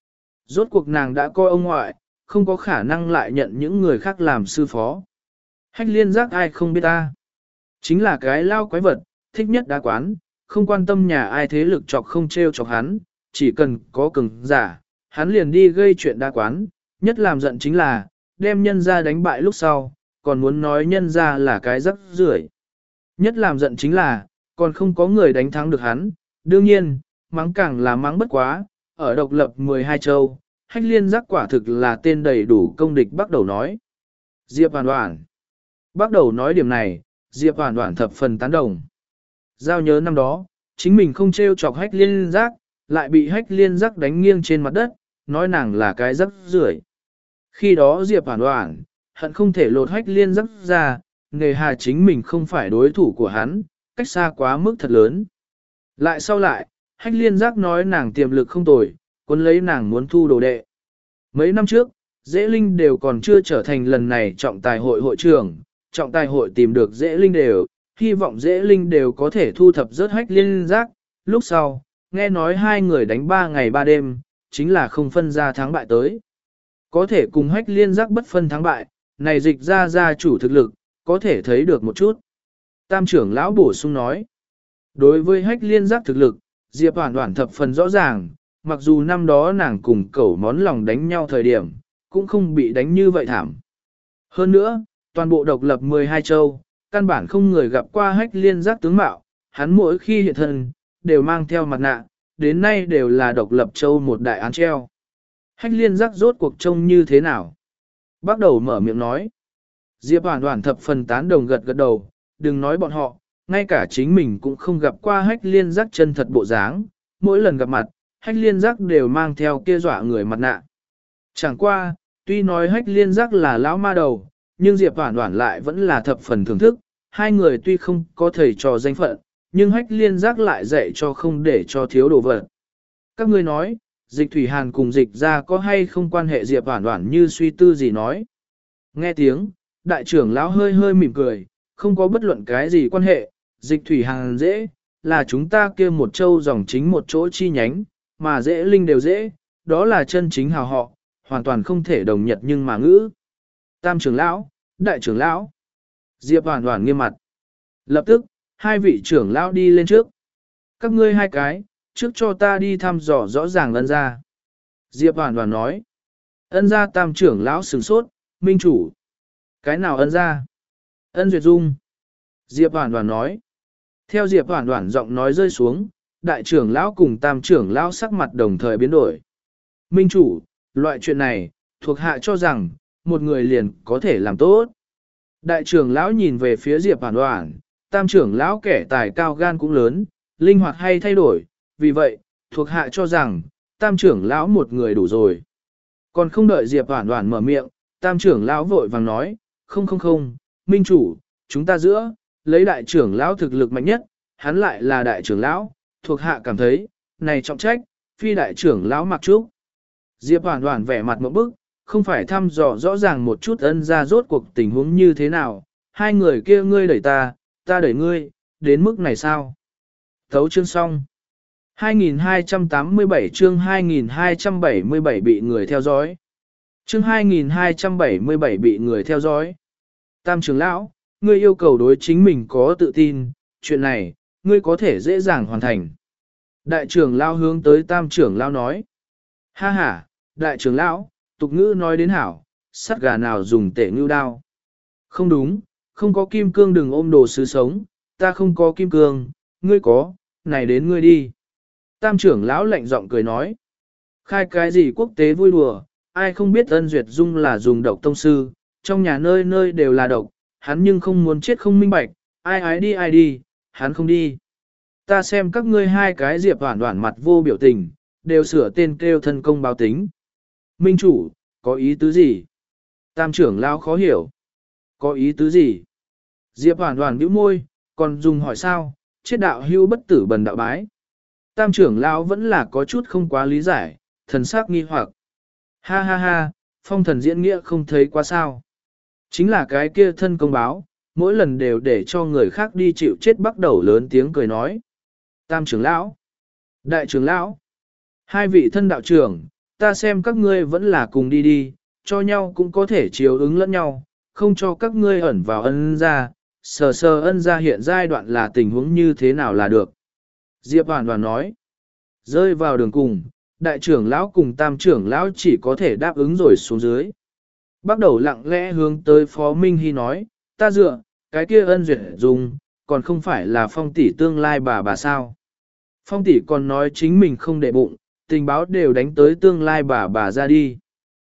Rốt cuộc nàng đã coi ông ngoại, không có khả năng lại nhận những người khác làm sư phó. Hách liên giác ai không biết ta. Chính là cái lao quái vật, thích nhất đá quán, không quan tâm nhà ai thế lực chọc không treo chọc hắn, chỉ cần có cường giả, hắn liền đi gây chuyện đá quán, nhất làm giận chính là, đem nhân ra đánh bại lúc sau, còn muốn nói nhân ra là cái rắc rưởi. Nhất làm giận chính là, còn không có người đánh thắng được hắn, đương nhiên, mắng càng là mắng bất quá, ở độc lập mười hai châu, hách liên giác quả thực là tên đầy đủ công địch bắt đầu nói. Diệp Hoàn Hoàn bắt đầu nói điểm này, Diệp Hoàn Hoàn thập phần tán đồng. Giao nhớ năm đó, chính mình không trêu chọc hách liên giác, lại bị hách liên giác đánh nghiêng trên mặt đất, nói nàng là cái rắc rưởi. Khi đó Diệp Hoàn Hoàn, hận không thể lột hách liên giác ra, nghề hà chính mình không phải đối thủ của hắn, cách xa quá mức thật lớn. Lại sau lại, hách liên giác nói nàng tiềm lực không tồi, quân lấy nàng muốn thu đồ đệ. Mấy năm trước, Dễ Linh đều còn chưa trở thành lần này trọng tài hội hội trưởng, trọng tài hội tìm được Dễ Linh đều, hy vọng Dễ Linh đều có thể thu thập rớt hách liên giác. Lúc sau, nghe nói hai người đánh ba ngày ba đêm, chính là không phân ra thắng bại tới. Có thể cùng hách liên giác bất phân thắng bại, này dịch ra ra chủ thực lực, có thể thấy được một chút. Tam trưởng lão bổ sung nói, đối với hách liên giác thực lực, Diệp Hoàn Hoàn thập phần rõ ràng, mặc dù năm đó nàng cùng cẩu món lòng đánh nhau thời điểm, cũng không bị đánh như vậy thảm. Hơn nữa, toàn bộ độc lập mười hai châu, căn bản không người gặp qua hách liên giác tướng mạo, hắn mỗi khi hiện thân, đều mang theo mặt nạ, đến nay đều là độc lập châu một đại án treo. Hách liên giác rốt cuộc trông như thế nào? Bắt đầu mở miệng nói. Diệp Hoàn Hoàn thập phần tán đồng gật gật đầu, đừng nói bọn họ, ngay cả chính mình cũng không gặp qua hách liên giác chân thật bộ dáng, mỗi lần gặp mặt, hách liên giác đều mang theo kia dọa người mặt nạ. Chẳng qua, tuy nói hách liên giác là lão ma đầu, nhưng Diệp Hoàn Hoàn lại vẫn là thập phần thưởng thức, hai người tuy không có thầy trò danh phận, nhưng hách liên giác lại dạy cho không để cho thiếu đồ vật. Các ngươi nói, dịch thủy hàn cùng dịch ra có hay không quan hệ Diệp Hoàn Hoàn như suy tư gì nói. Nghe tiếng, đại trưởng lão hơi hơi mỉm cười, không có bất luận cái gì quan hệ, dịch thủy hàn dễ, là chúng ta kia một châu dòng chính một chỗ chi nhánh, mà dễ linh đều dễ, đó là chân chính hào họ, hoàn toàn không thể đồng nhật nhưng mà ngữ. Tam trưởng lão, đại trưởng lão, Diệp Hoàn Hoàn nghiêm mặt. Lập tức, hai vị trưởng lão đi lên trước. Các ngươi hai cái, trước cho ta đi thăm dò rõ ràng ân gia. Diệp Hoàn Hoàn nói. Ân gia tam trưởng lão sửng sốt, minh chủ. Cái nào ân gia? Ân Duyệt Dung. Diệp Hoàn Hoàn nói. Theo Diệp Hoàn Hoàn giọng nói rơi xuống, đại trưởng lão cùng tam trưởng lão sắc mặt đồng thời biến đổi. Minh chủ, loại chuyện này, thuộc hạ cho rằng, một người liền có thể làm tốt. Đại trưởng lão nhìn về phía Diệp Hoàn Hoàn, tam trưởng lão kẻ tài cao gan cũng lớn, linh hoạt hay thay đổi, vì vậy, thuộc hạ cho rằng, tam trưởng lão một người đủ rồi. Còn không đợi Diệp Hoàn Hoàn mở miệng, tam trưởng lão vội vàng nói, không không không, minh chủ, chúng ta giữa, lấy đại trưởng lão thực lực mạnh nhất, hắn lại là đại trưởng lão, thuộc hạ cảm thấy, này trọng trách, phi đại trưởng lão mặc trúc. Diệp Hoàn Hoàn vẻ mặt một bức, không phải thăm dò rõ ràng một chút ân ra rốt cuộc tình huống như thế nào, hai người kia ngươi đẩy ta, ta đẩy ngươi, đến mức này sao? Thấu chương xong. hai nghìn hai trăm tám mươi bảy chương hai nghìn hai trăm bảy mươi bảy bị người theo dõi. Chương hai nghìn hai trăm bảy mươi bảy bị người theo dõi. Tam trưởng lão, ngươi yêu cầu đối chính mình có tự tin, chuyện này, ngươi có thể dễ dàng hoàn thành. Đại trưởng lão hướng tới tam trưởng lão nói. Ha ha, đại trưởng lão, tục ngữ nói đến hảo, sắt gà nào dùng tể ngưu đao. Không đúng, không có kim cương đừng ôm đồ sứ sống, ta không có kim cương, ngươi có, này đến ngươi đi. Tam trưởng lão lạnh giọng cười nói. Khai cái gì quốc tế vui đùa, ai không biết Ân Duyệt Dung là dùng độc tông sư, trong nhà nơi nơi đều là độc, hắn nhưng không muốn chết không minh bạch, ai ái đi ai đi, hắn không đi. Ta xem các ngươi hai cái Diệp Hoàn Hoàn mặt vô biểu tình, đều sửa tên kêu thân công báo tính. Minh chủ, có ý tứ gì? Tam trưởng lão khó hiểu. Có ý tứ gì? Diệp Hoàn Hoàn bĩu môi, còn dùng hỏi sao, chết đạo hưu bất tử bần đạo bái. Tam trưởng lão vẫn là có chút không quá lý giải, thần sắc nghi hoặc. Ha ha ha, phong thần diễn nghĩa không thấy quá sao. Chính là cái kia thân công báo, mỗi lần đều để cho người khác đi chịu chết bắt đầu lớn tiếng cười nói. Tam trưởng lão, đại trưởng lão, hai vị thân đạo trưởng, ta xem các ngươi vẫn là cùng đi đi, cho nhau cũng có thể chiếu ứng lẫn nhau, không cho các ngươi ẩn vào ân gia, sờ sờ ân gia hiện giai đoạn là tình huống như thế nào là được. Diệp Hoàn Hoàn nói, rơi vào đường cùng, đại trưởng lão cùng tam trưởng lão chỉ có thể đáp ứng rồi xuống dưới. Bắt đầu lặng lẽ hướng tới Phó Minh Hy nói, ta dựa, cái kia ân duyệt dùng, còn không phải là Phong tỷ tương lai bà bà sao. Phong tỷ còn nói chính mình không để bụng, tình báo đều đánh tới tương lai bà bà ra đi.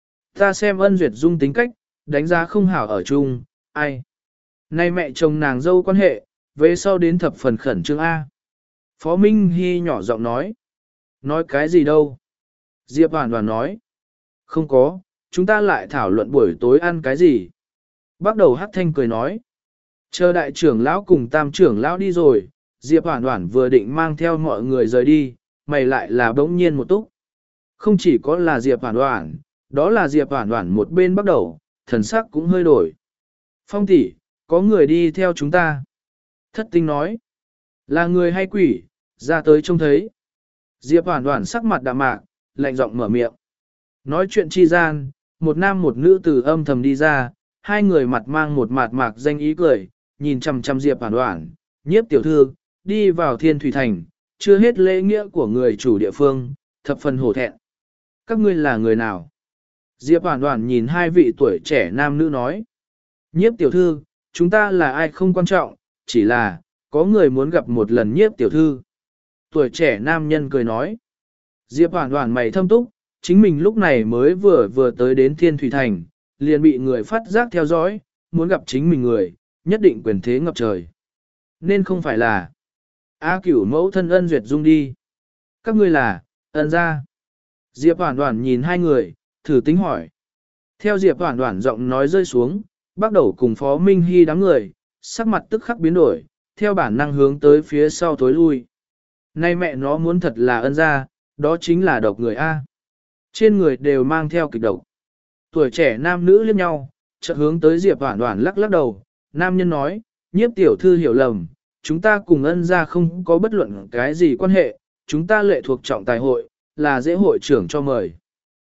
Ta xem ân duyệt dung tính cách, đánh giá không hảo ở chung, ai. Nay mẹ chồng nàng dâu quan hệ, về sau đến thập phần khẩn trương A. Phó Minh Hy nhỏ giọng nói. Nói cái gì đâu? Diệp Hoàn Hoàn nói. Không có, chúng ta lại thảo luận buổi tối ăn cái gì. Bắt đầu Hắc Thanh cười nói. Chờ đại trưởng lão cùng tam trưởng lão đi rồi, Diệp Hoàn Hoàn vừa định mang theo mọi người rời đi, mày lại là bỗng nhiên một túc. Không chỉ có là Diệp Hoàn Hoàn, đó là Diệp Hoàn Hoàn một bên bắt đầu, thần sắc cũng hơi đổi. Phong tỷ, có người đi theo chúng ta. Thất tinh nói. Là người hay quỷ, ra tới trông thấy. Diệp Hoàn Hoàn sắc mặt đạm mạc, lạnh giọng mở miệng. Nói chuyện chi gian, một nam một nữ từ âm thầm đi ra, hai người mặt mang một mặt mạc danh ý cười, nhìn chằm chằm Diệp Hoàn Hoàn, nhiếp tiểu thư, đi vào Thiên Thủy Thành, chưa hết lễ nghĩa của người chủ địa phương, thập phần hổ thẹn. Các ngươi là người nào? Diệp Hoàn Hoàn nhìn hai vị tuổi trẻ nam nữ nói. Nhiếp tiểu thư, chúng ta là ai không quan trọng, chỉ là, có người muốn gặp một lần nhiếp tiểu thư. Tuổi trẻ nam nhân cười nói. Diệp Hoàn Hoàn mày thâm túc, chính mình lúc này mới vừa vừa tới đến Thiên Thủy Thành, liền bị người phát giác theo dõi, muốn gặp chính mình người, nhất định quyền thế ngập trời. Nên không phải là A Cửu mẫu thân ân duyệt dung đi. Các ngươi là, ân gia. Diệp Hoàn Hoàn nhìn hai người, thử tính hỏi. Theo Diệp Hoàn Hoàn giọng nói rơi xuống, bắt đầu cùng Phó Minh Hy đám người, sắc mặt tức khắc biến đổi, theo bản năng hướng tới phía sau tối lui. Nay mẹ nó muốn thật là ân gia, đó chính là độc người A. Trên người đều mang theo kịch độc. Tuổi trẻ nam nữ liếc nhau, chợt hướng tới Diệp Hoàn Hoàn lắc lắc đầu, nam nhân nói, nhiếp tiểu thư hiểu lầm, chúng ta cùng ân gia không có bất luận cái gì quan hệ, chúng ta lệ thuộc trọng tài hội, là dễ hội trưởng cho mời.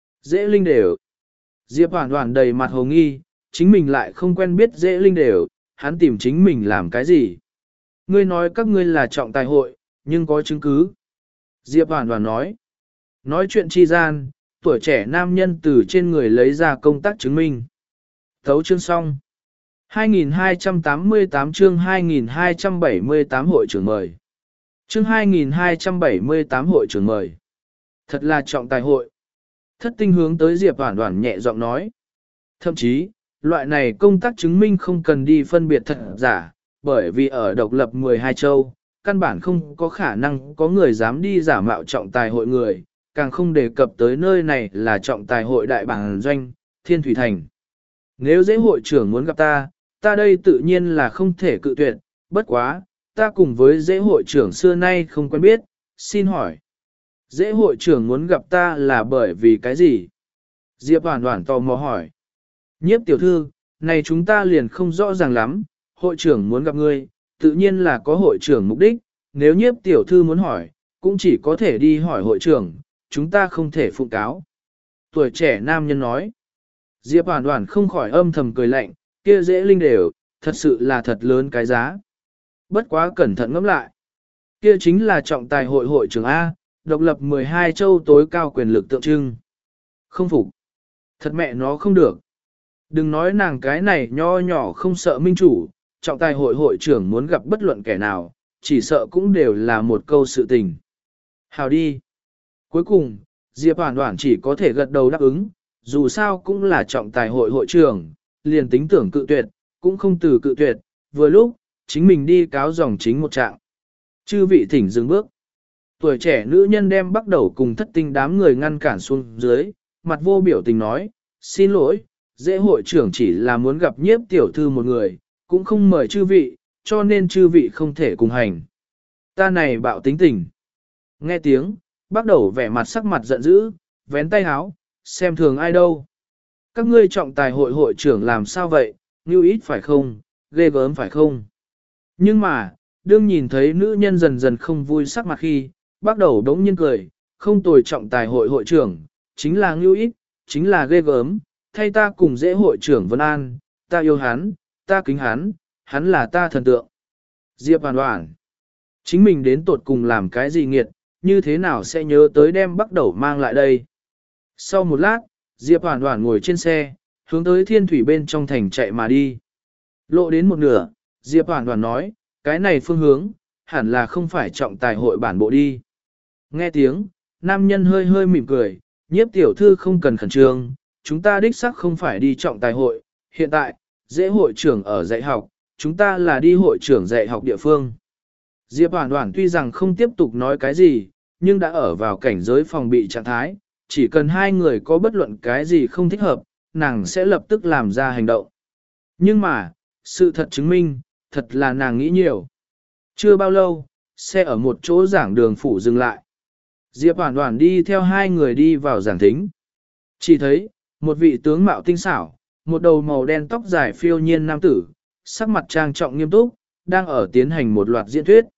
Dễ linh đều. Diệp Hoàn Hoàn đầy mặt hồ nghi, chính mình lại không quen biết dễ linh đều, hắn tìm chính mình làm cái gì. Ngươi nói các ngươi là trọng tài hội, nhưng có chứng cứ. Diệp Hoàn Hoàn nói. Nói chuyện chi gian, tuổi trẻ nam nhân từ trên người lấy ra công tác chứng minh. Thấu chương xong. hai nghìn hai trăm tám mươi tám chương hai nghìn hai trăm bảy mươi tám hội trưởng mời. Chương hai nghìn hai trăm bảy mươi tám hội trưởng mời. Thật là trọng tài hội. Thất tinh hướng tới Diệp Hoàn Hoàn nhẹ giọng nói. Thậm chí, loại này công tác chứng minh không cần đi phân biệt thật giả, bởi vì ở độc lập mười hai châu, căn bản không có khả năng có người dám đi giả mạo trọng tài hội người, càng không đề cập tới nơi này là trọng tài hội đại bản doanh, Thiên Thủy Thành. Nếu dễ hội trưởng muốn gặp ta, ta đây tự nhiên là không thể cự tuyệt, bất quá, ta cùng với dễ hội trưởng xưa nay không quen biết, xin hỏi. Dễ hội trưởng muốn gặp ta là bởi vì cái gì? Diệp Hoàn Hoàn tò mò hỏi. Nhiếp tiểu thư, này chúng ta liền không rõ ràng lắm, hội trưởng muốn gặp ngươi, tự nhiên là có hội trưởng mục đích, nếu nhiếp tiểu thư muốn hỏi, cũng chỉ có thể đi hỏi hội trưởng, chúng ta không thể phụ cáo. Tuổi trẻ nam nhân nói. Diệp Hoàn Hoàn không khỏi âm thầm cười lạnh, kia dễ linh đều, thật sự là thật lớn cái giá. Bất quá cẩn thận ngẫm lại. Kia chính là trọng tài hội hội trưởng A, độc lập mười hai châu tối cao quyền lực tượng trưng. Không phục. Thật mẹ nó không được. Đừng nói nàng cái này nho nhỏ không sợ minh chủ, trọng tài hội hội trưởng muốn gặp bất luận kẻ nào, chỉ sợ cũng đều là một câu sự tình. Hào đi. Cuối cùng, Diệp Hoàn Hoàn chỉ có thể gật đầu đáp ứng, dù sao cũng là trọng tài hội hội trưởng, liền tính tưởng cự tuyệt, cũng không từ cự tuyệt, vừa lúc, chính mình đi cáo dòng chính một trạng. Chư vị thỉnh dừng bước. Tuổi trẻ nữ nhân đem bắt đầu cùng thất tinh đám người ngăn cản xuống dưới, mặt vô biểu tình nói, xin lỗi, dễ hội trưởng chỉ là muốn gặp nhiếp tiểu thư một người, cũng không mời chư vị, cho nên chư vị không thể cùng hành. Ta này bạo tính tình. Nghe tiếng, bắt đầu vẻ mặt sắc mặt giận dữ, vén tay háo, xem thường ai đâu. Các ngươi trọng tài hội hội trưởng làm sao vậy, như ít phải không, ghê gớm phải không. Nhưng mà, đương nhìn thấy nữ nhân dần dần không vui sắc mặt khi, bắt đầu đống nhiên cười, không tồi trọng tài hội hội trưởng, chính là ngưu ít, chính là ghê gớm, thay ta cùng dễ hội trưởng Vân An, ta yêu hắn, ta kính hắn, hắn là ta thần tượng. Diệp Hoàn Hoàn, chính mình đến tột cùng làm cái gì nghiệt, như thế nào sẽ nhớ tới đem bắt đầu mang lại đây. Sau một lát, Diệp Hoàn Hoàn ngồi trên xe, hướng tới thiên thủy bên trong thành chạy mà đi. Lộ đến một nửa, Diệp Hoàn Hoàn nói, cái này phương hướng, hẳn là không phải trọng tài hội bản bộ đi. Nghe tiếng, nam nhân hơi hơi mỉm cười, nhiếp tiểu thư không cần khẩn trương, chúng ta đích xác không phải đi trọng tài hội, hiện tại, dễ hội trưởng ở dạy học, chúng ta là đi hội trưởng dạy học địa phương. Diệp Hoàn Hoàn tuy rằng không tiếp tục nói cái gì, nhưng đã ở vào cảnh giới phòng bị trạng thái, chỉ cần hai người có bất luận cái gì không thích hợp, nàng sẽ lập tức làm ra hành động. Nhưng mà, sự thật chứng minh, thật là nàng nghĩ nhiều. Chưa bao lâu, xe ở một chỗ giảng đường phủ dừng lại. Diệp Hoàn Hoàn đi theo hai người đi vào giảng thính. Chỉ thấy, một vị tướng mạo tinh xảo, một đầu màu đen tóc dài phiêu nhiên nam tử, sắc mặt trang trọng nghiêm túc, đang ở tiến hành một loạt diễn thuyết.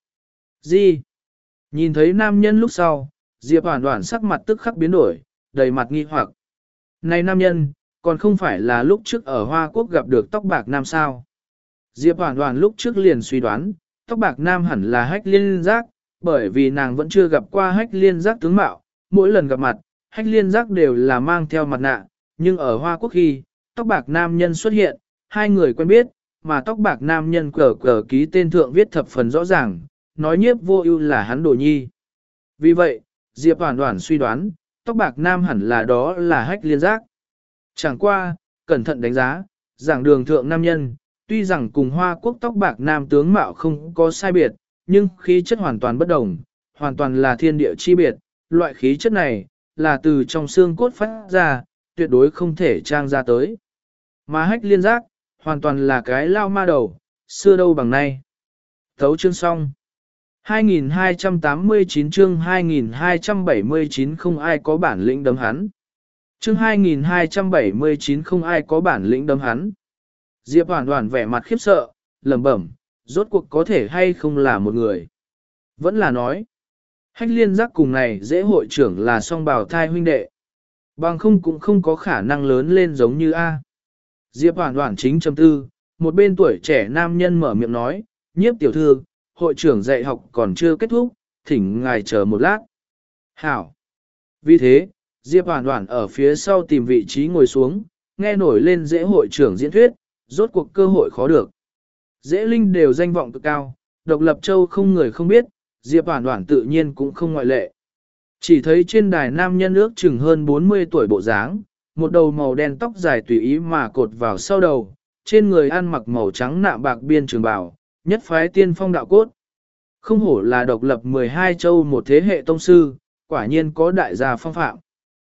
Gì? Nhìn thấy nam nhân lúc sau, Diệp Hoàn Hoàn sắc mặt tức khắc biến đổi, đầy mặt nghi hoặc. Này nam nhân, còn không phải là lúc trước ở Hoa Quốc gặp được tóc bạc nam sao? Diệp Hoàn Hoàn lúc trước liền suy đoán, tóc bạc nam hẳn là Hách Liên Giác, bởi vì nàng vẫn chưa gặp qua Hách Liên Giác tướng mạo, mỗi lần gặp mặt, Hách Liên Giác đều là mang theo mặt nạ, nhưng ở Hoa Quốc khi, tóc bạc nam nhân xuất hiện, hai người quen biết, mà tóc bạc nam nhân cờ cờ ký tên thượng viết thập phần rõ ràng, nói nhiếp vô ưu là hắn đồ nhi. Vì vậy, Diệp Hoàn Hoàn suy đoán, tóc bạc nam hẳn là đó là Hách Liên Giác. Chẳng qua, cẩn thận đánh giá, giảng đường thượng nam nhân, tuy rằng cùng Hoa Quốc tóc bạc nam tướng mạo không có sai biệt, nhưng khí chất hoàn toàn bất đồng, hoàn toàn là thiên địa chi biệt, loại khí chất này, là từ trong xương cốt phát ra, tuyệt đối không thể trang ra tới. Mà Hách Liên Giác, hoàn toàn là cái lao ma đầu, xưa đâu bằng nay. Thấu chương xong. hai nghìn hai trăm tám mươi chín chương hai nghìn hai trăm bảy mươi chín không ai có bản lĩnh đấm hắn. Chương hai nghìn hai trăm bảy mươi chín không ai có bản lĩnh đấm hắn. Diệp Hoàn Hoàn vẻ mặt khiếp sợ, lẩm bẩm, rốt cuộc có thể hay không là một người. Vẫn là nói, Hách Liên Giác cùng này dễ hội trưởng là song bào thai huynh đệ. Bằng không cũng không có khả năng lớn lên giống như A. Diệp Hoàn Hoàn chính trầm tư, một bên tuổi trẻ nam nhân mở miệng nói, nhiếp tiểu thư, hội trưởng dạy học còn chưa kết thúc, thỉnh ngài chờ một lát. Hảo. Vì thế, Diệp Hoàn Hoàn ở phía sau tìm vị trí ngồi xuống, nghe nổi lên dễ hội trưởng diễn thuyết, rốt cuộc cơ hội khó được. Dễ linh đều danh vọng cực cao, độc lập châu không người không biết, Diệp Hoàn Hoàn tự nhiên cũng không ngoại lệ. Chỉ thấy trên đài nam nhân ước chừng hơn bốn mươi tuổi bộ dáng, một đầu màu đen tóc dài tùy ý mà cột vào sau đầu, trên người ăn mặc màu trắng nạm bạc biên trường bào, nhất phái tiên phong đạo cốt. Không hổ là độc lập mười hai châu một thế hệ tông sư, quả nhiên có đại gia phong phạm.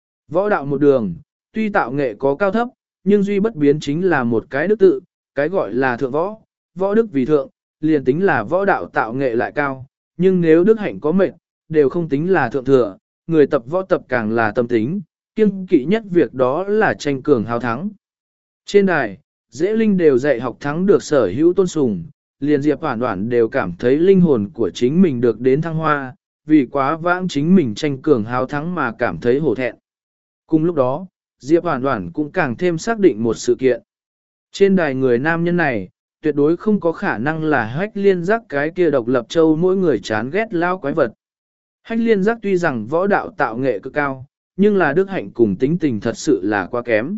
Võ đạo một đường, tuy tạo nghệ có cao thấp, nhưng duy bất biến chính là một cái đức tự, cái gọi là thượng võ, võ đức vì thượng, liền tính là võ đạo tạo nghệ lại cao, nhưng nếu đức hạnh có mệnh, đều không tính là thượng thừa, người tập võ tập càng là tâm tính, kiêng kỵ nhất việc đó là tranh cường hào thắng. Trên đài, dễ linh đều dạy học thắng được sở hữu tôn sùng, liền Diệp Hoàn Hoàn đều cảm thấy linh hồn của chính mình được đến thăng hoa, vì quá vãng chính mình tranh cường hào thắng mà cảm thấy hổ thẹn. Cùng lúc đó, Diệp Hoàn Hoàn cũng càng thêm xác định một sự kiện. Trên đài người nam nhân này, tuyệt đối không có khả năng là Hách Liên Giác cái kia độc lập châu mỗi người chán ghét lao quái vật. Hách Liên Giác tuy rằng võ đạo tạo nghệ cực cao, nhưng là đức hạnh cùng tính tình thật sự là quá kém.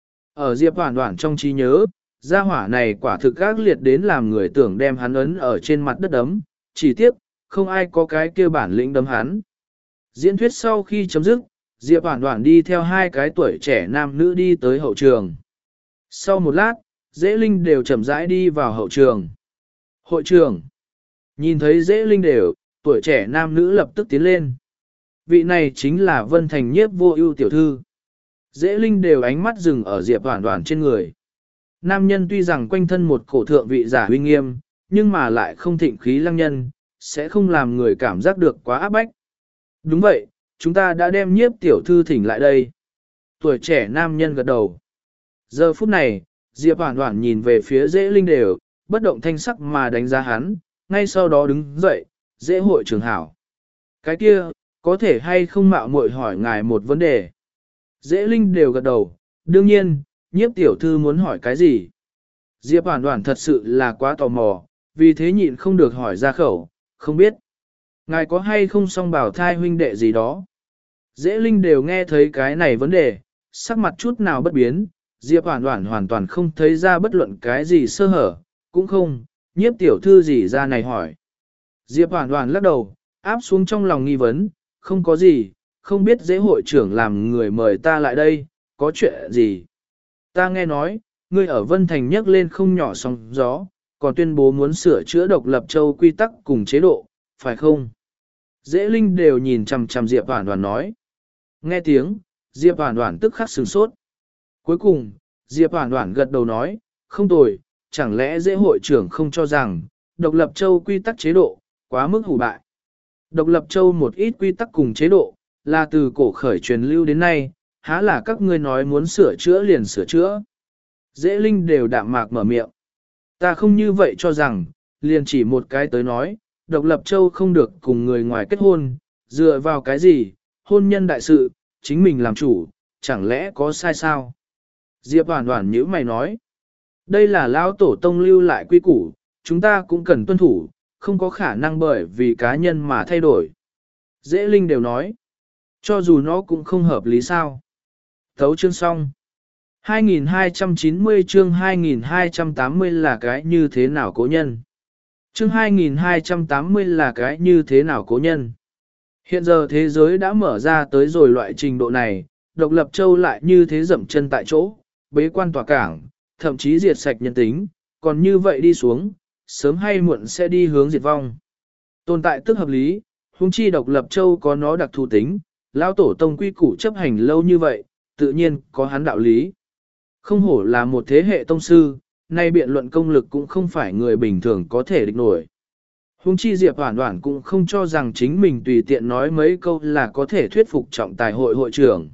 Ở Diệp Hoàn Hoàn trong trí nhớ, gia hỏa này quả thực ác liệt đến làm người tưởng đem hắn ấn ở trên mặt đất đấm, chỉ tiếc, không ai có cái kia bản lĩnh đấm hắn. Diễn thuyết sau khi chấm dứt, Diệp Hoàn Hoàn đi theo hai cái tuổi trẻ nam nữ đi tới hậu trường. Sau một lát, Dễ Linh đều chậm rãi đi vào hậu trường. Hội trường. Nhìn thấy Dễ Linh đều, tuổi trẻ nam nữ lập tức tiến lên. Vị này chính là Vân Thành nhiếp vô ưu tiểu thư. Dễ Linh đều ánh mắt dừng ở Diệp Hoàn Hoàn trên người. Nam nhân tuy rằng quanh thân một cổ thượng vị giả uy nghiêm, nhưng mà lại không thịnh khí lăng nhân, sẽ không làm người cảm giác được quá áp bách. Đúng vậy, chúng ta đã đem nhiếp tiểu thư thỉnh lại đây. Tuổi trẻ nam nhân gật đầu. Giờ phút này, Diệp Hoàn Hoàn nhìn về phía Dễ Linh đều, bất động thanh sắc mà đánh giá hắn, ngay sau đó đứng dậy, Dễ hội trưởng hảo. Cái kia, có thể hay không mạo muội hỏi ngài một vấn đề. Dễ Linh đều gật đầu, đương nhiên, nhiếp tiểu thư muốn hỏi cái gì. Diệp Hoàn Hoàn thật sự là quá tò mò, vì thế nhịn không được hỏi ra khẩu, không biết. Ngài có hay không song bảo thai huynh đệ gì đó? Dễ Linh đều nghe thấy cái này vấn đề, sắc mặt chút nào bất biến, Diệp Hoàn Hoàn hoàn toàn không thấy ra bất luận cái gì sơ hở, cũng không, nhiếp tiểu thư gì ra này hỏi. Diệp Hoàn Hoàn lắc đầu, áp xuống trong lòng nghi vấn, không có gì, không biết dễ hội trưởng làm người mời ta lại đây, có chuyện gì. Ta nghe nói, ngươi ở Vân Thành nhấc lên không nhỏ sóng gió, còn tuyên bố muốn sửa chữa độc lập châu quy tắc cùng chế độ, phải không? Dễ Linh đều nhìn chằm chằm Diệp Hoàn Hoàn nói. Nghe tiếng, Diệp Hoàn Hoàn tức khắc sửng sốt. Cuối cùng, Diệp Hoàn Hoàn gật đầu nói, không tồi, chẳng lẽ dễ hội trưởng không cho rằng, độc lập châu quy tắc chế độ, quá mức hủ bại. Độc lập châu một ít quy tắc cùng chế độ, là từ cổ khởi truyền lưu đến nay, há là các ngươi nói muốn sửa chữa liền sửa chữa. Dễ Linh đều đạm mạc mở miệng. Ta không như vậy cho rằng, liền chỉ một cái tới nói, độc lập châu không được cùng người ngoài kết hôn, dựa vào cái gì, hôn nhân đại sự, chính mình làm chủ, chẳng lẽ có sai sao? Diệp Hoàn Hoàn nhíu mày nói, đây là lão tổ tông lưu lại quy củ, chúng ta cũng cần tuân thủ, không có khả năng bởi vì cá nhân mà thay đổi. Dễ Linh đều nói, cho dù nó cũng không hợp lý sao. Thấu chương xong. hai nghìn hai trăm chín mươi chương hai nghìn hai trăm tám mươi là cái như thế nào cố nhân? Chương hai nghìn hai trăm tám mươi là cái như thế nào cố nhân? Hiện giờ thế giới đã mở ra tới rồi loại trình độ này, độc lập châu lại như thế dậm chân tại chỗ, bế quan tỏa cảng, thậm chí diệt sạch nhân tính, còn như vậy đi xuống, sớm hay muộn sẽ đi hướng diệt vong. Tồn tại tức hợp lý, huống chi độc lập châu có nó đặc thù tính, lão tổ tông quy củ chấp hành lâu như vậy, tự nhiên có hắn đạo lý. Không hổ là một thế hệ tông sư, nay biện luận công lực cũng không phải người bình thường có thể địch nổi. Huống chi Diệp Hoàn Hoàn cũng không cho rằng chính mình tùy tiện nói mấy câu là có thể thuyết phục trọng tài hội hội trưởng.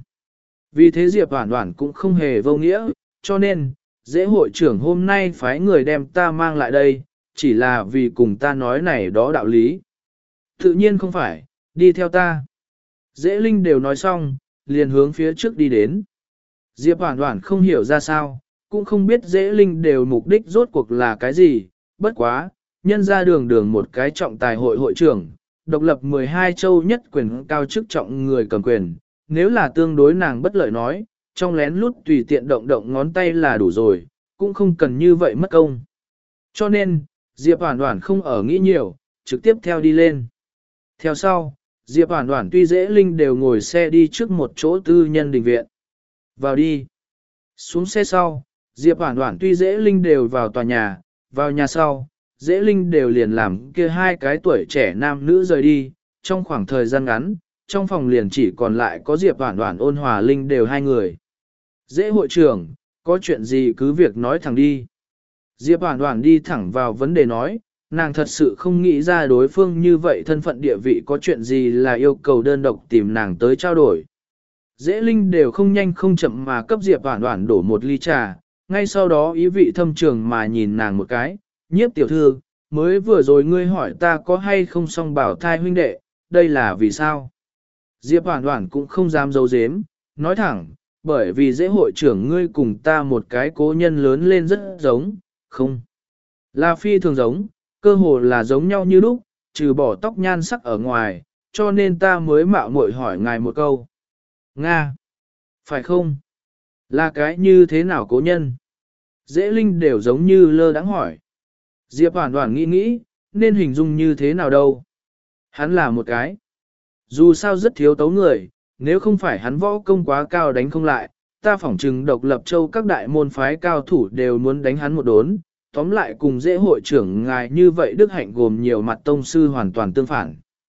Vì thế Diệp Hoàn Hoàn cũng không hề vô nghĩa, cho nên, dễ hội trưởng hôm nay phái người đem ta mang lại đây, chỉ là vì cùng ta nói này đó đạo lý. Tự nhiên không phải, đi theo ta. Dễ Linh đều nói xong, liền hướng phía trước đi đến. Diệp Hoàn Hoàn không hiểu ra sao, cũng không biết dễ Linh đều mục đích rốt cuộc là cái gì, bất quá, nhân ra đường đường một cái trọng tài hội hội trưởng, độc lập mười hai châu nhất quyền cao chức trọng người cầm quyền, nếu là tương đối nàng bất lợi nói, trong lén lút tùy tiện động động ngón tay là đủ rồi, cũng không cần như vậy mất công. Cho nên, Diệp Hoàn Hoàn không ở nghĩ nhiều, trực tiếp theo đi lên. Theo sau, Diệp Hoàn Hoàn tuy dễ Linh đều ngồi xe đi trước một chỗ tư nhân đình viện. Vào đi. Xuống xe sau, Diệp Hoàn Hoàn tuy dễ Linh đều vào tòa nhà, vào nhà sau, dễ Linh đều liền làm kia hai cái tuổi trẻ nam nữ rời đi, trong khoảng thời gian ngắn, trong phòng liền chỉ còn lại có Diệp Hoàn Hoàn ôn hòa Linh đều hai người. Dễ hội trưởng, có chuyện gì cứ việc nói thẳng đi. Diệp Hoàn Hoàn đi thẳng vào vấn đề nói, nàng thật sự không nghĩ ra đối phương như vậy thân phận địa vị có chuyện gì là yêu cầu đơn độc tìm nàng tới trao đổi. Dễ Linh đều không nhanh không chậm mà cấp Diệp Hoàn Hoàn đổ một ly trà, ngay sau đó ý vị thâm trường mà nhìn nàng một cái, nhiếp tiểu thư, mới vừa rồi ngươi hỏi ta có hay không song bảo thai huynh đệ, đây là vì sao? Diệp Hoàn Hoàn cũng không dám giấu giếm, nói thẳng, bởi vì dễ hội trưởng ngươi cùng ta một cái cố nhân lớn lên rất giống, không? Là phi thường giống, cơ hồ là giống nhau như lúc, trừ bỏ tóc nhan sắc ở ngoài, cho nên ta mới mạo muội hỏi ngài một câu. Nga! Phải không? Là cái như thế nào cố nhân? Dễ Linh đều giống như lơ đãng hỏi. Diệp Hoàn Hoàn nghĩ nghĩ, nên hình dung như thế nào đâu? Hắn là một cái. Dù sao rất thiếu tấu người, nếu không phải hắn võ công quá cao đánh không lại, ta phỏng chừng độc lập châu các đại môn phái cao thủ đều muốn đánh hắn một đốn. Tóm lại cùng dễ hội trưởng ngài như vậy đức hạnh gồm nhiều mặt tông sư hoàn toàn tương phản.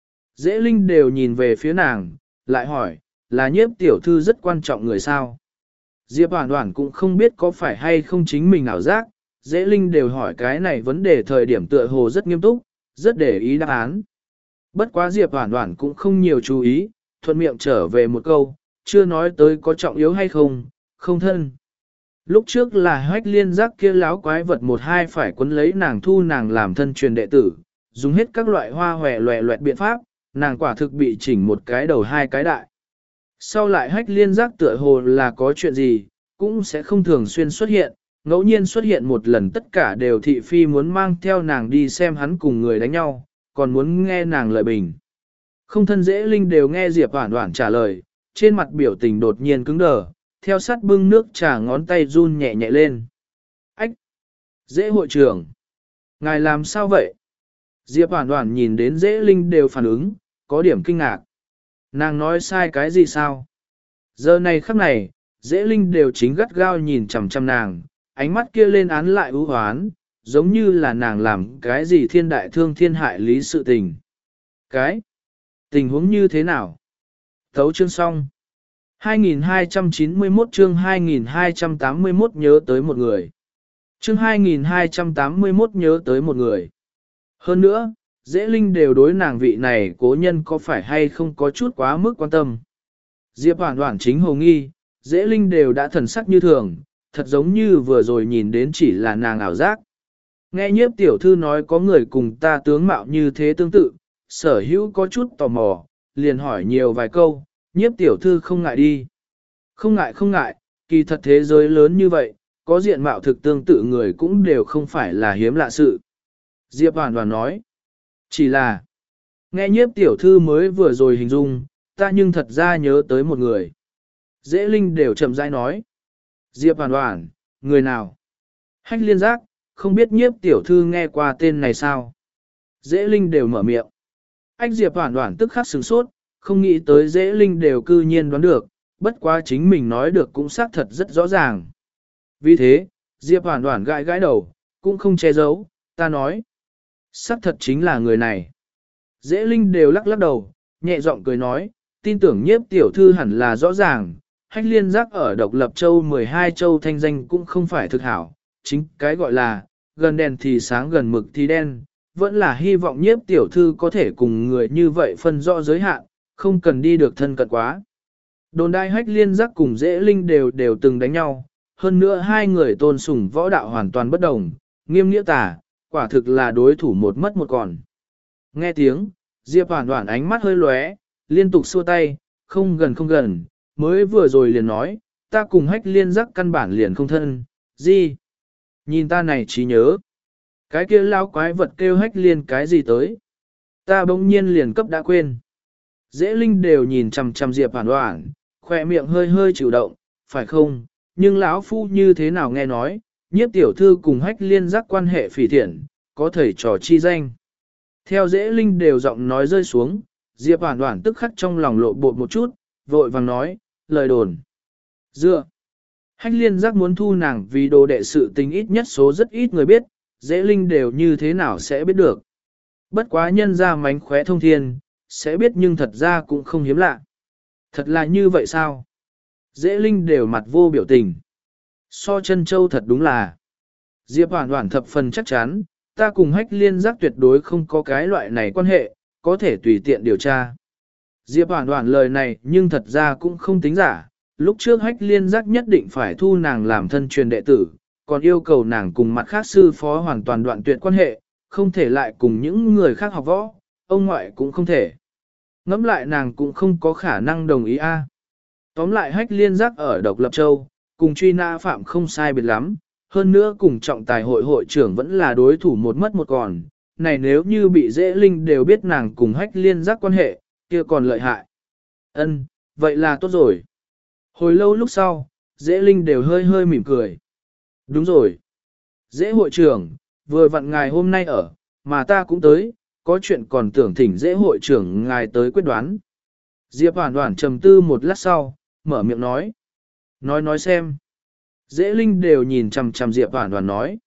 Dễ Linh đều nhìn về phía nàng, lại hỏi, là nhiếp tiểu thư rất quan trọng người sao? Diệp Hoàn Hoàn cũng không biết có phải hay không chính mình ảo giác, dễ Linh đều hỏi cái này vấn đề thời điểm tựa hồ rất nghiêm túc, rất để ý đáp án. Bất quá Diệp Hoàn Hoàn cũng không nhiều chú ý, thuận miệng trở về một câu, chưa nói tới có trọng yếu hay không, không thân. Lúc trước là hách liên giác kia láo quái vật một hai phải quấn lấy nàng thu nàng làm thân truyền đệ tử, dùng hết các loại hoa hòe loẹ loẹt biện pháp, nàng quả thực bị chỉnh một cái đầu hai cái đại. Sau lại hách liên giác tựa hồ là có chuyện gì, cũng sẽ không thường xuyên xuất hiện, ngẫu nhiên xuất hiện một lần tất cả đều thị phi muốn mang theo nàng đi xem hắn cùng người đánh nhau, còn muốn nghe nàng lời bình. Không thân dễ linh đều nghe Diệp Hoản Hoản trả lời, trên mặt biểu tình đột nhiên cứng đờ, theo sát bưng nước trà ngón tay run nhẹ nhẹ lên. Ách! Dễ hội trưởng! Ngài làm sao vậy? Diệp Hoản Hoản nhìn đến dễ linh đều phản ứng, có điểm kinh ngạc. Nàng nói sai cái gì sao? Giờ này khắc này, dễ linh đều chính gắt gao nhìn chằm chằm nàng, ánh mắt kia lên án lại ưu hoán, giống như là nàng làm cái gì thiên đại thương thiên hại lý sự tình. Cái? Tình huống như thế nào? Thấu chương xong. hai nghìn hai trăm chín mươi mốt chương hai nghìn hai trăm tám mươi mốt nhớ tới một người. Chương hai nghìn hai trăm tám mươi mốt nhớ tới một người. Hơn nữa, dễ linh đều đối nàng vị này cố nhân có phải hay không có chút quá mức quan tâm. Diệp Hoản Hoản chính hồ nghi, dễ linh đều đã thần sắc như thường, thật giống như vừa rồi nhìn đến chỉ là nàng ảo giác. Nghe nhiếp tiểu thư nói có người cùng ta tướng mạo như thế tương tự, sở hữu có chút tò mò, liền hỏi nhiều vài câu, nhiếp tiểu thư không ngại đi. Không ngại không ngại, kỳ thật thế giới lớn như vậy, có diện mạo thực tương tự người cũng đều không phải là hiếm lạ sự. Diệp Hoản Hoản nói, chỉ là, nghe nhiếp tiểu thư mới vừa rồi hình dung, ta nhưng thật ra nhớ tới một người. Dễ linh đều chậm rãi nói, Diệp Hoản Hoản, người nào? Hách liên giác, không biết nhiếp tiểu thư nghe qua tên này sao? Dễ linh đều mở miệng. Ách Diệp Hoản Hoản tức khắc sửng sốt, không nghĩ tới dễ linh đều cư nhiên đoán được, bất quá chính mình nói được cũng xác thật rất rõ ràng. Vì thế, Diệp Hoản Hoản gãi gãi đầu, cũng không che giấu, ta nói. Xác thật chính là người này. Dễ linh đều lắc lắc đầu, nhẹ giọng cười nói, tin tưởng nhiếp tiểu thư hẳn là rõ ràng, hách liên giác ở độc lập châu mười hai châu thanh danh cũng không phải thực hảo, chính cái gọi là, gần đèn thì sáng gần mực thì đen, vẫn là hy vọng nhiếp tiểu thư có thể cùng người như vậy phân rõ giới hạn, không cần đi được thân cận quá. Đồn đai hách liên giác cùng dễ linh đều đều từng đánh nhau, hơn nữa hai người tôn sùng võ đạo hoàn toàn bất đồng, nghiêm nghĩa tả, quả thực là đối thủ một mất một còn. Nghe tiếng, Diệp Hoản Hoản ánh mắt hơi lóe, liên tục xua tay, không gần không gần, mới vừa rồi liền nói, ta cùng hách liên giác căn bản liền không thân, gì? Nhìn ta này trí nhớ. Cái kia lao quái vật kêu hách liên cái gì tới? Ta bỗng nhiên liền cấp đã quên. Dễ linh đều nhìn chằm chằm Diệp Hoản Hoản, khỏe miệng hơi hơi chịu động, phải không? Nhưng lão phu như thế nào nghe nói, nhiếp tiểu thư cùng hách liên giác quan hệ phỉ thiện, có thầy trò chi danh. Theo dễ linh đều giọng nói rơi xuống, Diệp Hoản Hoản tức khắc trong lòng lộ bột một chút, vội vàng nói, lời đồn. Dựa. Hách liên giác muốn thu nàng vì đồ đệ sự tình ít nhất số rất ít người biết, dễ linh đều như thế nào sẽ biết được. Bất quá nhân ra mánh khóe thông thiên, sẽ biết nhưng thật ra cũng không hiếm lạ. Thật là như vậy sao? Dễ linh đều mặt vô biểu tình. So chân châu thật đúng là. Diệp Hoản Hoản thập phần chắc chắn, ta cùng hách liên giác tuyệt đối không có cái loại này quan hệ, có thể tùy tiện điều tra. Diệp Hoản Hoản lời này nhưng thật ra cũng không tính giả, lúc trước hách liên giác nhất định phải thu nàng làm thân truyền đệ tử, còn yêu cầu nàng cùng mặt khác sư phó hoàn toàn đoạn tuyệt quan hệ, không thể lại cùng những người khác học võ, ông ngoại cũng không thể. Ngẫm lại nàng cũng không có khả năng đồng ý a. Tóm lại hách liên giác ở độc lập châu, cùng truy nã phạm không sai biệt lắm, hơn nữa cùng trọng tài hội hội trưởng vẫn là đối thủ một mất một còn. Này nếu như bị dễ linh đều biết nàng cùng hách liên giác quan hệ, kia còn lợi hại. Ân, vậy là tốt rồi. Hồi lâu lúc sau, dễ linh đều hơi hơi mỉm cười. Đúng rồi. Dễ hội trưởng, vừa vặn ngài hôm nay ở, mà ta cũng tới, có chuyện còn tưởng thỉnh dễ hội trưởng ngài tới quyết đoán. Diệp Hoản Hoản trầm tư một lát sau, mở miệng nói. Nói nói xem. Dễ linh đều nhìn chằm chằm Diệp Hoản Hoản nói.